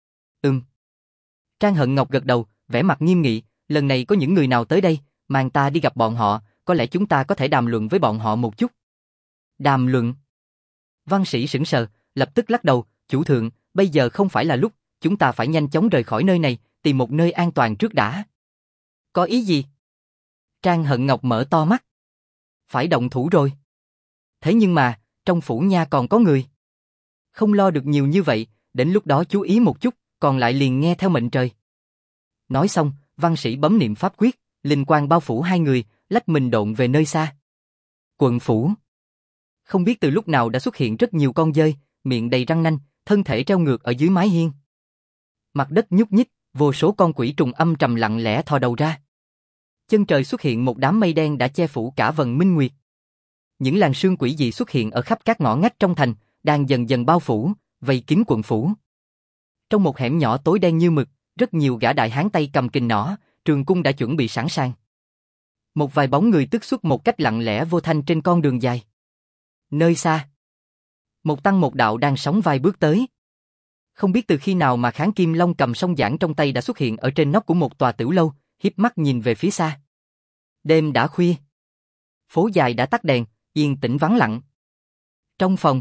Trang Hận Ngọc gật đầu, vẻ mặt nghiêm nghị, lần này có những người nào tới đây, mang ta đi gặp bọn họ, có lẽ chúng ta có thể đàm luận với bọn họ một chút. Đàm luận? Văn sĩ sững sờ, lập tức lắc đầu, chủ thượng, bây giờ không phải là lúc, chúng ta phải nhanh chóng rời khỏi nơi này, tìm một nơi an toàn trước đã. Có ý gì? Trang Hận Ngọc mở to mắt. Phải động thủ rồi. Thế nhưng mà, trong phủ nha còn có người. Không lo được nhiều như vậy, đến lúc đó chú ý một chút, còn lại liền nghe theo mệnh trời. Nói xong, văn sĩ bấm niệm pháp quyết, linh quang bao phủ hai người, lách mình độn về nơi xa. Quận phủ. Không biết từ lúc nào đã xuất hiện rất nhiều con dơi, miệng đầy răng nanh, thân thể treo ngược ở dưới mái hiên. Mặt đất nhúc nhích, vô số con quỷ trùng âm trầm lặng lẽ thò đầu ra. Chân trời xuất hiện một đám mây đen đã che phủ cả vầng minh nguyệt. Những làn sương quỷ dị xuất hiện ở khắp các ngõ ngách trong thành, đang dần dần bao phủ, vây kín quận phủ. Trong một hẻm nhỏ tối đen như mực, rất nhiều gã đại hán tay cầm kình nỏ, trường cung đã chuẩn bị sẵn sàng. Một vài bóng người tức xuất một cách lặng lẽ vô thanh trên con đường dài. Nơi xa, một tăng một đạo đang sóng vai bước tới. Không biết từ khi nào mà Kháng Kim Long cầm song giảng trong tay đã xuất hiện ở trên nóc của một tòa tiểu lâu, híp mắt nhìn về phía xa. Đêm đã khuya. Phố dài đã tắt đèn, yên tĩnh vắng lặng. Trong phòng,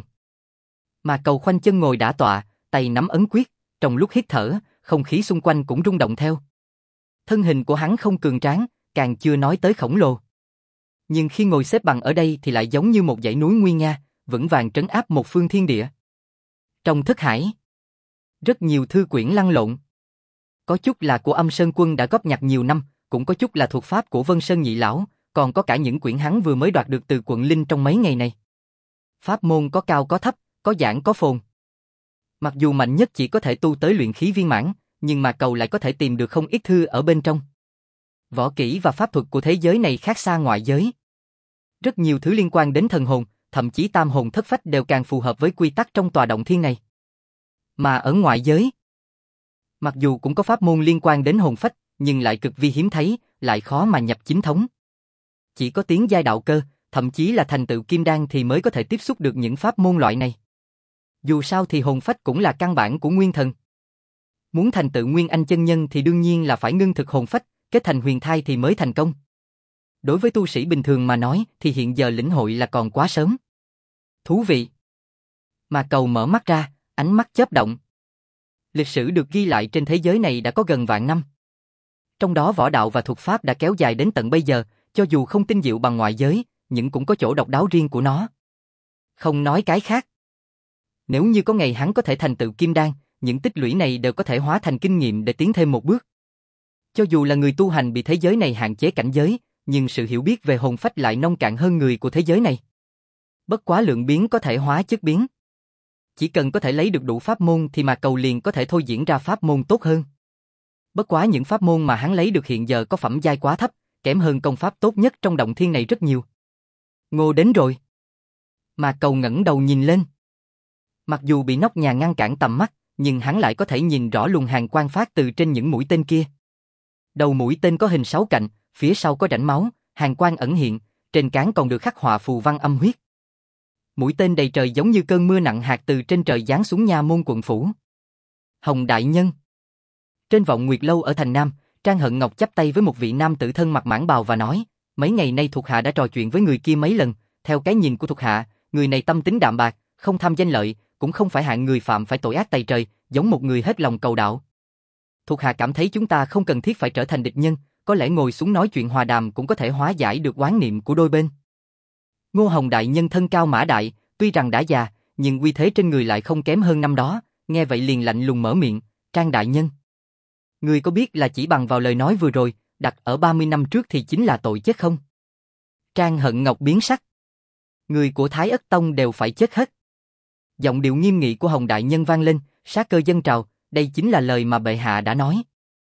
Mà Cầu khoanh chân ngồi đả tọa, tay nắm ấn quyết, trong lúc hít thở, không khí xung quanh cũng rung động theo. Thân hình của hắn không cường tráng, càng chưa nói tới khổng lồ. Nhưng khi ngồi xếp bằng ở đây thì lại giống như một dãy núi nguy nga, vững vàng trấn áp một phương thiên địa. Trong thức hải, rất nhiều thư quyển lăn lộn. Có chút là của Âm Sơn Quân đã góp nhặt nhiều năm, cũng có chút là thuộc pháp của Vân Sơn Nhị Lão, còn có cả những quyển hắn vừa mới đoạt được từ quận Linh trong mấy ngày này. Pháp môn có cao có thấp, có giảng có phồn. Mặc dù mạnh nhất chỉ có thể tu tới luyện khí viên mãn, nhưng mà Cầu lại có thể tìm được không ít thư ở bên trong. Võ kỹ và pháp thuật của thế giới này khác xa ngoại giới. Rất nhiều thứ liên quan đến thần hồn, thậm chí tam hồn thất phách đều càng phù hợp với quy tắc trong tòa động thiên này. Mà ở ngoại giới, mặc dù cũng có pháp môn liên quan đến hồn phách, nhưng lại cực vi hiếm thấy, lại khó mà nhập chính thống. Chỉ có tiến giai đạo cơ, thậm chí là thành tựu kim đan thì mới có thể tiếp xúc được những pháp môn loại này. Dù sao thì hồn phách cũng là căn bản của nguyên thần. Muốn thành tựu nguyên anh chân nhân thì đương nhiên là phải ngưng thực hồn phách, kết thành huyền thai thì mới thành công. Đối với tu sĩ bình thường mà nói thì hiện giờ lĩnh hội là còn quá sớm. Thú vị. Mà Cầu mở mắt ra, ánh mắt chớp động. Lịch sử được ghi lại trên thế giới này đã có gần vạn năm. Trong đó võ đạo và thuật pháp đã kéo dài đến tận bây giờ, cho dù không tinh diệu bằng ngoại giới, nhưng cũng có chỗ độc đáo riêng của nó. Không nói cái khác. Nếu như có ngày hắn có thể thành tựu kim đan, những tích lũy này đều có thể hóa thành kinh nghiệm để tiến thêm một bước. Cho dù là người tu hành bị thế giới này hạn chế cảnh giới, nhưng sự hiểu biết về hồn phách lại nông cạn hơn người của thế giới này. Bất quá lượng biến có thể hóa chất biến. Chỉ cần có thể lấy được đủ pháp môn thì mà Cầu liền có thể thôi diễn ra pháp môn tốt hơn. Bất quá những pháp môn mà hắn lấy được hiện giờ có phẩm giai quá thấp, kém hơn công pháp tốt nhất trong động thiên này rất nhiều. Ngô đến rồi. Mà Cầu ngẩng đầu nhìn lên. Mặc dù bị nóc nhà ngăn cản tầm mắt, nhưng hắn lại có thể nhìn rõ luồng hàn quang phát từ trên những mũi tên kia. Đầu mũi tên có hình 6 cạnh, phía sau có rãnh máu, hàn quang ẩn hiện, trên trán còn được khắc họa phù văn âm huyết. Mũi tên đầy trời giống như cơn mưa nặng hạt từ trên trời giáng xuống nha môn quận phủ. Hồng đại nhân. Trên vọng nguyệt lâu ở thành Nam, Trang Hận Ngọc chắp tay với một vị nam tử thân mặc mãng bào và nói, mấy ngày nay thuộc hạ đã trò chuyện với người kia mấy lần, theo cái nhìn của thuộc hạ, người này tâm tính đạm bạc, không tham danh lợi, cũng không phải hạng người phạm phải tội ác tày trời, giống một người hết lòng cầu đạo. Thuộc hạ cảm thấy chúng ta không cần thiết phải trở thành địch nhân, có lẽ ngồi xuống nói chuyện hòa đàm cũng có thể hóa giải được oán niệm của đôi bên. Ngô Hồng đại nhân thân cao mã đại, tuy rằng đã già, nhưng uy thế trên người lại không kém hơn năm đó, nghe vậy liền lạnh lùng mở miệng, Trang đại nhân. Người có biết là chỉ bằng vào lời nói vừa rồi, đặt ở 30 năm trước thì chính là tội chết không? Trang Hận Ngọc biến sắc. Người của Thái Ất Tông đều phải chết hết. Giọng điệu nghiêm nghị của Hồng đại nhân vang lên, sát cơ dâng trào, đây chính là lời mà bệ hạ đã nói.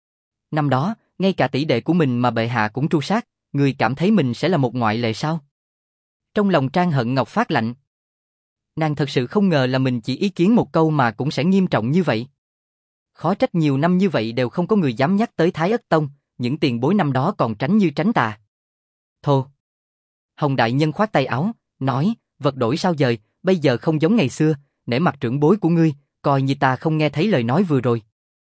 Năm đó, ngay cả tỷ đệ của mình mà bệ hạ cũng tru sát, người cảm thấy mình sẽ là một ngoại lệ sao? Trong lòng Trang Hận Ngọc phát lạnh. Nàng thật sự không ngờ là mình chỉ ý kiến một câu mà cũng sẽ nghiêm trọng như vậy. Khó trách nhiều năm như vậy đều không có người dám nhắc tới Thái Ất Tông, những tiền bối năm đó còn tránh như tránh tà. Thô. Hồng đại nhân khoát tay áo, nói, vật đổi sao dời, bây giờ không giống ngày xưa, nể mặt trưởng bối của ngươi, coi như ta không nghe thấy lời nói vừa rồi.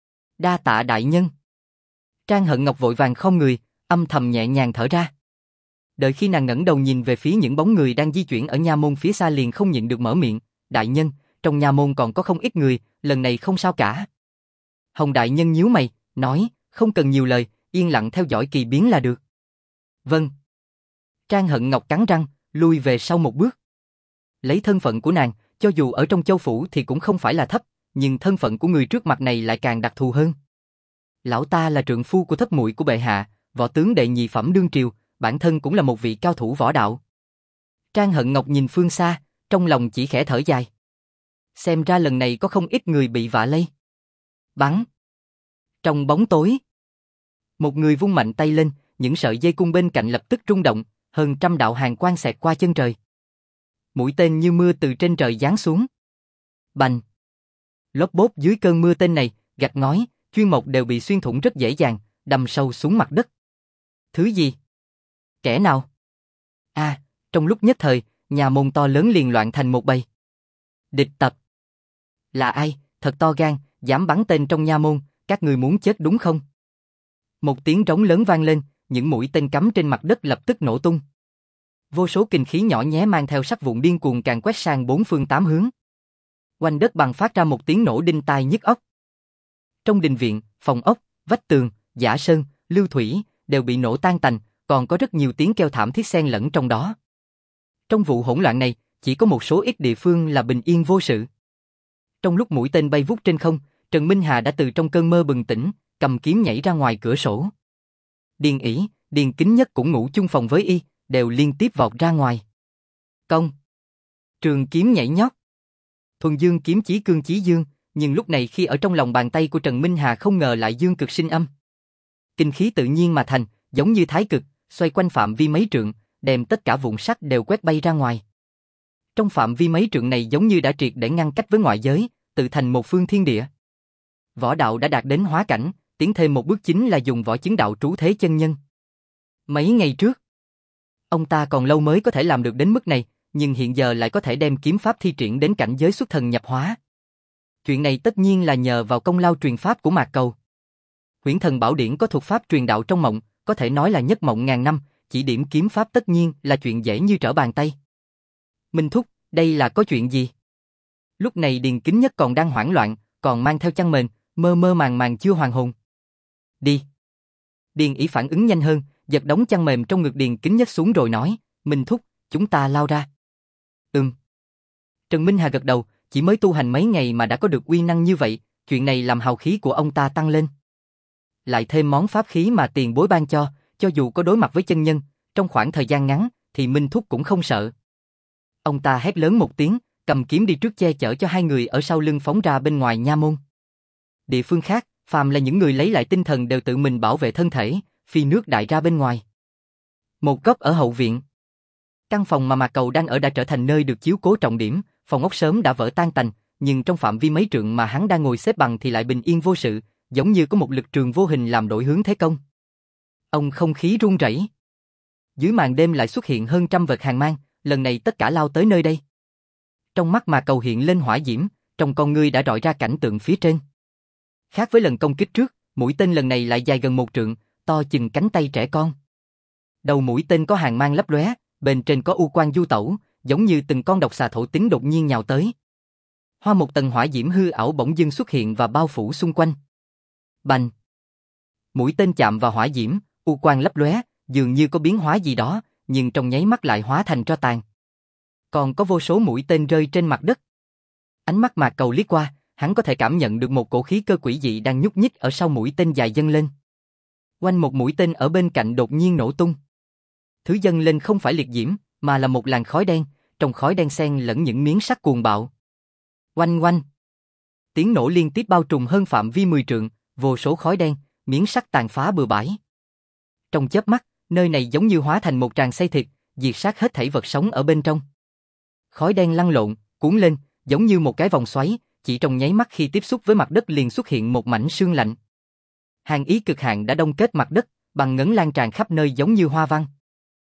Đa tạ đại nhân. Trang Hận Ngọc vội vàng khom người, âm thầm nhẹ nhàng thở ra. Đợi khi nàng ngẩng đầu nhìn về phía những bóng người đang di chuyển ở nha môn phía xa liền không nhịn được mở miệng, đại nhân, trong nha môn còn có không ít người, lần này không sao cả. Hồng đại nhân nhíu mày, nói, không cần nhiều lời, yên lặng theo dõi kỳ biến là được. Vâng. Trang Hận Ngọc cắn răng, lui về sau một bước. Lấy thân phận của nàng, cho dù ở trong châu phủ thì cũng không phải là thấp, nhưng thân phận của người trước mặt này lại càng đặc thù hơn. Lão ta là trượng phu của thất muội của bệ hạ, võ tướng đệ nhị phẩm đương triều, bản thân cũng là một vị cao thủ võ đạo. Trang Hận Ngọc nhìn phương xa, trong lòng chỉ khẽ thở dài. xem ra lần này có không ít người bị vạ lây. Bắn! Trong bóng tối, một người vung mạnh tay lên, những sợi dây cung bên cạnh lập tức rung động, hơn trăm đạo hàn quang xẹt qua chân trời. Mũi tên như mưa từ trên trời giáng xuống. Bành! Lốp bốp dưới cơn mưa tên này, gạch ngói, chuyên mộc đều bị xuyên thủng rất dễ dàng, đâm sâu xuống mặt đất. Thứ gì? Kẻ nào? Trong lúc nhất thời, nhà môn to lớn liền loạn thành một bầy. Địch tập. Là ai? Thật to gan, dám bắn tên trong nha môn, các người muốn chết đúng không? Một tiếng trống lớn vang lên, những mũi tên cắm trên mặt đất lập tức nổ tung. Vô số kình khí nhỏ nhé mang theo sắc vụn điên cuồng càng quét sang bốn phương tám hướng. Quanh đất bằng phát ra một tiếng nổ đinh tai nhức óc. Trong đình viện, phòng ốc, vách tường, giả sơn, lưu thủy đều bị nổ tan tành, còn có rất nhiều tiếng kêu thảm thiết xen lẫn trong đó. Trong vụ hỗn loạn này, chỉ có một số ít địa phương là bình yên vô sự. Trong lúc mũi tên bay vút trên không, Trần Minh Hà đã từ trong cơn mơ bừng tỉnh, cầm kiếm nhảy ra ngoài cửa sổ. Điền ỷ, Điền Kính Nhất cũng ngủ chung phòng với y, đều liên tiếp vọt ra ngoài. Công! Trường kiếm nhảy nhót. Thuần dương kiếm chí cương chí dương, nhưng lúc này khi ở trong lòng bàn tay của Trần Minh Hà không ngờ lại dương cực sinh âm. Kinh khí tự nhiên mà thành, giống như thái cực, xoay quanh phạm vi mấy trượng, đem tất cả vụn sắt đều quét bay ra ngoài. Trong phạm vi mấy trượng này giống như đã triệt để ngăn cách với ngoại giới, tự thành một phương thiên địa. Võ đạo đã đạt đến hóa cảnh, tiến thêm một bước chính là dùng võ chứng đạo trú thế chân nhân. Mấy ngày trước, ông ta còn lâu mới có thể làm được đến mức này, nhưng hiện giờ lại có thể đem kiếm pháp thi triển đến cảnh giới xuất thần nhập hóa. Chuyện này tất nhiên là nhờ vào công lao truyền pháp của Mạc Cầu. Huyễn Thần Bảo Điển có thuật pháp truyền đạo trong mộng, có thể nói là nhất mộng ngàn năm, chỉ điểm kiếm pháp tất nhiên là chuyện dễ như trở bàn tay. Minh thúc, đây là có chuyện gì? Lúc này Điền Kính Nhất còn đang hoảng loạn, còn mang theo chăn mền, mơ mơ màng màng chưa hoàn hồn. Đi. Điền ỷ phản ứng nhanh hơn, giật đống chăn mềm trong ngực Điền Kính Nhất xuống rồi nói, Minh thúc, chúng ta lao ra. Trần Minh Hà gật đầu, chỉ mới tu hành mấy ngày mà đã có được uy năng như vậy, chuyện này làm hào khí của ông ta tăng lên. Lại thêm món pháp khí mà tiền bối ban cho dù có đối mặt với chân nhân, trong khoảng thời gian ngắn, thì Minh thúc cũng không sợ. Ông ta hét lớn một tiếng, cầm kiếm đi trước che chở cho hai người ở sau lưng phóng ra bên ngoài nha môn. Địa phương khác, phàm là những người lấy lại tinh thần đều tự mình bảo vệ thân thể, phi nước đại ra bên ngoài. Một góc ở hậu viện. Căn phòng mà Mạc Cầu đang ở đã trở thành nơi được chiếu cố trọng điểm, phòng ốc sớm đã vỡ tan tành, nhưng trong phạm vi mấy trượng mà hắn đang ngồi xếp bằng thì lại bình yên vô sự, giống như có một lực trường vô hình làm đổi hướng thế công. Ông không khí run rẩy. Dưới màn đêm lại xuất hiện hơn trăm vệt hàn mang, lần này tất cả lao tới nơi đây. Trong mắt Mạc Cầu hiện lên hỏa diễm, trong con ngươi đã rọi ra cảnh tượng phía trên. Khác với lần công kích trước, mũi tên lần này lại dài gần một trượng, to chừng cánh tay trẻ con. Đầu mũi tên có hàn mang lấp lóe, bên trên có u quang du tẩu, giống như từng con độc xà thổ tính đột nhiên nhào tới. Hoa một tầng hỏa diễm hư ảo bỗng dưng xuất hiện và bao phủ xung quanh. Bành! Mũi tên chạm vào hỏa diễm, u quang lấp lóe, dường như có biến hóa gì đó, nhưng trong nháy mắt lại hóa thành tro tàn. Còn có vô số mũi tên rơi trên mặt đất. Ánh mắt Mạc Cầu liếc qua, hắn có thể cảm nhận được một cổ khí cơ quỷ dị đang nhúc nhích ở sau mũi tên dài dâng lên. Quanh một mũi tên ở bên cạnh đột nhiên nổ tung. Thứ dâng lên không phải liệt diễm, mà là một làn khói đen, trong khói đen xen lẫn những miếng sắt cuồng bạo. Oanh oanh! Tiếng nổ liên tiếp bao trùm hơn phạm vi 10 trượng, vô số khói đen, miếng sắt tàn phá bừa bãi. Trong chớp mắt, nơi này giống như hóa thành một tràng xay thịt, diệt sát hết thảy vật sống ở bên trong. Khói đen lăn lộn, cuốn lên, giống như một cái vòng xoáy, chỉ trong nháy mắt khi tiếp xúc với mặt đất liền xuất hiện một mảnh sương lạnh. Hàn ý cực hạn đã đông kết mặt đất, bằng ngấn lan tràn khắp nơi giống như hoa văn.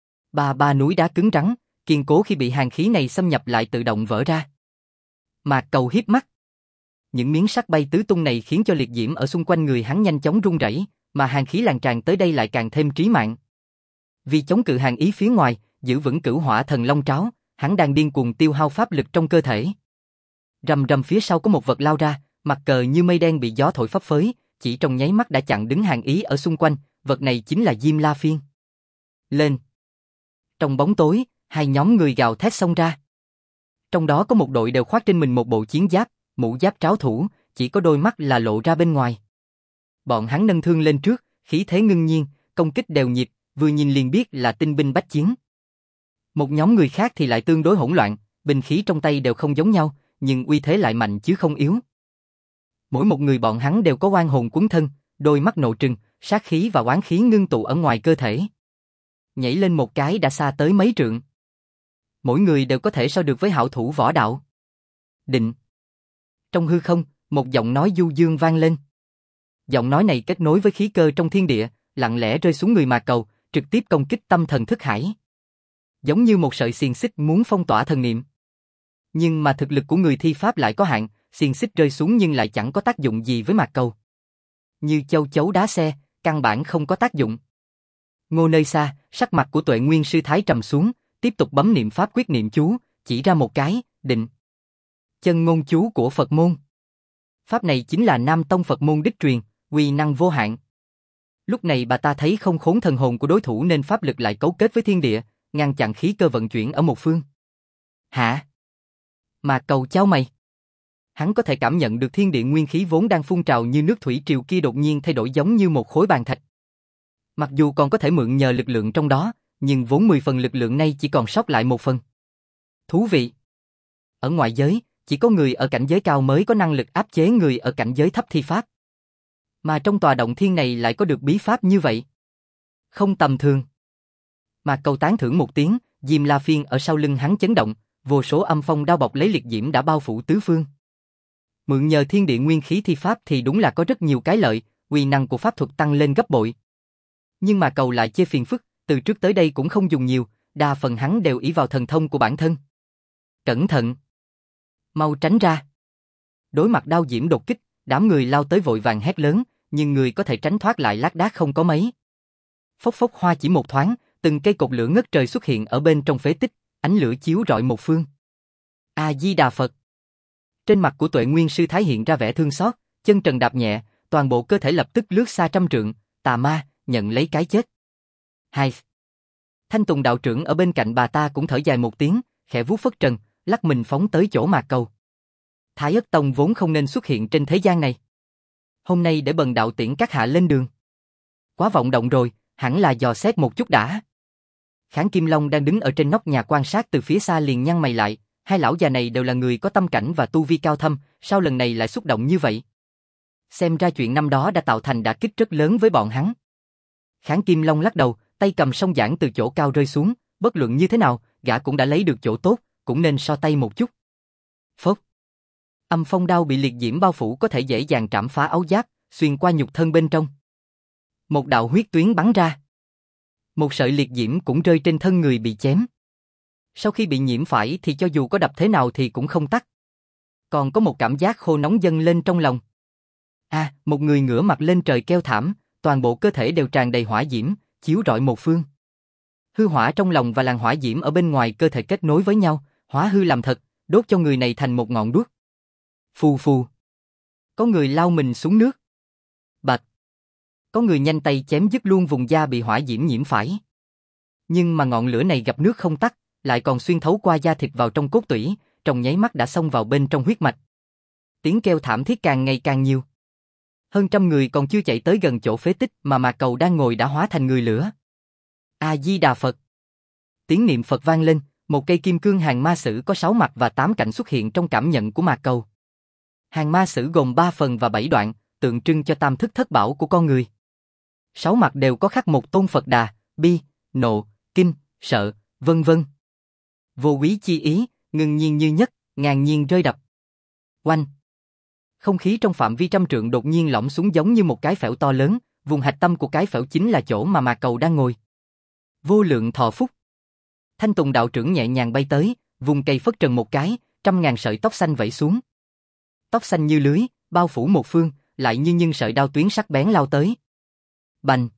Ba núi đá cứng rắn, kiên cố khi bị hàn khí này xâm nhập lại tự động vỡ ra. Mạc Cầu hiếp mắt. Những miếng sắt bay tứ tung này khiến cho liệt diễm ở xung quanh người hắn nhanh chóng rung rẩy, mà hàn khí lan tràn tới đây lại càng thêm trí mạng. Vì chống cự hàn ý phía ngoài, giữ vững cửu hỏa thần long tráo, hắn đang điên cuồng tiêu hao pháp lực trong cơ thể. Rầm rầm phía sau có một vật lao ra, mặt cờ như mây đen bị gió thổi phấp phới, chỉ trong nháy mắt đã chặn đứng hàn ý ở xung quanh, vật này chính là Diêm La Phiên. Lên! Trong bóng tối, hai nhóm người gào thét xông ra. Trong đó có một đội đều khoác trên mình một bộ chiến giáp, mũ giáp tráo thủ, chỉ có đôi mắt là lộ ra bên ngoài. Bọn hắn nâng thương lên trước, khí thế ngưng nhiên, công kích đều nhịp, vừa nhìn liền biết là tinh binh bách chiến. Một nhóm người khác thì lại tương đối hỗn loạn, binh khí trong tay đều không giống nhau, nhưng uy thế lại mạnh chứ không yếu. Mỗi một người bọn hắn đều có oan hồn cuốn thân, đôi mắt nộ trừng, sát khí và oán khí ngưng tụ ở ngoài cơ thể. Nhảy lên một cái đã xa tới mấy trượng. Mỗi người đều có thể so được với hảo thủ võ đạo. Định. Trong hư không, một giọng nói du dương vang lên. Giọng nói này kết nối với khí cơ trong thiên địa, lặng lẽ rơi xuống người Mạc Cầu, trực tiếp công kích tâm thần thức hải. Giống như một sợi xiềng xích muốn phong tỏa thần niệm. Nhưng mà thực lực của người thi pháp lại có hạn, xiềng xích rơi xuống nhưng lại chẳng có tác dụng gì với Mạc Cầu. Như châu chấu đá xe, căn bản không có tác dụng. Ngô nơi xa, sắc mặt của Tuệ Nguyên sư thái trầm xuống, tiếp tục bấm niệm pháp quyết niệm chú, chỉ ra một cái, định. Chân ngôn chú của Phật môn. Pháp này chính là Nam Tông Phật môn đích truyền, uy năng vô hạn. Lúc này bà ta thấy không khốn thần hồn của đối thủ nên pháp lực lại cấu kết với thiên địa, ngăn chặn khí cơ vận chuyển ở một phương. Hả? Mạc Cầu chau mày. Hắn có thể cảm nhận được thiên địa nguyên khí vốn đang phun trào như nước thủy triều kia đột nhiên thay đổi giống như một khối bàn thạch. Mặc dù còn có thể mượn nhờ lực lượng trong đó, nhưng vốn 10 phần lực lượng này chỉ còn sót lại 1 phần. Thú vị. Ở ngoại giới, chỉ có người ở cảnh giới cao mới có năng lực áp chế người ở cảnh giới thấp thi pháp. Mà trong tòa động thiên này lại có được bí pháp như vậy. Không tầm thường. Mạc Cầu tán thưởng một tiếng, Diêm La Phiên ở sau lưng hắn chấn động, vô số âm phong đao bọc lấy liệt diễm đã bao phủ tứ phương. Mượn nhờ thiên địa nguyên khí thi pháp thì đúng là có rất nhiều cái lợi, uy năng của pháp thuật tăng lên gấp bội. Nhưng Mạc Cầu lại chê phiền phức, từ trước tới đây cũng không dùng nhiều, đa phần hắn đều ỷ vào thần thông của bản thân. Cẩn thận! Mau tránh ra! Đối mặt đao diễm đột kích, đám người lao tới vội vàng hét lớn, nhưng người có thể tránh thoát lại lác đác không có mấy. Phốc phốc hoa chỉ một thoáng, từng cây cột lửa ngất trời xuất hiện ở bên trong phế tích, ánh lửa chiếu rọi một phương. A Di Đà Phật. Trên mặt của Tuệ Nguyên sư thái hiện ra vẻ thương xót, chân trần đạp nhẹ, toàn bộ cơ thể lập tức lướt xa trăm trượng, tà ma, nhận lấy cái chết. Hai. Thanh Tùng đạo trưởng ở bên cạnh bà ta cũng thở dài một tiếng, khẽ vuốt phất trần, lắc mình phóng tới chỗ Mạc Cầu. Thái Ất Tông vốn không nên xuất hiện trên thế gian này. Hôm nay để bần đạo tiễn các hạ lên đường. Quá vọng động rồi, hẳn là dò xét một chút đã. Kháng Kim Long đang đứng ở trên nóc nhà quan sát từ phía xa liền nhăn mày lại, hai lão già này đều là người có tâm cảnh và tu vi cao thâm, sao lần này lại xúc động như vậy? Xem ra chuyện năm đó đã tạo thành đả kích rất lớn với bọn hắn. Kháng Kim Long lắc đầu, tay cầm song giảng từ chỗ cao rơi xuống, bất luận như thế nào, gã cũng đã lấy được chỗ tốt, cũng nên so tay một chút. Phốc. Âm phong đao bị liệt diễm bao phủ có thể dễ dàng trảm phá áo giáp, xuyên qua nhục thân bên trong. Một đạo huyết tuyến bắn ra. Một sợi liệt diễm cũng rơi trên thân người bị chém. Sau khi bị nhiễm phải thì cho dù có đập thế nào thì cũng không tắt. Còn có một cảm giác khô nóng dâng lên trong lòng. Một người ngửa mặt lên trời kêu thảm, toàn bộ cơ thể đều tràn đầy hỏa diễm, chiếu rọi một phương. Hư hỏa trong lòng và làn hỏa diễm ở bên ngoài cơ thể kết nối với nhau, hóa hư làm thật, đốt cho người này thành một ngọn đuốc. Phù phù. Có người lao mình xuống nước. Bạch. Có người nhanh tay chém dứt luôn vùng da bị hỏa diễm nhiễm phải. Nhưng mà ngọn lửa này gặp nước không tắt, lại còn xuyên thấu qua da thịt vào trong cốt tủy, trong nháy mắt đã xông vào bên trong huyết mạch. Tiếng kêu thảm thiết càng ngày càng nhiều. Hơn trăm người còn chưa chạy tới gần chỗ phế tích mà Mạc Cầu đang ngồi đã hóa thành người lửa. A Di Đà Phật. Tiếng niệm Phật vang lên, một cây kim cương hàng ma sử có 6 mặt và 8 cạnh xuất hiện trong cảm nhận của Mạc Cầu. Hàng ma sử gồm 3 phần và 7 đoạn, tượng trưng cho tam thức thất bảo của con người. 6 mặt đều có khắc một tôn Phật Đà, bi, nộ, kinh, sợ, vân vân. Vô quý chi ý, ngưng nhiên như nhất, ngàn nhiên rơi đập. Oanh. Không khí trong phạm vi trăm trượng đột nhiên lõm xuống giống như một cái phễu to lớn, vùng hạch tâm của cái phễu chính là chỗ mà Mạc Cầu đang ngồi. Vô lượng thọ phúc. Thanh Tùng đạo trưởng nhẹ nhàng bay tới, vùng cây phất trần một cái, 100.000 sợi tóc xanh vẫy xuống. Tóc xanh như lưới, bao phủ một phương, lại như sợi đao tuyến sắc bén lao tới. Bành.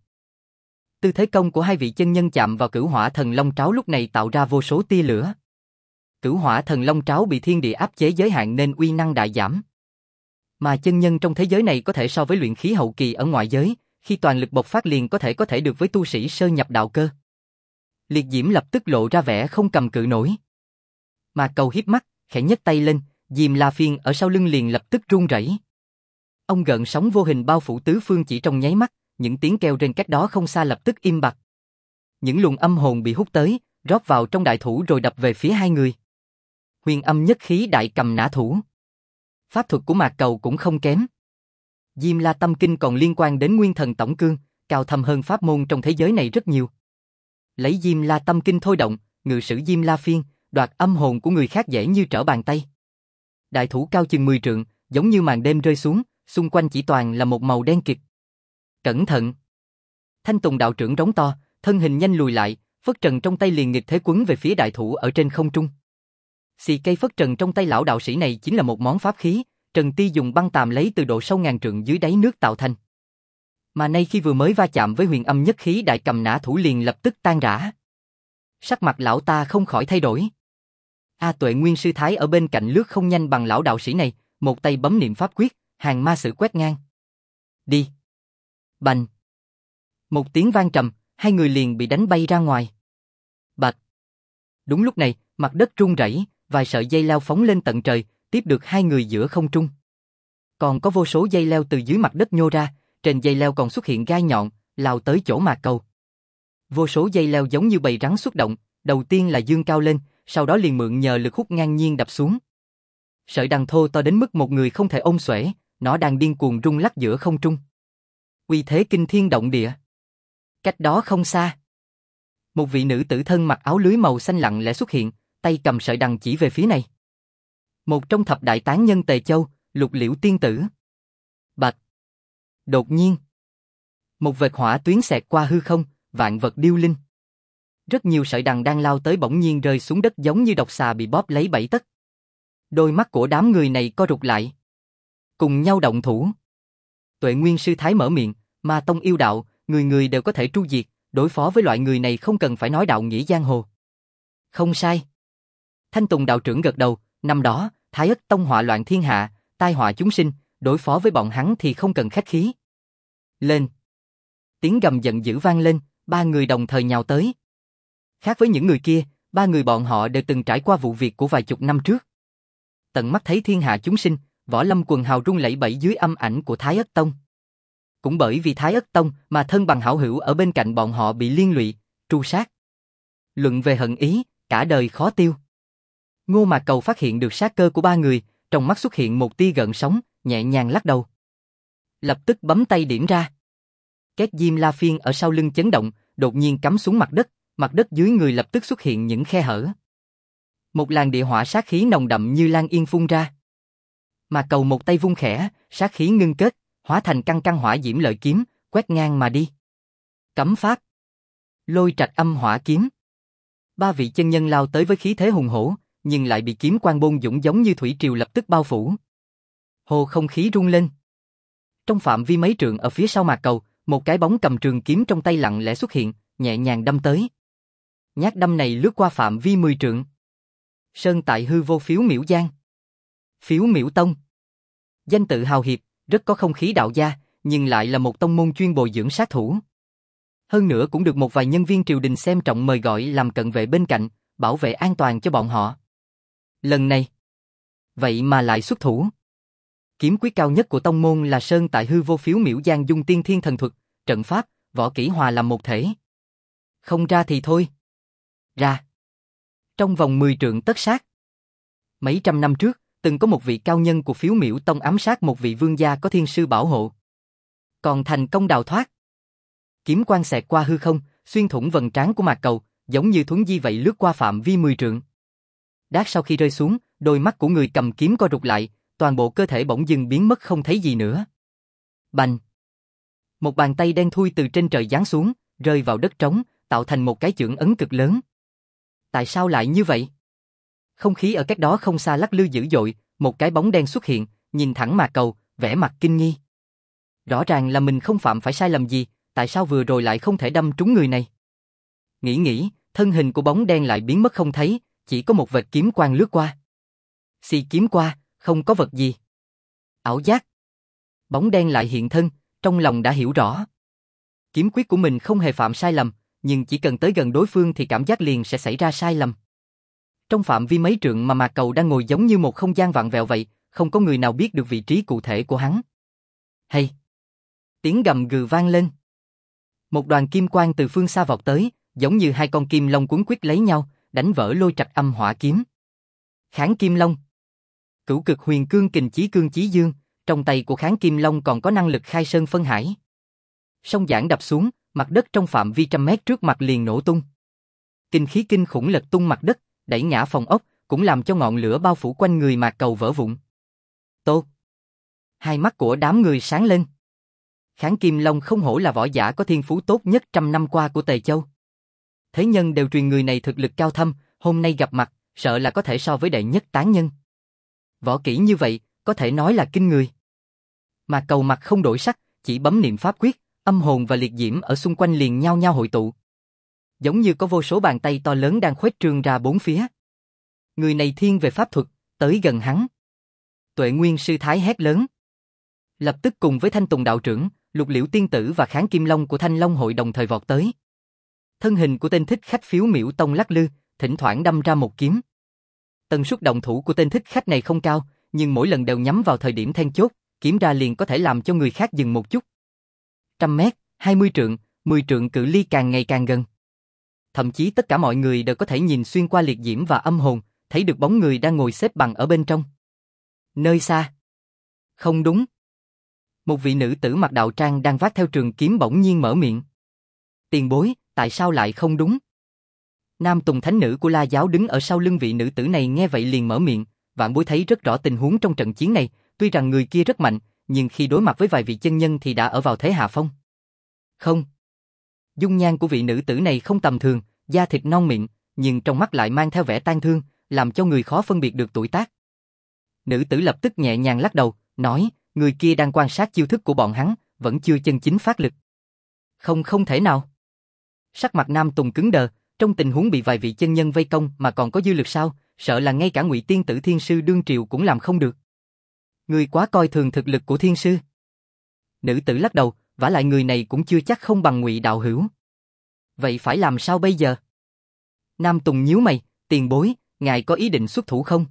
Tư thế công của hai vị chân nhân chạm vào Cửu Hỏa Thần Long Tráo lúc này tạo ra vô số tia lửa. Cửu Hỏa Thần Long Tráo bị thiên địa áp chế giới hạn nên uy năng đại giảm. Mà chân nhân trong thế giới này có thể so với luyện khí hậu kỳ ở ngoại giới, khi toàn lực bộc phát liền có thể được với tu sĩ sơ nhập đạo cơ. Liệt diễm lập tức lộ ra vẻ không cầm cự nổi. Mạc Cầu hiếp mắt, khẽ nhấc tay lên, Diêm La Phiên ở sau lưng liền lập tức run rẩy. Ông gợn sóng vô hình bao phủ tứ phương chỉ trong nháy mắt, những tiếng kêu trên cách đó không xa lập tức im bặt. Những luồng âm hồn bị hút tới, rót vào trong đại thủ rồi đập về phía hai người. Huyền âm nhất khí đại cầm nã thủ. Pháp thuật của Mạc Cầu cũng không kém. Diêm La Tâm Kinh còn liên quan đến Nguyên Thần Tổng Cương, cao thâm hơn pháp môn trong thế giới này rất nhiều. Lấy Diêm La Tâm Kinh thôi động, ngự sử Diêm La Phiên, đoạt âm hồn của người khác dễ như trở bàn tay. Đại thủ cao chừng 10 trượng, giống như màn đêm rơi xuống, xung quanh chỉ toàn là một màu đen kịt. Cẩn thận! Thanh Tùng đạo trưởng rống to, thân hình nhanh lùi lại, phất trần trong tay liền nghịch thế quấn về phía đại thủ ở trên không trung. Xì cây phất trần trong tay lão đạo sĩ này chính là một món pháp khí, Trần Ti dùng băng tàm lấy từ độ sâu ngàn trượng dưới đáy nước tạo thành. Mà nay khi vừa mới va chạm với huyền âm nhất khí đại cầm nã thủ liền lập tức tan rã. Sắc mặt lão ta không khỏi thay đổi. A Tuệ Nguyên Sư Thái ở bên cạnh lướt không nhanh bằng lão đạo sĩ này, một tay bấm niệm pháp quyết, hàng ma sử quét ngang. Đi! Bành! Một tiếng vang trầm, hai người liền bị đánh bay ra ngoài. Bạch! Đúng lúc này, mặt đất rung rẩy, vài sợi dây leo phóng lên tận trời, tiếp được hai người giữa không trung. Còn có vô số dây leo từ dưới mặt đất nhô ra, trên dây leo còn xuất hiện gai nhọn, lao tới chỗ Mạc Cầu. Vô số dây leo giống như bầy rắn xuất động, đầu tiên là dương cao lên, sau đó liền mượn nhờ lực hút ngang nhiên đập xuống. Sợi đằng thô to đến mức một người không thể ôm xuể, nó đang điên cuồng rung lắc giữa không trung. Uy thế kinh thiên động địa. Cách đó không xa, một vị nữ tử thân mặc áo lưới màu xanh lặng lẽ xuất hiện, tay cầm sợi đằng chỉ về phía này. Một trong thập đại tán nhân Tề Châu, Lục Liễu tiên tử. Bạch! Đột nhiên, một vệt hỏa tuyến xẹt qua hư không, vạn vật điêu linh. Rất nhiều sợi đằng đang lao tới bỗng nhiên rơi xuống đất giống như độc xà bị bóp lấy bảy tấc. Đôi mắt của đám người này co rụt lại. Cùng nhau động thủ. Tuệ Nguyên Sư Thái mở miệng, Ma Tông yêu đạo, người người đều có thể tru diệt, đối phó với loại người này không cần phải nói đạo nghĩa giang hồ. Không sai. Thanh Tùng đạo trưởng gật đầu, năm đó, Thái Ất Tông họa loạn thiên hạ, tai họa chúng sinh, đối phó với bọn hắn thì không cần khách khí. Lên! Tiếng gầm giận dữ vang lên, ba người đồng thời nhào tới. Khác với những người kia, ba người bọn họ đều từng trải qua vụ việc của vài chục năm trước. Tận mắt thấy thiên hạ chúng sinh, võ lâm quần hào rung lẩy bẩy dưới âm ảnh của Thái Ất Tông. Cũng bởi vì Thái Ất Tông mà thân bằng hảo hữu ở bên cạnh bọn họ bị liên lụy, tru sát. Luận về hận ý, cả đời khó tiêu. Ngô Mạc Cầu phát hiện được sát cơ của ba người, trong mắt xuất hiện một tia gợn sóng, nhẹ nhàng lắc đầu. Lập tức bấm tay điểm ra. Két Diêm La Phiên ở sau lưng chấn động, đột nhiên cắm xuống mặt đất dưới người lập tức xuất hiện những khe hở. Một làn địa hỏa sát khí nồng đậm như lan yên phun ra. Mạc Cầu một tay vung khẽ, sát khí ngưng kết, hóa thành căn căn hỏa diễm lợi kiếm, quét ngang mà đi. Cấm pháp. Lôi trạch âm hỏa kiếm. Ba vị chân nhân lao tới với khí thế hùng hổ, nhưng lại bị kiếm quang bôn dũng giống như thủy triều lập tức bao phủ. Hồ không khí rung lên. Trong phạm vi mấy trượng ở phía sau Mạc Cầu, một cái bóng cầm trường kiếm trong tay lặng lẽ xuất hiện, nhẹ nhàng đâm tới. Nhát đâm này lướt qua phạm vi 10 trượng. Sơn tại hư vô Phiếu Miểu Giang. Phiếu Miểu Tông. Danh tự hào hiệp, rất có không khí đạo gia, nhưng lại là một tông môn chuyên bồi dưỡng sát thủ. Hơn nữa cũng được một vài nhân viên triều đình xem trọng mời gọi làm cận vệ bên cạnh, bảo vệ an toàn cho bọn họ. Lần này, vậy mà lại xuất thủ. Kiếm quyết cao nhất của tông môn là Sơn tại hư vô Phiếu Miểu Giang dung tiên thiên thần thuật, trận pháp, võ kỹ hòa làm một thể. Không ra thì thôi. Ra. Trong vòng 10 trượng tất sát. Mấy trăm năm trước, từng có một vị cao nhân của Phiếu Miểu Tông ám sát một vị vương gia có thiên sư bảo hộ. Còn thành công đào thoát. Kiếm quang xẹt qua hư không, xuyên thủng vầng trán của Mạc Cầu, giống như thuấn di vậy lướt qua phạm vi 10 trượng. Đát sau khi rơi xuống, đôi mắt của người cầm kiếm co rụt lại, toàn bộ cơ thể bỗng dưng biến mất không thấy gì nữa. Bành! Một bàn tay đen thui từ trên trời giáng xuống, rơi vào đất trống, tạo thành một cái chưởng ấn cực lớn. Tại sao lại như vậy? Không khí ở cách đó không xa lắc lư dữ dội, một cái bóng đen xuất hiện, nhìn thẳng Mạc Cầu, vẻ mặt kinh nghi. Rõ ràng là mình không phạm phải sai lầm gì, tại sao vừa rồi lại không thể đâm trúng người này? Nghĩ, thân hình của bóng đen lại biến mất không thấy, chỉ có một vệt kiếm quang lướt qua. Xì kiếm qua, không có vật gì. Ảo giác. Bóng đen lại hiện thân, trong lòng đã hiểu rõ. Kiếm quyết của mình không hề phạm sai lầm, nhưng chỉ cần tới gần đối phương thì cảm giác liền sẽ xảy ra sai lầm. Trong phạm vi mấy trượng mà Mạc Cầu đang ngồi giống như một không gian vặn vẹo vậy, không có người nào biết được vị trí cụ thể của hắn. Hay! Tiếng gầm gừ vang lên. Một đoàn kim quang từ phương xa vọt tới, giống như hai con kim long cuốn quýt lấy nhau, đánh vỡ lôi trạch âm hỏa kiếm. Kháng Kim Long. Cửu Cực Huyền Cương Kình Chí Cương Chí Dương, trong tay của Kháng Kim Long còn có năng lực khai sơn phân hải. Song giảng đập xuống, mặt đất trong phạm vi trăm mét trước mặt liền nổ tung. Kinh khí kinh khủng lật tung mặt đất, đẩy ngã phòng ốc, cũng làm cho ngọn lửa bao phủ quanh người Mạc Cầu vỡ vụn. Tốt! Hai mắt của đám người sáng lên. Kháng Kim Long không hổ là võ giả có thiên phú tốt nhất trăm năm qua của Tề Châu. Thế nhân đều truyền người này thực lực cao thâm, hôm nay gặp mặt, sợ là có thể so với đệ nhất tán nhân. Võ kỹ như vậy, có thể nói là kinh người. Mạc Cầu mặt không đổi sắc, chỉ bấm niệm pháp quyết, âm hồn và liệt diễm ở xung quanh liền nhao nhao hội tụ. Giống như có vô số bàn tay to lớn đang khuếch trương ra bốn phía. Người này thiên về pháp thuật, tới gần hắn. Tuệ Nguyên sư thái hét lớn. Lập tức cùng với Thanh Tùng đạo trưởng, Lục Liễu tiên tử và Kháng Kim Long của Thanh Long hội đồng thời vọt tới. Thân hình của tên thích khách phiếu miểu tông lắc lư, thỉnh thoảng đâm ra một kiếm. Tần suất động thủ của tên thích khách này không cao, nhưng mỗi lần đều nhắm vào thời điểm then chốt, kiếm ra liền có thể làm cho người khác dừng một chút. 100 mét, 20 trượng, 10 trượng cự ly càng ngày càng gần. Thậm chí tất cả mọi người đều có thể nhìn xuyên qua liệt diễm và âm hồn, thấy được bóng người đang ngồi xếp bằng ở bên trong. Nơi xa. Không đúng. Một vị nữ tử mặc đạo trang đang vác theo trường kiếm bỗng nhiên mở miệng. Tiền bối, tại sao lại không đúng? Nam Tùng thánh nữ của La giáo đứng ở sau lưng vị nữ tử này nghe vậy liền mở miệng, vạn bối thấy rất rõ tình huống trong trận chiến này, tuy rằng người kia rất mạnh, nhưng khi đối mặt với vài vị chân nhân thì đã ở vào thế hạ phong. Không. Dung nhan của vị nữ tử này không tầm thường, da thịt non mịn, nhưng trong mắt lại mang theo vẻ tang thương, làm cho người khó phân biệt được tuổi tác. Nữ tử lập tức nhẹ nhàng lắc đầu, nói, người kia đang quan sát chiêu thức của bọn hắn, vẫn chưa chân chính phát lực. Không thể nào. Sắc mặt Nam Tùng cứng đờ, trong tình huống bị vài vị chân nhân vây công mà còn có dư lực sao, sợ là ngay cả Ngụy Tiên tử thiên sư đương triều cũng làm không được. Người quá coi thường thực lực của thiên sư. Nữ tử lắc đầu, vả lại người này cũng chưa chắc không bằng Ngụy đạo hữu. Vậy phải làm sao bây giờ? Nam Tùng nhíu mày, tiền bối, ngài có ý định xuất thủ không?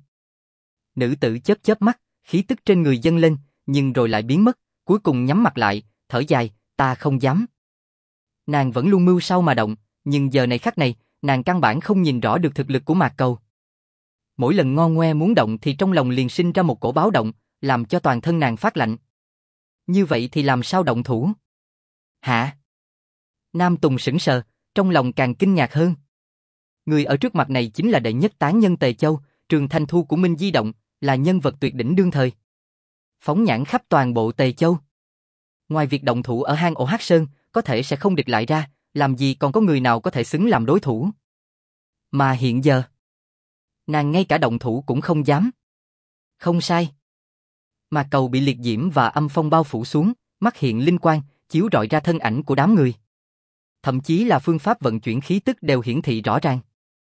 Nữ tử chớp chớp mắt, khí tức trên người dâng lên, nhưng rồi lại biến mất, cuối cùng nhắm mặt lại, thở dài, ta không dám. Nàng vẫn luôn mưu sau mà động, nhưng giờ này khắc này, nàng căn bản không nhìn rõ được thực lực của Mạc Cầu. Mỗi lần ngon ngoe muốn động thì trong lòng liền sinh ra một cổ báo động, làm cho toàn thân nàng phát lạnh. Như vậy thì làm sao động thủ? Hả? Nam Tùng sững sờ, trong lòng càng kinh ngạc hơn. Người ở trước mặt này chính là đệ nhất tán nhân Tề Châu, Trường Thanh Thu của Minh Di Động, là nhân vật tuyệt đỉnh đương thời. Phóng nhãn khắp toàn bộ Tề Châu. Ngoài việc động thủ ở hang ổ Hắc Sơn, có thể sẽ không địch lại ra, làm gì còn có người nào có thể xứng làm đối thủ. Mà hiện giờ, nàng ngay cả động thủ cũng không dám. Không sai. Mạc Cầu bị liệt diễm và âm phong bao phủ xuống, mắt hiện linh quang, chiếu rọi ra thân ảnh của đám người. Thậm chí là phương pháp vận chuyển khí tức đều hiển thị rõ ràng.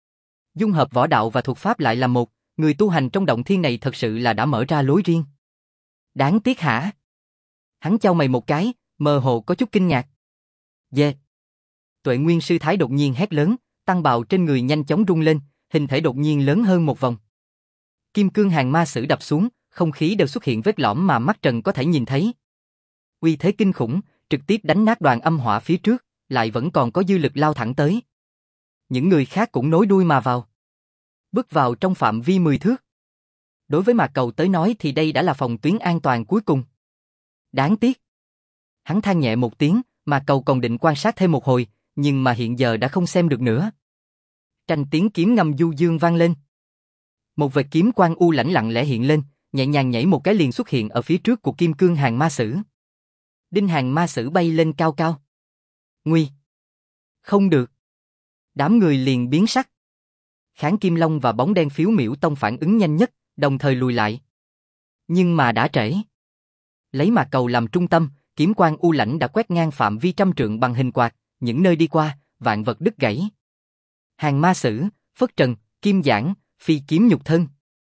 Dung hợp võ đạo và thuật pháp lại là một, người tu hành trong động thiên này thật sự là đã mở ra lối riêng. Đáng tiếc hả? Hắn chau mày một cái, mơ hồ có chút kinh ngạc. Dê! Tuệ Nguyên sư thái đột nhiên hét lớn, tăng bào trên người nhanh chóng rung lên, hình thể đột nhiên lớn hơn một vòng. Kim cương hàng ma sử đập xuống, không khí đều xuất hiện vết lõm mà mắt trần có thể nhìn thấy. Uy thế kinh khủng, trực tiếp đánh nát đoàn âm hỏa phía trước, lại vẫn còn có dư lực lao thẳng tới. Những người khác cũng nối đuôi mà vào. Bước vào trong phạm vi 10 thước. Đối với Mạc Cầu tới nói thì đây đã là phòng tuyến an toàn cuối cùng. Đáng tiếc. Hắn than nhẹ một tiếng, Mạc Cầu còn định quan sát thêm một hồi, nhưng mà hiện giờ đã không xem được nữa. Tranh tiếng kiếm ngâm du dương vang lên. Một vệt kiếm quang u lãnh lặng lẽ hiện lên, nhẹ nhàng nhảy một cái liền xuất hiện ở phía trước của kim cương hàng ma sử. Đinh hàng ma sử bay lên cao cao. Nguy! Không được! Đám người liền biến sắc. Kháng Kim Long và bóng đen phiếu miểu tông phản ứng nhanh nhất, đồng thời lùi lại. Nhưng mà đã trễ. Lấy Mạc Cầu làm trung tâm, kiếm quang u lãnh đã quét ngang phạm vi trăm trượng bằng hình quạt, những nơi đi qua, vạn vật đứt gãy. Hàng ma sử, phất trần, kim giảng, phi kiếm nhục thân.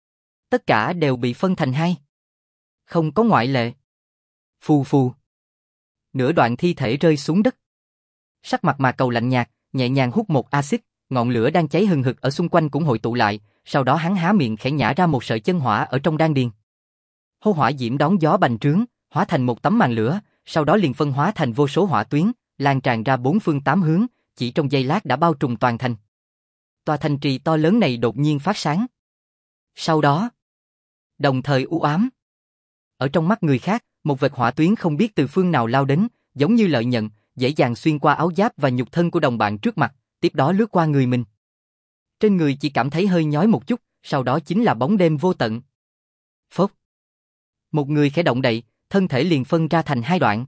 Tất cả đều bị phân thành hai. Không có ngoại lệ. Phù phù. Nửa đoạn thi thể rơi xuống đất. Sắc mặt Mạc Cầu lạnh nhạt, nhẹ nhàng hút một axit, ngọn lửa đang cháy hừng hực ở xung quanh cũng hội tụ lại, sau đó hắn há miệng khẽ nhả ra một sợi chân hỏa ở trong đan điền. Hô hỏa diễm đón gió bành trướng, hóa thành một tấm màn lửa, sau đó liền phân hóa thành vô số hỏa tuyến, lan tràn ra bốn phương tám hướng, chỉ trong giây lát đã bao trùm toàn thành. Tòa thành trì to lớn này đột nhiên phát sáng. Sau đó, đồng thời u ám. Ở trong mắt người khác, một vệt hỏa tuyến không biết từ phương nào lao đến, giống như lợi nhận, dễ dàng xuyên qua áo giáp và nhục thân của đồng bạn trước mặt, tiếp đó lướt qua người mình. Trên người chỉ cảm thấy hơi nhói một chút, sau đó chính là bóng đêm vô tận. Phốc. Một người khẽ động đậy, thân thể liền phân ra thành hai đoạn.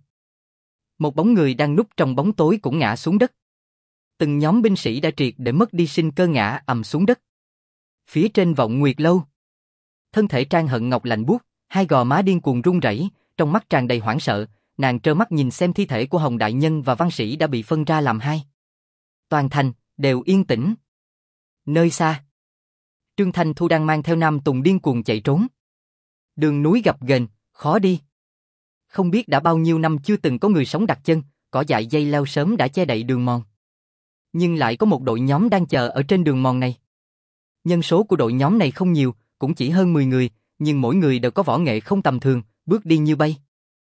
Một bóng người đang núp trong bóng tối cũng ngã xuống đất. Từng nhóm binh sĩ đã triệt để mất đi sinh cơ ngã ầm xuống đất. Phía trên Vọng Nguyệt Lâu, thân thể Trang Hận Ngọc lạnh buốt, hai gò má điên cuồng run rẩy, trong mắt tràn đầy hoảng sợ, nàng trơ mắt nhìn xem thi thể của Hồng đại nhân và văn sĩ đã bị phân ra làm hai. Toàn thành đều yên tĩnh. Nơi xa, Trương Thanh Thu đang mang theo Nam Tùng điên cuồng chạy trốn. Đường núi gập ghềnh, khó đi. Không biết đã bao nhiêu năm chưa từng có người sống đặt chân, cỏ dại dây leo sớm đã che đậy đường mòn. Nhưng lại có một đội nhóm đang chờ ở trên đường mòn này. Nhân số của đội nhóm này không nhiều, cũng chỉ hơn 10 người, nhưng mỗi người đều có võ nghệ không tầm thường, bước đi như bay.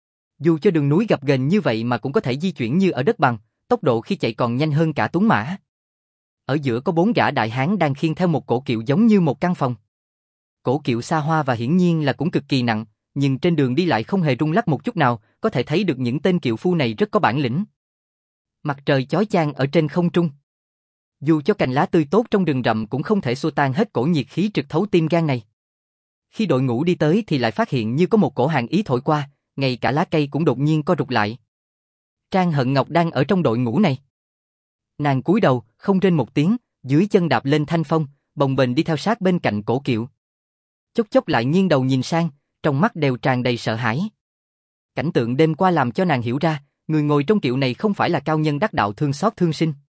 Dù cho đường núi gập ghềnh như vậy mà cũng có thể di chuyển như ở đất bằng, tốc độ khi chạy còn nhanh hơn cả tuấn mã. Ở giữa có 4 gã đại hán đang khiêng theo một cổ kiệu giống như một căn phòng. Cổ kiệu xa hoa và hiển nhiên là cũng cực kỳ nặng, nhưng trên đường đi lại không hề rung lắc một chút nào, có thể thấy được những tên kiệu phu này rất có bản lĩnh. Mặt trời chói chang ở trên không trung. Dù cho cành lá tươi tốt trong rừng rậm cũng không thể xua tan hết cổ nhiệt khí trực thấu tim gan này. Khi đội ngũ đi tới thì lại phát hiện như có một cổ hàn ý thổi qua, ngay cả lá cây cũng đột nhiên co rụt lại. Trang Hận Ngọc đang ở trong đội ngũ này. Nàng cúi đầu, không rên một tiếng, dưới chân đạp lên thanh phong, bồng bềnh đi theo sát bên cạnh cổ kiệu. Chốc chốc lại nghiêng đầu nhìn sang, trong mắt đều tràn đầy sợ hãi. Cảnh tượng đêm qua làm cho nàng hiểu ra, người ngồi trong kiệu này không phải là cao nhân đắc đạo thương xót thương sinh,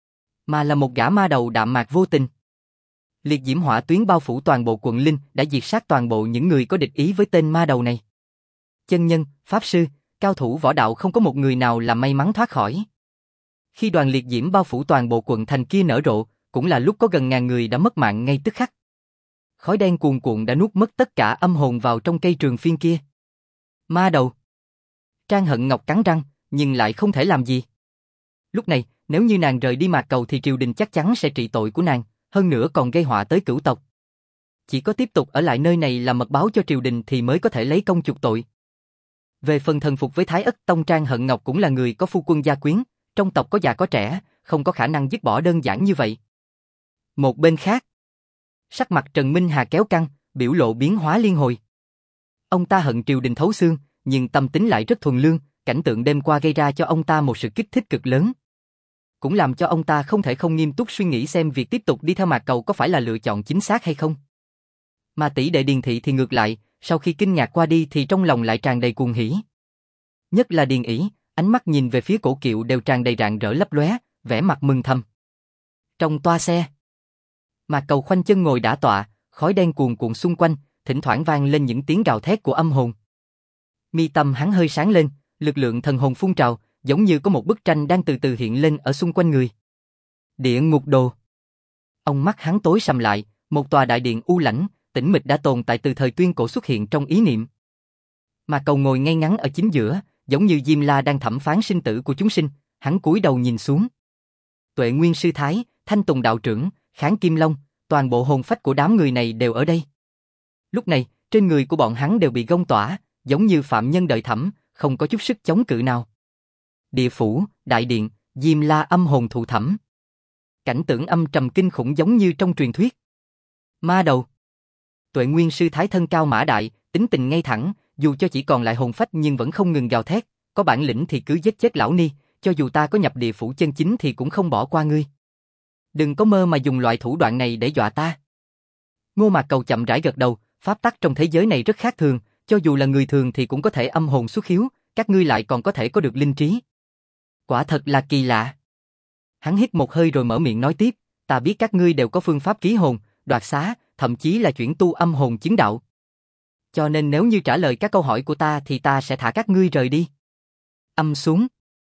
mà là một gã ma đầu đạm mạc vô tình. Liệt diễm hỏa tuyến bao phủ toàn bộ quận Linh, đã diệt sát toàn bộ những người có địch ý với tên ma đầu này. Chân nhân, pháp sư, cao thủ võ đạo không có một người nào là may mắn thoát khỏi. Khi đoàn liệt diễm bao phủ toàn bộ quận thành kia nở rộ, cũng là lúc có gần ngàn người đã mất mạng ngay tức khắc. Khói đen cuồn cuộn đã nuốt mất tất cả âm hồn vào trong cây trường phiên kia. Ma đầu. Trang Hận Ngọc cắn răng, nhưng lại không thể làm gì. Lúc này, nếu như nàng rời đi Mạc Cầu thì triều đình chắc chắn sẽ trị tội của nàng, hơn nữa còn gây họa tới cửu tộc. Chỉ có tiếp tục ở lại nơi này làm mật báo cho triều đình thì mới có thể lấy công chuộc tội. Về phần thần phục với Thái Ất Tông, Trang Hận Ngọc cũng là người có phu quân gia quyến, trong tộc có già có trẻ, không có khả năng dứt bỏ đơn giản như vậy. Một bên khác, sắc mặt Trần Minh Hà kéo căng, biểu lộ biến hóa liên hồi. Ông ta hận triều đình thấu xương, nhưng tâm tính lại rất thuần lương, cảnh tượng đêm qua gây ra cho ông ta một sự kích thích cực lớn. Cũng làm cho ông ta không thể không nghiêm túc suy nghĩ xem việc tiếp tục đi theo Mạc Cầu có phải là lựa chọn chính xác hay không. Mà tỷ đệ Điền Thị thì ngược lại, sau khi kinh ngạc qua đi thì trong lòng lại tràn đầy cuồng hỉ. Nhất là Điền Ỷ, ánh mắt nhìn về phía cổ kiệu đều tràn đầy rạng rỡ lấp lóe, vẻ mặt mừng thầm. Trong toa xe, Mạc Cầu khoanh chân ngồi đả tọa, khói đen cuồn cuộn xung quanh, thỉnh thoảng vang lên những tiếng gào thét của âm hồn. Mi tâm hắn hơi sáng lên, lực lượng thần hồn phun trào, giống như có một bức tranh đang từ từ hiện lên ở xung quanh người. Địa ngục đồ. Ông mắt hắn tối sầm lại, một tòa đại điện u lãnh, tĩnh mịch đã tồn tại từ thời tuyên cổ xuất hiện trong ý niệm. Mạc Cầu ngồi ngay ngắn ở chính giữa, giống như Diêm La đang thẩm phán sinh tử của chúng sinh, hắn cúi đầu nhìn xuống. Tuệ Nguyên Sư Thái, Thanh Tùng đạo trưởng, Kháng Kim Long, toàn bộ hồn phách của đám người này đều ở đây. Lúc này, trên người của bọn hắn đều bị gông tỏa, giống như phạm nhân đợi thẩm, không có chút sức chống cự nào. Địa phủ, đại điện, Diêm La âm hồn thụ thẩm. Cảnh tượng âm trầm kinh khủng giống như trong truyền thuyết. Ma đầu. Tuệ Nguyên Sư Thái thân cao mã đại, tính tình ngay thẳng, dù cho chỉ còn lại hồn phách nhưng vẫn không ngừng gào thét, có bản lĩnh thì cứ giết chết lão ni, cho dù ta có nhập địa phủ chân chính thì cũng không bỏ qua ngươi. Đừng có mơ mà dùng loại thủ đoạn này để dọa ta. Ngô Mạc Cầu chậm rãi gật đầu, pháp tắc trong thế giới này rất khác thường, cho dù là người thường thì cũng có thể âm hồn xuất hiếu, các ngươi lại còn có thể có được linh trí. Quả thật là kỳ lạ. Hắn hít một hơi rồi mở miệng nói tiếp, ta biết các ngươi đều có phương pháp ký hồn, đoạt xá, thậm chí là chuyển tu âm hồn chứng đạo. Cho nên nếu như trả lời các câu hỏi của ta thì ta sẽ thả các ngươi rời đi. Âm xuống.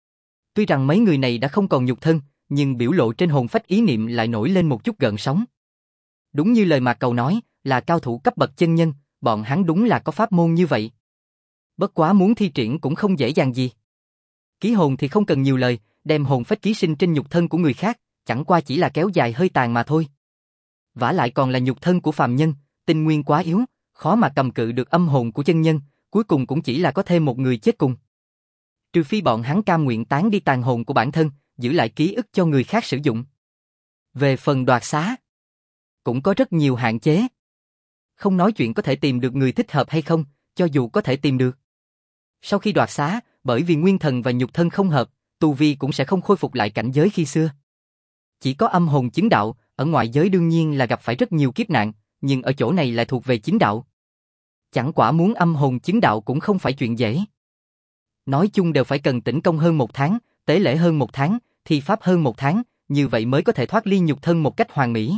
Tuy rằng mấy người này đã không còn nhục thân, nhưng biểu lộ trên hồn phách ý niệm lại nổi lên một chút gợn sóng. Đúng như lời Mạc Cầu nói, là cao thủ cấp bậc chân nhân, bọn hắn đúng là có pháp môn như vậy. Bất quá muốn thi triển cũng không dễ dàng gì. Ký hồn thì không cần nhiều lời, đem hồn phách ký sinh trên nhục thân của người khác, chẳng qua chỉ là kéo dài hơi tàn mà thôi. Vả lại còn là nhục thân của phàm nhân, tinh nguyên quá yếu, khó mà cầm cự được âm hồn của chân nhân, cuối cùng cũng chỉ là có thêm một người chết cùng. Trừ phi bọn hắn cam nguyện tán đi tàn hồn của bản thân, giữ lại ký ức cho người khác sử dụng. Về phần đoạt xá, cũng có rất nhiều hạn chế. Không nói chuyện có thể tìm được người thích hợp hay không, cho dù có thể tìm được. Sau khi đoạt xá, bởi vì nguyên thần và nhục thân không hợp, tu vi cũng sẽ không khôi phục lại cảnh giới khi xưa. Chỉ có âm hồn chứng đạo, ở ngoại giới đương nhiên là gặp phải rất nhiều kiếp nạn, nhưng ở chỗ này lại thuộc về chính đạo. Chẳng quả muốn âm hồn chứng đạo cũng không phải chuyện dễ. Nói chung đều phải cần tĩnh công hơn 1 tháng, tế lễ hơn 1 tháng, thi pháp hơn 1 tháng, như vậy mới có thể thoát ly nhục thân một cách hoàn mỹ.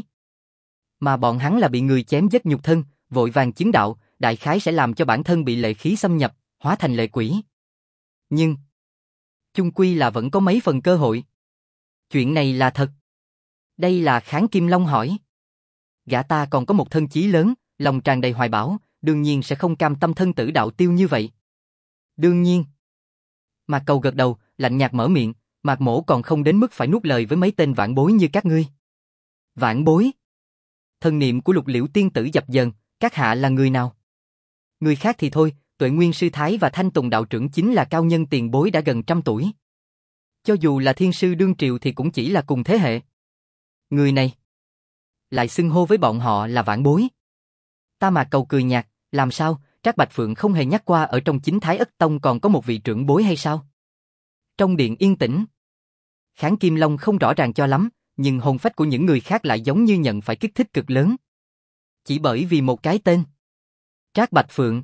Mà bọn hắn là bị người chém giết nhục thân, vội vàng chứng đạo, đại khái sẽ làm cho bản thân bị lệ khí xâm nhập, hóa thành lệ quỷ. Nhưng, chung quy là vẫn có mấy phần cơ hội. Chuyện này là thật. Đây là Kháng Kim Long hỏi. Gã ta còn có một thân chí lớn, lòng tràn đầy hoài bão, đương nhiên sẽ không cam tâm thân tử đạo tiêu như vậy. Đương nhiên. Mạc Cầu gật đầu, lạnh nhạt mở miệng, Mạc Mỗ còn không đến mức phải nuốt lời với mấy tên vãn bối như các ngươi. Vãn bối? Thân niệm của Lục Liễu tiên tử dập dờn, các hạ là người nào? Người khác thì thôi, Tuệ Nguyên sư thái và Thanh Tùng đạo trưởng chính là cao nhân tiền bối đã gần 100 tuổi. Cho dù là thiên sư đương triều thì cũng chỉ là cùng thế hệ. Người này lại xưng hô với bọn họ là vãn bối. Ta Mạc Cầu cười nhạt, làm sao, Trác Bạch Phượng không hề nhắc qua ở trong chính Thái Ất Tông còn có một vị trưởng bối hay sao? Trong điện yên tĩnh, Kháng Kim Long không rõ ràng cho lắm, nhưng hồn phách của những người khác lại giống như nhận phải kích thích cực lớn. Chỉ bởi vì một cái tên. Trác Bạch Phượng.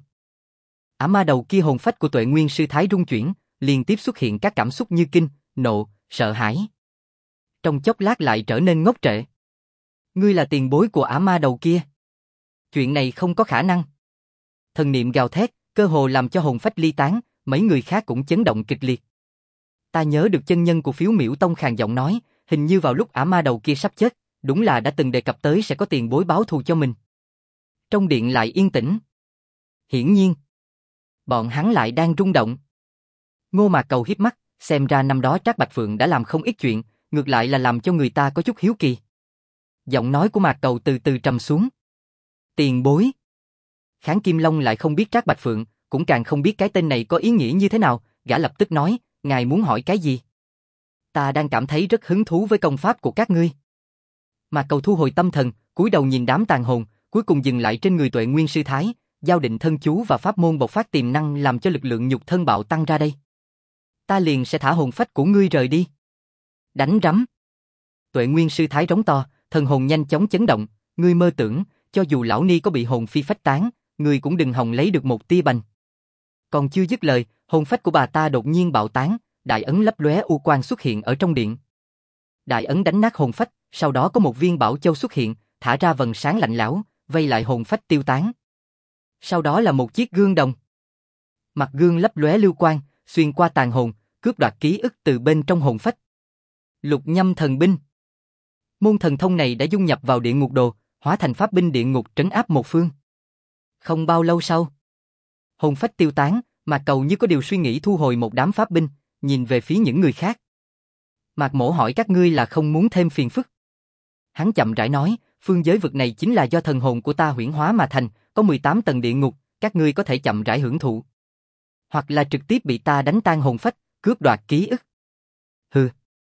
Ả ma đầu kia hồn phách của Tuệ Nguyên sư thái rung chuyển, liên tiếp xuất hiện các cảm xúc như kinh, nộ, sợ hãi. Trong chốc lát lại trở nên ngốc trệ. Ngươi là tiền bối của Ả ma đầu kia. Chuyện này không có khả năng. Thần niệm gào thét, cơ hồ làm cho hồn phách ly tán, mấy người khác cũng chấn động kịch liệt. Ta nhớ được chân nhân của Phiếu Miểu Tông khàn giọng nói, hình như vào lúc Ả ma đầu kia sắp chết, đúng là đã từng đề cập tới sẽ có tiền bối báo thù cho mình. Trong điện lại yên tĩnh. Hiển nhiên, bọn hắn lại đang rung động. Ngô Mạc Cầu híp mắt, xem ra năm đó Trác Bạch Phượng đã làm không ít chuyện, ngược lại là làm cho người ta có chút hiếu kỳ. Giọng nói của Mạc Cầu từ từ trầm xuống. Tiền bối. Kháng Kim Long lại không biết Trác Bạch Phượng, cũng càng không biết cái tên này có ý nghĩa như thế nào, gã lập tức nói, ngài muốn hỏi cái gì? Ta đang cảm thấy rất hứng thú với công pháp của các ngươi. Mạc Cầu thu hồi tâm thần, cúi đầu nhìn đám tàn hồn, cuối cùng dừng lại trên người Tuệ Nguyên sư thái, giao định thân chú và pháp môn bộc phát tiềm năng làm cho lực lượng nhục thân bạo tăng ra đây. Ta liền sẽ thả hồn phách của ngươi rời đi. Đánh rắm. Tuệ Nguyên sư thái rống to, thần hồn nhanh chóng chấn động, ngươi mơ tưởng, cho dù lão ni có bị hồn phi phách tán, ngươi cũng đừng hòng lấy được một tia bành. Còn chưa dứt lời, hồn phách của bà ta đột nhiên bạo tán, đại ấn lấp lóe u quang xuất hiện ở trong điện. Đại ấn đánh nát hồn phách, sau đó có một viên bảo châu xuất hiện, thả ra vầng sáng lạnh lẽo, vây lại hồn phách tiêu tán. Sau đó là một chiếc gương đồng. Mặt gương lấp lóe lưu quang, xuyên qua tàn hồn, cướp đoạt ký ức từ bên trong hồn phách. Lục nhâm thần binh. Môn thần thông này đã dung nhập vào địa ngục đồ, hóa thành pháp binh địa ngục trấn áp một phương. Không bao lâu sau, hồn phách tiêu tán, Mạc Cầu như có điều suy nghĩ thu hồi một đám pháp binh, nhìn về phía những người khác. Mạc Mỗ hỏi các ngươi là không muốn thêm phiền phức. Hắn chậm rãi nói, phương giới vực này chính là do thần hồn của ta huyễn hóa mà thành, có 18 tầng địa ngục, các ngươi có thể chậm rãi hưởng thụ. Hoặc là trực tiếp bị ta đánh tan hồn phách, cướp đoạt ký ức. Hừ.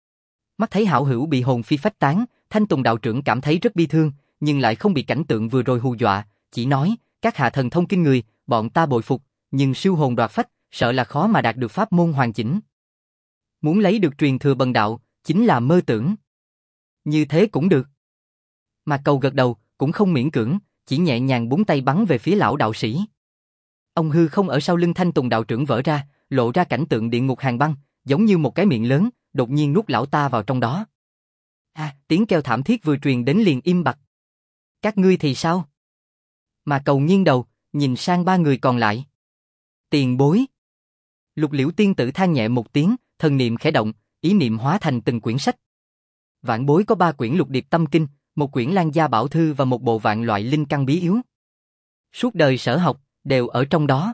Mắt thấy hảo hữu bị hồn phi phách tán, Thanh Tùng đạo trưởng cảm thấy rất bi thương, nhưng lại không bị cảnh tượng vừa rồi hù dọa, chỉ nói, các hạ thần thông kinh người, bọn ta bội phục, nhưng siêu hồn đoạt phách, sợ là khó mà đạt được pháp môn hoàn chỉnh. Muốn lấy được truyền thừa bần đạo, chính là mơ tưởng. Như thế cũng được. Mạc Cầu gật đầu, cũng không miễn cưỡng, chỉ nhẹ nhàng búng tay bắn về phía lão đạo sĩ. Ông hư không ở sau lưng Thanh Tùng đạo trưởng vỡ ra, lộ ra cảnh tượng địa ngục hàng băng, giống như một cái miệng lớn, đột nhiên nuốt lão ta vào trong đó. Tiếng kêu thảm thiết vừa truyền đến liền im bặt. Các ngươi thì sao? Mạc Cầu nghiêng đầu, nhìn sang 3 người còn lại. Tiền bối. Lục Liễu tiên tử than nhẹ một tiếng, thần niệm khẽ động, ý niệm hóa thành từng quyển sách. Vạn bối có 3 quyển Lục Điệp Tâm Kinh, một quyển Lan Gia Bảo Thư và một bộ vạn loại linh căn bí yếu. Suốt đời sở học, đều ở trong đó.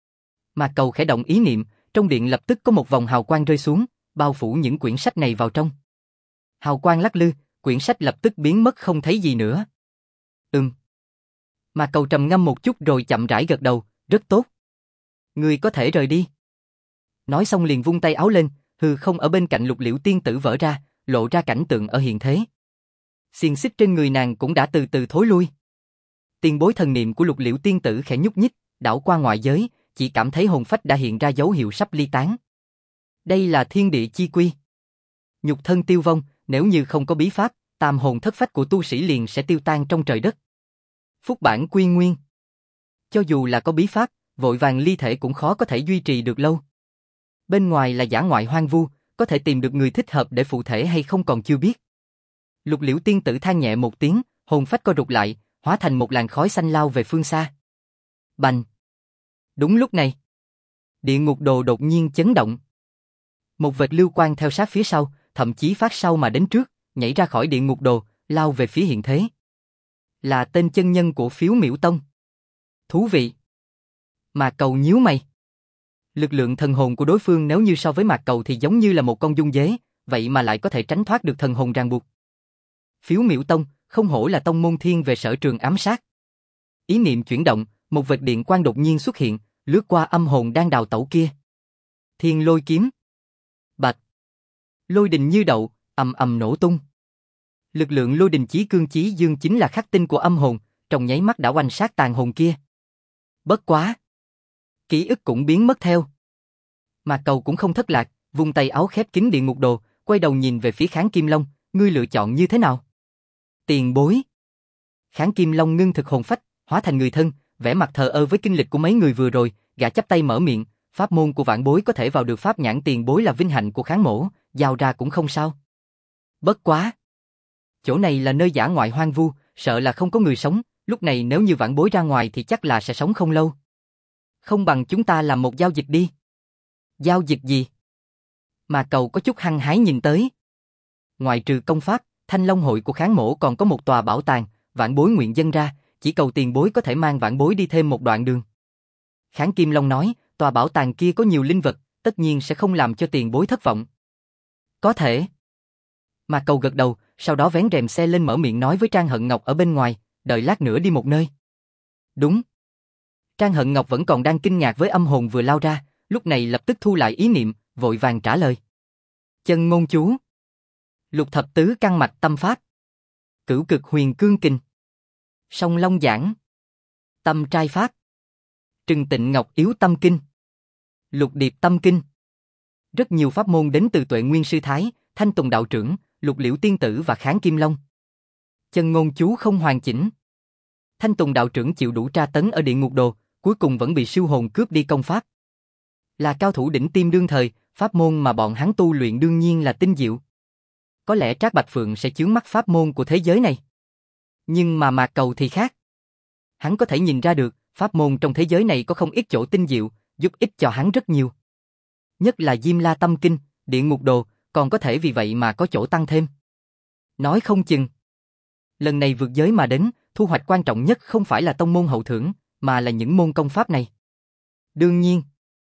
Mạc Cầu khẽ động ý niệm, trong điện lập tức có một vòng hào quang rơi xuống, bao phủ những quyển sách này vào trong. Hào quang lắc lư, quyển sách lập tức biến mất không thấy gì nữa. Mà Cầu trầm ngâm một chút rồi chậm rãi gật đầu, rất tốt. Ngươi có thể rời đi. Nói xong liền vung tay áo lên, hư không ở bên cạnh Lục Liễu tiên tử vỡ ra, lộ ra cảnh tượng ở hiện thế. Xiềng xích trên người nàng cũng đã từ từ thối lui. Tiền bối thần niệm của Lục Liễu tiên tử khẽ nhúc nhích, đảo qua ngoại giới, chỉ cảm thấy hồn phách đã hiện ra dấu hiệu sắp ly tán. Đây là thiên địa chi quy. Nhục thân tiêu vong, nếu như không có bí pháp, tam hồn thất phách của tu sĩ liền sẽ tiêu tan trong trời đất. Phúc bản quy nguyên. Cho dù là có bí pháp, vội vàng ly thể cũng khó có thể duy trì được lâu. Bên ngoài là dã ngoại hoang vu, có thể tìm được người thích hợp để phụ thể hay không còn chưa biết. Lục Liễu tiên tử than nhẹ một tiếng, hồn phách co rụt lại, hóa thành một làn khói xanh lao về phương xa. Bành! Đúng lúc này, địa ngục đồ đột nhiên chấn động. Một vệt lưu quang theo sát phía sau, thậm chí phát sau mà đến trước, nhảy ra khỏi địa ngục đồ, lao về phía hiện thế. Là tên chân nhân của Phiếu Miểu Tông. Thú vị. Mạc Cầu nhíu mày. Lực lượng thần hồn của đối phương nếu như so với Mạc Cầu thì giống như là một con dung dế, vậy mà lại có thể tránh thoát được thần hồn ràng buộc. Phiếu Miểu Tông, không hổ là tông môn thiên về sở trường ám sát. Ý niệm chuyển động, một vệt điện quang đột nhiên xuất hiện, lướt qua âm hồn đang đào tẩu kia. Thiên lôi kiếm. Bạch. Lôi đình như đậu, ầm ầm nổ tung. Lực lượng lôi đình chí cương chí dương chính là khắc tinh của âm hồn, trong nháy mắt đã oanh sát tàn hồn kia. Bất quá, ký ức cũng biến mất theo. Mà Cầu cũng không thất lạc, vung tay áo khép kín địa ngục đồ, quay đầu nhìn về phía Kháng Kim Long, ngươi lựa chọn như thế nào? Tiền bối. Kháng Kim Long ngưng thực hồn phách, hóa thành người thân, vẻ mặt thờ ơ với kinh lịch của mấy người vừa rồi, gã chắp tay mở miệng, pháp môn của vãn bối có thể vào được pháp nhãn tiền bối là vinh hạnh của Kháng mỗ, giao ra cũng không sao. Bất quá, chỗ này là nơi dã ngoại hoang vu, sợ là không có người sống, lúc này nếu như vãn bối ra ngoài thì chắc là sẽ sống không lâu. Không bằng chúng ta làm một giao dịch đi. Giao dịch gì? Mà Cầu có chút hăng hái nhìn tới. Ngoài trừ công pháp, Thanh Long hội của Kháng mỗ còn có một tòa bảo tàng, vãn bối nguyện dâng ra, chỉ cầu tiền bối có thể mang vãn bối đi thêm một đoạn đường. Kháng Kim Long nói, tòa bảo tàng kia có nhiều linh vật, tất nhiên sẽ không làm cho tiền bối thất vọng. Có thể. Mà Cầu gật đầu, sau đó vén rèm xe lên mở miệng nói với Trang Hận Ngọc ở bên ngoài, đợi lát nữa đi một nơi. Đúng. Trang Hận Ngọc vẫn còn đang kinh ngạc với âm hồn vừa lao ra, lúc này lập tức thu lại ý niệm, vội vàng trả lời. Chân ngôn chú. Lục thập tứ căn mạch tâm pháp. Cửu cực huyền cương kình. Song long giảng. Tâm trai pháp. Trừng tịnh ngọc yếu tâm kinh. Lục điệp tâm kinh. Rất nhiều pháp môn đến từ Tuệ Nguyên sư thái, Thanh Tùng đạo trưởng, Lục Liễu tiên tử và Kháng Kim Long. Chân ngôn chú không hoàn chỉnh. Thanh Tùng đạo trưởng chịu đủ tra tấn ở địa ngục đồ, cuối cùng vẫn bị siêu hồn cướp đi công pháp. Là cao thủ đỉnh tiêm đương thời, pháp môn mà bọn hắn tu luyện đương nhiên là tinh diệu. Có lẽ Trác Bạch Phượng sẽ chướng mắt pháp môn của thế giới này. Nhưng mà Mạc Cầu thì khác. Hắn có thể nhìn ra được, pháp môn trong thế giới này có không ít chỗ tinh diệu, giúp ích cho hắn rất nhiều. Nhất là Diêm La Tâm Kinh, địa ngục đồ, còn có thể vì vậy mà có chỗ tăng thêm. Nói không chừng. Lần này vượt giới mà đến, thu hoạch quan trọng nhất không phải là tông môn hậu thưởng, mà là những môn công pháp này. Đương nhiên,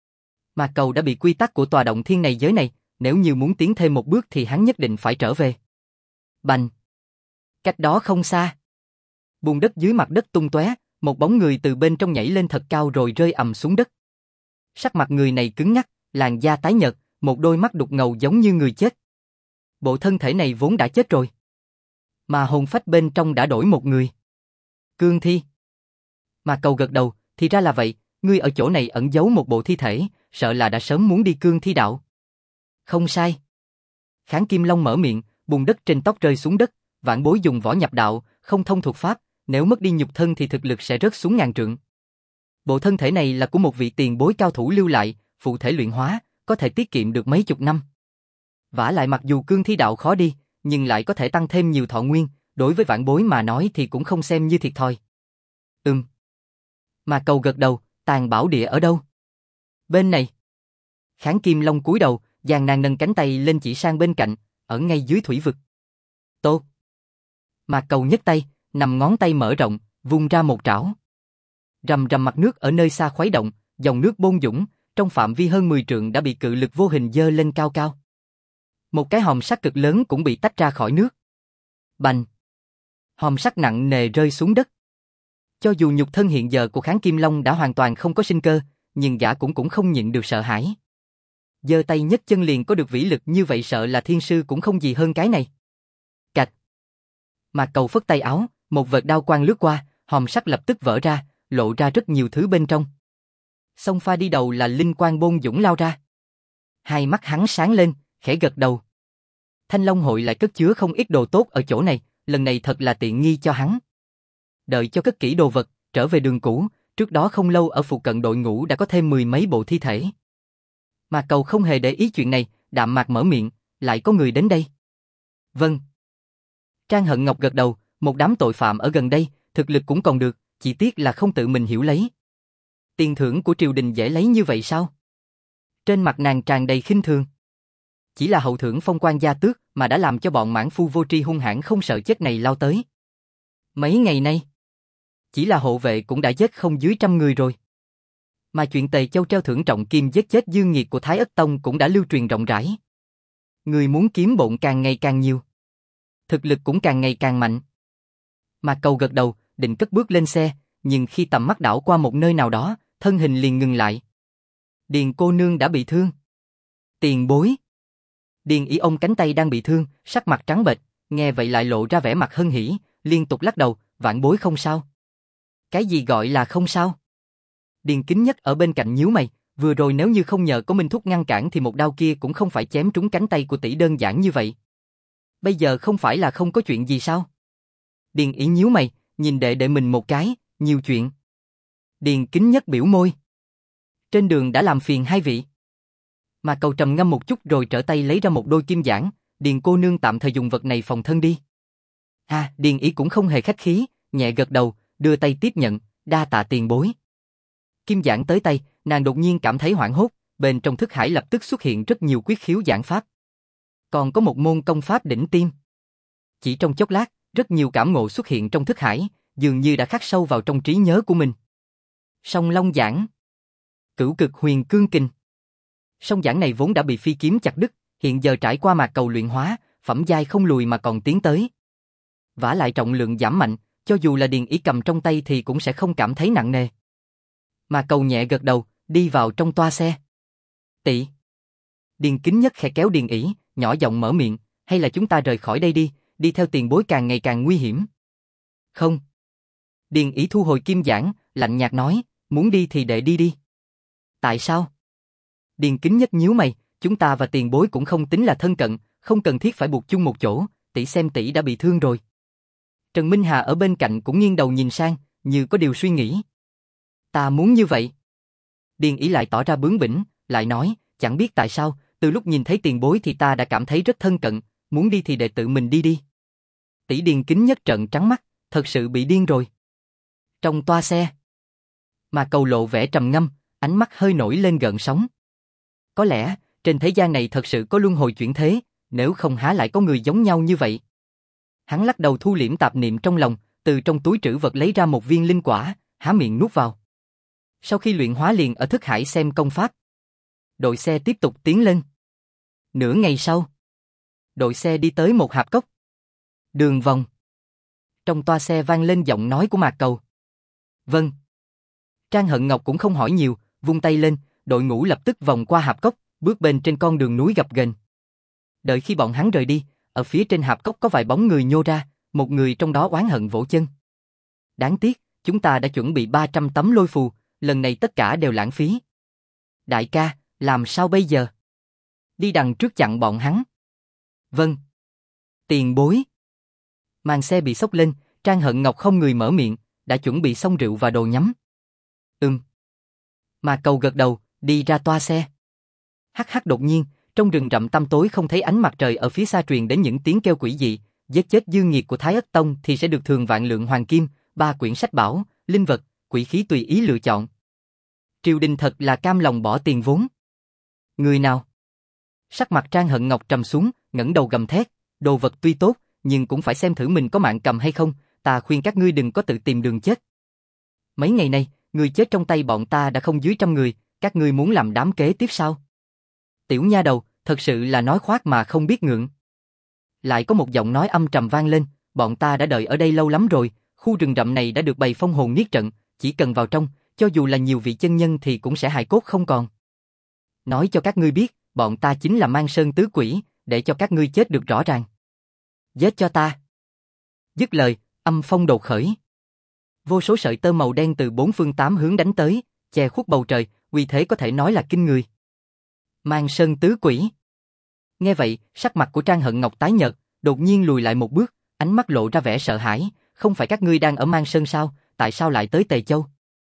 Mạc Cầu đã bị quy tắc của tòa động thiên này giới này, nếu như muốn tiến thêm một bước thì hắn nhất định phải trở về. Bành! Cách đó không xa. Bùn đất dưới mặt đất tung tóe, một bóng người từ bên trong nhảy lên thật cao rồi rơi ầm xuống đất. Sắc mặt người này cứng nhắc, làn da tái nhợt, một đôi mắt đục ngầu giống như người chết. Bộ thân thể này vốn đã chết rồi. Mà hồn phách bên trong đã đổi một người. Cương thi. Mà Cầu gật đầu, thì ra là vậy, ngươi ở chỗ này ẩn giấu một bộ thi thể, sợ là đã sớm muốn đi cương thi đạo. Không sai. Kháng Kim Long mở miệng, bùn đất trên tóc rơi xuống đất, vãn bối dùng võ nhập đạo, không thông thuộc pháp, nếu mất đi nhục thân thì thực lực sẽ rớt xuống ngàn trượng. Bộ thân thể này là của một vị tiền bối cao thủ lưu lại, phụ thể luyện hóa, có thể tiết kiệm được mấy chục năm. Vả lại mặc dù cương thi đạo khó đi, nhưng lại có thể tăng thêm nhiều thọ nguyên, đối với vãn bối mà nói thì cũng không xem như thiệt thòi. Mà Cầu gật đầu, Tàn Bảo Địa ở đâu? Bên này. Kháng Kim Long cúi đầu, gian nan nâng cánh tay lên chỉ sang bên cạnh, ở ngay dưới thủy vực. Tốt. Mà Cầu nhấc tay, nằm ngón tay mở rộng, vung ra một trảo. Rầm rầm mặt nước ở nơi xa khuấy động, dòng nước bôn dũng, trong phạm vi hơn 10 trượng đã bị cự lực vô hình dơ lên cao cao. Một cái hòm sắt cực lớn cũng bị tách ra khỏi nước. Bành! Hòm sắt nặng nề rơi xuống đất. Cho dù nhục thân hiện giờ của Kháng Kim Long đã hoàn toàn không có sinh cơ, nhưng gã cũng không nhịn được sợ hãi. Giơ tay nhấc chân liền có được vĩ lực như vậy, sợ là thiên sư cũng không gì hơn cái này. Cạch. Mạc Cầu phất tay áo, một vệt đao quang lướt qua, hòm sắt lập tức vỡ ra, lộ ra rất nhiều thứ bên trong. Xông pha đi đầu là linh quang bôn dũng lao ra. Hai mắt hắn sáng lên, khẽ gật đầu. Thanh Long hội lại cất chứa không ít đồ tốt ở chỗ này, lần này thật là tiện nghi cho hắn. Đợi cho cất kỹ đồ vật, trở về đường cũ, trước đó không lâu ở phụ cận đội ngũ đã có thêm 10 mấy bộ thi thể. Mạc Cầu không hề để ý chuyện này, đạm mạc mở miệng, lại có người đến đây. Vâng. Trang Hận Ngọc gật đầu, một đám tội phạm ở gần đây, thực lực cũng còn được, chỉ tiếc là không tự mình hiểu lấy. Tiền thưởng của triều đình dễ lấy như vậy sao? Trên mặt nàng tràn đầy khinh thường. Chỉ là hậu thưởng phong quan gia tước mà đã làm cho bọn mãn phu vô tri hung hãn không sợ chết này lao tới. Mấy ngày nay, chỉ là hộ vệ cũng đã giết không dưới 100 người rồi. Mà chuyện Tề Châu treo thưởng trọng kim giết chết Dương Nghiệt của Thái Ất Tông cũng đã lưu truyền rộng rãi. Người muốn kiếm bộn càng ngày càng nhiều. Thực lực cũng càng ngày càng mạnh. Mạc Cầu gật đầu, định cất bước lên xe, nhưng khi tầm mắt đảo qua một nơi nào đó, thân hình liền ngừng lại. Điền cô nương đã bị thương. Tiền bối. Điền Ý ông cánh tay đang bị thương, sắc mặt trắng bệch, nghe vậy lại lộ ra vẻ mặt hân hỉ, liên tục lắc đầu, vãn bối không sao. Cái gì gọi là không sao? Điền Kính Nhất ở bên cạnh nhíu mày, vừa rồi nếu như không nhờ có Minh Thúc ngăn cản thì một đao kia cũng không phải chém trúng cánh tay của tỷ đơn giản như vậy. Bây giờ không phải là không có chuyện gì sao? Điền Ý nhíu mày, nhìn đệ đệ mình một cái, nhiều chuyện. Điền Kính Nhất biểu môi. Trên đường đã làm phiền hai vị. Mà Cầu trầm ngâm một chút rồi trở tay lấy ra một đôi kim giản, Điền cô nương tạm thời dùng vật này phòng thân đi. Điền Ý cũng không hề khách khí, nhẹ gật đầu, đưa tay tiếp nhận, đa tạ tiền bối. Kim giản tới tay, nàng đột nhiên cảm thấy hoảng hốt, bên trong thức hải lập tức xuất hiện rất nhiều quyết khiếu giản pháp. Còn có một môn công pháp đỉnh tiêm. Chỉ trong chốc lát, rất nhiều cảm ngộ xuất hiện trong thức hải, dường như đã khắc sâu vào trong trí nhớ của mình. Song Long giản, Cửu Cực Huyền Cương Kình. Song giản này vốn đã bị phi kiếm chặt đứt, hiện giờ trải qua Mạc Cầu luyện hóa, phẩm giai không lùi mà còn tiến tới. Vả lại trọng lượng giảm mạnh, cho dù là Điền Ý cầm trong tay thì cũng sẽ không cảm thấy nặng nề. Mạc Cầu nhẹ gật đầu, đi vào trong toa xe. Tỷ. Điền Kính Nhất khẽ kéo Điền Ý, nhỏ giọng mở miệng, hay là chúng ta rời khỏi đây đi, đi theo tiền bối càng ngày càng nguy hiểm. Không. Điền Ý thu hồi kim giản, lạnh nhạt nói, muốn đi thì đệ đi đi. Tại sao? Điền Kính Nhất nhíu mày, chúng ta và tiền bối cũng không tính là thân cận, không cần thiết phải buộc chung một chỗ, tỷ xem tỷ đã bị thương rồi. Trần Minh Hà ở bên cạnh cũng nghiêng đầu nhìn sang, như có điều suy nghĩ. Ta muốn như vậy. Điền Ý lại tỏ ra bướng bỉnh, lại nói, chẳng biết tại sao, từ lúc nhìn thấy tiền bối thì ta đã cảm thấy rất thân cận, muốn đi thì đệ tự mình đi đi. Tỷ. Điền Kính Nhất trợn trắng mắt, thật sự bị điên rồi. Trong toa xe, mà Cầu lộ vẻ trầm ngâm, ánh mắt hơi nổi lên gợn sóng. Có lẽ, trên thế gian này thật sự có luân hồi chuyển thế, nếu không há lại có người giống nhau như vậy. Hắn lắc đầu thu liễm tạp niệm trong lòng, từ trong túi trữ vật lấy ra một viên linh quả, há miệng nuốt vào. Sau khi luyện hóa liền ở thức hải xem công pháp. Đội xe tiếp tục tiến lên. Nửa ngày sau, đội xe đi tới một hạp cốc. Đường vòng. Trong toa xe vang lên giọng nói của Mạc Cầu. Vâng. Trang Hận Ngọc cũng không hỏi nhiều, vung tay lên, đội ngũ lập tức vòng qua hạp cốc, bước bên trên con đường núi gập ghềnh. Đợi khi bọn hắn rời đi, ở phía trên hạp cốc có vài bóng người nhô ra, một người trong đó oán hận vỗ chân. Đáng tiếc, chúng ta đã chuẩn bị 300 tấm lôi phù, lần này tất cả đều lãng phí. Đại ca, làm sao bây giờ? Đi đằng trước chặn bọn hắn. Vâng. Tiền bối. Màn xe bị xốc lên, Trang Hận Ngọc không người mở miệng, đã chuẩn bị xong rượu và đồ nhắm. Mà Cầu gật đầu, đi ra toa xe. Hắc đột nhiên, trong rừng rậm tăm tối không thấy ánh mặt trời ở phía xa truyền đến những tiếng kêu quỷ dị, giết chết Dương Nghiệt của Thái Ất Tông thì sẽ được thường vạn lượng hoàng kim, 3 quyển sách bảo, linh vật, quỷ khí tùy ý lựa chọn. Triều đình thật là cam lòng bỏ tiền vốn. Người nào? Sắc mặt Trang Hận Ngọc trầm xuống, ngẩng đầu gầm thét, đồ vật tuy tốt, nhưng cũng phải xem thử mình có mạng cầm hay không, ta khuyên các ngươi đừng có tự tìm đường chết. Mấy ngày nay, người chết trong tay bọn ta đã không dưới 100 người, các ngươi muốn làm đám kế tiếp sao? Tiểu nha đầu, thật sự là nói khoác mà không biết ngượng. Lại có một giọng nói âm trầm vang lên, bọn ta đã đợi ở đây lâu lắm rồi, Khu rừng rậm này đã được bày phong hồn niết trận, chỉ cần vào trong, cho dù là nhiều vị chân nhân thì cũng sẽ hài cốt không còn. Nói cho các ngươi biết, bọn ta chính là Mang Sơn tứ quỷ, để cho các ngươi chết được rõ ràng. Giết cho ta. Dứt lời, âm phong đột khởi. Vô số sợi tơ màu đen từ bốn phương tám hướng đánh tới, che khuất bầu trời, uy thế có thể nói là kinh người. Mang Sơn tứ quỷ. Nghe vậy, sắc mặt của Trang Hận Ngọc tái nhợt, đột nhiên lùi lại một bước, ánh mắt lộ ra vẻ sợ hãi. Không phải các ngươi đang ở Mang Sơn sao, tại sao lại tới Tề Châu?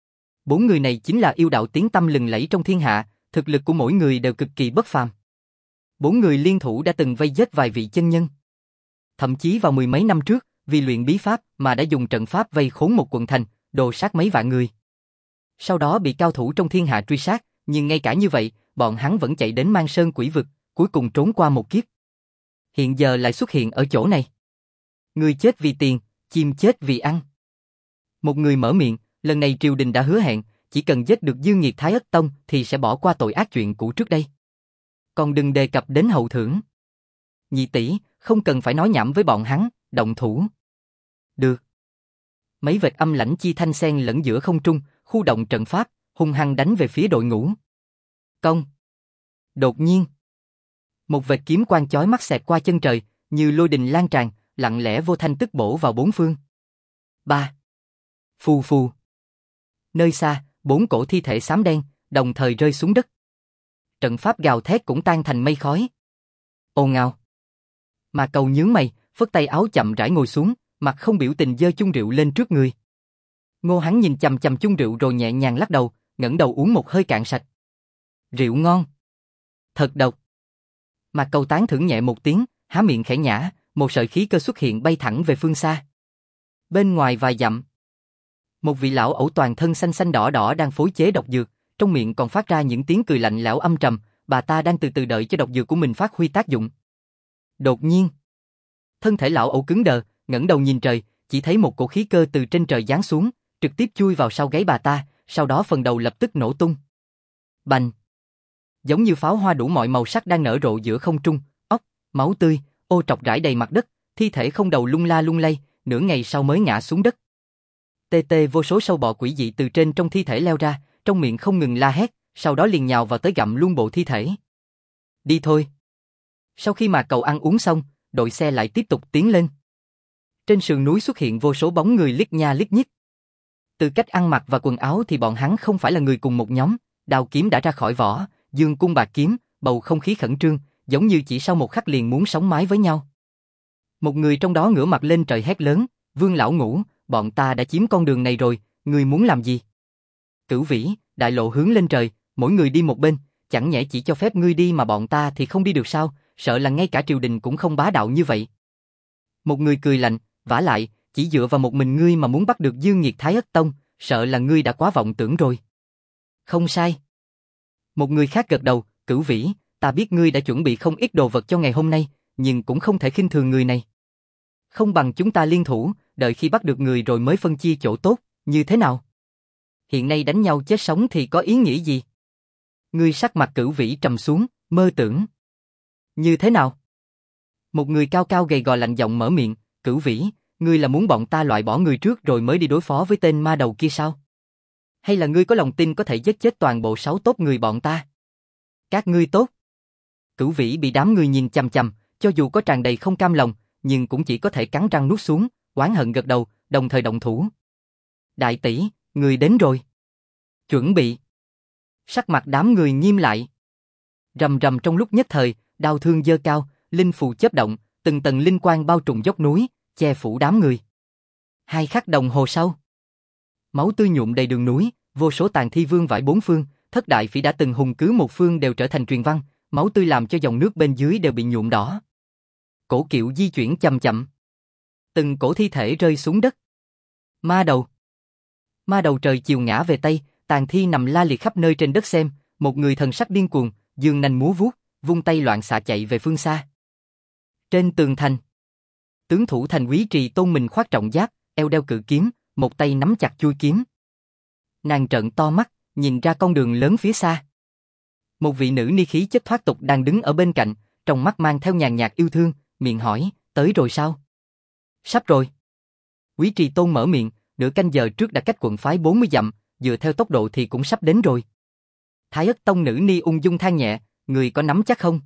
Bốn người này chính là yêu đạo tiếng tăm lừng lẫy trong thiên hạ, thực lực của mỗi người đều cực kỳ bất phàm. Bốn người liên thủ đã từng vây giết vài vị chân nhân. Thậm chí vào mười mấy năm trước, vì luyện bí pháp mà đã dùng trận pháp vây khốn một quận thành, đồ sát mấy vạn người. Sau đó bị cao thủ trong thiên hạ truy sát, nhưng ngay cả như vậy, bọn hắn vẫn chạy đến Mang Sơn quỷ vực, cuối cùng trốn qua một kiếp. Hiện giờ lại xuất hiện ở chỗ này. Người chết vì tiền, chim chết vì ăn. Một người mở miệng, lần này triều đình đã hứa hẹn, chỉ cần giết được Dương Nghiệt Thái Ất Tông thì sẽ bỏ qua tội ác chuyện cũ trước đây. Còn đừng đề cập đến hậu thưởng. Nhị tỷ, không cần phải nói nhảm với bọn hắn, động thủ. Được. Mấy vệt âm lãnh chi thanh xen lẫn giữa không trung, khu động trận pháp, hung hăng đánh về phía đội ngũ. Công. Đột nhiên, một vệt kiếm quang chói mắt xẹt qua chân trời, như lôi đình lan tràn, lặng lẽ vô thanh tức bổ vào bốn phương. Ba. Phù phù. Nơi xa, bốn cổ thi thể xám đen, đồng thời rơi xuống đất. Trận pháp gào thét cũng tan thành mây khói. Ồn ào. Mà Cầu nhướng mày, phất tay áo chậm rãi ngồi xuống, mặt không biểu tình giơ chung rượu lên trước người. Ngô Hắn nhìn chằm chằm chung rượu rồi nhẹ nhàng lắc đầu, ngẩng đầu uống một hơi cạn sạch. Rượu ngon. Thật độc. Mà Cầu tán thưởng nhẹ một tiếng, há miệng khẽ nhả, một sợi khí cơ xuất hiện bay thẳng về phương xa. Bên ngoài vài dặm, một vị lão ẩu toàn thân xanh xanh đỏ đỏ đang phối chế độc dược, trong miệng còn phát ra những tiếng cười lạnh lẽo âm trầm, bà ta đang từ từ đợi cho độc dược của mình phát huy tác dụng. Đột nhiên, thân thể lão ẩu cứng đờ, ngẩng đầu nhìn trời, chỉ thấy một cổ khí cơ từ trên trời giáng xuống, trực tiếp chui vào sau gáy bà ta, sau đó phần đầu lập tức nổ tung. Bành! Giống như pháo hoa đủ mọi màu sắc đang nở rộ giữa không trung, óc, máu tươi, ô trọc rải đầy mặt đất, thi thể không đầu lung la lung lay, nửa ngày sau mới ngã xuống đất. Tê tê vô số sâu bọ quỷ dị từ trên trong thi thể leo ra, trong miệng không ngừng la hét, sau đó liền nhào vào tới gặm luôn bộ thi thể. Đi thôi. Sau khi mà Cầu ăn uống xong, đội xe lại tiếp tục tiến lên. Trên sườn núi xuất hiện vô số bóng người liếc nha liếc nhích. Từ cách ăn mặc và quần áo thì bọn hắn không phải là người cùng một nhóm, đao kiếm đã ra khỏi vỏ, dương cung bạc kiếm, bầu không khí khẩn trương, giống như chỉ sau một khắc liền muốn sống mái với nhau. Một người trong đó ngửa mặt lên trời hét lớn, Vương lão ngũ, bọn ta đã chiếm con đường này rồi, ngươi muốn làm gì? Cửu Vĩ, đại lộ hướng lên trời, mỗi người đi một bên, chẳng nhẽ chỉ cho phép ngươi đi mà bọn ta thì không đi được sao, sợ là ngay cả triều đình cũng không bá đạo như vậy. Một người cười lạnh, vả lại, chỉ dựa vào một mình ngươi mà muốn bắt được Dương Nghiệt Thái Ất Tông, sợ là ngươi đã quá vọng tưởng rồi. Không sai. Một người khác gật đầu, Cửu Vĩ, ta biết ngươi đã chuẩn bị không ít đồ vật cho ngày hôm nay, nhưng cũng không thể khinh thường người này. Không bằng chúng ta liên thủ, đợi khi bắt được người rồi mới phân chia chỗ tốt, như thế nào? Hiện nay đánh nhau chết sống thì có ý nghĩa gì? Ngươi sắc mặt Cửu Vĩ trầm xuống, mơ tưởng. Như thế nào? Một người cao cao gầy gò lạnh giọng mở miệng, Cửu Vĩ, ngươi là muốn bọn ta loại bỏ người trước rồi mới đi đối phó với tên ma đầu kia sao? Hay là ngươi có lòng tin có thể giết chết toàn bộ 6 tốt người bọn ta? Các ngươi tốt. Cửu Vĩ bị đám người nhìn chằm chằm, cho dù có tràn đầy không cam lòng, nhưng cũng chỉ có thể cắn răng nuốt xuống, oán hận gật đầu, đồng thời động thủ. Đại tỷ, người đến rồi. Chuẩn bị. Sắc mặt đám người nghiêm lại. Rầm rầm trong lúc nhất thời, đao thương giơ cao, linh phù chớp động, từng tầng linh quang bao trùm dốc núi, che phủ đám người. 2 khắc đồng hồ sau, máu tươi nhuộm đầy đường núi, vô số tàn thi vương vãi bốn phương, thất đại phỉ đã từng hùng cứ một phương đều trở thành truyền văn, máu tươi làm cho dòng nước bên dưới đều bị nhuộm đỏ. Cổ kiệu di chuyển chậm chậm. Từng cổ thi thể rơi xuống đất. Ma đầu. Ma đầu trời chiều ngã về tây, tàn thi nằm la liệt khắp nơi trên đất xem, một người thần sắc điên cuồng, giương nanh múa vuốt, vung tay loạn xạ chạy về phương xa. Trên tường thành, tướng thủ thành Quý Trì Tôn mình khoác trọng giáp, eo đeo cự kiếm, một tay nắm chặt chuôi kiếm. Nàng trợn to mắt, nhìn ra con đường lớn phía xa. Một vị nữ ni khí chất thoát tục đang đứng ở bên cạnh, trong mắt mang theo nhàn nhạt yêu thương, miệng hỏi, tới rồi sao? Sắp rồi. Quý Trì Tôn mở miệng, nửa canh giờ trước đã cách quận phái 40 dặm, dựa theo tốc độ thì cũng sắp đến rồi. Thái Ất Tông nữ ni ung dung than nhẹ, người có nắm chắc không?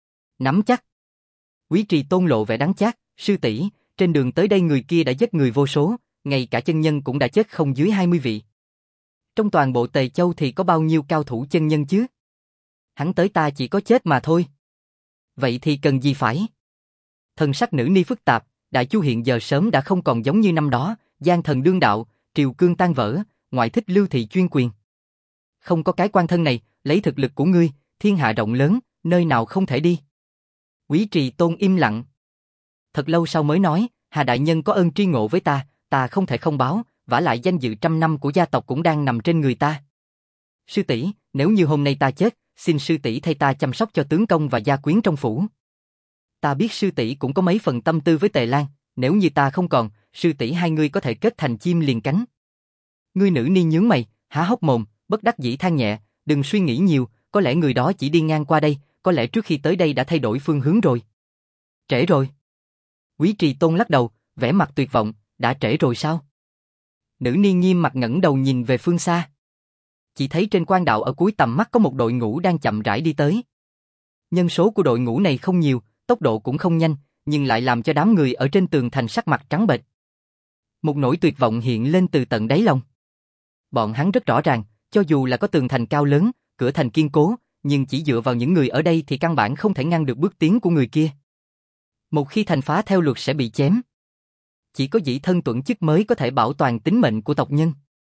Nắm chắc. Quý Trì Tôn lộ vẻ đắng chát, sư tỷ, trên đường tới đây người kia đã giết người vô số, ngay cả chân nhân cũng đã chết không dưới 20 vị. Trong toàn bộ Tề Châu thì có bao nhiêu cao thủ chân nhân chứ? Hắn tới ta chỉ có chết mà thôi. Vậy thì cần gì phải? Thần sắc nữ ni phức tạp, Đại Chu hiện giờ sớm đã không còn giống như năm đó, giang thần đương đạo, triều cương tan vỡ, ngoại thích lưu thị chuyên quyền. Không có cái quan thân này, lấy thực lực của ngươi, thiên hạ rộng lớn, nơi nào không thể đi. Quý Trì Tôn im lặng. Thật lâu sau mới nói, Hà đại nhân có ơn tri ngộ với ta không thể không báo, vả lại danh dự 100 năm của gia tộc cũng đang nằm trên người ta. Sư tỷ, nếu như hôm nay ta chết, xin sư tỷ thay ta chăm sóc cho tướng công và gia quyến trong phủ. Ta biết sư tỷ cũng có mấy phần tâm tư với Tề Lan, nếu như ta không còn, sư tỷ hai người có thể kết thành chim liền cánh. Ngươi nữ ni nhướng mày, há hốc mồm, bất đắc dĩ than nhẹ, đừng suy nghĩ nhiều, có lẽ người đó chỉ đi ngang qua đây, có lẽ trước khi tới đây đã thay đổi phương hướng rồi. Trễ rồi. Quý Trì Tôn lắc đầu, vẻ mặt tuyệt vọng, đã trễ rồi sao? Nữ ni nghiêm mặt ngẩng đầu nhìn về phương xa. Chỉ thấy trên quan đạo ở cuối tầm mắt có một đội ngũ đang chậm rãi đi tới. Nhân số của đội ngũ này không nhiều, tốc độ cũng không nhanh, nhưng lại làm cho đám người ở trên tường thành sắc mặt trắng bệch. Một nỗi tuyệt vọng hiện lên từ tận đáy lòng. Bọn hắn rất rõ ràng, cho dù là có tường thành cao lớn, cửa thành kiên cố, nhưng chỉ dựa vào những người ở đây thì căn bản không thể ngăn được bước tiến của người kia. Một khi thành phá theo luật sẽ bị chém. Chỉ có dĩ thân tuẫn chức mới có thể bảo toàn tính mệnh của tộc nhân.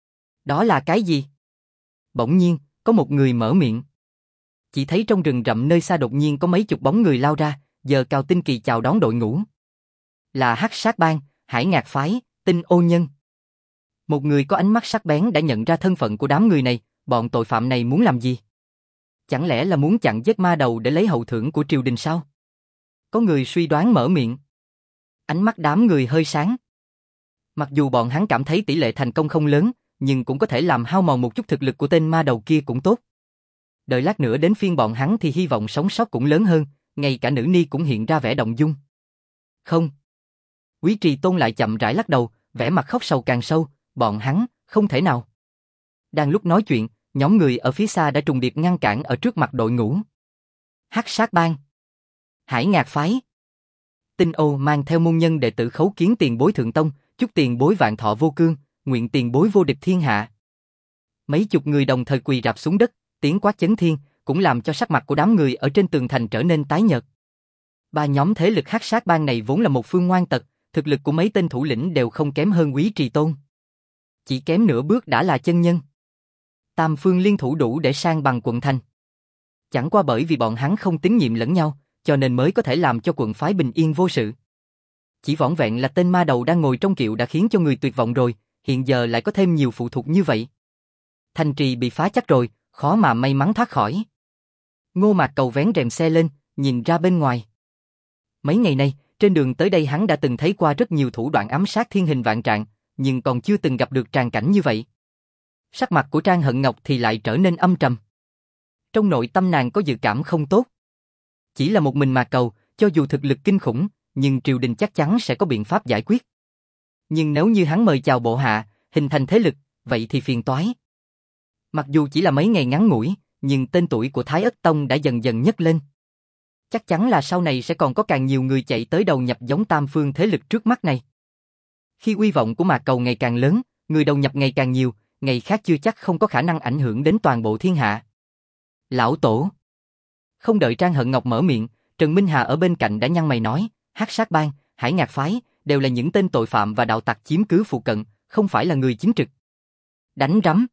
Đó là cái gì? Bỗng nhiên, có một người mở miệng. Chỉ thấy trong rừng rậm nơi xa đột nhiên có mấy chục bóng người lao ra, giơ cao tinh kỳ chào đón đội ngũ. Là Hắc Sát Bang, Hải Ngạc Phái, Tinh Ô Nhân. Một người có ánh mắt sắc bén đã nhận ra thân phận của đám người này, bọn tội phạm này muốn làm gì? Chẳng lẽ là muốn chặn giết ma đầu để lấy hậu thưởng của triều đình sao? Có người suy đoán mở miệng. Ánh mắt đám người hơi sáng. Mặc dù bọn hắn cảm thấy tỷ lệ thành công không lớn, nhưng cũng có thể làm hao mòn một chút thực lực của tên ma đầu kia cũng tốt. Đợi lát nữa đến phiên bọn hắn thì hy vọng sống sót cũng lớn hơn, ngay cả nữ ni cũng hiện ra vẻ động dung. Không. Quý Trì Tôn lại chậm rãi lắc đầu, vẻ mặt khóc sầu càng sâu, bọn hắn, không thể nào. Đang lúc nói chuyện, nhóm người ở phía xa đã trùng điệp ngăn cản ở trước mặt đội ngũ. Hắc Sát Bang, Hải Ngạc Phái, Tinh Ô mang theo môn nhân đệ tử khấu kiến tiền bối thượng tông, chúc tiền bối vạn thọ vô cương, nguyện tiền bối vô địch thiên hạ. Mấy chục người đồng thời quỳ rạp xuống đất, tiếng quát chấn thiên, cũng làm cho sắc mặt của đám người ở trên tường thành trở nên tái nhợt. Ba nhóm thế lực Hắc Sát Bang này vốn là một phương ngoan tật, thực lực của mấy tên thủ lĩnh đều không kém hơn Quý Trì Tôn. Chỉ kém nửa bước đã là chân nhân. Tam phương liên thủ đủ để san bằng quận thành. Chẳng qua bởi vì bọn hắn không tín nhiệm lẫn nhau, cho nên mới có thể làm cho quận phái bình yên vô sự. Chỉ vỏn vẹn là tên ma đầu đang ngồi trong kiệu đã khiến cho người tuyệt vọng rồi, hiện giờ lại có thêm nhiều phụ thuộc như vậy. Thành trì bị phá chắc rồi, khó mà may mắn thoát khỏi. Ngô Mạc Cầu vén rèm xe lên, nhìn ra bên ngoài. Mấy ngày nay, trên đường tới đây hắn đã từng thấy qua rất nhiều thủ đoạn ám sát thiên hình vạn trạng, nhưng còn chưa từng gặp được tràng cảnh như vậy. Sắc mặt của Trang Hận Ngọc thì lại trở nên âm trầm. Trong nội tâm nàng có dự cảm không tốt. Chỉ là một mình Mạc Cầu, cho dù thực lực kinh khủng, nhưng triều đình chắc chắn sẽ có biện pháp giải quyết. Nhưng nếu như hắn mời chào bộ hạ, hình thành thế lực, vậy thì phiền toái. Mặc dù chỉ là mấy ngày ngắn ngủi, nhưng tên tuổi của Thái Ất Tông đã dần dần nhấc lên. Chắc chắn là sau này sẽ còn có càng nhiều người chạy tới đầu nhập giống tam phương thế lực trước mắt này. Khi uy vọng của Mạc Cầu ngày càng lớn, người đầu nhập ngày càng nhiều, ngày khác chưa chắc không có khả năng ảnh hưởng đến toàn bộ thiên hạ. Lão Tổ. Không đợi Trang Hận Ngọc mở miệng, Trần Minh Hà ở bên cạnh đã nhăn mày nói, Hắc Sát Bang, Hải Ngạc Phái, đều là những tên tội phạm và đạo tặc chiếm cứ phụ cận, không phải là người chính trực. Đánh rắm.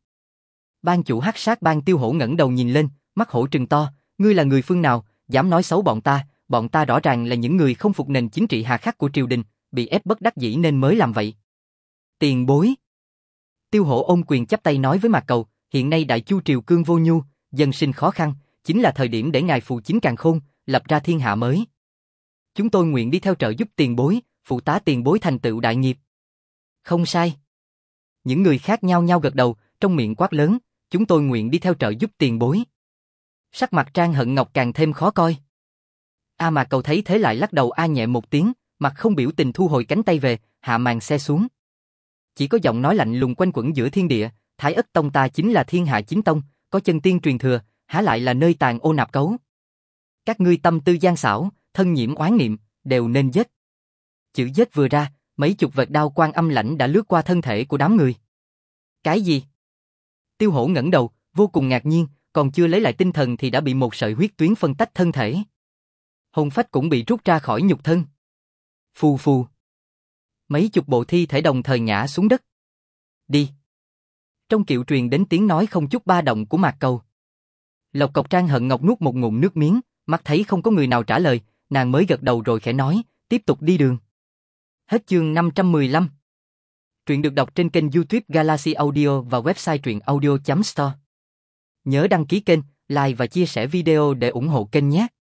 Ban chủ Hắc Sát Bang Tiêu Hổ ngẩng đầu nhìn lên, mắt hổ trừng to, ngươi là người phương nào, dám nói xấu bọn ta rõ ràng là những người không phục nền chính trị hà khắc của triều đình, bị ép bất đắc dĩ nên mới làm vậy. Tiền bối. Tiêu Hổ ôm quyền chắp tay nói với Mạc Cầu, hiện nay Đại Chu triều cương vô nhu, dân sinh khó khăn, chính là thời điểm để ngài phụ chính càn khôn, lập ra thiên hạ mới. Chúng tôi nguyện đi theo trợ giúp tiền bối, phụ tá tiền bối thành tựu đại nghiệp. Không sai. Những người khác nhao nhao gật đầu, trong miệng quát lớn, chúng tôi nguyện đi theo trợ giúp tiền bối. Sắc mặt Trang Hận Ngọc càng thêm khó coi. Mạc Cầu thấy thế lại lắc đầu nhẹ một tiếng, mặt không biểu tình thu hồi cánh tay về, hạ màn xe xuống. chỉ có giọng nói lạnh lùng quanh quẩn giữa thiên địa, Thái Ất Tông ta chính là thiên hạ chính tông, có chân tiên truyền thừa, há lại là nơi tàn ô nạp cấu. Các ngươi tâm tư gian xảo, thân nhiễm oán niệm, đều nên giết. Chữ giết vừa ra, mấy chục vệt đao quang âm lãnh đã lướt qua thân thể của đám người. Cái gì? Tiêu Hổ ngẩng đầu, vô cùng ngạc nhiên, còn chưa lấy lại tinh thần thì đã bị một sợi huyết tuyến phân tách thân thể. Hồn phách cũng bị rút ra khỏi nhục thân. Phù phù. Mấy chục bộ thi thể đồng thời ngã xuống đất. Đi. Trong kiệu truyền đến tiếng nói không chút ba động của Mạc Cầu. Lộc Cộc Trang hận ngọc nuốt một ngụm nước miếng, mắt thấy không có người nào trả lời, nàng mới gật đầu rồi khẽ nói, tiếp tục đi đường. Hết chương 515. Truyện được đọc trên kênh YouTube Galaxy Audio và website truyệnaudio.store. Nhớ đăng ký kênh, like và chia sẻ video để ủng hộ kênh nhé.